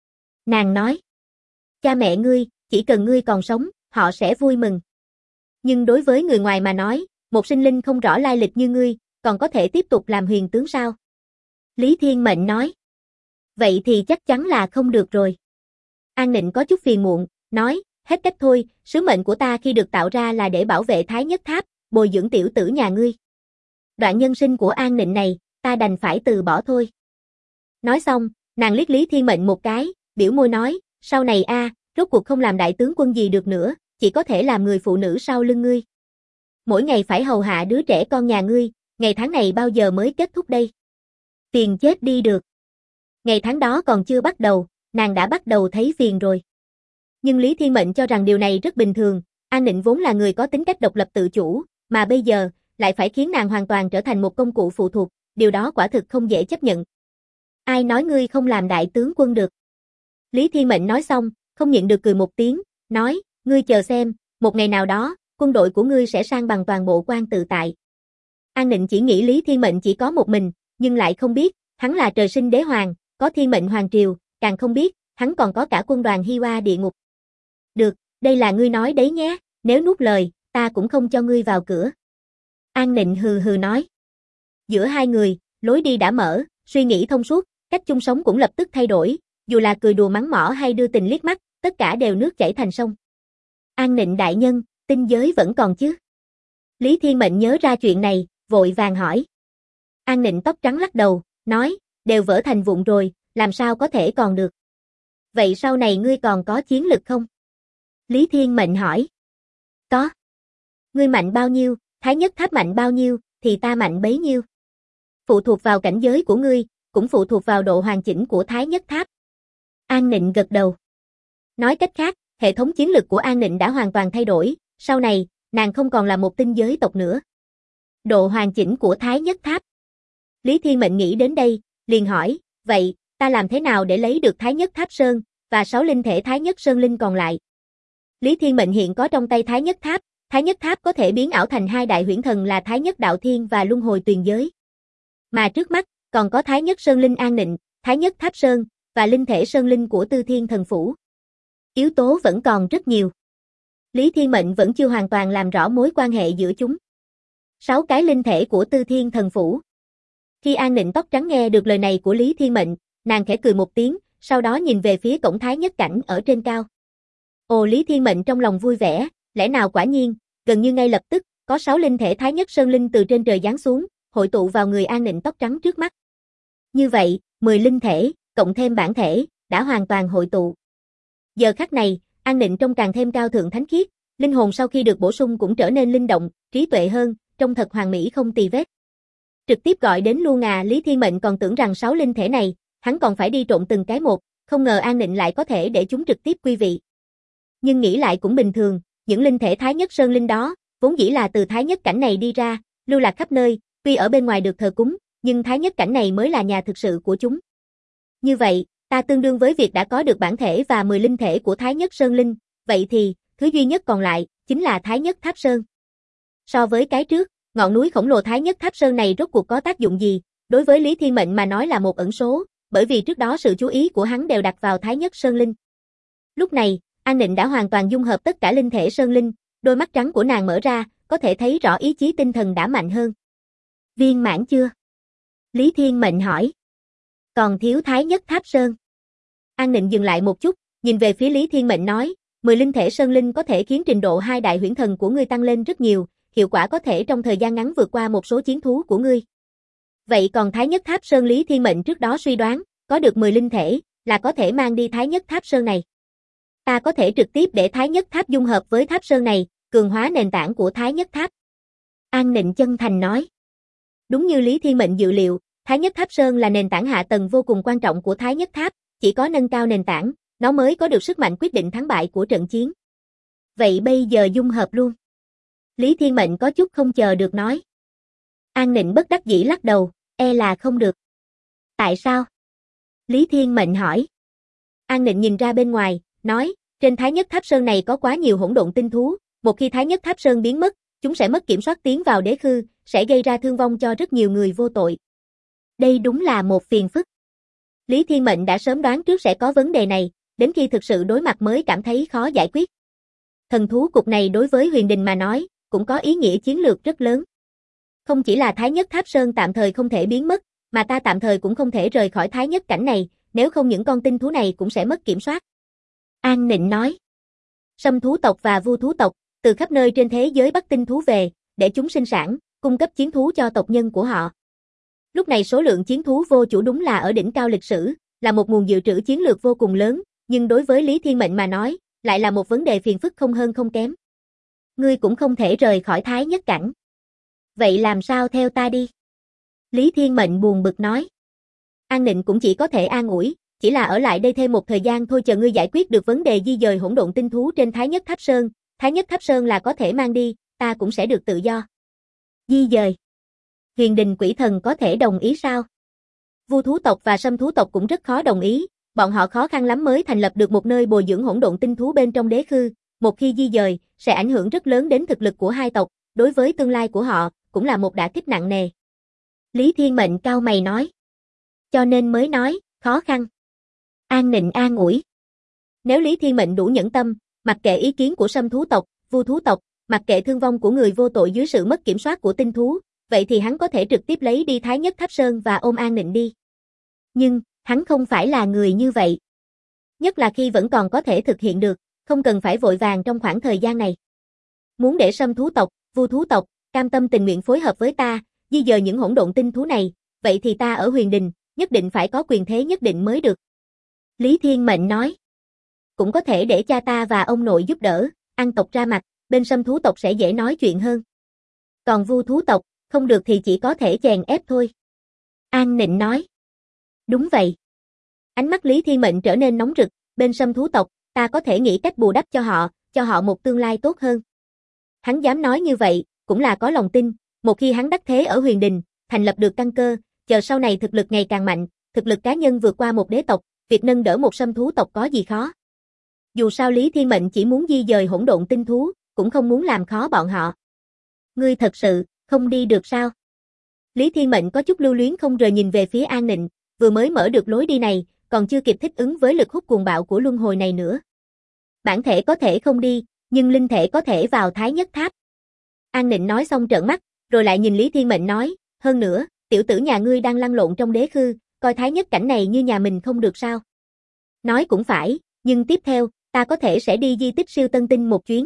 Nàng nói. Cha mẹ ngươi, chỉ cần ngươi còn sống, họ sẽ vui mừng. Nhưng đối với người ngoài mà nói, một sinh linh không rõ lai lịch như ngươi, còn có thể tiếp tục làm huyền tướng sao? Lý Thiên Mệnh nói. Vậy thì chắc chắn là không được rồi. An Nịnh có chút phiền muộn, nói, hết cách thôi, sứ mệnh của ta khi được tạo ra là để bảo vệ Thái Nhất Tháp, bồi dưỡng tiểu tử nhà ngươi. Đoạn nhân sinh của An Nịnh này, ta đành phải từ bỏ thôi. Nói xong, nàng liếc Lý Thiên Mệnh một cái, biểu môi nói, sau này rốt cuộc không làm đại tướng quân gì được nữa, chỉ có thể làm người phụ nữ sau lưng ngươi. Mỗi ngày phải hầu hạ đứa trẻ con nhà ngươi, ngày tháng này bao giờ mới kết thúc đây? Phiền chết đi được. Ngày tháng đó còn chưa bắt đầu, nàng đã bắt đầu thấy phiền rồi. Nhưng Lý Thiên Mệnh cho rằng điều này rất bình thường, An Nịnh vốn là người có tính cách độc lập tự chủ, mà bây giờ, lại phải khiến nàng hoàn toàn trở thành một công cụ phụ thuộc, điều đó quả thực không dễ chấp nhận. Ai nói ngươi không làm đại tướng quân được? Lý Thiên Mệnh nói xong, không nhịn được cười một tiếng, nói, ngươi chờ xem, một ngày nào đó, quân đội của ngươi sẽ sang bằng toàn bộ quan tự tại. An Nịnh chỉ nghĩ Lý Thiên Mệnh chỉ có một mình, nhưng lại không biết, hắn là trời sinh đế hoàng, có thiên mệnh hoàng triều, càng không biết, hắn còn có cả quân đoàn Hi Hoa địa ngục. Được, đây là ngươi nói đấy nhé, nếu nuốt lời, ta cũng không cho ngươi vào cửa. An Nịnh hừ hừ nói. Giữa hai người, lối đi đã mở, suy nghĩ thông suốt, cách chung sống cũng lập tức thay đổi, dù là cười đùa mắng mỏ hay đưa tình liếc mắt, tất cả đều nước chảy thành sông. An Nịnh đại nhân, tinh giới vẫn còn chứ? Lý Thiên Mệnh nhớ ra chuyện này, vội vàng hỏi. An Nịnh tóc trắng lắc đầu, nói, đều vỡ thành vụn rồi, làm sao có thể còn được. Vậy sau này ngươi còn có chiến lực không? Lý Thiên Mệnh hỏi. Có. Ngươi mạnh bao nhiêu, Thái Nhất Tháp mạnh bao nhiêu, thì ta mạnh bấy nhiêu. Phụ thuộc vào cảnh giới của ngươi, cũng phụ thuộc vào độ hoàn chỉnh của Thái Nhất Tháp. An Nịnh gật đầu. Nói cách khác, hệ thống chiến lực của An Nịnh đã hoàn toàn thay đổi, sau này, nàng không còn là một tinh giới tộc nữa. Độ hoàn chỉnh của Thái Nhất Tháp. Lý Thiên Mệnh nghĩ đến đây, liền hỏi, vậy, ta làm thế nào để lấy được Thái Nhất Tháp Sơn, và 6 linh thể Thái Nhất Sơn Linh còn lại? Lý Thiên Mệnh hiện có trong tay Thái Nhất Tháp có thể biến ảo thành hai đại huyễn thần là Thái Nhất Đạo Thiên và Luân Hồi Tuyền Giới. Mà trước mắt, còn có Thái Nhất Sơn Linh An Nịnh, Thái Nhất Tháp Sơn, và linh thể Sơn Linh của Tư Thiên Thần Phủ. Yếu tố vẫn còn rất nhiều. Lý Thiên Mệnh vẫn chưa hoàn toàn làm rõ mối quan hệ giữa chúng. 6 cái linh thể của Tư Thiên Thần Phủ. Khi An Nịnh tóc trắng nghe được lời này của Lý Thiên Mệnh, nàng khẽ cười một tiếng, sau đó nhìn về phía cổng Thái Nhất Cảnh ở trên cao. Ồ, Lý Thiên Mệnh trong lòng vui vẻ, lẽ nào quả nhiên, gần như ngay lập tức, có 6 linh thể Thái Nhất Sơn Linh từ trên trời giáng xuống, hội tụ vào người An Nịnh tóc trắng trước mắt. Như vậy, 10 linh thể, cộng thêm bản thể, đã hoàn toàn hội tụ. Giờ khắc này, An Nịnh trông càng thêm cao thượng thánh khiết, linh hồn sau khi được bổ sung cũng trở nên linh động, trí tuệ hơn, trông thật hoàn mỹ không tì vết. Trực tiếp gọi đến luôn à, Lý Thiên Mệnh còn tưởng rằng 6 linh thể này, hắn còn phải đi trộn từng cái một, không ngờ An Nịnh lại có thể để chúng trực tiếp quy vị. Nhưng nghĩ lại cũng bình thường, những linh thể Thái Nhất Sơn Linh đó, vốn dĩ là từ Thái Nhất cảnh này đi ra, lưu lạc khắp nơi, tuy ở bên ngoài được thờ cúng, nhưng Thái Nhất cảnh này mới là nhà thực sự của chúng. Như vậy, ta tương đương với việc đã có được bản thể và 10 linh thể của Thái Nhất Sơn Linh, vậy thì, thứ duy nhất còn lại, chính là Thái Nhất Tháp Sơn. So với cái trước, ngọn núi khổng lồ Thái Nhất Tháp Sơn này rốt cuộc có tác dụng gì, đối với Lý Thiên Mệnh mà nói là một ẩn số, bởi vì trước đó sự chú ý của hắn đều đặt vào Thái Nhất Sơn Linh. Lúc này, An Nịnh đã hoàn toàn dung hợp tất cả linh thể Sơn Linh, đôi mắt trắng của nàng mở ra, có thể thấy rõ ý chí tinh thần đã mạnh hơn. Viên mãn chưa? Lý Thiên Mệnh hỏi. Còn thiếu Thái Nhất Tháp Sơn. An Nịnh dừng lại một chút, nhìn về phía Lý Thiên Mệnh nói, 10 linh thể Sơn Linh có thể khiến trình độ 2 đại huyễn thần của ngươi tăng lên rất nhiều, hiệu quả có thể trong thời gian ngắn vượt qua một số chiến thú của ngươi. Vậy còn Thái Nhất Tháp Sơn Lý Thiên Mệnh trước đó suy đoán, có được 10 linh thể, là có thể mang đi Thái Nhất Tháp Sơn này. Ta có thể trực tiếp để Thái Nhất Tháp dung hợp với Tháp Sơn này, cường hóa nền tảng của Thái Nhất Tháp. An Nịnh chân thành nói. Đúng như Lý Thiên Mệnh dự liệu, Thái Nhất Tháp Sơn là nền tảng hạ tầng vô cùng quan trọng của Thái Nhất Tháp, chỉ có nâng cao nền tảng, nó mới có được sức mạnh quyết định thắng bại của trận chiến. Vậy bây giờ dung hợp luôn. Lý Thiên Mệnh có chút không chờ được nói. An Nịnh bất đắc dĩ lắc đầu, e là không được. Tại sao? Lý Thiên Mệnh hỏi. An Nịnh nhìn ra bên ngoài, nói, trên Thái Nhất Tháp Sơn này có quá nhiều hỗn độn tinh thú, một khi Thái Nhất Tháp Sơn biến mất, chúng sẽ mất kiểm soát tiến vào đế khư, sẽ gây ra thương vong cho rất nhiều người vô tội. Đây đúng là một phiền phức. Lý Thiên Mệnh đã sớm đoán trước sẽ có vấn đề này, đến khi thực sự đối mặt mới cảm thấy khó giải quyết. Thần thú cục này đối với Huyền Đình mà nói, cũng có ý nghĩa chiến lược rất lớn. Không chỉ là Thái Nhất Tháp Sơn tạm thời không thể biến mất, mà ta tạm thời cũng không thể rời khỏi Thái Nhất cảnh này, nếu không những con tinh thú này cũng sẽ mất kiểm soát. An Nịnh nói. Sâm thú tộc và vu thú tộc, từ khắp nơi trên thế giới bắt tinh thú về, để chúng sinh sản, cung cấp chiến thú cho tộc nhân của họ. Lúc này số lượng chiến thú vô chủ đúng là ở đỉnh cao lịch sử, là một nguồn dự trữ chiến lược vô cùng lớn, nhưng đối với Lý Thiên Mệnh mà nói, lại là một vấn đề phiền phức không hơn không kém. Ngươi cũng không thể rời khỏi Thái Nhất cảnh. Vậy làm sao theo ta đi? Lý Thiên Mệnh buồn bực nói. An Nịnh cũng chỉ có thể an ủi, chỉ là ở lại đây thêm một thời gian thôi, chờ ngươi giải quyết được vấn đề di dời hỗn độn tinh thú trên Thái Nhất Tháp Sơn. Thái Nhất Tháp Sơn là có thể mang đi, ta cũng sẽ được tự do. Di dời. Huyền Đình Quỷ Thần có thể đồng ý sao? Vu thú tộc và Sâm thú tộc cũng rất khó đồng ý, bọn họ khó khăn lắm mới thành lập được một nơi bồi dưỡng hỗn độn tinh thú bên trong đế khư, một khi di dời, sẽ ảnh hưởng rất lớn đến thực lực của hai tộc, đối với tương lai của họ, cũng là một đả kích nặng nề. Lý Thiên Mệnh cau mày nói. Cho nên mới nói, khó khăn. An Nịnh an ủi. Nếu Lý Thiên Mệnh đủ nhẫn tâm, mặc kệ ý kiến của Sâm thú tộc, Vu thú tộc, mặc kệ thương vong của người vô tội dưới sự mất kiểm soát của tinh thú, vậy thì hắn có thể trực tiếp lấy đi Thái Nhất Tháp Sơn và ôm An Nịnh đi. Nhưng, hắn không phải là người như vậy. Nhất là khi vẫn còn có thể thực hiện được, không cần phải vội vàng trong khoảng thời gian này. Muốn để Sâm thú tộc, Vu thú tộc, cam tâm tình nguyện phối hợp với ta, di dời những hỗn độn tinh thú này, vậy thì ta ở Huyền Đình, nhất định phải có quyền thế nhất định mới được. Lý Thiên Mệnh nói. Cũng có thể để cha ta và ông nội giúp đỡ, An tộc ra mặt, bên Sâm thú tộc sẽ dễ nói chuyện hơn. Còn Vu thú tộc, không được thì chỉ có thể chèn ép thôi. An Nịnh nói. Đúng vậy. Ánh mắt Lý Thiên Mệnh trở nên nóng rực, bên Sâm thú tộc, ta có thể nghĩ cách bù đắp cho họ một tương lai tốt hơn. Hắn dám nói như vậy, cũng là có lòng tin, một khi hắn đắc thế ở Huyền Đình, thành lập được căn cơ, chờ sau này thực lực ngày càng mạnh, thực lực cá nhân vượt qua một đế tộc, việc nâng đỡ một Sâm thú tộc có gì khó. Dù sao Lý Thiên Mệnh chỉ muốn di dời hỗn độn tinh thú, cũng không muốn làm khó bọn họ. Ngươi thật sự, không đi được sao? Lý Thiên Mệnh có chút lưu luyến không rời nhìn về phía An Nịnh, vừa mới mở được lối đi này, còn chưa kịp thích ứng với lực hút cuồng bạo của luân hồi này nữa. Bản thể có thể không đi, nhưng linh thể có thể vào Thái Nhất Tháp. An Nịnh nói xong trợn mắt, rồi lại nhìn Lý Thiên Mệnh nói, hơn nữa, tiểu tử nhà ngươi đang lăn lộn trong đế khư, coi Thái Nhất cảnh này như nhà mình không được sao? Nói cũng phải, nhưng tiếp theo, ta có thể sẽ đi di tích siêu tân tinh một chuyến.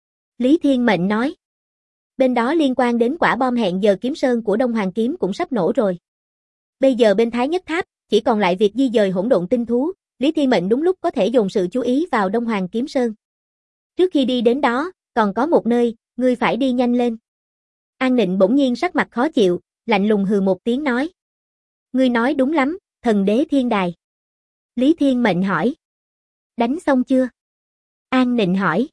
Lý Thiên Mệnh nói. Bên đó liên quan đến quả bom hẹn giờ kiếm sơn của Đông Hoàng Kiếm cũng sắp nổ rồi. Bây giờ bên Thái Nhất Tháp, chỉ còn lại việc di dời hỗn độn tinh thú, Lý Thiên Mệnh đúng lúc có thể dồn sự chú ý vào Đông Hoàng Kiếm Sơn. Trước khi đi đến đó, còn có một nơi, ngươi phải đi nhanh lên. An Nịnh bỗng nhiên sắc mặt khó chịu, lạnh lùng hừ một tiếng nói. Ngươi nói đúng lắm, thần đế thiên đài. Lý Thiên Mệnh hỏi. Đánh xong chưa? An Nịnh hỏi.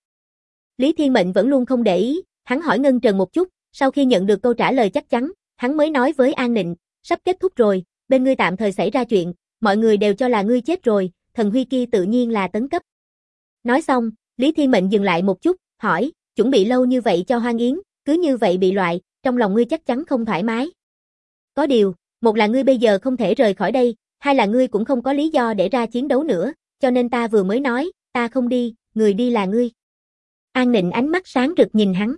Lý Thiên Mệnh vẫn luôn không để ý, hắn hỏi Ngân Trần một chút, sau khi nhận được câu trả lời chắc chắn, hắn mới nói với An Nịnh, sắp kết thúc rồi, bên ngươi tạm thời xảy ra chuyện, mọi người đều cho là ngươi chết rồi, thần huy kia tự nhiên là tấn cấp. Nói xong, Lý Thiên Mệnh dừng lại một chút, hỏi, chuẩn bị lâu như vậy cho Hoang Yến, cứ như vậy bị loại, trong lòng ngươi chắc chắn không thoải mái. Có điều, một là ngươi bây giờ không thể rời khỏi đây, hai là ngươi cũng không có lý do để ra chiến đấu nữa, cho nên ta vừa mới nói, ta không đi, người đi là ngươi. An Nịnh ánh mắt sáng rực nhìn hắn.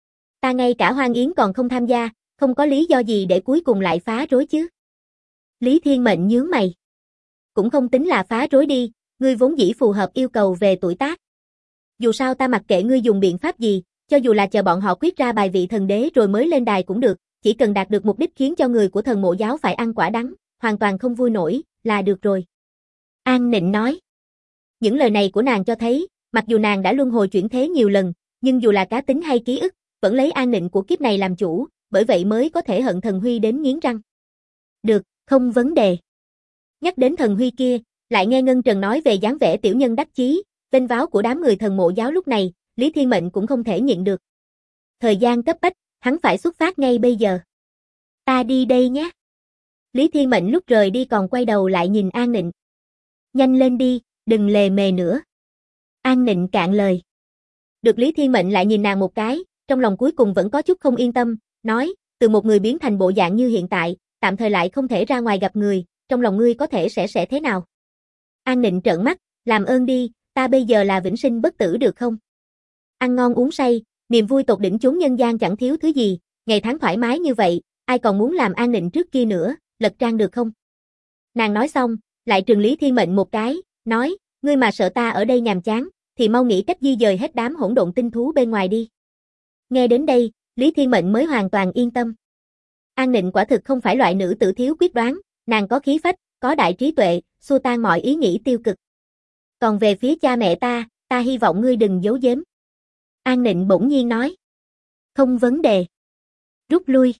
Ta ngay cả Hoang Yến còn không tham gia, không có lý do gì để cuối cùng lại phá rối chứ. Lý Thiên Mệnh nhướng mày. Cũng không tính là phá rối đi, ngươi vốn dĩ phù hợp yêu cầu về tuổi tác. Dù sao ta mặc kệ ngươi dùng biện pháp gì, cho dù là chờ bọn họ quyết ra bài vị thần đế rồi mới lên đài cũng được, chỉ cần đạt được mục đích khiến cho người của thần mộ giáo phải ăn quả đắng, hoàn toàn không vui nổi, là được rồi. An Nịnh nói. Những lời này của nàng cho thấy, mặc dù nàng đã luân hồi chuyển thế nhiều lần, nhưng dù là cá tính hay ký ức, vẫn lấy An Nịnh của kiếp này làm chủ, bởi vậy mới có thể hận thần huy đến nghiến răng. Được, không vấn đề. Nhắc đến thần huy kia, lại nghe Ngân Trần nói về dáng vẻ tiểu nhân đắc chí, vênh váo của đám người thần mộ giáo lúc này, Lý Thiên Mệnh cũng không thể nhịn được. Thời gian cấp bách, hắn phải xuất phát ngay bây giờ. Ta đi đây nhé. Lý Thiên Mệnh lúc rời đi còn quay đầu lại nhìn An Nịnh. Nhanh lên đi, đừng lề mề nữa. An Nịnh cạn lời. Được Lý Thiên Mệnh lại nhìn nàng một cái, trong lòng cuối cùng vẫn có chút không yên tâm, nói, từ một người biến thành bộ dạng như hiện tại, tạm thời lại không thể ra ngoài gặp người, trong lòng ngươi có thể sẽ thế nào? An Nịnh trợn mắt, làm ơn đi, ta bây giờ là vĩnh sinh bất tử được không? Ăn ngon uống say, niềm vui tột đỉnh chốn nhân gian chẳng thiếu thứ gì, ngày tháng thoải mái như vậy, ai còn muốn làm An Nịnh trước kia nữa, lật trang được không? Nàng nói xong, lại trừng Lý Thiên Mệnh một cái, nói, ngươi mà sợ ta ở đây nhàm chán, thì mau nghĩ cách di dời hết đám hỗn độn tinh thú bên ngoài đi. Nghe đến đây, Lý Thiên Mệnh mới hoàn toàn yên tâm. An Nịnh quả thực không phải loại nữ tử thiếu quyết đoán, nàng có khí phách, có đại trí tuệ, xua tan mọi ý nghĩ tiêu cực. Còn về phía cha mẹ ta hy vọng ngươi đừng giấu giếm. An Nịnh bỗng nhiên nói. Không vấn đề. Rút lui.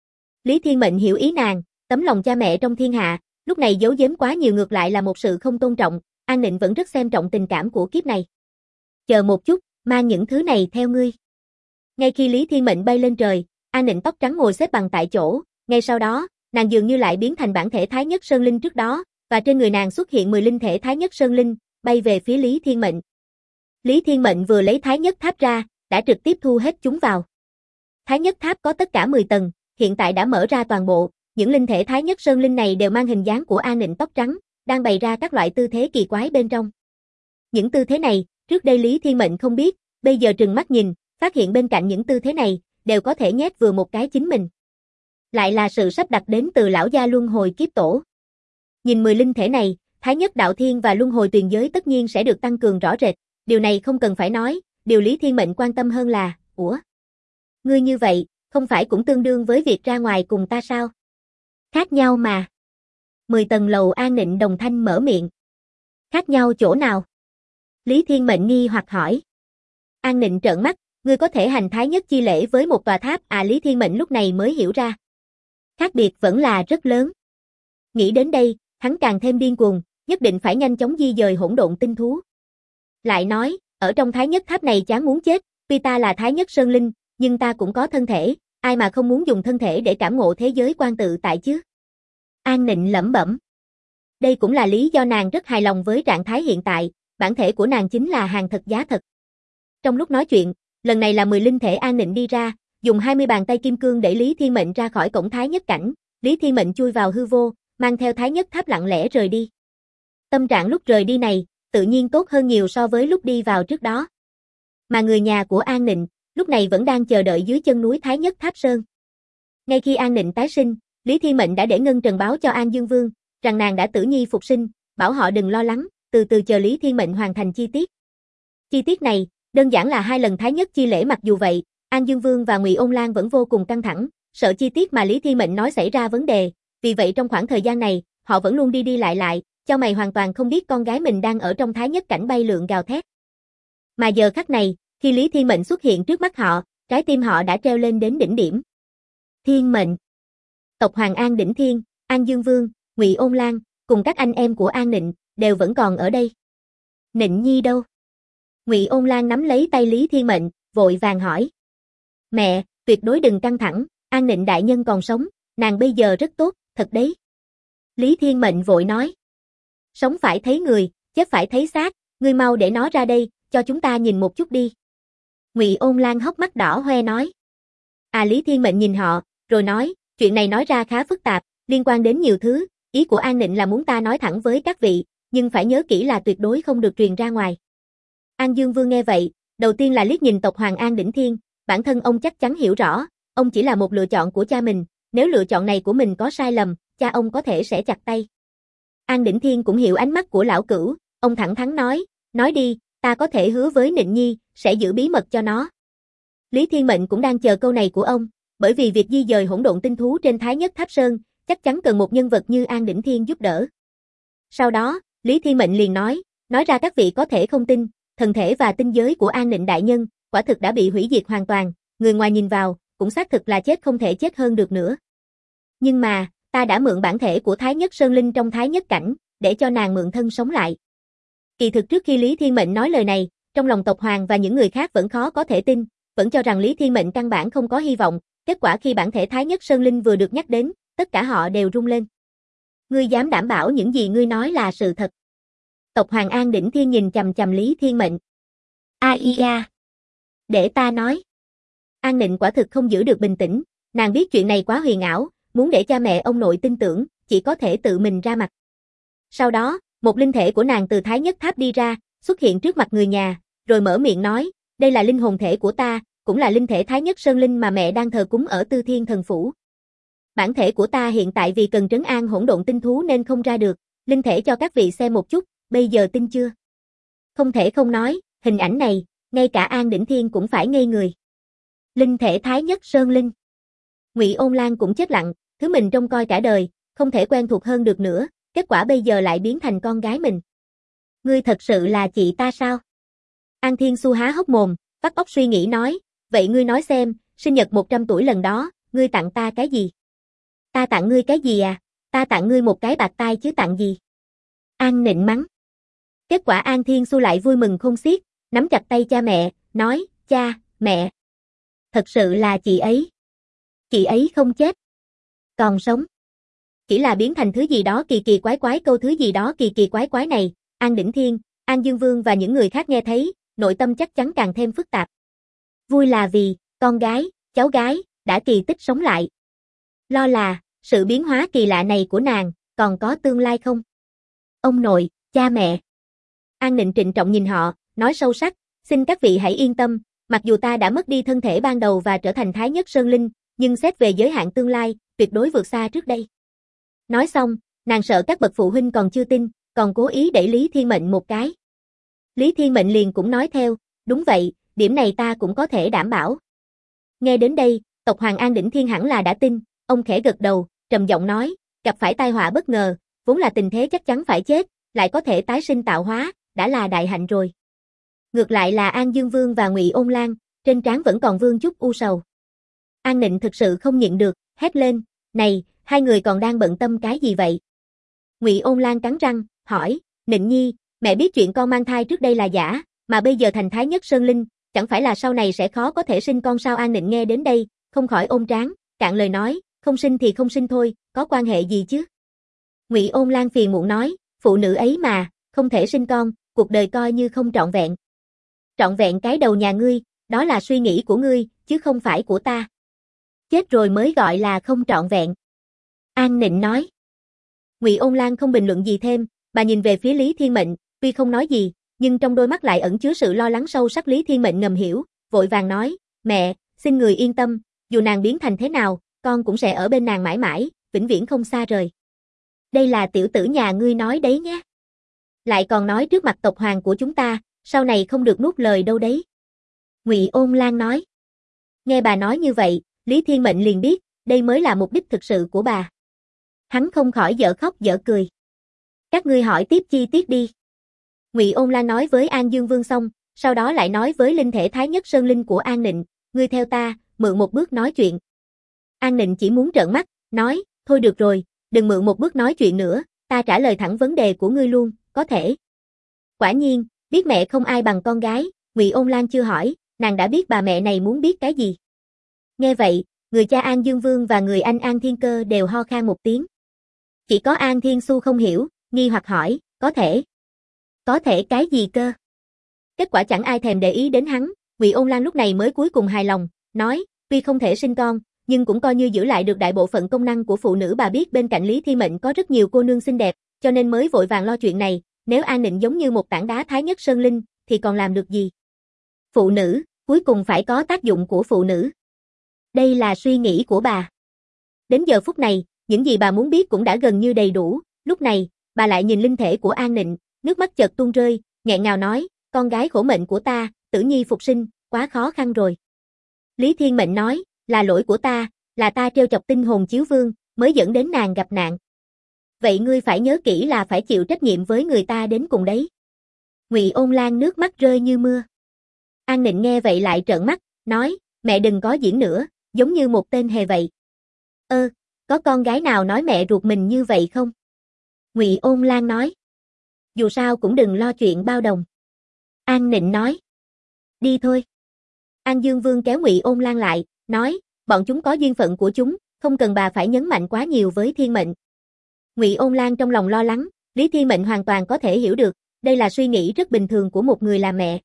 Lý Thiên Mệnh hiểu ý nàng, tấm lòng cha mẹ trong thiên hạ, lúc này giấu giếm quá nhiều ngược lại là một sự không tôn trọng, An Nịnh vẫn rất xem trọng tình cảm của kiếp này. Chờ một chút, mang những thứ này theo ngươi. Ngay khi Lý Thiên Mệnh bay lên trời, An Nịnh tóc trắng ngồi xếp bằng tại chỗ, ngay sau đó, nàng dường như lại biến thành bản thể Thái Nhất Sơn Linh trước đó, và trên người nàng xuất hiện 10 linh thể Thái Nhất Sơn Linh, bay về phía Lý Thiên Mệnh. Lý Thiên Mệnh vừa lấy Thái Nhất Tháp ra, đã trực tiếp thu hết chúng vào. Thái Nhất Tháp có tất cả 10 tầng, hiện tại đã mở ra toàn bộ, những linh thể Thái Nhất Sơn Linh này đều mang hình dáng của An Nịnh tóc trắng, đang bày ra các loại tư thế kỳ quái bên trong. Những tư thế này, trước đây Lý Thiên Mệnh không biết, bây giờ trừng mắt nhìn, phát hiện bên cạnh những tư thế này, đều có thể nhét vừa một cái chính mình. Lại là sự sắp đặt đến từ lão gia luân hồi kiếp tổ. Nhìn 10 linh thể này, Thái Nhất Đạo Thiên và luân hồi tuyền giới tất nhiên sẽ được tăng cường rõ rệt, điều này không cần phải nói, điều Lý Thiên Mệnh quan tâm hơn là, ngươi như vậy, không phải cũng tương đương với việc ra ngoài cùng ta sao? Khác nhau mà. 10 tầng lầu An Nịnh đồng thanh mở miệng. Khác nhau chỗ nào? Lý Thiên Mệnh nghi hoặc hỏi. An Nịnh trợn mắt, ngươi có thể hành Thái Nhất chi lễ với một tòa tháp Lý Thiên Mệnh lúc này mới hiểu ra. Khác biệt vẫn là rất lớn. Nghĩ đến đây, hắn càng thêm điên cuồng, nhất định phải nhanh chóng di dời hỗn độn tinh thú. Lại nói, ở trong Thái Nhất Tháp này chán muốn chết, tuy ta là Thái Nhất Sơn Linh, nhưng ta cũng có thân thể, ai mà không muốn dùng thân thể để cảm ngộ thế giới quan tự tại chứ? An Nịnh lẩm bẩm. Đây cũng là lý do nàng rất hài lòng với trạng thái hiện tại, bản thể của nàng chính là hàng thật giá thật. Trong lúc nói chuyện, lần này là 10 linh thể An Nịnh đi ra, dùng 20 bàn tay kim cương đẩy Lý Thiên Mệnh ra khỏi cổng Thái Nhất cảnh, Lý Thiên Mệnh chui vào hư vô, mang theo Thái Nhất Tháp lặng lẽ rời đi. Tâm trạng lúc rời đi này, tự nhiên tốt hơn nhiều so với lúc đi vào trước đó. Mà người nhà của An Nịnh, lúc này vẫn đang chờ đợi dưới chân núi Thái Nhất Tháp Sơn. Ngay khi An Nịnh tái sinh, Lý Thiên Mệnh đã để Ngân Trần báo cho An Dương Vương, rằng nàng đã tử nhi phục sinh, bảo họ đừng lo lắng, từ từ chờ Lý Thiên Mệnh hoàn thành chi tiết. Chi tiết này, đơn giản là 2 lần Thái Nhất chi lễ, mặc dù vậy, An Dương Vương và Ngụy Ôn Lan vẫn vô cùng căng thẳng, sợ chi tiết mà Lý Thiên Mệnh nói xảy ra vấn đề, vì vậy trong khoảng thời gian này, họ vẫn luôn đi đi lại, cho mày hoàn toàn không biết con gái mình đang ở trong Thái Nhất cảnh bay lượn gào thét. Mà giờ khắc này, khi Lý Thiên Mệnh xuất hiện trước mắt họ, trái tim họ đã treo lên đến đỉnh điểm. Thiên Mệnh. Tộc Hoàng An Đỉnh Thiên, An Dương Vương, Ngụy Ôn Lan, cùng các anh em của An Nịnh, đều vẫn còn ở đây. Nịnh Nhi đâu? Ngụy Ôn Lan nắm lấy tay Lý Thiên Mệnh, vội vàng hỏi. Mẹ, tuyệt đối đừng căng thẳng, An Nịnh đại nhân còn sống, nàng bây giờ rất tốt, thật đấy. Lý Thiên Mệnh vội nói. Sống phải thấy người, chết phải thấy xác, ngươi mau để nó ra đây, cho chúng ta nhìn một chút đi. Ngụy Ôn Lan hốc mắt đỏ hoe nói. Lý Thiên Mệnh nhìn họ, rồi nói, chuyện này nói ra khá phức tạp, liên quan đến nhiều thứ, ý của An Nịnh là muốn ta nói thẳng với các vị, nhưng phải nhớ kỹ là tuyệt đối không được truyền ra ngoài. An Dương Vương nghe vậy, đầu tiên là liếc nhìn tộc Hoàng An Đỉnh Thiên, bản thân ông chắc chắn hiểu rõ, ông chỉ là một lựa chọn của cha mình, nếu lựa chọn này của mình có sai lầm, cha ông có thể sẽ chặt tay. An Đỉnh Thiên cũng hiểu ánh mắt của lão cửu, ông thẳng thắn nói đi, ta có thể hứa với Nịnh Nhi, sẽ giữ bí mật cho nó. Lý Thiên Mệnh cũng đang chờ câu này của ông, bởi vì việc di dời hỗn độn tinh thú trên Thái Nhất Tháp Sơn, chắc chắn cần một nhân vật như An Đỉnh Thiên giúp đỡ. Sau đó, Lý Thiên Mệnh liền nói ra các vị có thể không tin, thần thể và tinh giới của An Nịnh đại nhân, quả thực đã bị hủy diệt hoàn toàn, người ngoài nhìn vào, cũng xác thực là chết không thể chết hơn được nữa. Nhưng mà, ta đã mượn bản thể của Thái Nhất Sơn Linh trong Thái Nhất Cảnh, để cho nàng mượn thân sống lại. Kỳ thực trước khi Lý Thiên Mệnh nói lời này, trong lòng tộc Hoàng và những người khác vẫn khó có thể tin, vẫn cho rằng Lý Thiên Mệnh căn bản không có hy vọng, kết quả khi bản thể Thái Nhất Sơn Linh vừa được nhắc đến, tất cả họ đều rung lên. Ngươi dám đảm bảo những gì ngươi nói là sự thật? Tộc Hoàng An Đỉnh Thiên nhìn chằm chằm Lý Thiên Mệnh. Để ta nói. An Nịnh quả thực không giữ được bình tĩnh, nàng biết chuyện này quá huyền ảo, muốn để cha mẹ ông nội tin tưởng, chỉ có thể tự mình ra mặt. Sau đó, một linh thể của nàng từ Thái Nhất Tháp đi ra, xuất hiện trước mặt người nhà, rồi mở miệng nói, đây là linh hồn thể của ta, cũng là linh thể Thái Nhất Sơn Linh mà mẹ đang thờ cúng ở Tư Thiên Thần Phủ. Bản thể của ta hiện tại vì cần trấn an hỗn độn tinh thú nên không ra được, linh thể cho các vị xem một chút, bây giờ tin chưa? Không thể không nói, hình ảnh này, ngay cả An Đỉnh Thiên cũng phải ngây người. Linh thể Thái Nhất Sơn Linh. Ngụy Ôn Lan cũng chết lặng, thứ mình trông coi cả đời, không thể quen thuộc hơn được nữa, kết quả bây giờ lại biến thành con gái mình. Ngươi thật sự là chị ta sao? An Thiên Xu há hốc mồm, vắt óc suy nghĩ nói, vậy ngươi nói xem, sinh nhật 100 tuổi lần đó, ngươi tặng ta cái gì? Ta tặng ngươi cái gì à? Ta tặng ngươi một cái bạc tai chứ tặng gì? An Nịnh mắng. Kết quả An Thiên Xu lại vui mừng khôn xiết, nắm chặt tay cha mẹ, nói, cha, mẹ. Thật sự là chị ấy. Chị ấy không chết. Còn sống. Chỉ là biến thành thứ gì đó kỳ kỳ quái quái, câu thứ gì đó kỳ kỳ quái quái này, An Đỉnh Thiên, An Dương Vương và những người khác nghe thấy, nội tâm chắc chắn càng thêm phức tạp. Vui là vì, con gái, cháu gái, đã kỳ tích sống lại. Lo là, sự biến hóa kỳ lạ này của nàng, còn có tương lai không? Ông nội, cha mẹ. An Nịnh trịnh trọng nhìn họ, nói sâu sắc, xin các vị hãy yên tâm, mặc dù ta đã mất đi thân thể ban đầu và trở thành Thái Nhất Sơn Linh, nhưng xét về giới hạn tương lai, tuyệt đối vượt xa trước đây. Nói xong, nàng sợ các bậc phụ huynh còn chưa tin, còn cố ý đẩy Lý Thiên Mệnh một cái. Lý Thiên Mệnh liền cũng nói theo, đúng vậy, điểm này ta cũng có thể đảm bảo. Nghe đến đây, tộc Hoàng An Đỉnh Thiên hẳn là đã tin, ông khẽ gật đầu, trầm giọng nói, gặp phải tai họa bất ngờ, vốn là tình thế chắc chắn phải chết, lại có thể tái sinh tạo hóa, đã là đại hạnh rồi. Ngược lại là An Dương Vương và Ngụy Ôn Lan, trên trán vẫn còn vương chút u sầu. An Nịnh thực sự không nhịn được, hét lên, này, hai người còn đang bận tâm cái gì vậy? Ngụy Ôn Lan cắn răng, hỏi, Nịnh Nhi, mẹ biết chuyện con mang thai trước đây là giả, mà bây giờ thành Thái Nhất Sơn Linh, chẳng phải là sau này sẽ khó có thể sinh con sao? An Nịnh nghe đến đây, không khỏi ôm trán, cạn lời nói, không sinh thì không sinh thôi, có quan hệ gì chứ? Ngụy Ôn Lan phiền muộn nói, phụ nữ ấy mà, không thể sinh con, cuộc đời coi như không trọn vẹn. Trọn vẹn cái đầu nhà ngươi, đó là suy nghĩ của ngươi, chứ không phải của ta. Chết rồi mới gọi là không trọn vẹn. An Nịnh nói. Ngụy Ôn Lan không bình luận gì thêm, bà nhìn về phía Lý Thiên Mệnh, tuy không nói gì, nhưng trong đôi mắt lại ẩn chứa sự lo lắng sâu sắc. Lý Thiên Mệnh ngầm hiểu, vội vàng nói, mẹ, xin người yên tâm, dù nàng biến thành thế nào, con cũng sẽ ở bên nàng mãi mãi, vĩnh viễn không xa rời. Đây là tiểu tử nhà ngươi nói đấy nhé. Lại còn nói trước mặt tộc Hoàng của chúng ta, sau này không được nuốt lời đâu đấy. Ngụy Ôn Lan nói. Nghe bà nói như vậy, Lý Thiên Mệnh liền biết, đây mới là mục đích thực sự của bà. Hắn không khỏi dở khóc dở cười. Các ngươi hỏi tiếp chi tiết đi. Ngụy Ôn Lan nói với An Dương Vương xong, sau đó lại nói với linh thể Thái Nhất Sơn Linh của An Nịnh, ngươi theo ta, mượn một bước nói chuyện. An Nịnh chỉ muốn trợn mắt, nói, thôi được rồi, đừng mượn một bước nói chuyện nữa, ta trả lời thẳng vấn đề của ngươi luôn, có thể. Quả nhiên, biết mẹ không ai bằng con gái, Ngụy Ôn Lan chưa hỏi, nàng đã biết bà mẹ này muốn biết cái gì. Nghe vậy, người cha An Dương Vương và người anh An Thiên Cơ đều ho khan một tiếng. Chỉ có An Thiên Xu không hiểu, nghi hoặc hỏi, có thể. Có thể cái gì cơ? Kết quả chẳng ai thèm để ý đến hắn, Ngụy Ôn Lan lúc này mới cuối cùng hài lòng, nói, tuy không thể sinh con, nhưng cũng coi như giữ lại được đại bộ phận công năng của phụ nữ. Bà biết bên cạnh Lý Thiên Mệnh có rất nhiều cô nương xinh đẹp, cho nên mới vội vàng lo chuyện này, nếu An Nịnh giống như một tảng đá Thái Nhất Sơn Linh, thì còn làm được gì? Phụ nữ, cuối cùng phải có tác dụng của phụ nữ. Đây là suy nghĩ của bà. Đến giờ phút này, những gì bà muốn biết cũng đã gần như đầy đủ, lúc này, bà lại nhìn linh thể của An Nịnh, nước mắt chợt tuôn rơi, nghẹn ngào nói, con gái khổ mệnh của ta, Tử Nhi phục sinh, quá khó khăn rồi. Lý Thiên Mệnh nói, là lỗi của ta, là ta trêu chọc tinh hồn chiếu vương, mới dẫn đến nàng gặp nạn. Vậy ngươi phải nhớ kỹ là phải chịu trách nhiệm với người ta đến cùng đấy. Ngụy Ôn Lan nước mắt rơi như mưa. An Nịnh nghe vậy lại trợn mắt, nói, mẹ đừng có diễn nữa, giống như một tên hề vậy. Có con gái nào nói mẹ ruột mình như vậy không? Ngụy Ôn Lan nói. Dù sao cũng đừng lo chuyện bao đồng. An Nịnh nói. Đi thôi. An Dương Vương kéo Ngụy Ôn Lan lại, nói, bọn chúng có duyên phận của chúng, không cần bà phải nhấn mạnh quá nhiều với Thiên Mệnh. Ngụy Ôn Lan trong lòng lo lắng, Lý Thiên Mệnh hoàn toàn có thể hiểu được, đây là suy nghĩ rất bình thường của một người làm mẹ.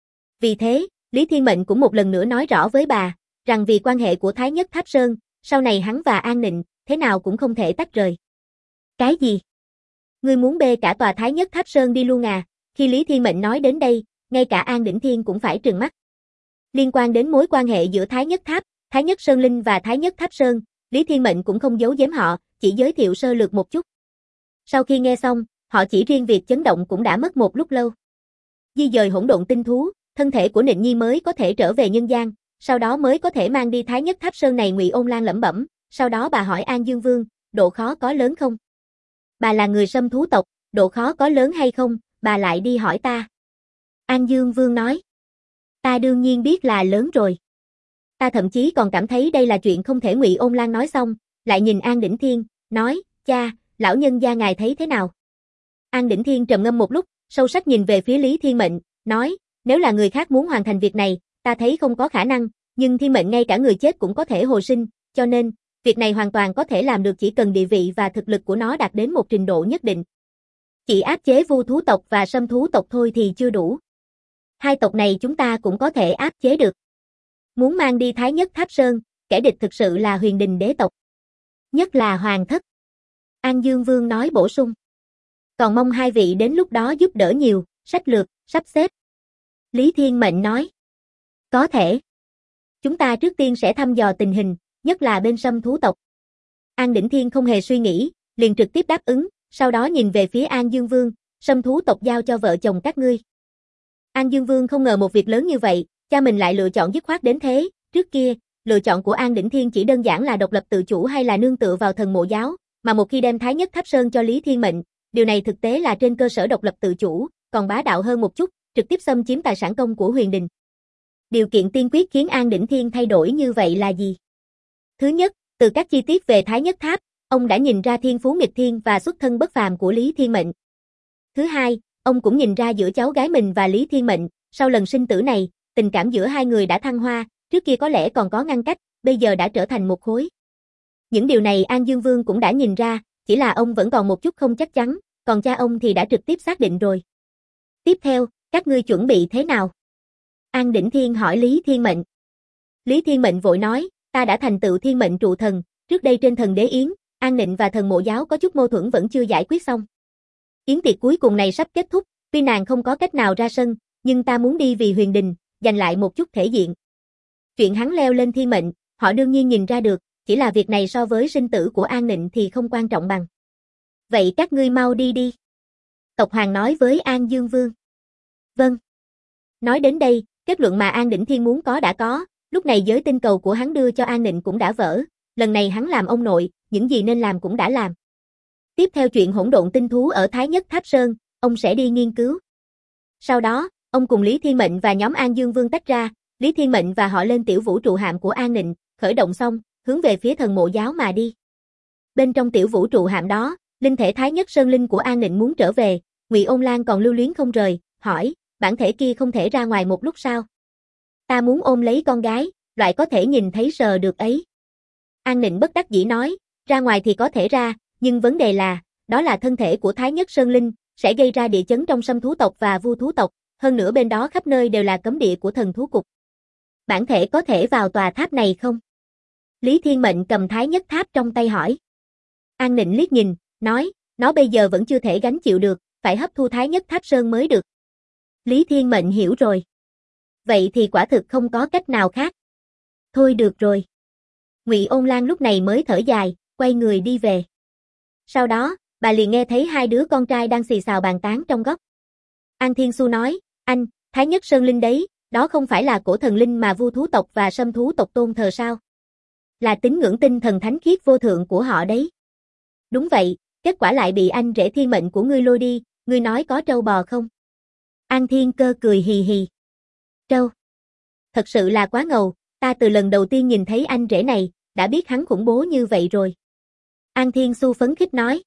Vì thế, Lý Thiên Mệnh cũng một lần nữa nói rõ với bà, rằng vì quan hệ của Thái Nhất Tháp Sơn, sau này hắn và An Nịnh, thế nào cũng không thể tách rời. Cái gì? Ngươi muốn bê cả tòa Thái Nhất Tháp Sơn đi luôn à? Khi Lý Thiên Mệnh nói đến đây, ngay cả An Đỉnh Thiên cũng phải trừng mắt. Liên quan đến mối quan hệ giữa Thái Nhất Tháp, Thái Nhất Sơn Linh và Thái Nhất Tháp Sơn, Lý Thiên Mệnh cũng không giấu giếm họ, chỉ giới thiệu sơ lược một chút. Sau khi nghe xong, họ chỉ riêng việc chấn động cũng đã mất một lúc lâu. Di dời hỗn độn tinh thú, thân thể của Nịnh Nhi mới có thể trở về nhân gian, sau đó mới có thể mang đi Thái Nhất Tháp Sơn này. Ngụy Ôn Lan lẩm bẩm, sau đó bà hỏi An Dương Vương, độ khó có lớn không? Bà là người Sâm thú tộc, độ khó có lớn hay không, bà lại đi hỏi ta. An Dương Vương nói, ta đương nhiên biết là lớn rồi. Ta thậm chí còn cảm thấy đây là chuyện không thể. Ngụy Ôn Lan nói xong, lại nhìn An Đỉnh Thiên, nói, cha, lão nhân gia ngài thấy thế nào? An Đỉnh Thiên trầm ngâm một lúc, sâu sắc nhìn về phía Lý Thiên Mệnh, nói, nếu là người khác muốn hoàn thành việc này, ta thấy không có khả năng, nhưng Thiên Mệnh ngay cả người chết cũng có thể hồi sinh, cho nên, việc này hoàn toàn có thể làm được chỉ cần địa vị và thực lực của nó đạt đến một trình độ nhất định. Chỉ áp chế Vu thú tộc và Sâm thú tộc thôi thì chưa đủ. Hai tộc này chúng ta cũng có thể áp chế được. Muốn mang đi Thái Nhất Tháp Sơn, kẻ địch thực sự là Huyền Đình đế tộc. Nhất là Hoàng thất. An Dương Vương nói bổ sung. Còn mong hai vị đến lúc đó giúp đỡ nhiều, sách lược, sắp xếp. Lý Thiên Mệnh nói. Có thể. Chúng ta trước tiên sẽ thăm dò tình hình, nhất là bên Sâm thú tộc. An Đỉnh Thiên không hề suy nghĩ, liền trực tiếp đáp ứng, sau đó nhìn về phía An Dương Vương, Sâm thú tộc giao cho vợ chồng các ngươi. An Dương Vương không ngờ một việc lớn như vậy, cha mình lại lựa chọn dứt khoát đến thế. Trước kia, lựa chọn của An Đỉnh Thiên chỉ đơn giản là độc lập tự chủ hay là nương tựa vào thần mộ giáo, mà một khi đem Thái Nhất Tháp Sơn cho Lý Thiên Mệnh, điều này thực tế là trên cơ sở độc lập tự chủ, còn bá đạo hơn một chút, trực tiếp xâm chiếm tài sản công của Huyền Đình. Điều kiện tiên quyết khiến An Đỉnh Thiên thay đổi như vậy là gì? Thứ nhất, từ các chi tiết về Thái Nhất Tháp, ông đã nhìn ra thiên phú nghịch thiên và xuất thân bất phàm của Lý Thiên Mệnh. Thứ hai, ông cũng nhìn ra giữa cháu gái mình và Lý Thiên Mệnh, sau lần sinh tử này, tình cảm giữa hai người đã thăng hoa, trước kia có lẽ còn có ngăn cách, bây giờ đã trở thành một khối. Những điều này An Dương Vương cũng đã nhìn ra, chỉ là ông vẫn còn một chút không chắc chắn, còn cha ông thì đã trực tiếp xác định rồi. Tiếp theo, các ngươi chuẩn bị thế nào? An Đỉnh Thiên hỏi Lý Thiên Mệnh. Lý Thiên Mệnh vội nói, ta đã thành tựu thiên mệnh trụ thần, trước đây trên thần đế yến, An Nịnh và thần mộ giáo có chút mâu thuẫn vẫn chưa giải quyết xong. Yến tiệc cuối cùng này sắp kết thúc, tuy nàng không có cách nào ra sân, nhưng ta muốn đi vì Huyền Đình, giành lại một chút thể diện. Chuyện hắn leo lên thiên mệnh, họ đương nhiên nhìn ra được, chỉ là việc này so với sinh tử của An Nịnh thì không quan trọng bằng. Vậy các ngươi mau đi đi. Tộc Hoàng nói với An Dương Vương. Vâng. Nói đến đây, kết luận mà An Đỉnh Thiên muốn có đã có, lúc này giới tinh cầu của hắn đưa cho An Nịnh cũng đã vỡ, lần này hắn làm ông nội, những gì nên làm cũng đã làm. Tiếp theo chuyện hỗn độn tinh thú ở Thái Nhất Tháp Sơn, ông sẽ đi nghiên cứu. Sau đó, ông cùng Lý Thiên Mệnh và nhóm An Dương Vương tách ra, Lý Thiên Mệnh và họ lên tiểu vũ trụ hạm của An Nịnh, khởi động xong, hướng về phía thần mộ giáo mà đi. Bên trong tiểu vũ trụ hạm đó, Linh thể Thái Nhất Sơn Linh của An Nịnh muốn trở về, Ngụy Ôn Lan còn lưu luyến không rời, hỏi, bản thể kia không thể ra ngoài một lúc sao? Ta muốn ôm lấy con gái, loại có thể nhìn thấy sờ được ấy. An Nịnh bất đắc dĩ nói, ra ngoài thì có thể ra, nhưng vấn đề là, đó là thân thể của Thái Nhất Sơn Linh, sẽ gây ra địa chấn trong Sâm thú tộc và Vu thú tộc, hơn nữa bên đó khắp nơi đều là cấm địa của thần thú cục. Bản thể có thể vào tòa tháp này không? Lý Thiên Mệnh cầm Thái Nhất tháp trong tay hỏi. An Nịnh liếc nhìn, nói, nó bây giờ vẫn chưa thể gánh chịu được, phải hấp thu Thái Nhất tháp sơn mới được. Lý Thiên Mệnh hiểu rồi. Vậy thì quả thực không có cách nào khác. Thôi được rồi. Ngụy Ôn Lan lúc này mới thở dài, quay người đi về. Sau đó, bà liền nghe thấy hai đứa con trai đang xì xào bàn tán trong góc. An Thiên Xu nói, anh, Thái Nhất Sơn Linh đấy, đó không phải là cổ thần linh mà Vu thú tộc và Sâm thú tộc tôn thờ sao? Là tín ngưỡng tinh thần thánh khiết vô thượng của họ đấy. Đúng vậy, kết quả lại bị anh rể thiên mệnh của ngươi lôi đi, ngươi nói có trâu bò không? An Thiên Cơ cười hì hì. Trâu. Thật sự là quá ngầu, ta từ lần đầu tiên nhìn thấy anh rể này, đã biết hắn khủng bố như vậy rồi. An Thiên Xu phấn khích nói.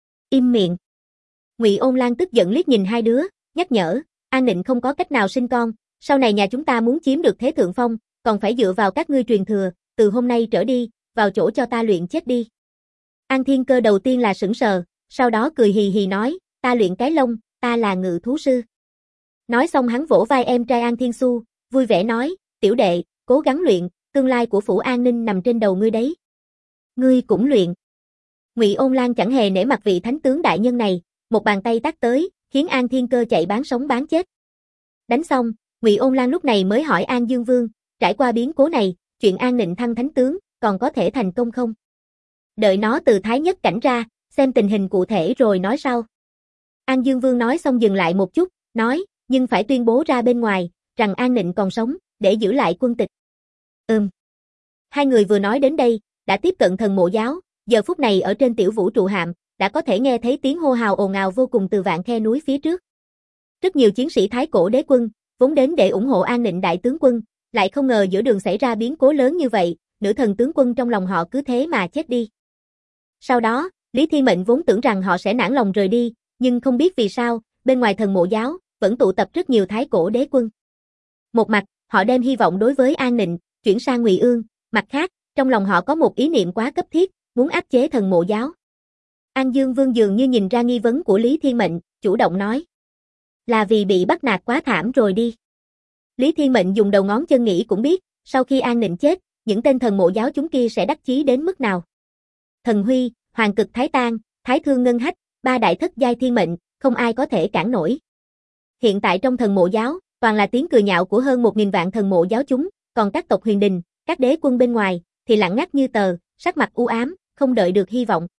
Im miệng. Ngụy Ôn Lan tức giận liếc nhìn hai đứa, nhắc nhở, An Nịnh không có cách nào sinh con, sau này nhà chúng ta muốn chiếm được thế thượng phong, còn phải dựa vào các ngươi truyền thừa, từ hôm nay trở đi, vào chỗ cho ta luyện chết đi. An Thiên Cơ đầu tiên là sững sờ, sau đó cười hì hì nói, ta luyện cái lông, ta là ngự thú sư. Nói xong hắn vỗ vai em trai An Thiên Xu, vui vẻ nói, tiểu đệ, cố gắng luyện, tương lai của phủ an ninh nằm trên đầu ngươi đấy. Ngươi cũng luyện. Ngụy Ôn Lan chẳng hề nể mặt vị thánh tướng đại nhân này, một bàn tay tát tới, khiến An Thiên Cơ chạy bán sống bán chết. Đánh xong, Ngụy Ôn Lan lúc này mới hỏi An Dương Vương, trải qua biến cố này, chuyện An Nịnh thăng thánh tướng, còn có thể thành công không? Đợi nó từ Thái Nhất cảnh ra, xem tình hình cụ thể rồi nói sau. An Dương Vương nói xong dừng lại một chút, nói, nhưng phải tuyên bố ra bên ngoài, rằng An Nịnh còn sống, để giữ lại quân tịch. Hai người vừa nói đến đây, đã tiếp cận thần mộ giáo, giờ phút này ở trên tiểu vũ trụ hạm, đã có thể nghe thấy tiếng hô hào ồn ào vô cùng từ vạn khe núi phía trước. Rất nhiều chiến sĩ Thái Cổ đế quân, vốn đến để ủng hộ An Nịnh đại tướng quân, lại không ngờ giữa đường xảy ra biến cố lớn như vậy, nữ thần tướng quân trong lòng họ cứ thế mà chết đi. Sau đó, Lý Thiên Mệnh vốn tưởng rằng họ sẽ nản lòng rời đi, nhưng không biết vì sao, bên ngoài thần mộ giáo, vẫn tụ tập rất nhiều Thái Cổ đế quân. Một mặt, họ đem hy vọng đối với An Nịnh, chuyển sang Ngụy Ương, mặt khác, trong lòng họ có một ý niệm quá cấp thiết, muốn áp chế thần mộ giáo. An Dương Vương dường như nhìn ra nghi vấn của Lý Thiên Mệnh, chủ động nói. Là vì bị bắt nạt quá thảm rồi đi. Lý Thiên Mệnh dùng đầu ngón chân nghĩ cũng biết, sau khi An Nịnh chết, những tên thần mộ giáo chúng kia sẽ đắc chí đến mức nào. Thần Huy, Hoàng Cực Thái Tang, Thái Thương Ngân Hách, ba đại thất giai thiên mệnh, không ai có thể cản nổi. Hiện tại trong thần mộ giáo, toàn là tiếng cười nhạo của hơn 1.000 vạn thần mộ giáo chúng, còn các tộc huyền đình, các đế quân bên ngoài, thì lặng ngắt như tờ, sắc mặt u ám, không đợi được hy vọng.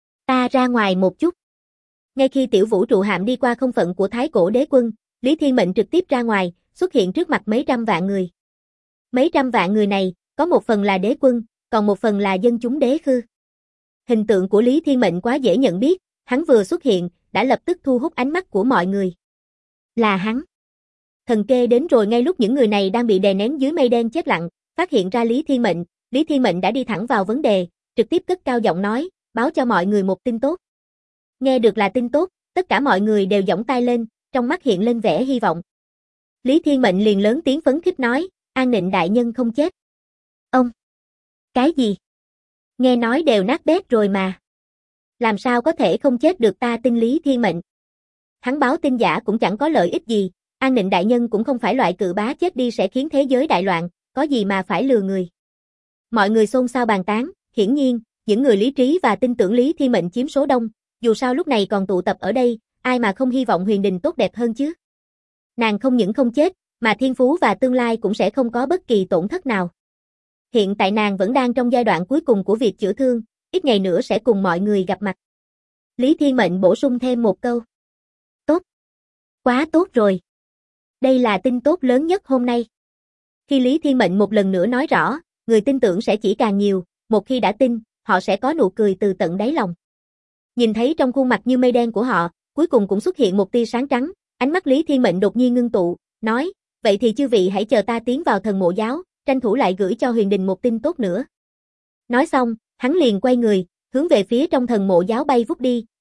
Ta ra ngoài một chút. Ngay khi tiểu vũ trụ hạm đi qua không phận của Thái Cổ đế quân, Lý Thiên Mệnh trực tiếp ra ngoài, xuất hiện trước mặt mấy trăm vạn người. Mấy trăm vạn người này, có một phần là đế quân, còn một phần là dân chúng đế khư. Hình tượng của Lý Thiên Mệnh quá dễ nhận biết, hắn vừa xuất hiện, đã lập tức thu hút ánh mắt của mọi người. Là hắn. Thần kê đến rồi ngay lúc những người này đang bị đè nén dưới mây đen chết lặng, phát hiện ra Lý Thiên Mệnh đã đi thẳng vào vấn đề, trực tiếp cất cao giọng nói, báo cho mọi người một tin tốt. Nghe được là tin tốt, tất cả mọi người đều giỏng tai lên, trong mắt hiện lên vẻ hy vọng. Lý Thiên Mệnh liền lớn tiếng phấn khích nói, An Nịnh đại nhân không chết. Ông! Cái gì? Nghe nói đều nát bét rồi mà. Làm sao có thể không chết được, ta tin Lý Thiên Mệnh. Hắn báo tin giả cũng chẳng có lợi ích gì, An Nịnh đại nhân cũng không phải loại cự bá chết đi sẽ khiến thế giới đại loạn, có gì mà phải lừa người. Mọi người xôn xao bàn tán, hiển nhiên, những người lý trí và tin tưởng Lý Thiên Mệnh chiếm số đông, dù sao lúc này còn tụ tập ở đây, ai mà không hy vọng huyền đình tốt đẹp hơn chứ. Nàng không những không chết, mà thiên phú và tương lai cũng sẽ không có bất kỳ tổn thất nào. Hiện tại nàng vẫn đang trong giai đoạn cuối cùng của việc chữa thương, ít ngày nữa sẽ cùng mọi người gặp mặt. Lý Thiên Mệnh bổ sung thêm một câu. Tốt. Quá tốt rồi. Đây là tin tốt lớn nhất hôm nay. Khi Lý Thiên Mệnh một lần nữa nói rõ, người tin tưởng sẽ chỉ càng nhiều, một khi đã tin, họ sẽ có nụ cười từ tận đáy lòng. Nhìn thấy trong khuôn mặt như mây đen của họ, cuối cùng cũng xuất hiện một tia sáng trắng, ánh mắt Lý Thiên Mệnh đột nhiên ngưng tụ, nói, vậy thì chư vị hãy chờ ta tiến vào thần mộ giáo, tranh thủ lại gửi cho huyền đình một tin tốt nữa. Nói xong, hắn liền quay người, hướng về phía trong thần mộ giáo bay vút đi,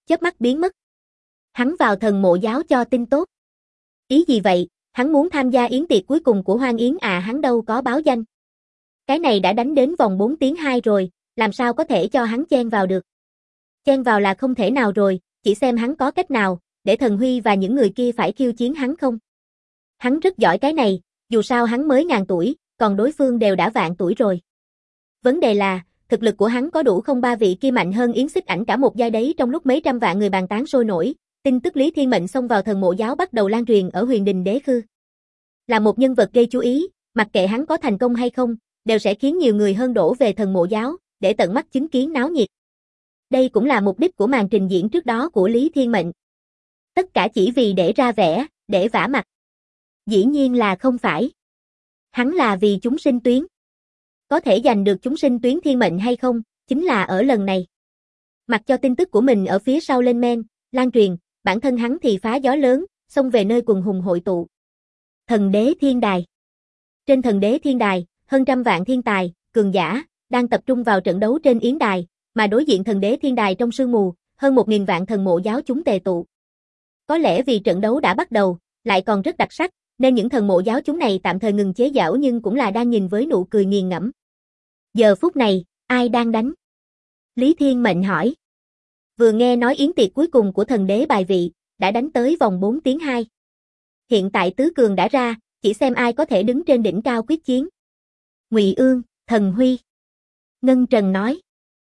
chớp mắt biến mất. Hắn vào thần mộ giáo cho tin tốt. Ý gì vậy, hắn muốn tham gia yến tiệc cuối cùng của Hoang Yến à, hắn đâu có báo danh. Cái này đã đánh đến vòng 4 tiếng 2 rồi, làm sao có thể cho hắn chen vào được. Chen vào là không thể nào rồi, chỉ xem hắn có cách nào, để Thần Huy và những người kia phải khiêu chiến hắn không. Hắn rất giỏi cái này, dù sao hắn mới ngàn tuổi, còn đối phương đều đã vạn tuổi rồi. Vấn đề là, thực lực của hắn có đủ không, ba vị kia mạnh hơn Yến Xích Ảnh cả một giai đấy. Trong lúc mấy trăm vạn người bàn tán sôi nổi, tin tức Lý Thiên Mệnh xông vào thần mộ giáo bắt đầu lan truyền ở Huyền Đình Đế Khư. Là một nhân vật gây chú ý, mặc kệ hắn có thành công hay không, đều sẽ khiến nhiều người hơn đổ về thần mộ giáo, để tận mắt chứng kiến náo nhiệt. Đây cũng là mục đích của màn trình diễn trước đó của Lý Thiên Mệnh. Tất cả chỉ vì để ra vẻ, để vả mặt. Dĩ nhiên là không phải. Hắn là vì chúng sinh tuyến. Có thể giành được chúng sinh tuyến thiên mệnh hay không, chính là ở lần này. Mặc cho tin tức của mình ở phía sau lên men, lan truyền, bản thân hắn thì phá gió lớn, xông về nơi quần hùng hội tụ. Thần đế thiên đài. Trên thần đế thiên đài, hơn trăm vạn thiên tài, cường giả, đang tập trung vào trận đấu trên yến đài, mà đối diện thần đế thiên đài trong sương mù, hơn 1.000 vạn thần mộ giáo chúng tề tụ. Có lẽ vì trận đấu đã bắt đầu, lại còn rất đặc sắc, nên những thần mộ giáo chúng này tạm thời ngừng chế giễu nhưng cũng là đang nhìn với nụ cười nghiền ngẫm. Giờ phút này, ai đang đánh? Lý Thiên Mệnh hỏi. Vừa nghe nói yến tiệc cuối cùng của thần đế bài vị, đã đánh tới vòng 4 tiếng 2. Hiện tại tứ cường đã ra, chỉ xem ai có thể đứng trên đỉnh cao quyết chiến. Ngụy Ương, Thần Huy. Ngân Trần nói.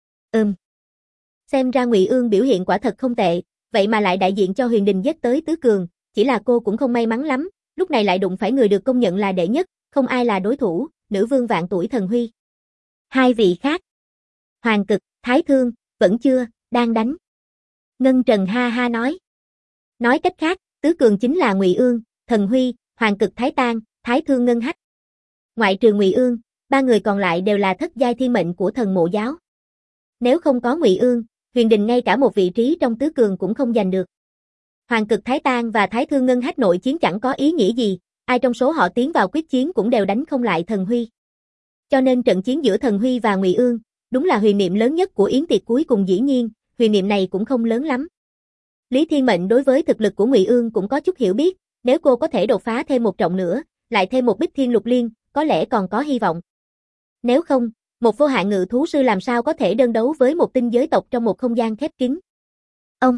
Xem ra Ngụy Ương biểu hiện quả thật không tệ, vậy mà lại đại diện cho Huyền Đình dết tới tứ cường, chỉ là cô cũng không may mắn lắm, lúc này lại đụng phải người được công nhận là đệ nhất, không ai là đối thủ, nữ vương vạn tuổi Thần Huy. Hai vị khác. Hoàng Cực, Thái Thương, vẫn chưa, đang đánh. Ngân Trần ha ha nói. Nói cách khác, tứ cường chính là Ngụy Ương, Thần Huy, Hoàng Cực, Thái Tang, Thái Thương, Ngân Hách. Ngoại trừ Ngụy Ương, ba người còn lại đều là thất giai thiên mệnh của thần mộ giáo. Nếu không có Ngụy Ương, Huyền Đình ngay cả một vị trí trong tứ cường cũng không giành được. Hoàng Cực, Thái Tang và Thái Thương, Ngân Hách nội chiến chẳng có ý nghĩa gì, ai trong số họ tiến vào quyết chiến cũng đều đánh không lại Thần Huy. Cho nên trận chiến giữa Thần Huy và Ngụy Ương, đúng là huyền niệm lớn nhất của yến tiệc cuối cùng. Dĩ nhiên, huyền niệm này cũng không lớn lắm. Lý Thiên Mệnh đối với thực lực của Ngụy Ương cũng có chút hiểu biết, nếu cô có thể đột phá thêm một trọng nữa, lại thêm một Bích Thiên Lục Liên, có lẽ còn có hy vọng. Nếu không, một vô hạn ngự thú sư làm sao có thể đơn đấu với một tinh giới tộc trong một không gian khép kín. Ông!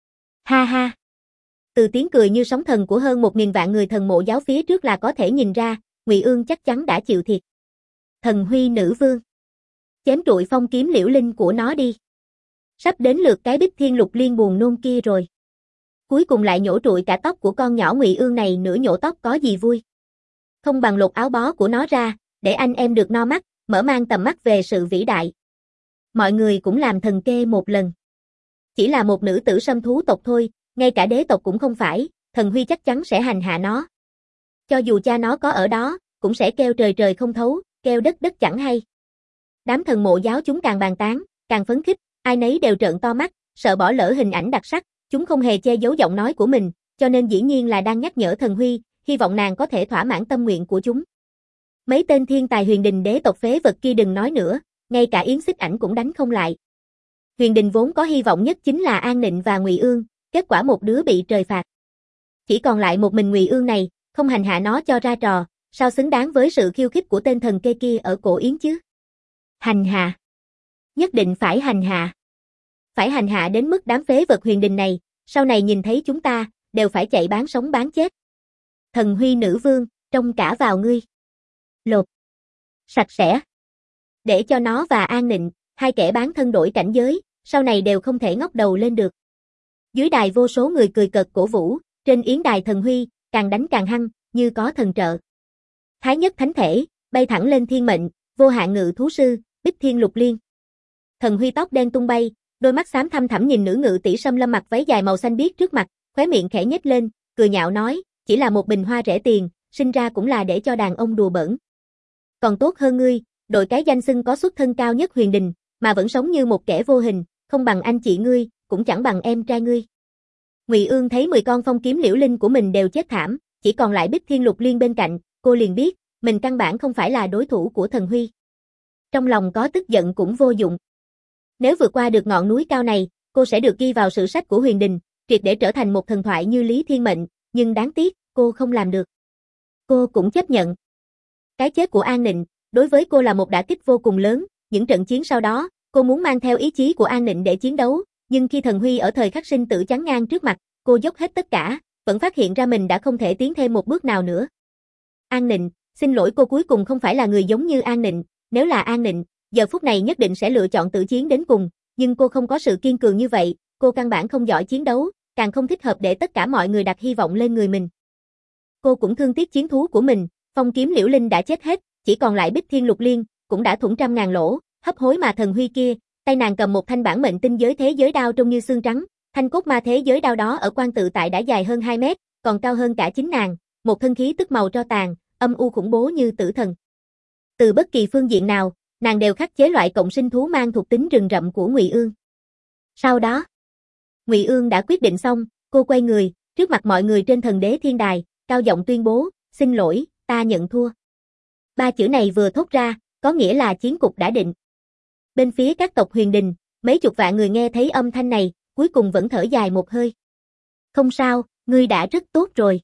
Ha ha! Từ tiếng cười như sóng thần của hơn 1.000 vạn người thần mộ giáo phía trước là có thể nhìn ra, Ngụy Ương chắc chắn đã chịu thiệt. Thần Huy nữ vương. Chém trụi phong kiếm liễu linh của nó đi. Sắp đến lượt cái Bích Thiên Lục Liên buồn nôn kia rồi. Cuối cùng lại nhổ trụi cả tóc của con nhỏ Ngụy Ương này nữa, nhổ tóc có gì vui. Không bằng lột áo bó của nó ra, để anh em được no mắt, mở mang tầm mắt về sự vĩ đại. Mọi người cũng làm thần kê một lần. Chỉ là một nữ tử sâm thú tộc thôi, ngay cả đế tộc cũng không phải, Thần Huy chắc chắn sẽ hành hạ nó. Cho dù cha nó có ở đó, cũng sẽ kêu trời trời không thấu, kêu đất đất chẳng hay. Đám thần mộ giáo chúng càng bàn tán, càng phấn khích, ai nấy đều trợn to mắt, sợ bỏ lỡ hình ảnh đặc sắc, chúng không hề che giấu giọng nói của mình, cho nên dĩ nhiên là đang nhắc nhở Thần Huy, hy vọng nàng có thể thỏa mãn tâm nguyện của chúng. Mấy tên thiên tài Huyền Đình đế tộc phế vật kia đừng nói nữa, ngay cả Yến Xích Ảnh cũng đánh không lại. Huyền Đình vốn có hy vọng nhất chính là An Nịnh và Ngụy Ương, kết quả một đứa bị trời phạt. Chỉ còn lại một mình Ngụy Ương này, không hành hạ nó cho ra trò, sao xứng đáng với sự khiêu khích của tên thần kê kia ở cổ Yến chứ? Hành hạ. Nhất định phải hành hạ. Phải hành hạ đến mức đám phế vật Huyền Đình này, sau này nhìn thấy chúng ta, đều phải chạy bán sống bán chết. Thần Huy nữ vương, trông cả vào ngươi. Lột. Sạch sẽ. Để cho nó và An Nịnh, hai kẻ bán thân đổi cảnh giới, sau này đều không thể ngóc đầu lên được. Dưới đài vô số người cười cợt cổ vũ, trên yến đài Thần Huy, càng đánh càng hăng, như có thần trợ. Thái nhất thánh thể, bay thẳng lên thiên mệnh, vô hạn ngự thú sư, Bích Thiên Lục Liên. Thần Huy tóc đen tung bay, đôi mắt xám thăm thẳm nhìn nữ ngự tỷ sâm lâm mặc váy dài màu xanh biếc trước mặt, khóe miệng khẽ nhếch lên, cười nhạo nói, chỉ là một bình hoa rẻ tiền, sinh ra cũng là để cho đàn ông đùa bỡn. Còn tốt hơn ngươi, đội cái danh xưng có xuất thân cao nhất Huyền Đình, mà vẫn sống như một kẻ vô hình, không bằng anh chị ngươi, cũng chẳng bằng em trai ngươi. Ngụy Ương thấy 10 con phong kiếm liễu linh của mình đều chết thảm, chỉ còn lại Bích Thiên Lục Liên bên cạnh, cô liền biết, mình căn bản không phải là đối thủ của Thần Huy. Trong lòng có tức giận cũng vô dụng. Nếu vượt qua được ngọn núi cao này, cô sẽ được ghi vào sử sách của huyền đình, triệt để trở thành một thần thoại như Lý Thiên Mệnh, nhưng đáng tiếc, cô không làm được. Cô cũng chấp nhận. Cái chết của An Nịnh, đối với cô là một đả kích vô cùng lớn, những trận chiến sau đó, cô muốn mang theo ý chí của An Nịnh để chiến đấu, nhưng khi Thần Huy ở thời khắc sinh tử chắn ngang trước mặt, cô dốc hết tất cả, vẫn phát hiện ra mình đã không thể tiến thêm một bước nào nữa. An Nịnh, xin lỗi, cô cuối cùng không phải là người giống như An Nịnh, nếu là An Nịnh, giờ phút này nhất định sẽ lựa chọn tử chiến đến cùng, nhưng cô không có sự kiên cường như vậy, cô căn bản không giỏi chiến đấu, càng không thích hợp để tất cả mọi người đặt hy vọng lên người mình. Cô cũng thương tiếc chiến thú của mình, phong kiếm Liễu Linh đã chết hết, chỉ còn lại Bích Thiên Lục Liên, cũng đã thủng trăm ngàn lỗ, hấp hối mà Thần Huy kia, tay nàng cầm một thanh bản mệnh tinh giới thế giới đao trông như xương trắng, thanh cốt ma thế giới đao đó ở quan tự tại đã dài hơn 2 mét, còn cao hơn cả chính nàng, một thân khí tức màu tro tàn, âm u khủng bố như tử thần. Từ bất kỳ phương diện nào, nàng đều khắc chế loại cộng sinh thú mang thuộc tính rừng rậm của Ngụy Ương. Sau đó, Ngụy Ương đã quyết định xong, cô quay người, trước mặt mọi người trên thần đế thiên đài, cao giọng tuyên bố, xin lỗi, ta nhận thua. 3 chữ này vừa thốt ra, có nghĩa là chiến cục đã định. Bên phía các tộc huyền đình, mấy chục vạn người nghe thấy âm thanh này, cuối cùng vẫn thở dài một hơi. Không sao, ngươi đã rất tốt rồi.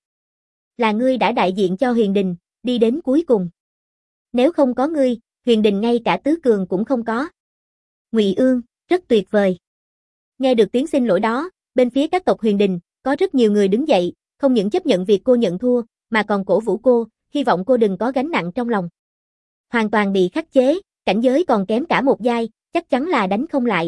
Là ngươi đã đại diện cho huyền đình, đi đến cuối cùng. Nếu không có ngươi, huyền đình ngay cả tứ cường cũng không có. Ngụy Ương, rất tuyệt vời. Nghe được tiếng xin lỗi đó, bên phía các tộc huyền đình, có rất nhiều người đứng dậy, không những chấp nhận việc cô nhận thua, mà còn cổ vũ cô, hy vọng cô đừng có gánh nặng trong lòng. Hoàn toàn bị khắc chế, cảnh giới còn kém cả một giai, chắc chắn là đánh không lại.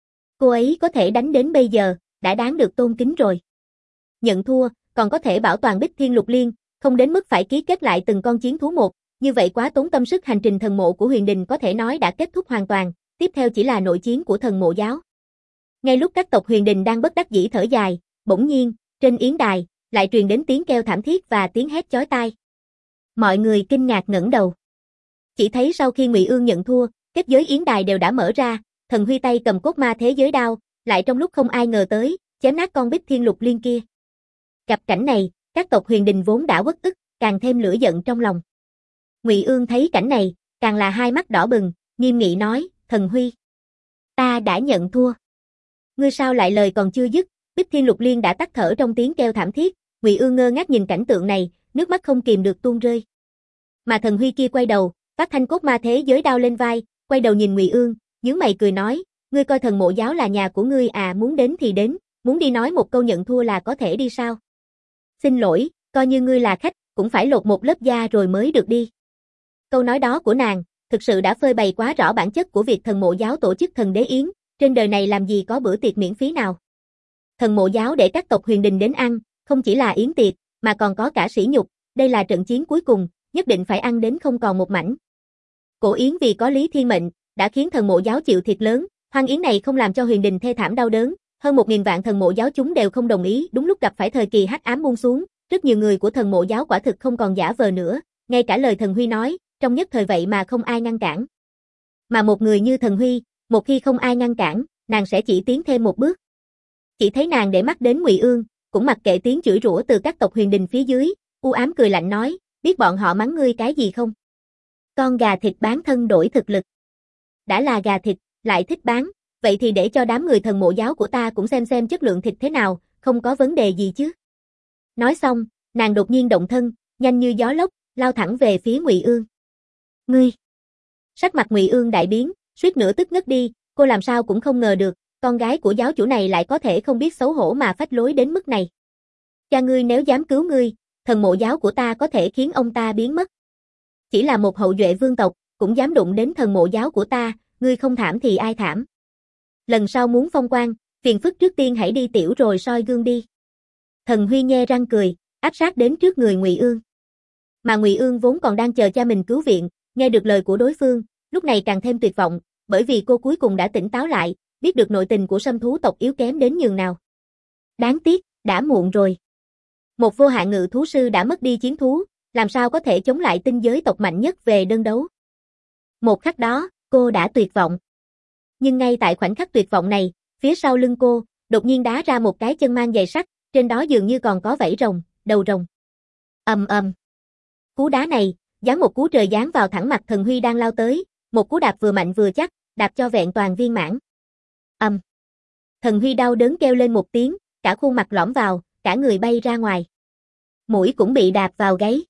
Cô ấy có thể đánh đến bây giờ, đã đáng được tôn kính rồi. Nhận thua, còn có thể bảo toàn Bích Thiên Lục Liên, không đến mức phải ký kết lại từng con chiến thú một, như vậy quá tốn tâm sức. Hành trình thần mộ của huyền đình có thể nói đã kết thúc hoàn toàn, tiếp theo chỉ là nội chiến của thần mộ giáo. Ngay lúc các tộc huyền đình đang bất đắc dĩ thở dài, bỗng nhiên, trên yến đài, lại truyền đến tiếng kêu thảm thiết và tiếng hét chói tai. Mọi người kinh ngạc ngẩng đầu. Chỉ thấy sau khi Ngụy Ương nhận thua, kết giới yến đài đều đã mở ra, Thần Huy tay cầm cốt ma thế giới đao, lại trong lúc không ai ngờ tới, chém nát con Bích Thiên Lục Liên kia. Gặp cảnh này, các tộc huyền đình vốn đã uất ức, càng thêm lửa giận trong lòng. Ngụy Ương thấy cảnh này, càng là hai mắt đỏ bừng, nghiêm nghị nói, Thần Huy, ta đã nhận thua. Ngươi sao lại lời còn chưa dứt, Bích Thiên Lục Liên đã tắt thở trong tiếng kêu thảm thiết, Ngụy Ương ngơ ngác nhìn cảnh tượng này, nước mắt không kìm được tuôn rơi. Mà Thần Huy kia quay đầu, vác thanh cốt ma thế giới đao lên vai, quay đầu nhìn Ngụy Ương, nhướng mày cười nói, ngươi coi thần mộ giáo là nhà của ngươi à, muốn đến thì đến, muốn đi nói một câu nhận thua là có thể đi sao? Xin lỗi, coi như ngươi là khách, cũng phải lột một lớp da rồi mới được đi. Câu nói đó của nàng, thực sự đã phơi bày quá rõ bản chất của việc thần mộ giáo tổ chức thần đế yến, trên đời này làm gì có bữa tiệc miễn phí nào. Thần mộ giáo để các tộc huyền đình đến ăn, không chỉ là yến tiệc, mà còn có cả sỉ nhục, đây là trận chiến cuối cùng, nhất định phải ăn đến không còn một mảnh. Cổ yến vì có Lý Thiên Mệnh, đã khiến thần mộ giáo chịu thiệt lớn, hoang yến này không làm cho huyền đình thê thảm đau đớn, hơn 1000 vạn thần mộ giáo chúng đều không đồng ý, đúng lúc gặp phải thời kỳ hắc ám buông xuống, rất nhiều người của thần mộ giáo quả thực không còn giả vờ nữa, ngay cả lời Thần Huy nói, trong nhất thời vậy mà không ai ngăn cản. Mà một người như Thần Huy, một khi không ai ngăn cản, nàng sẽ chỉ tiến thêm một bước. Chỉ thấy nàng để mắt đến Ngụy Ương, cũng mặc kệ tiếng chửi rủa từ các tộc huyền đình phía dưới, u ám cười lạnh nói, biết bọn họ mắng ngươi cái gì không? Con gà thịt bán thân đổi thực lực. Đã là gà thịt, lại thích bán, vậy thì để cho đám người thần mộ giáo của ta cũng xem chất lượng thịt thế nào, không có vấn đề gì chứ. Nói xong, nàng đột nhiên động thân, nhanh như gió lốc, lao thẳng về phía Ngụy Ương. Ngươi! Sắc mặt Ngụy Ương đại biến, suýt nữa tức ngất đi, cô làm sao cũng không ngờ được, con gái của giáo chủ này lại có thể không biết xấu hổ mà phách lối đến mức này. Cha ngươi nếu dám cứu ngươi, thần mộ giáo của ta có thể khiến ông ta biến mất. Chỉ là một hậu duệ vương tộc, cũng dám đụng đến thần mộ giáo của ta, ngươi không thảm thì ai thảm. Lần sau muốn phong quan, phiền phức trước tiên hãy đi tiểu rồi soi gương đi. Thần Huy nhe răng cười, áp sát đến trước người Ngụy Ương. Mà Ngụy Ương vốn còn đang chờ cha mình cứu viện, nghe được lời của đối phương, lúc này càng thêm tuyệt vọng, bởi vì cô cuối cùng đã tỉnh táo lại, biết được nội tình của Sâm thú tộc yếu kém đến nhường nào. Đáng tiếc, đã muộn rồi. Một vô hạn ngự thú sư đã mất đi chiến thú, làm sao có thể chống lại tinh giới tộc mạnh nhất về đơn đấu. Một khắc đó, cô đã tuyệt vọng. Nhưng ngay tại khoảnh khắc tuyệt vọng này, phía sau lưng cô, đột nhiên đá ra một cái chân mang giày sắt, trên đó dường như còn có vảy rồng, đầu rồng. Ầm ầm. Cú đá này, giáng một cú trời giáng vào thẳng mặt Thần Huy đang lao tới, một cú đạp vừa mạnh vừa chắc, đạp cho vẹn toàn viên mãn. Thần Huy đau đớn kêu lên một tiếng, cả khuôn mặt lõm vào, cả người bay ra ngoài. Mũi cũng bị đạp vào gáy.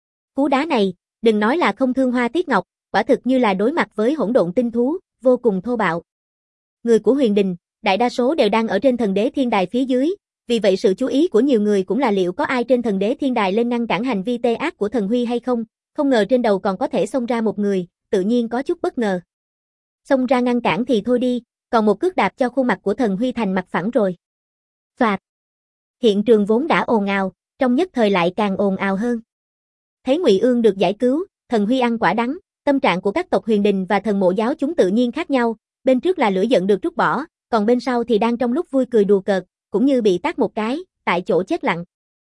Cú đá này, đừng nói là không thương Hoa Tiết Ngọc, quả thực như là đối mặt với hỗn độn tinh thú, vô cùng thô bạo. Người của Huyền Đình, đại đa số đều đang ở trên Thần Đế Thiên Đài phía dưới, vì vậy sự chú ý của nhiều người cũng là liệu có ai trên Thần Đế Thiên Đài lên ngăn cản hành vi tê ác của Thần Huy hay không, không ngờ trên đầu còn có thể xông ra một người, tự nhiên có chút bất ngờ. Xông ra ngăn cản thì thôi đi, còn một cước đạp cho khuôn mặt của Thần Huy thành mặt phẳng rồi. Phạt. Hiện trường vốn đã ồn ào, trong nhất thời lại càng ồn ào hơn. Thấy Ngụy Ương được giải cứu, Thần Huy ăn quả đắng, tâm trạng của các tộc Huyền Đình và Thần Mộ giáo chúng tự nhiên khác nhau, bên trước là lửa giận được trút bỏ, còn bên sau thì đang trong lúc vui cười đùa cợt, cũng như bị tát một cái, tại chỗ chết lặng.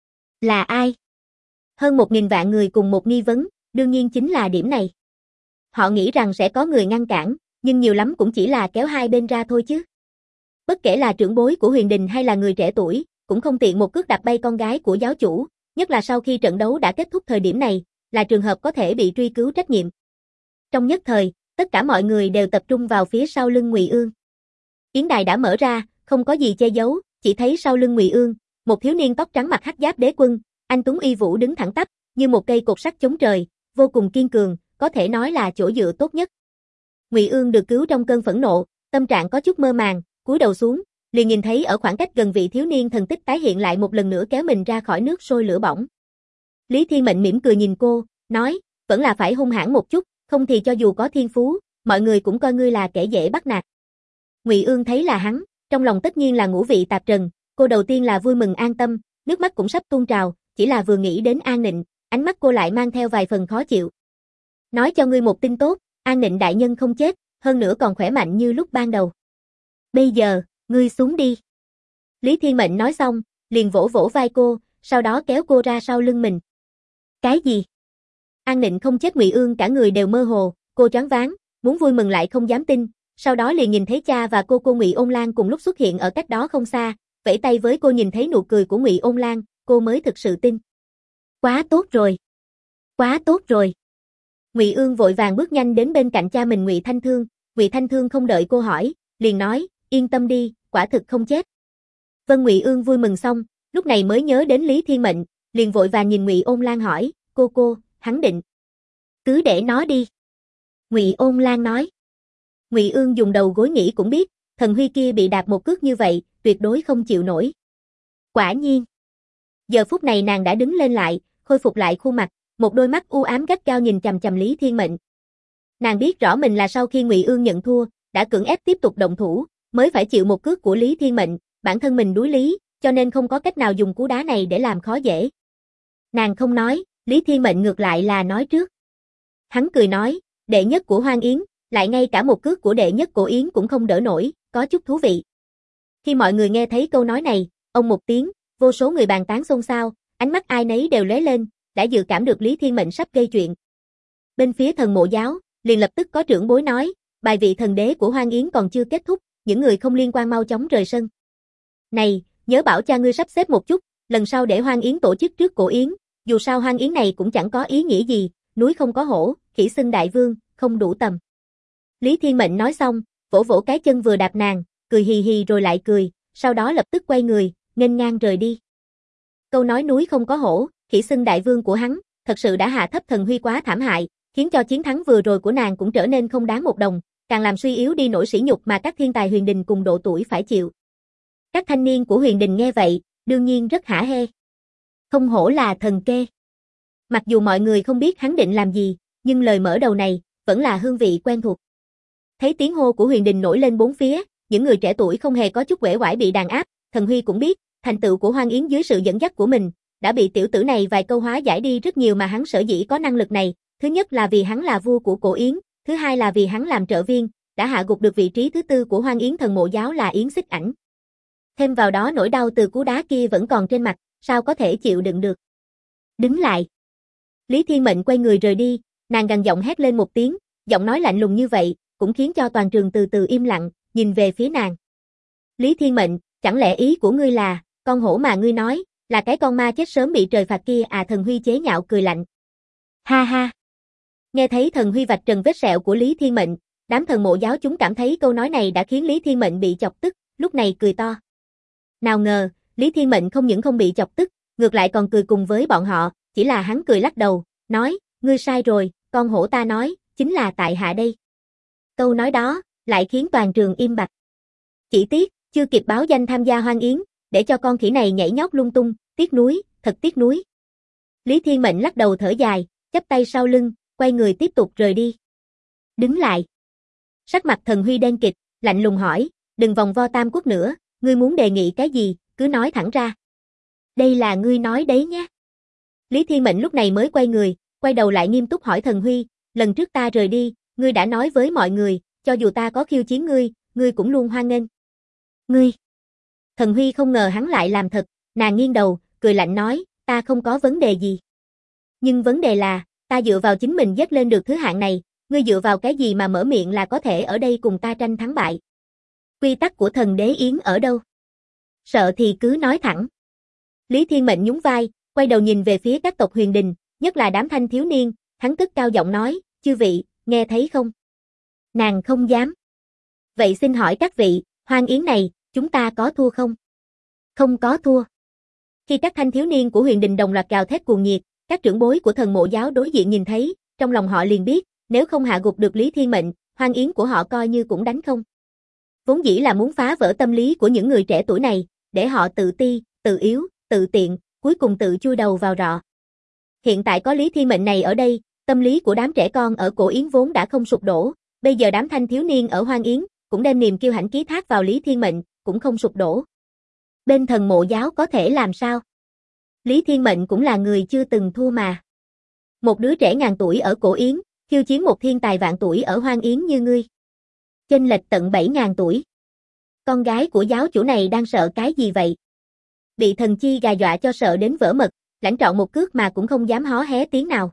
Là ai? Hơn 1.000 vạn người cùng một nghi vấn, đương nhiên chính là điểm này. Họ nghĩ rằng sẽ có người ngăn cản, nhưng nhiều lắm cũng chỉ là kéo hai bên ra thôi chứ. Bất kể là trưởng bối của Huyền Đình hay là người trẻ tuổi, cũng không tiện một cước đạp bay con gái của giáo chủ, nhất là sau khi trận đấu đã kết thúc thời điểm này, là trường hợp có thể bị truy cứu trách nhiệm. Trong nhất thời, tất cả mọi người đều tập trung vào phía sau lưng Ngụy Ương. Yến đài đã mở ra, không có gì che giấu, chỉ thấy sau lưng Ngụy Ương, một thiếu niên tóc trắng mặc hắc giáp đế quân, anh tuấn uy vũ đứng thẳng tắp, như một cây cột sắt chống trời, vô cùng kiên cường, có thể nói là chỗ dựa tốt nhất. Ngụy Ương được cứu trong cơn phẫn nộ, tâm trạng có chút mơ màng, cúi đầu xuống, liền nhìn thấy ở khoảng cách gần vị thiếu niên thần tích tái hiện lại một lần nữa kéo mình ra khỏi nước sôi lửa bỏng. Lý Thiên Mệnh mỉm cười nhìn cô, nói, vẫn là phải hung hãn một chút, không thì cho dù có thiên phú, mọi người cũng coi ngươi là kẻ dễ bắt nạt. Ngụy Ương thấy là hắn, trong lòng tất nhiên là ngũ vị tạp trần, cô đầu tiên là vui mừng an tâm, nước mắt cũng sắp tuôn trào, chỉ là vừa nghĩ đến An Nịnh, ánh mắt cô lại mang theo vài phần khó chịu. Nói cho ngươi một tin tốt, An Nịnh đại nhân không chết, hơn nữa còn khỏe mạnh như lúc ban đầu. Bây giờ, ngươi xuống đi. Lý Thiên Mệnh nói xong, liền vỗ vỗ vai cô, sau đó kéo cô ra sau lưng mình. Cái gì? An Nịnh không chết? Ngụy Ương cả người đều mơ hồ, cô choáng váng, muốn vui mừng lại không dám tin, sau đó liền nhìn thấy cha và cô Ngụy Ôn Lan cùng lúc xuất hiện ở cách đó không xa, vẫy tay với cô. Nhìn thấy nụ cười của Ngụy Ôn Lan, cô mới thực sự tin. Quá tốt rồi. Quá tốt rồi. Ngụy Ương vội vàng bước nhanh đến bên cạnh cha mình Ngụy Thanh Thương, Ngụy Thanh Thương không đợi cô hỏi, liền nói, yên tâm đi, quả thực không chết. Vân. Ngụy Ương vui mừng xong, lúc này mới nhớ đến Lý Thiên Mệnh, liền vội vàng nhìn Ngụy Ôn Lan hỏi, cô, hắn định. Cứ để nó đi. Ngụy Ôn Lan nói. Ngụy Ương dùng đầu gối nghĩ cũng biết, Thần Huy kia bị đạp một cước như vậy, tuyệt đối không chịu nổi. Quả nhiên. Giờ phút này nàng đã đứng lên lại, khôi phục lại khuôn mặt, một đôi mắt u ám gắt gao nhìn chằm chằm Lý Thiên Mệnh. Nàng biết rõ mình là sau khi Ngụy Ương nhận thua, đã cưỡng ép tiếp tục động thủ, mới phải chịu một cước của Lý Thiên Mệnh, bản thân mình đuối lý, cho nên không có cách nào dùng cú đá này để làm khó dễ. Nàng không nói, Lý Thiên Mệnh ngược lại là nói trước. Hắn cười nói, đệ nhất của Hoang Yến, lại ngay cả một cước của đệ nhất của Yến cũng không đỡ nổi, có chút thú vị. Khi mọi người nghe thấy câu nói này, ông một tiếng, vô số người bàn tán xôn xao, ánh mắt ai nấy đều lóe lên, đã dự cảm được Lý Thiên Mệnh sắp gây chuyện. Bên phía Thần Mộ giáo, liền lập tức có trưởng bối nói, bài vị thần đế của Hoang Yến còn chưa kết thúc, những người không liên quan mau chóng rời sân. Này, nhớ bảo cha ngươi sắp xếp một chút, lần sau để Hoang Yến tổ chức trước cổ Yến, dù sao Hoang Yến này cũng chẳng có ý nghĩa gì, núi không có hổ, khỉ xưng đại vương, không đủ tầm. Lý Thiên Mệnh nói xong, vỗ vỗ cái chân vừa đạp nàng, cười hì hì rồi lại cười, sau đó lập tức quay người, nghênh ngang rời đi. Câu nói núi không có hổ, khỉ xưng đại vương của hắn, thật sự đã hạ thấp Thần Huy quá thảm hại, khiến cho chiến thắng vừa rồi của nàng cũng trở nên không đáng một đồng, càng làm suy yếu đi nỗi sỉ nhục mà các thiên tài Huyền Đình cùng độ tuổi phải chịu. Các thanh niên của Huyền Đình nghe vậy, đương nhiên rất hả hê. Không hổ là thần kê. Mặc dù mọi người không biết hắn định làm gì, nhưng lời mở đầu này, vẫn là hương vị quen thuộc. Thấy tiếng hô của Huyền Đình nổi lên bốn phía, những người trẻ tuổi không hề có chút uể oải bị đàn áp, Thần Huy cũng biết, thành tựu của Hoang Yến dưới sự dẫn dắt của mình, đã bị tiểu tử này vài câu hóa giải đi rất nhiều mà hắn sở dĩ có năng lực này, thứ nhất là vì hắn là vua của cổ Yến, thứ hai là vì hắn làm trợ viên, đã hạ gục được vị trí thứ tư của Hoang Yến Thần Mộ giáo là Yến Xích Ảnh. Thêm vào đó nỗi đau từ cú đá kia vẫn còn trên mặt, sao có thể chịu đựng được. Đứng lại. Lý Thiên Mệnh quay người rời đi, nàng gằn giọng hét lên một tiếng, giọng nói lạnh lùng như vậy, cũng khiến cho toàn trường từ từ im lặng, nhìn về phía nàng. Lý Thiên Mệnh, chẳng lẽ ý của ngươi là, con hổ mà ngươi nói, là cái con ma chết sớm bị trời phạt kia à? Thần Huy chế nhạo cười lạnh. Ha ha. Nghe thấy Thần Huy vạch trần vết sẹo của Lý Thiên Mệnh, đám Thần Mộ giáo chúng cảm thấy câu nói này đã khiến Lý Thiên Mệnh bị chọc tức, lúc lúc này cười to. Nào ngờ, Lý Thiên Mệnh không những không bị chọc tức, ngược lại còn cười cùng với bọn họ, chỉ là hắn cười lắc đầu, nói, ngươi sai rồi, con hổ ta nói, chính là tại hạ đây. Câu nói đó, lại khiến toàn trường im bặt. Chỉ tiếc, chưa kịp báo danh tham gia hoan yến, để cho con khỉ này nhảy nhót lung tung, tiếc nuối, thật tiếc nuối. Lý Thiên Mệnh lắc đầu thở dài, chắp tay sau lưng, quay người tiếp tục rời đi. Đứng lại. Sắc mặt Thần Huy đen kịt, lạnh lùng hỏi, đừng vòng vo Tam Quốc nữa, ngươi muốn đề nghị cái gì, cứ nói thẳng ra. Đây là ngươi nói đấy nhé. Lý Thiên Mệnh lúc này mới quay người, quay đầu lại nghiêm túc hỏi Thần Huy, lần trước ta rời đi, ngươi đã nói với mọi người, cho dù ta có khiêu chiến ngươi cũng luôn hoan nghênh. Ngươi. Thần Huy không ngờ hắn lại làm thật, nàng nghiêng đầu, cười lạnh nói, ta không có vấn đề gì. Nhưng vấn đề là, ta dựa vào chính mình dứt lên được thứ hạng này, ngươi dựa vào cái gì mà mở miệng là có thể ở đây cùng ta tranh thắng bại. Quy tắc của thần đế yến ở đâu? Sợ thì cứ nói thẳng. Lý Thiên Mệnh nhún vai, quay đầu nhìn về phía các tộc Huyền Đình, nhất là đám thanh thiếu niên, hắn cất cao giọng nói, chư vị, nghe thấy không? Nàng không dám. Vậy xin hỏi các vị, hoan yến này, chúng ta có thua không? Không có thua. Khi các thanh thiếu niên của Huyền Đình đồng loạt gào thét cuồng nhiệt, các trưởng bối của Thần Mộ giáo đối diện nhìn thấy, trong lòng họ liền biết, nếu không hạ gục được Lý Thiên Mệnh, hoan yến của họ coi như cũng đánh không. Vốn dĩ là muốn phá vỡ tâm lý của những người trẻ tuổi này, để họ tự ti, tự yếu, tự tiện, cuối cùng tự chui đầu vào rọ. Hiện tại có Lý Thiên Mệnh này ở đây, tâm lý của đám trẻ con ở Cổ Yến vốn đã không sụp đổ, bây giờ đám thanh thiếu niên ở Hoan Yến cũng đem niềm kiêu hãnh ký thác vào Lý Thiên Mệnh, cũng không sụp đổ. Bên Thần Mộ giáo có thể làm sao? Lý Thiên Mệnh cũng là người chưa từng thua mà. Một đứa trẻ ngàn tuổi ở Cổ Yến, khiêu chiến một thiên tài vạn tuổi ở Hoan Yến như ngươi. Chênh lệch tận 7.000 tuổi. Con gái của giáo chủ này đang sợ cái gì vậy? Bị thần chi gà dọa cho sợ đến vỡ mật, lãnh trọn một cước mà cũng không dám hó hé tiếng nào.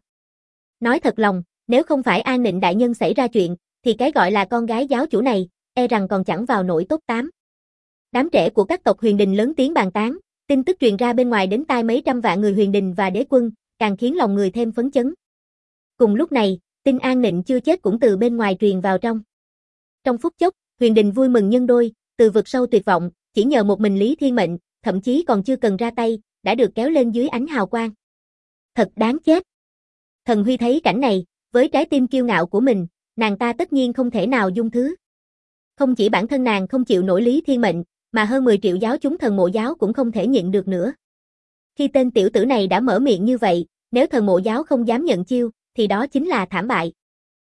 Nói thật lòng, nếu không phải An Nịnh đại nhân xảy ra chuyện, thì cái gọi là con gái giáo chủ này, e rằng còn chẳng vào nổi top 8. Đám trẻ của các tộc Huyền Đình lớn tiếng bàn tán, tin tức truyền ra bên ngoài đến tai mấy trăm vạn người Huyền Đình và đế quân, càng khiến lòng người thêm phấn chấn. Cùng lúc này, tin An Nịnh chưa chết cũng từ bên ngoài truyền vào trong. Trong phút chốc, Huyền Đình vui mừng nhân đôi, từ vực sâu tuyệt vọng, chỉ nhờ một mình Lý Thiên Mệnh, thậm chí còn chưa cần ra tay, đã được kéo lên dưới ánh hào quang. Thật đáng chết. Thần Huy thấy cảnh này, với trái tim kiêu ngạo của mình, nàng ta tất nhiên không thể nào dung thứ. Không chỉ bản thân nàng không chịu nổi Lý Thiên Mệnh, mà hơn 10 triệu giáo chúng Thần Mộ giáo cũng không thể nhịn được nữa. Khi tên tiểu tử này đã mở miệng như vậy, nếu Thần Mộ giáo không dám nhận chiêu, thì đó chính là thảm bại.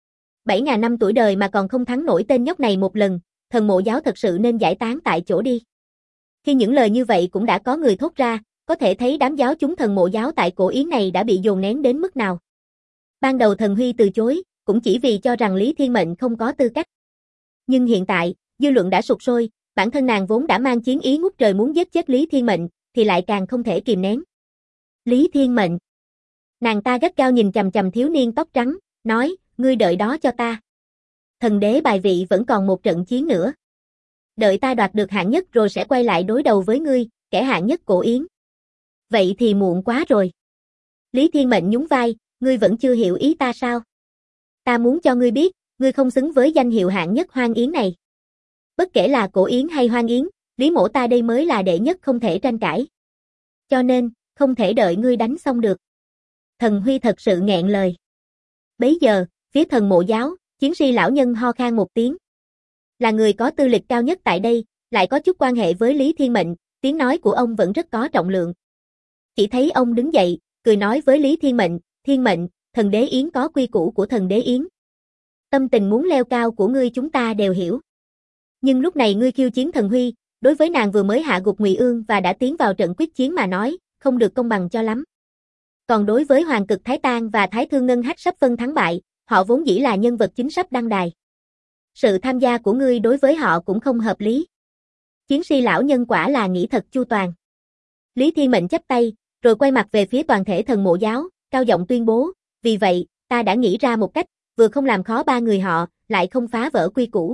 7.000 năm tuổi đời mà còn không thắng nổi tên nhóc này một lần, Thần Mộ giáo thật sự nên giải tán tại chỗ đi. Khi những lời như vậy cũng đã có người thốt ra, có thể thấy đám giáo chúng Thần Mộ giáo tại Cổ Yến này đã bị dồn nén đến mức nào. Ban đầu Thần Huy từ chối, cũng chỉ vì cho rằng Lý Thiên Mệnh không có tư cách. Nhưng hiện tại, dư luận đã sục sôi, bản thân nàng vốn đã mang chiến ý ngút trời muốn giết chết Lý Thiên Mệnh, thì lại càng không thể kìm nén. Lý Thiên Mệnh. Nàng ta gắt gao nhìn chằm chằm thiếu niên tóc trắng, nói, ngươi đợi đó cho ta. Thần đế bài vị vẫn còn một trận chiến nữa. Đợi ta đoạt được hạng nhất rồi sẽ quay lại đối đầu với ngươi, kẻ hạng nhất Cổ Yến. Vậy thì muộn quá rồi. Lý Thiên Mệnh nhún vai, ngươi vẫn chưa hiểu ý ta sao? Ta muốn cho ngươi biết, ngươi không xứng với danh hiệu hạng nhất Hoan Yến này. Bất kể là Cổ Yến hay Hoan Yến, Lý mỗ ta đây mới là đệ nhất không thể tranh cãi. Cho nên, không thể đợi ngươi đánh xong được. Thần Huy thật sự nghẹn lời. Bấy giờ, phía Thần Mộ giáo, chiến sĩ lão nhân ho khan một tiếng. Là người có tư lịch cao nhất tại đây, lại có chút quan hệ với Lý Thiên Mệnh, tiếng nói của ông vẫn rất có trọng lượng. Chỉ thấy ông đứng dậy, cười nói với Lý Thiên Mệnh, thần đế yến có quy củ của thần đế yến. Tâm tình muốn leo cao của ngươi chúng ta đều hiểu. Nhưng lúc này ngươi khiêu chiến Thần Huy, đối với nàng vừa mới hạ gục Ngụy Ương và đã tiến vào trận quyết chiến mà nói, không được công bằng cho lắm. Còn đối với Hoàng Cực Thái Tang và Thái Thương Ngân Hắc sắp phân thắng bại, họ vốn dĩ là nhân vật chính sắp đăng đài. Sự tham gia của ngươi đối với họ cũng không hợp lý. Chiến sĩ lão nhân quả là nghĩ thật chu toàn. Lý Thiên Mệnh chắp tay, rồi quay mặt về phía toàn thể Thần Mộ giáo, cao giọng tuyên bố, vì vậy, ta đã nghĩ ra một cách, vừa không làm khó ba người họ, lại không phá vỡ quy củ.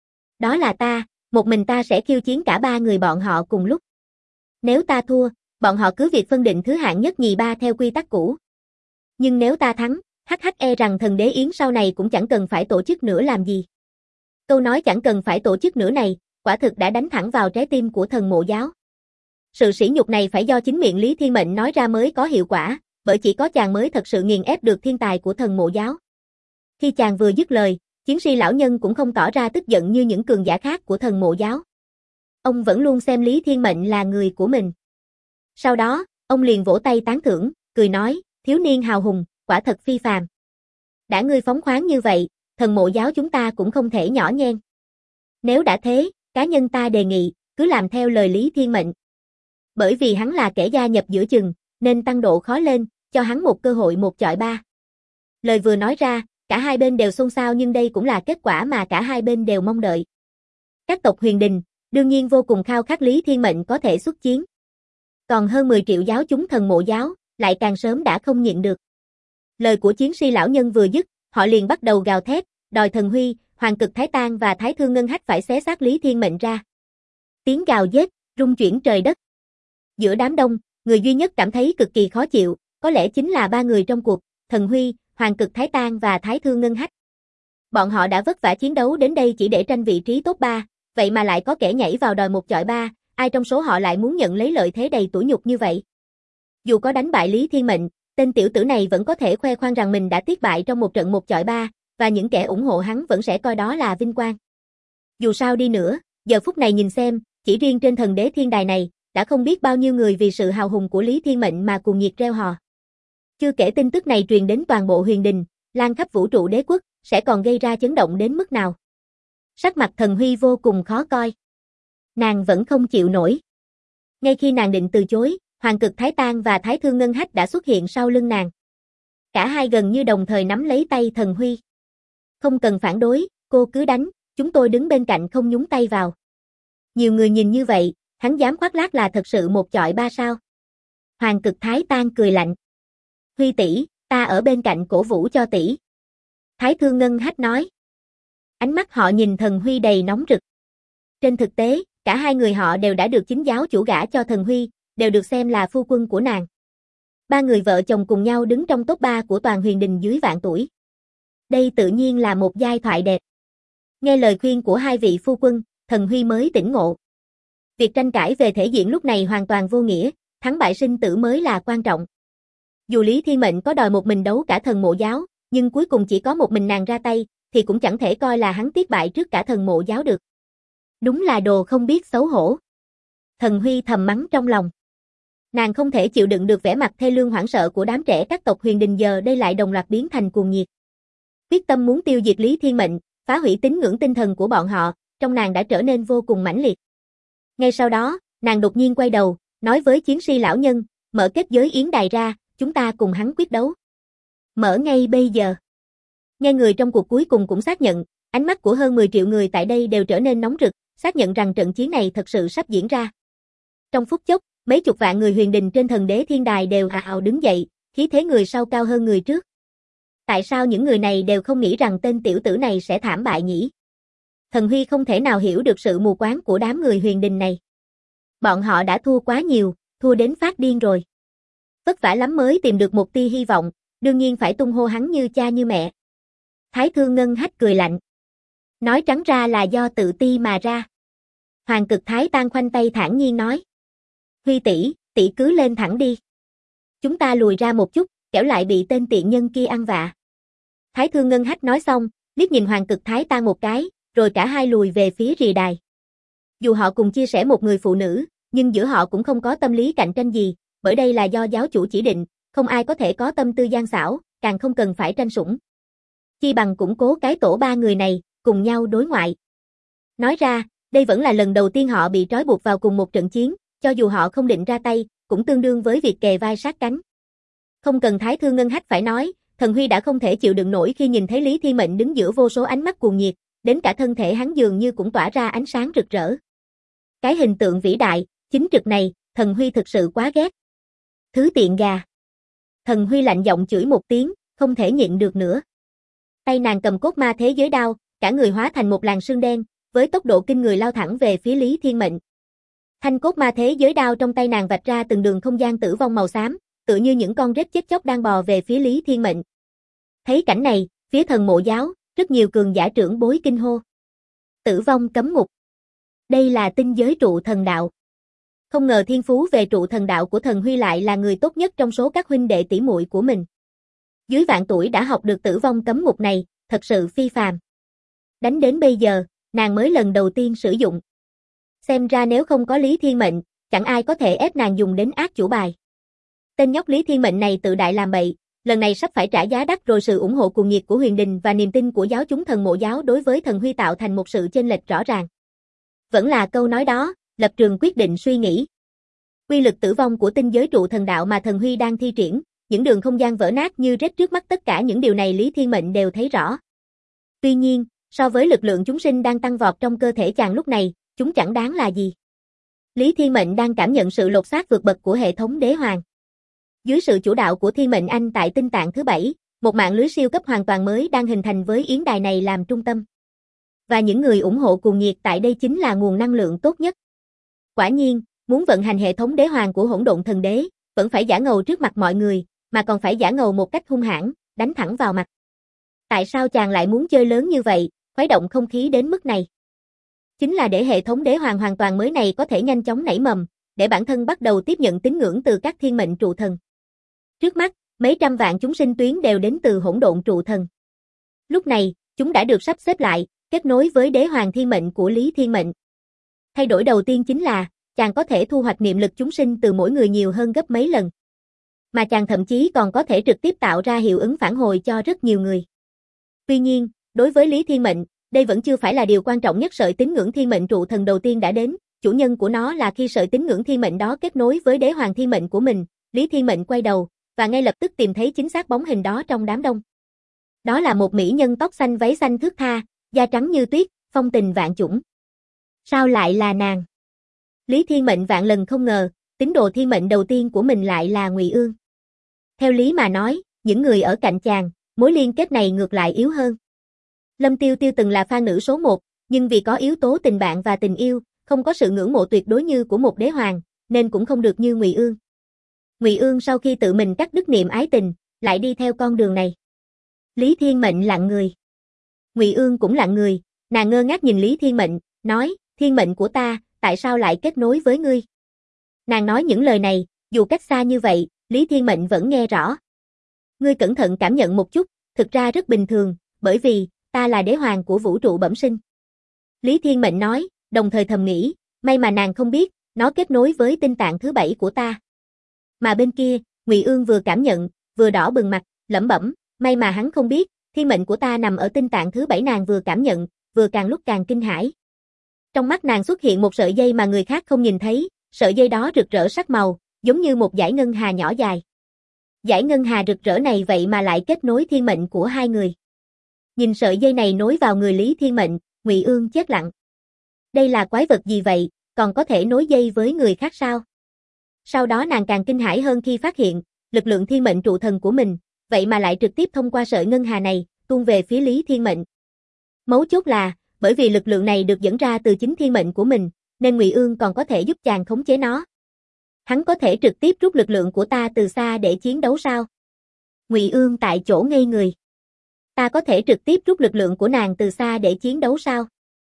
Đó là một mình ta sẽ khiêu chiến cả ba người bọn họ cùng lúc. Nếu ta thua, bọn họ cứ việc phân định thứ hạng nhất nhì ba theo quy tắc cũ. Nhưng nếu ta thắng, e rằng thần đế yến sau này cũng chẳng cần phải tổ chức nữa làm gì. Câu nói chẳng cần phải tổ chức nữa này, quả thực đã đánh thẳng vào trái tim của thần mộ giáo. Sự sỉ nhục này phải do chính miệng Lý Thiên Mệnh nói ra mới có hiệu quả, bởi chỉ có chàng mới thật sự nghiền ép được thiên tài của thần mộ giáo. Khi chàng vừa dứt lời, chiến si lão nhân cũng không tỏ ra tức giận như những cường giả khác của thần mộ giáo. Ông vẫn luôn xem Lý Thiên Mệnh là người của mình. Sau đó, ông liền vỗ tay tán thưởng, cười nói, thiếu niên hào hùng, quả thật phi phàm. Đã ngươi phóng khoáng như vậy, thần mộ giáo chúng ta cũng không thể nhỏ nhen. Nếu đã thế, cá nhân ta đề nghị, cứ làm theo lời Lý Thiên Mệnh. Bởi vì hắn là kẻ gia nhập giữa chừng, nên tăng độ khó lên, cho hắn một cơ hội 1-3. Lời vừa nói ra, cả hai bên đều xôn xao nhưng đây cũng là kết quả mà cả hai bên đều mong đợi. Các tộc Huyền Đình, đương nhiên vô cùng khao khát Lý Thiên Mệnh có thể xuất chiến. Còn hơn 10 triệu giáo chúng thần mộ giáo, lại càng sớm đã không nhịn được. Lời của chiến si lão nhân vừa dứt, họ liền bắt đầu gào thét, đòi Thần Huy, Hoàng Cực Thái Tang và Thái Thương Ngân Hách phải xé xác Lý Thiên Mệnh ra. Tiếng gào giết, rung chuyển trời đất. Giữa đám đông, người duy nhất cảm thấy cực kỳ khó chịu, có lẽ chính là ba người trong cuộc, Thần Huy, Hoàng Cực Thái Tang và Thái Thương Ngân Hách. Bọn họ đã vất vả chiến đấu đến đây chỉ để tranh vị trí top 3, vậy mà lại có kẻ nhảy vào đòi 1-3, ai trong số họ lại muốn nhận lấy lợi thế đầy tủi nhục như vậy. Dù có đánh bại Lý Thiên Mệnh, tên tiểu tử này vẫn có thể khoe khoang rằng mình đã tiếc bại trong một trận 1-3, và những kẻ ủng hộ hắn vẫn sẽ coi đó là vinh quang. Dù sao đi nữa, giờ phút này nhìn xem, chỉ riêng trên thần đế thiên đài này, đã không biết bao nhiêu người vì sự hào hùng của Lý Thiên Mệnh mà cuồng nhiệt reo hò. Chưa kể tin tức này truyền đến toàn bộ Huyền Đình, lan khắp vũ trụ đế quốc, sẽ còn gây ra chấn động đến mức nào. Sắc mặt Thần Huy vô cùng khó coi. Nàng vẫn không chịu nổi. Ngay khi nàng định từ chối, Hoàng Cực Thái Tang và Thái Thương Ngân Hách đã xuất hiện sau lưng nàng. Cả hai gần như đồng thời nắm lấy tay Thần Huy. Không cần phản đối, cô cứ đánh, chúng tôi đứng bên cạnh không nhúng tay vào. Nhiều người nhìn như vậy, hắn dám khoác lác là thật sự 1-3 sao? Hoàng Cực Thái Tang cười lạnh. Huy tỷ, ta ở bên cạnh cổ vũ cho tỷ. Thái Thương Ngân Hách nói. Ánh mắt họ nhìn Thần Huy đầy nóng rực. Trên thực tế, cả hai người họ đều đã được chính giáo chủ gả cho Thần Huy, đều được xem là phu quân của nàng. Ba người vợ chồng cùng nhau đứng trong top 3 của toàn Huyền Đình dưới vạn tuổi. Đây tự nhiên là một giai thoại đẹp. Nghe lời khuyên của hai vị phu quân, Thần Huy mới tỉnh ngộ. Việc tranh cãi về thể diện lúc này hoàn toàn vô nghĩa, thắng bại sinh tử mới là quan trọng. Dù Lý Thiên Mệnh có đòi một mình đấu cả thần mộ giáo, nhưng cuối cùng chỉ có một mình nàng ra tay, thì cũng chẳng thể coi là hắn tiếc bại trước cả thần mộ giáo được. Đúng là đồ không biết xấu hổ. Thần Huy thầm mắng trong lòng. Nàng không thể chịu đựng được vẻ mặt thê lương hoảng sợ của đám trẻ các tộc Huyền Đình giờ đây lại đồng loạt biến thành cuồng nhiệt. Quyết tâm muốn tiêu diệt Lý Thiên Mệnh, phá hủy tín ngưỡng tinh thần của bọn họ, trong nàng đã trở nên vô cùng mãnh liệt. Ngay sau đó, nàng đột nhiên quay đầu, nói với chiến si lão nhân, mở kết giới yến đài ra, chúng ta cùng hắn quyết đấu. Mở ngay bây giờ. Nghe người trong cuộc cuối cùng cũng xác nhận, ánh mắt của hơn 10 triệu người tại đây đều trở nên nóng rực, xác nhận rằng trận chiến này thật sự sắp diễn ra. Trong phút chốc, mấy chục vạn người Huyền Đình trên thần đế thiên đài đều ào ào đứng dậy, khí thế người sau cao hơn người trước. Tại sao những người này đều không nghĩ rằng tên tiểu tử này sẽ thảm bại nhỉ? Thần Huy không thể nào hiểu được sự mù quáng của đám người Huyền Đình này. Bọn họ đã thua quá nhiều, thua đến phát điên rồi. Vất vả lắm mới tìm được một tia hy vọng, đương nhiên phải tung hô hắn như cha như mẹ. Thái Thương Ngân Hách cười lạnh. Nói trắng ra là do tự ti mà ra. Hoàng Cực Thái Tang khoanh tay thản nhiên nói. Huy tỷ, tỷ cứ lên thẳng đi. Chúng ta lùi ra một chút, kẻo lại bị tên tiện nhân kia ăn vạ. Thái Thương Ngân Hách nói xong, liếc nhìn Hoàng Cực Thái Tang một cái, rồi cả hai lùi về phía rìa đài. Dù họ cùng chia sẻ một người phụ nữ, nhưng giữa họ cũng không có tâm lý cạnh tranh gì, bởi đây là do giáo chủ chỉ định, không ai có thể có tâm tư gian xảo, càng không cần phải tranh sủng. Chi bằng củng cố cái tổ ba người này, cùng nhau đối ngoại. Nói ra, đây vẫn là lần đầu tiên họ bị trói buộc vào cùng một trận chiến, cho dù họ không định ra tay, cũng tương đương với việc kề vai sát cánh. Không cần Thái Thương Ngân Hách phải nói, Thần Huy đã không thể chịu đựng nổi khi nhìn thấy Lý Thiên Mệnh đứng giữa vô số ánh mắt cuồng nhiệt, đến cả thân thể hắn dường như cũng tỏa ra ánh sáng rực rỡ. Cái hình tượng vĩ đại, chính trực này, Thần Huy thực sự quá ghét. Thứ tiện gà. Thần Huy lạnh giọng chửi một tiếng, không thể nhịn được nữa. Tay nàng cầm cốt ma thế giới đao, cả người hóa thành một làn sương đen, với tốc độ kinh người lao thẳng về phía Lý Thiên Mệnh. Thanh cốt ma thế giới đao trong tay nàng vạch ra từng đường không gian tử vong màu xám, tựa như những con rết chết chóc đang bò về phía Lý Thiên Mệnh. Thấy cảnh này, phía thần mộ giáo, rất nhiều cường giả trưởng bối kinh hô. Tử vong cấm ngục. Đây là tinh giới trụ thần đạo. Không ngờ thiên phú về trụ thần đạo của thần Huy lại là người tốt nhất trong số các huynh đệ tỷ muội của mình. Dưới vạn tuổi đã học được tử vong cấm ngục này, thật sự phi phàm. Đánh đến bây giờ, nàng mới lần đầu tiên sử dụng. Xem ra nếu không có Lý Thiên Mệnh, chẳng ai có thể ép nàng dùng đến ác chủ bài. Tên nhóc Lý Thiên Mệnh này tự đại làm bậy, lần này sắp phải trả giá đắt rồi. Sự ủng hộ cuồng nhiệt của Huyền Đình và niềm tin của giáo chúng Thần Mộ giáo đối với thần Huy tạo thành một sự chênh lệch rõ ràng. Vẫn là câu nói đó, lập trường quyết định suy nghĩ. Quy lực tử vong của tinh giới trụ thần đạo mà thần Huy đang thi triển, những đường không gian vỡ nát như rết trước mắt, tất cả những điều này Lý Thiên Mệnh đều thấy rõ. Tuy nhiên, so với lực lượng chúng sinh đang tăng vọt trong cơ thể chàng lúc này, chúng chẳng đáng là gì. Lý Thiên Mệnh đang cảm nhận sự lột xác vượt bậc của hệ thống đế hoàng. Dưới sự chủ đạo của Thiên Mệnh Anh tại tinh tạng thứ 7, một mạng lưới siêu cấp hoàn toàn mới đang hình thành với yến đài này làm trung tâm. Và những người ủng hộ cuồng nhiệt tại đây chính là nguồn năng lượng tốt nhất. Quả nhiên, muốn vận hành hệ thống đế hoàng của Hỗn Độn Thần Đế, vẫn phải giả ngầu trước mặt mọi người, mà còn phải giả ngầu một cách hung hãn, đánh thẳng vào mặt. Tại sao chàng lại muốn chơi lớn như vậy, khuấy động không khí đến mức này? Chính là để hệ thống đế hoàng hoàn toàn mới này có thể nhanh chóng nảy mầm, để bản thân bắt đầu tiếp nhận tín ngưỡng từ các thiên mệnh trụ thần. Trước mắt, mấy trăm vạn chúng sinh tuyến đều đến từ hỗn độn trụ thần. Lúc này, chúng đã được sắp xếp lại, kết nối với đế hoàng thiên mệnh của Lý Thiên Mệnh. Thay đổi đầu tiên chính là, chàng có thể thu hoạch niệm lực chúng sinh từ mỗi người nhiều hơn gấp mấy lần. Mà chàng thậm chí còn có thể trực tiếp tạo ra hiệu ứng phản hồi cho rất nhiều người. Tuy nhiên, đối với Lý Thiên Mệnh, đây vẫn chưa phải là điều quan trọng nhất. Sợi tín ngưỡng thiên mệnh trụ thần đầu tiên đã đến, chủ nhân của nó là khi sợi tín ngưỡng thiên mệnh đó kết nối với đế hoàng thiên mệnh của mình, Lý Thiên Mệnh quay đầu, và ngay lập tức tìm thấy chính xác bóng hình đó trong đám đông. Đó là một mỹ nhân tóc xanh váy xanh thướt tha, da trắng như tuyết, phong tình vạn chủng. Sao lại là nàng? Lý Thiên Mệnh vạn lần không ngờ, tín đồ thiên mệnh đầu tiên của mình lại là Ngụy Ương. Theo lý mà nói, những người ở cạnh chàng, mối liên kết này ngược lại yếu hơn. Lâm Tiêu Tiêu từng là fan nữ số 1, nhưng vì có yếu tố tình bạn và tình yêu, không có sự ngưỡng mộ tuyệt đối như của một đế hoàng, nên cũng không được như Ngụy Ương. Ngụy Ương sau khi tự mình cắt đứt niềm ái tình, lại đi theo con đường này. Lý Thiên Mệnh lặng người. Ngụy Ương cũng lặng người, nàng ngơ ngác nhìn Lý Thiên Mệnh, nói, thiên mệnh của ta, tại sao lại kết nối với ngươi? Nàng nói những lời này, dù cách xa như vậy, Lý Thiên Mệnh vẫn nghe rõ. Ngươi cẩn thận cảm nhận một chút, thực ra rất bình thường, bởi vì, ta là đế hoàng của vũ trụ bẩm sinh. Lý Thiên Mệnh nói, đồng thời thầm nghĩ, may mà nàng không biết, nó kết nối với tinh tạng thứ 7 của ta. Mà bên kia, Ngụy Ương vừa cảm nhận, vừa đỏ bừng mặt, lẩm bẩm, may mà hắn không biết, thiên mệnh của ta nằm ở tinh tạng thứ 7. Nàng vừa cảm nhận, vừa càng lúc càng kinh hãi. Trong mắt nàng xuất hiện một sợi dây mà người khác không nhìn thấy, sợi dây đó rực rỡ sắc màu, giống như một dải ngân hà nhỏ dài. Dải ngân hà rực rỡ này vậy mà lại kết nối thiên mệnh của hai người. Nhìn sợi dây này nối vào người Lý Thiên Mệnh, Ngụy Ương chết lặng. Đây là quái vật gì vậy, còn có thể nối dây với người khác sao? Sau đó nàng càng kinh hãi hơn khi phát hiện, lực lượng thiên mệnh trụ thần của mình, vậy mà lại trực tiếp thông qua sợi ngân hà này, tuôn về phía Lý Thiên Mệnh. Mấu chốt là, bởi vì lực lượng này được dẫn ra từ chính thiên mệnh của mình, nên Ngụy Ương còn có thể giúp chàng khống chế nó. Hắn có thể trực tiếp rút lực lượng của ta từ xa để chiến đấu sao? Ngụy Ương tại chỗ ngây người. Ta có thể trực tiếp rút lực lượng của nàng từ xa để chiến đấu sao?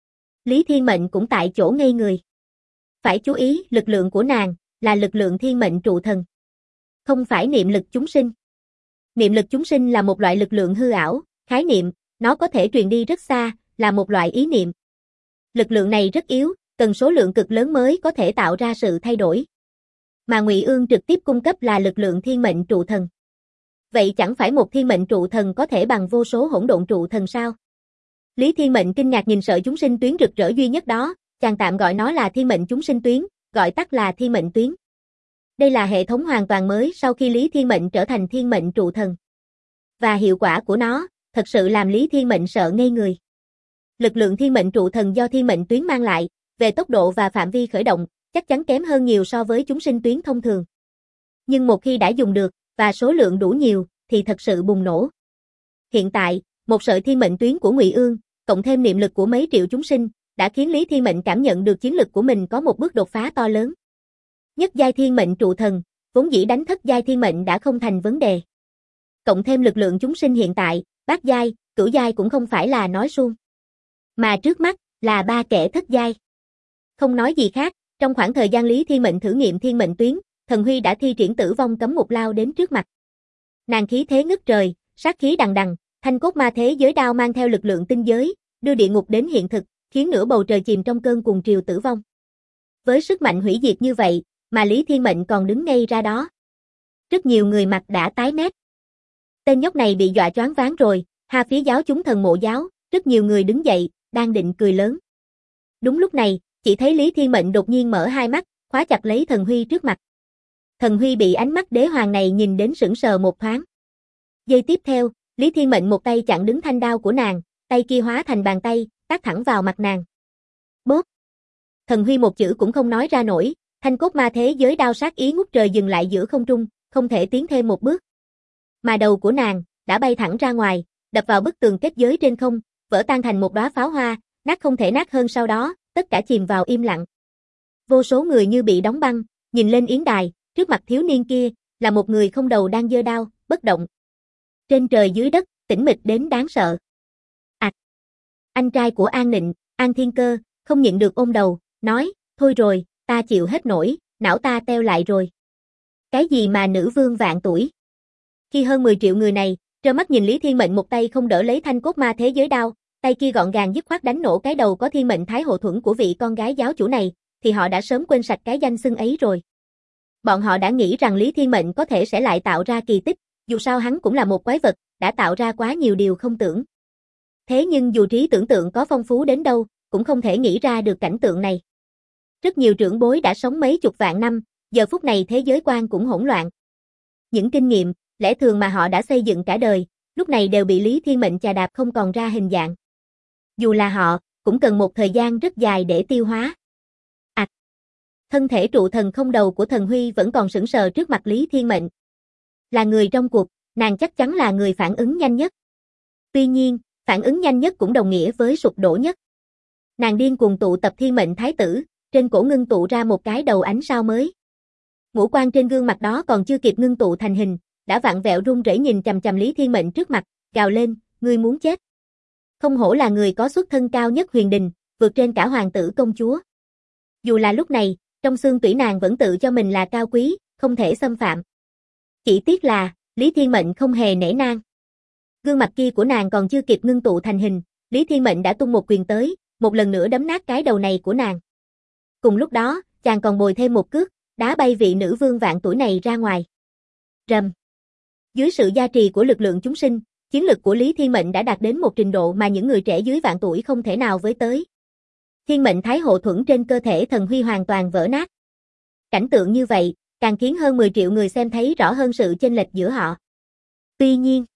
Lý Thiên Mệnh cũng tại chỗ ngây người. Phải chú ý, lực lượng của nàng là lực lượng thiên mệnh trụ thần, không phải niệm lực chúng sinh. Niệm lực chúng sinh là một loại lực lượng hư ảo, khái niệm, nó có thể truyền đi rất xa, là một loại ý niệm. Lực lượng này rất yếu, cần số lượng cực lớn mới có thể tạo ra sự thay đổi. Mà Ngụy Ương trực tiếp cung cấp là lực lượng thiên mệnh trụ thần. Vậy chẳng phải một thiên mệnh trụ thần có thể bằng vô số hỗn độn trụ thần sao? Lý Thiên Mệnh kinh ngạc nhìn sợi chúng sinh tuyến rực rỡ duy nhất đó, chàng tạm gọi nó là thiên mệnh chúng sinh tuyến, gọi tắt là thiên mệnh tuyến. Đây là hệ thống hoàn toàn mới sau khi Lý Thiên Mệnh trở thành thiên mệnh trụ thần. Và hiệu quả của nó, thật sự làm Lý Thiên Mệnh sợ ngây người. Lực lượng thiên mệnh trụ thần do thiên mệnh tuyến mang lại, về tốc độ và phạm vi khởi động, chắc chắn kém hơn nhiều so với chúng sinh tuyến thông thường. Nhưng một khi đã dùng được, và số lượng đủ nhiều, thì thật sự bùng nổ. Hiện tại, một sợi thiên mệnh tuyến của Ngụy Ương, cộng thêm niệm lực của mấy triệu chúng sinh, đã khiến Lý Thiên Mệnh cảm nhận được chiến lực của mình có một bước đột phá to lớn. Nhất giai thiên mệnh trụ thần, vốn dĩ đánh thất giai thiên mệnh đã không thành vấn đề. Cộng thêm lực lượng chúng sinh hiện tại, bát giai, cửu giai cũng không phải là nói suông. Mà trước mắt, là ba kẻ thất giai. Không nói gì khác, trong khoảng thời gian Lý Thiên Mệnh thử nghiệm thiên mệnh tuyến, Thần Huy đã thi triển tử vong cấm ngục lao đến trước mặt. Nàng khí thế ngất trời, sát khí đằng đằng, thanh cốt ma thế giới đao mang theo lực lượng tinh giới, đưa địa ngục đến hiện thực, khiến nửa bầu trời chìm trong cơn cuồng triều tử vong. Với sức mạnh hủy diệt như vậy, mà Lý Thiên Mệnh còn đứng ngay ra đó. Rất nhiều người mặt đã tái mét. Tên nhóc này bị dọa choáng váng rồi, ha phía giáo chúng thần mộ giáo, rất nhiều người đứng dậy, đang định cười lớn. Đúng lúc này, chỉ thấy Lý Thiên Mệnh đột nhiên mở hai mắt, khóa chặt lấy Thần Huy trước mặt. Thần Huy bị ánh mắt đế hoàng này nhìn đến sững sờ một thoáng. Giây tiếp theo, Lý Thiên Mệnh một tay chặn đứng thanh đao của nàng, tay kia hóa thành bàn tay, tát thẳng vào mặt nàng. Bốp! Thần Huy một chữ cũng không nói ra nổi, thanh cốt ma thế giới đao sát ý ngút trời dừng lại giữa không trung, không thể tiến thêm một bước. Mà đầu của nàng đã bay thẳng ra ngoài, đập vào bức tường kết giới trên không, vỡ tan thành một đóa pháo hoa, nát không thể nát hơn sau đó, tất cả chìm vào im lặng. Vô số người như bị đóng băng, nhìn lên yến đài, trước mặt thiếu niên kia, là một người không đầu đang giơ đao, bất động. Trên trời dưới đất, tĩnh mịch đến đáng sợ. Anh trai của An Nịnh, An Thiên Cơ, không nhịn được ôm đầu, nói, thôi rồi, ta chịu hết nổi, não ta teo lại rồi. Cái gì mà nữ vương vạn tuổi? Khi hơn 10 triệu người này, trơ mắt nhìn Lý Thiên Mệnh một tay không đỡ lấy thanh cốt ma thế giới đao, tay kia gọn gàng dứt khoát đánh nổ cái đầu có thiên mệnh thái hộ thuẫn của vị con gái giáo chủ này, thì họ đã sớm quên sạch cái danh xưng ấy rồi. Bọn họ đã nghĩ rằng Lý Thiên Mệnh có thể sẽ lại tạo ra kỳ tích, dù sao hắn cũng là một quái vật, đã tạo ra quá nhiều điều không tưởng. Thế nhưng dù trí tưởng tượng có phong phú đến đâu, cũng không thể nghĩ ra được cảnh tượng này. Rất nhiều trưởng bối đã sống mấy chục vạn năm, giờ phút này thế giới quan cũng hỗn loạn. Những kinh nghiệm, lẽ thường mà họ đã xây dựng cả đời, lúc này đều bị Lý Thiên Mệnh chà đạp không còn ra hình dạng. Dù là họ, cũng cần một thời gian rất dài để tiêu hóa. Thân thể trụ thần không đầu của Thần Huy vẫn còn sững sờ trước mặt Lý Thiên Mệnh. Là người trong cuộc, nàng chắc chắn là người phản ứng nhanh nhất. Tuy nhiên, phản ứng nhanh nhất cũng đồng nghĩa với sụp đổ nhất. Nàng điên cuồng tụ tập thiên mệnh thái tử, trên cổ ngưng tụ ra một cái đầu ánh sao mới. Ngũ quan trên gương mặt đó còn chưa kịp ngưng tụ thành hình, đã vặn vẹo run rẩy nhìn chằm chằm Lý Thiên Mệnh trước mặt, gào lên, ngươi muốn chết. Không hổ là người có xuất thân cao nhất huyền đình, vượt trên cả hoàng tử công chúa. Dù là lúc này, trong xương tủy nàng vẫn tự cho mình là cao quý, không thể xâm phạm. Chỉ tiếc là, Lý Thiên Mệnh không hề nể nang. Gương mặt kia của nàng còn chưa kịp ngưng tụ thành hình, Lý Thiên Mệnh đã tung một quyền tới, một lần nữa đấm nát cái đầu này của nàng. Cùng lúc đó, chàng còn bồi thêm một cước, đá bay vị nữ vương vạn tuổi này ra ngoài. Rầm. Dưới sự gia trì của lực lượng chúng sinh, chiến lực của Lý Thiên Mệnh đã đạt đến một trình độ mà những người trẻ dưới vạn tuổi không thể nào với tới. Thiên mệnh thái hộ thuẫn trên cơ thể Thần Huy hoàn toàn vỡ nát. Cảnh tượng như vậy, càng khiến hơn 10 triệu người xem thấy rõ hơn sự chênh lệch giữa họ. Tuy nhiên,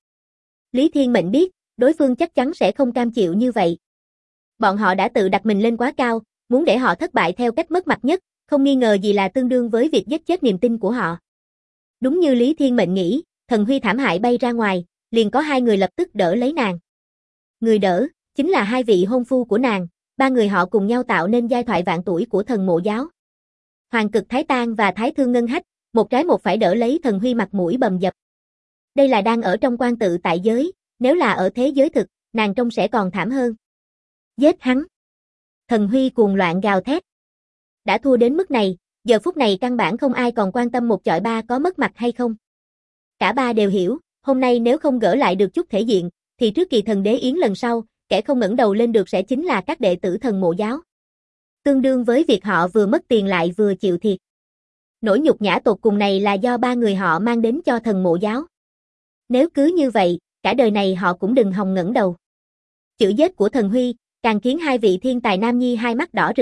Lý Thiên Mệnh biết, đối phương chắc chắn sẽ không cam chịu như vậy. Bọn họ đã tự đặt mình lên quá cao, muốn để họ thất bại theo cách mất mặt nhất, không nghi ngờ gì là tương đương với việc giết chết niềm tin của họ. Đúng như Lý Thiên Mệnh nghĩ, Thần Huy thảm hại bay ra ngoài, liền có hai người lập tức đỡ lấy nàng. Người đỡ, chính là hai vị hôn phu của nàng, ba người họ cùng nhau tạo nên giai thoại vạn tuổi của thần mộ giáo. Hoàng Cực Thái Tang và Thái Thương Ngân Hách, một trái một phải đỡ lấy Thần Huy mặt mũi bầm dập. Đây là đang ở trong quan tự tại giới, nếu là ở thế giới thực, nàng trông sẽ còn thảm hơn. Giết hắn! Thần Huy cuồng loạn gào thét. Đã thua đến mức này, giờ phút này căn bản không ai còn quan tâm một chọi ba có mất mặt hay không. Cả ba đều hiểu, hôm nay nếu không gỡ lại được chút thể diện, thì trước kỳ thần đế yến lần sau, kẻ không ngẩng đầu lên được sẽ chính là các đệ tử thần mộ giáo. Tương đương với việc họ vừa mất tiền lại vừa chịu thiệt. Nỗi nhục nhã tột cùng này là do ba người họ mang đến cho thần mộ giáo. Nếu cứ như vậy, cả đời này họ cũng đừng hòng ngẩng đầu. Chữ giết của Thần Huy, càng khiến hai vị thiên tài nam nhi hai mắt đỏ rực.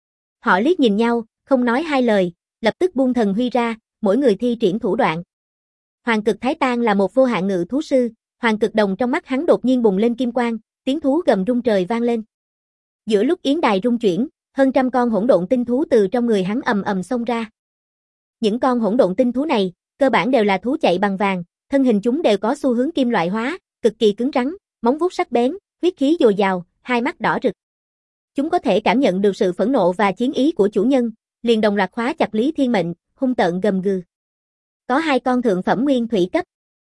Họ liếc nhìn nhau, không nói hai lời, lập tức buông Thần Huy ra, mỗi người thi triển thủ đoạn. Hoàng Cực Thái Tang là một vô hạn ngự thú sư, Hoàng Cực Đồng trong mắt hắn đột nhiên bùng lên kim quang, tiếng thú gầm rung trời vang lên. Giữa lúc yến đài rung chuyển, hơn trăm con hỗn độn tinh thú từ trong người hắn ầm ầm xông ra. Những con hỗn độn tinh thú này, cơ bản đều là thú chạy bằng vàng, thân hình chúng đều có xu hướng kim loại hóa, cực kỳ cứng rắn, móng vuốt sắc bén, huyết khí dồi dào, hai mắt đỏ rực. Chúng có thể cảm nhận được sự phẫn nộ và chiến ý của chủ nhân, liền đồng loạt khóa chặt Lý Thiên Mệnh, hung tợn gầm gừ. Có hai con thượng phẩm nguyên thủy cấp.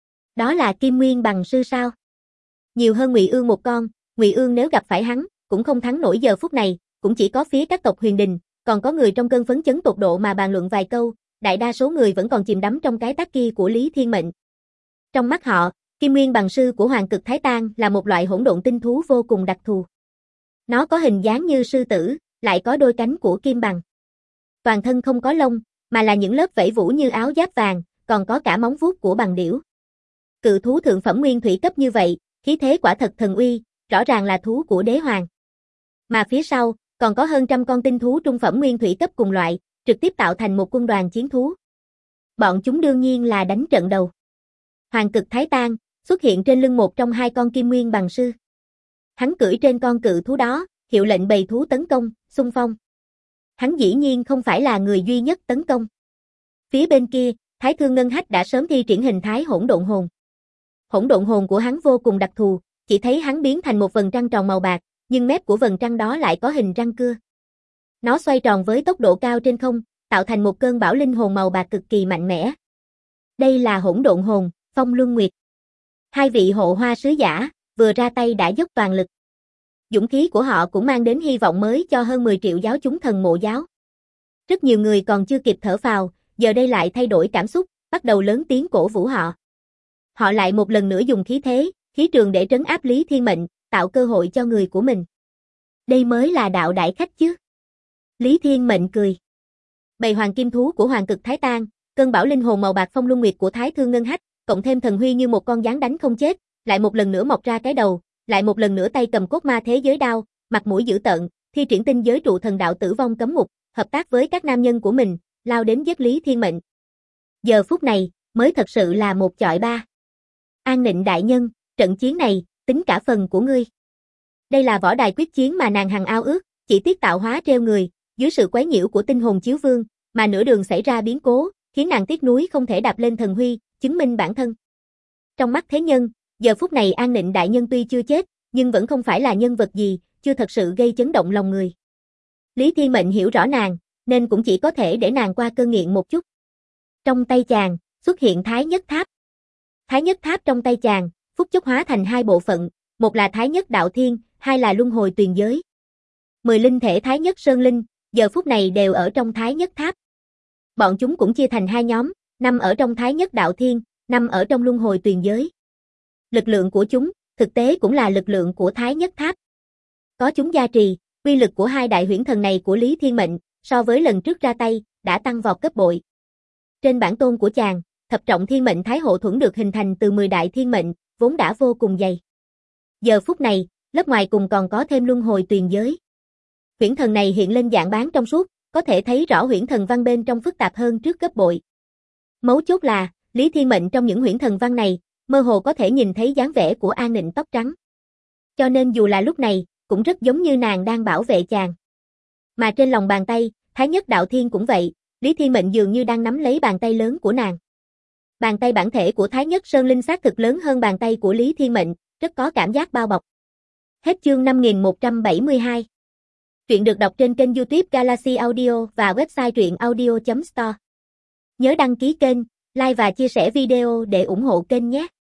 Đó là Kim Nguyên Bằng Sư sao? Nhiều hơn Ngụy Ương một con, Ngụy Ương nếu gặp phải hắn, cũng không thắng nổi giờ phút này, cũng chỉ có phía các tộc Huyền Đình, còn có người trong cơn phấn chấn tột độ mà bàn luận vài câu, đại đa số người vẫn còn chìm đắm trong cái tác kia của Lý Thiên Mệnh. Trong mắt họ, Kim Nguyên Bằng Sư của Hoàng Cực Thái Tang là một loại hỗn độn tinh thú vô cùng đặc thù. Nó có hình dáng như sư tử, lại có đôi cánh của kim bằng. Toàn thân không có lông, mà là những lớp vảy vũ như áo giáp vàng, còn có cả móng vuốt của bằng điểu. Cự thú thượng phẩm nguyên thủy cấp như vậy, khí thế quả thật thần uy, rõ ràng là thú của đế hoàng. Mà phía sau, còn có hơn trăm con tinh thú trung phẩm nguyên thủy cấp cùng loại, trực tiếp tạo thành một quân đoàn chiến thú. Bọn chúng đương nhiên là đánh trận đầu. Hoàng Cực Thái Tang xuất hiện trên lưng một trong hai con Kim Nguyên Bằng Sư. Hắn cưỡi trên con cự thú đó, hiệu lệnh bầy thú tấn công, xung phong. Hắn dĩ nhiên không phải là người duy nhất tấn công. Phía bên kia, Thái Thương Ngân Hách đã sớm thi triển hình thái hỗn độn hồn. Hỗn độn hồn của hắn vô cùng đặc thù, chỉ thấy hắn biến thành một vầng trăng tròn màu bạc, nhưng mép của vầng trăng đó lại có hình răng cưa. Nó xoay tròn với tốc độ cao trên không, tạo thành một cơn bão linh hồn màu bạc cực kỳ mạnh mẽ. Đây là hỗn độn hồn, Phong Luân Nguyệt. Hai vị hộ hoa sứ giả, vừa ra tay đã dốc toàn lực. Dũng khí của họ cũng mang đến hy vọng mới cho hơn 10 triệu giáo chúng thần mộ giáo. Rất nhiều người còn chưa kịp thở phào, giờ đây lại thay đổi cảm xúc, bắt đầu lớn tiếng cổ vũ họ. Họ lại một lần nữa dùng khí thế, khí trường để trấn áp Lý Thiên Mệnh, tạo cơ hội cho người của mình. Đây mới là đạo đại khách chứ. Lý Thiên Mệnh cười. Bầy hoàng kim thú của Hoàng Cực Thái Tang, cơn bão linh hồn màu bạc Phong Luân Nguyệt của Thái Thương Ngân Hách, cộng thêm thần huy như một con gián đánh không chết, lại một lần nữa mọc ra cái đầu, lại một lần nữa tay cầm cốt ma thế giới đao, mặt mũi dữ tợn, thi triển tinh giới trụ thần đạo tử vong cấm ngục, hợp tác với các nam nhân của mình, lao đến giết Lý Thiên Mệnh. Giờ phút này, mới thật sự là một chọi ba. An Nịnh đại nhân, trận chiến này, tính cả phần của ngươi. Đây là võ đài quyết chiến mà nàng hằng ao ước, chỉ tiếc tạo hóa treo người, dưới sự quấy nhiễu của tinh hồn chiếu vương, mà nửa đường xảy ra biến cố, khiến nàng tiếc nuối không thể đạp lên thần huy, chứng minh bản thân. Trong mắt thế nhân, giờ phút này An Nịnh đại nhân tuy chưa chết, nhưng vẫn không phải là nhân vật gì, chưa thật sự gây chấn động lòng người. Lý Thiên Mệnh hiểu rõ nàng, nên cũng chỉ có thể để nàng qua cơn nghiện một chút. Trong tay chàng, xuất hiện Thái Nhất Tháp. Thái Nhất Tháp trong tay chàng, phút chốc hóa thành hai bộ phận, một là Thái Nhất Đạo Thiên, hai là Luân Hồi Tuyền Giới. 10 linh thể Thái Nhất Sơn Linh, giờ phút này đều ở trong Thái Nhất Tháp. Bọn chúng cũng chia thành hai nhóm, 5 ở trong Thái Nhất Đạo Thiên, 5 ở trong Luân Hồi Tuyền Giới. Lực lượng của chúng, thực tế cũng là lực lượng của Thái Nhất Tháp. Có chúng gia trì, uy lực của hai đại huyễn thần này của Lý Thiên Mệnh, so với lần trước ra tay, đã tăng vọt gấp bội. Trên bản tôn của chàng, thập trọng thiên mệnh Thái Hộ Thuẫn được hình thành từ 10 đại thiên mệnh, vốn đã vô cùng dày. Giờ phút này, lớp ngoài cùng còn có thêm Luân Hồi Tuyền Giới. Huyễn thần này hiện lên dạng bán trong suốt, có thể thấy rõ huyễn thần văn bên trong phức tạp hơn trước gấp bội. Mấu chốt là, Lý Thiên Mệnh trong những huyễn thần văn này, mơ hồ có thể nhìn thấy dáng vẻ của An Nịnh tóc trắng. Cho nên dù là lúc này, cũng rất giống như nàng đang bảo vệ chàng. Mà trên lòng bàn tay, Thái Nhất Đạo Thiên cũng vậy, Lý Thiên Mệnh dường như đang nắm lấy bàn tay lớn của nàng. Bàn tay bản thể của Thái Nhất Sơn Linh xác thực lớn hơn bàn tay của Lý Thiên Mệnh, rất có cảm giác bao bọc. Hết chương 5172. Truyện được đọc trên kênh YouTube Galaxy Audio và website truyệnaudio.store. Nhớ đăng ký kênh, like và chia sẻ video để ủng hộ kênh nhé.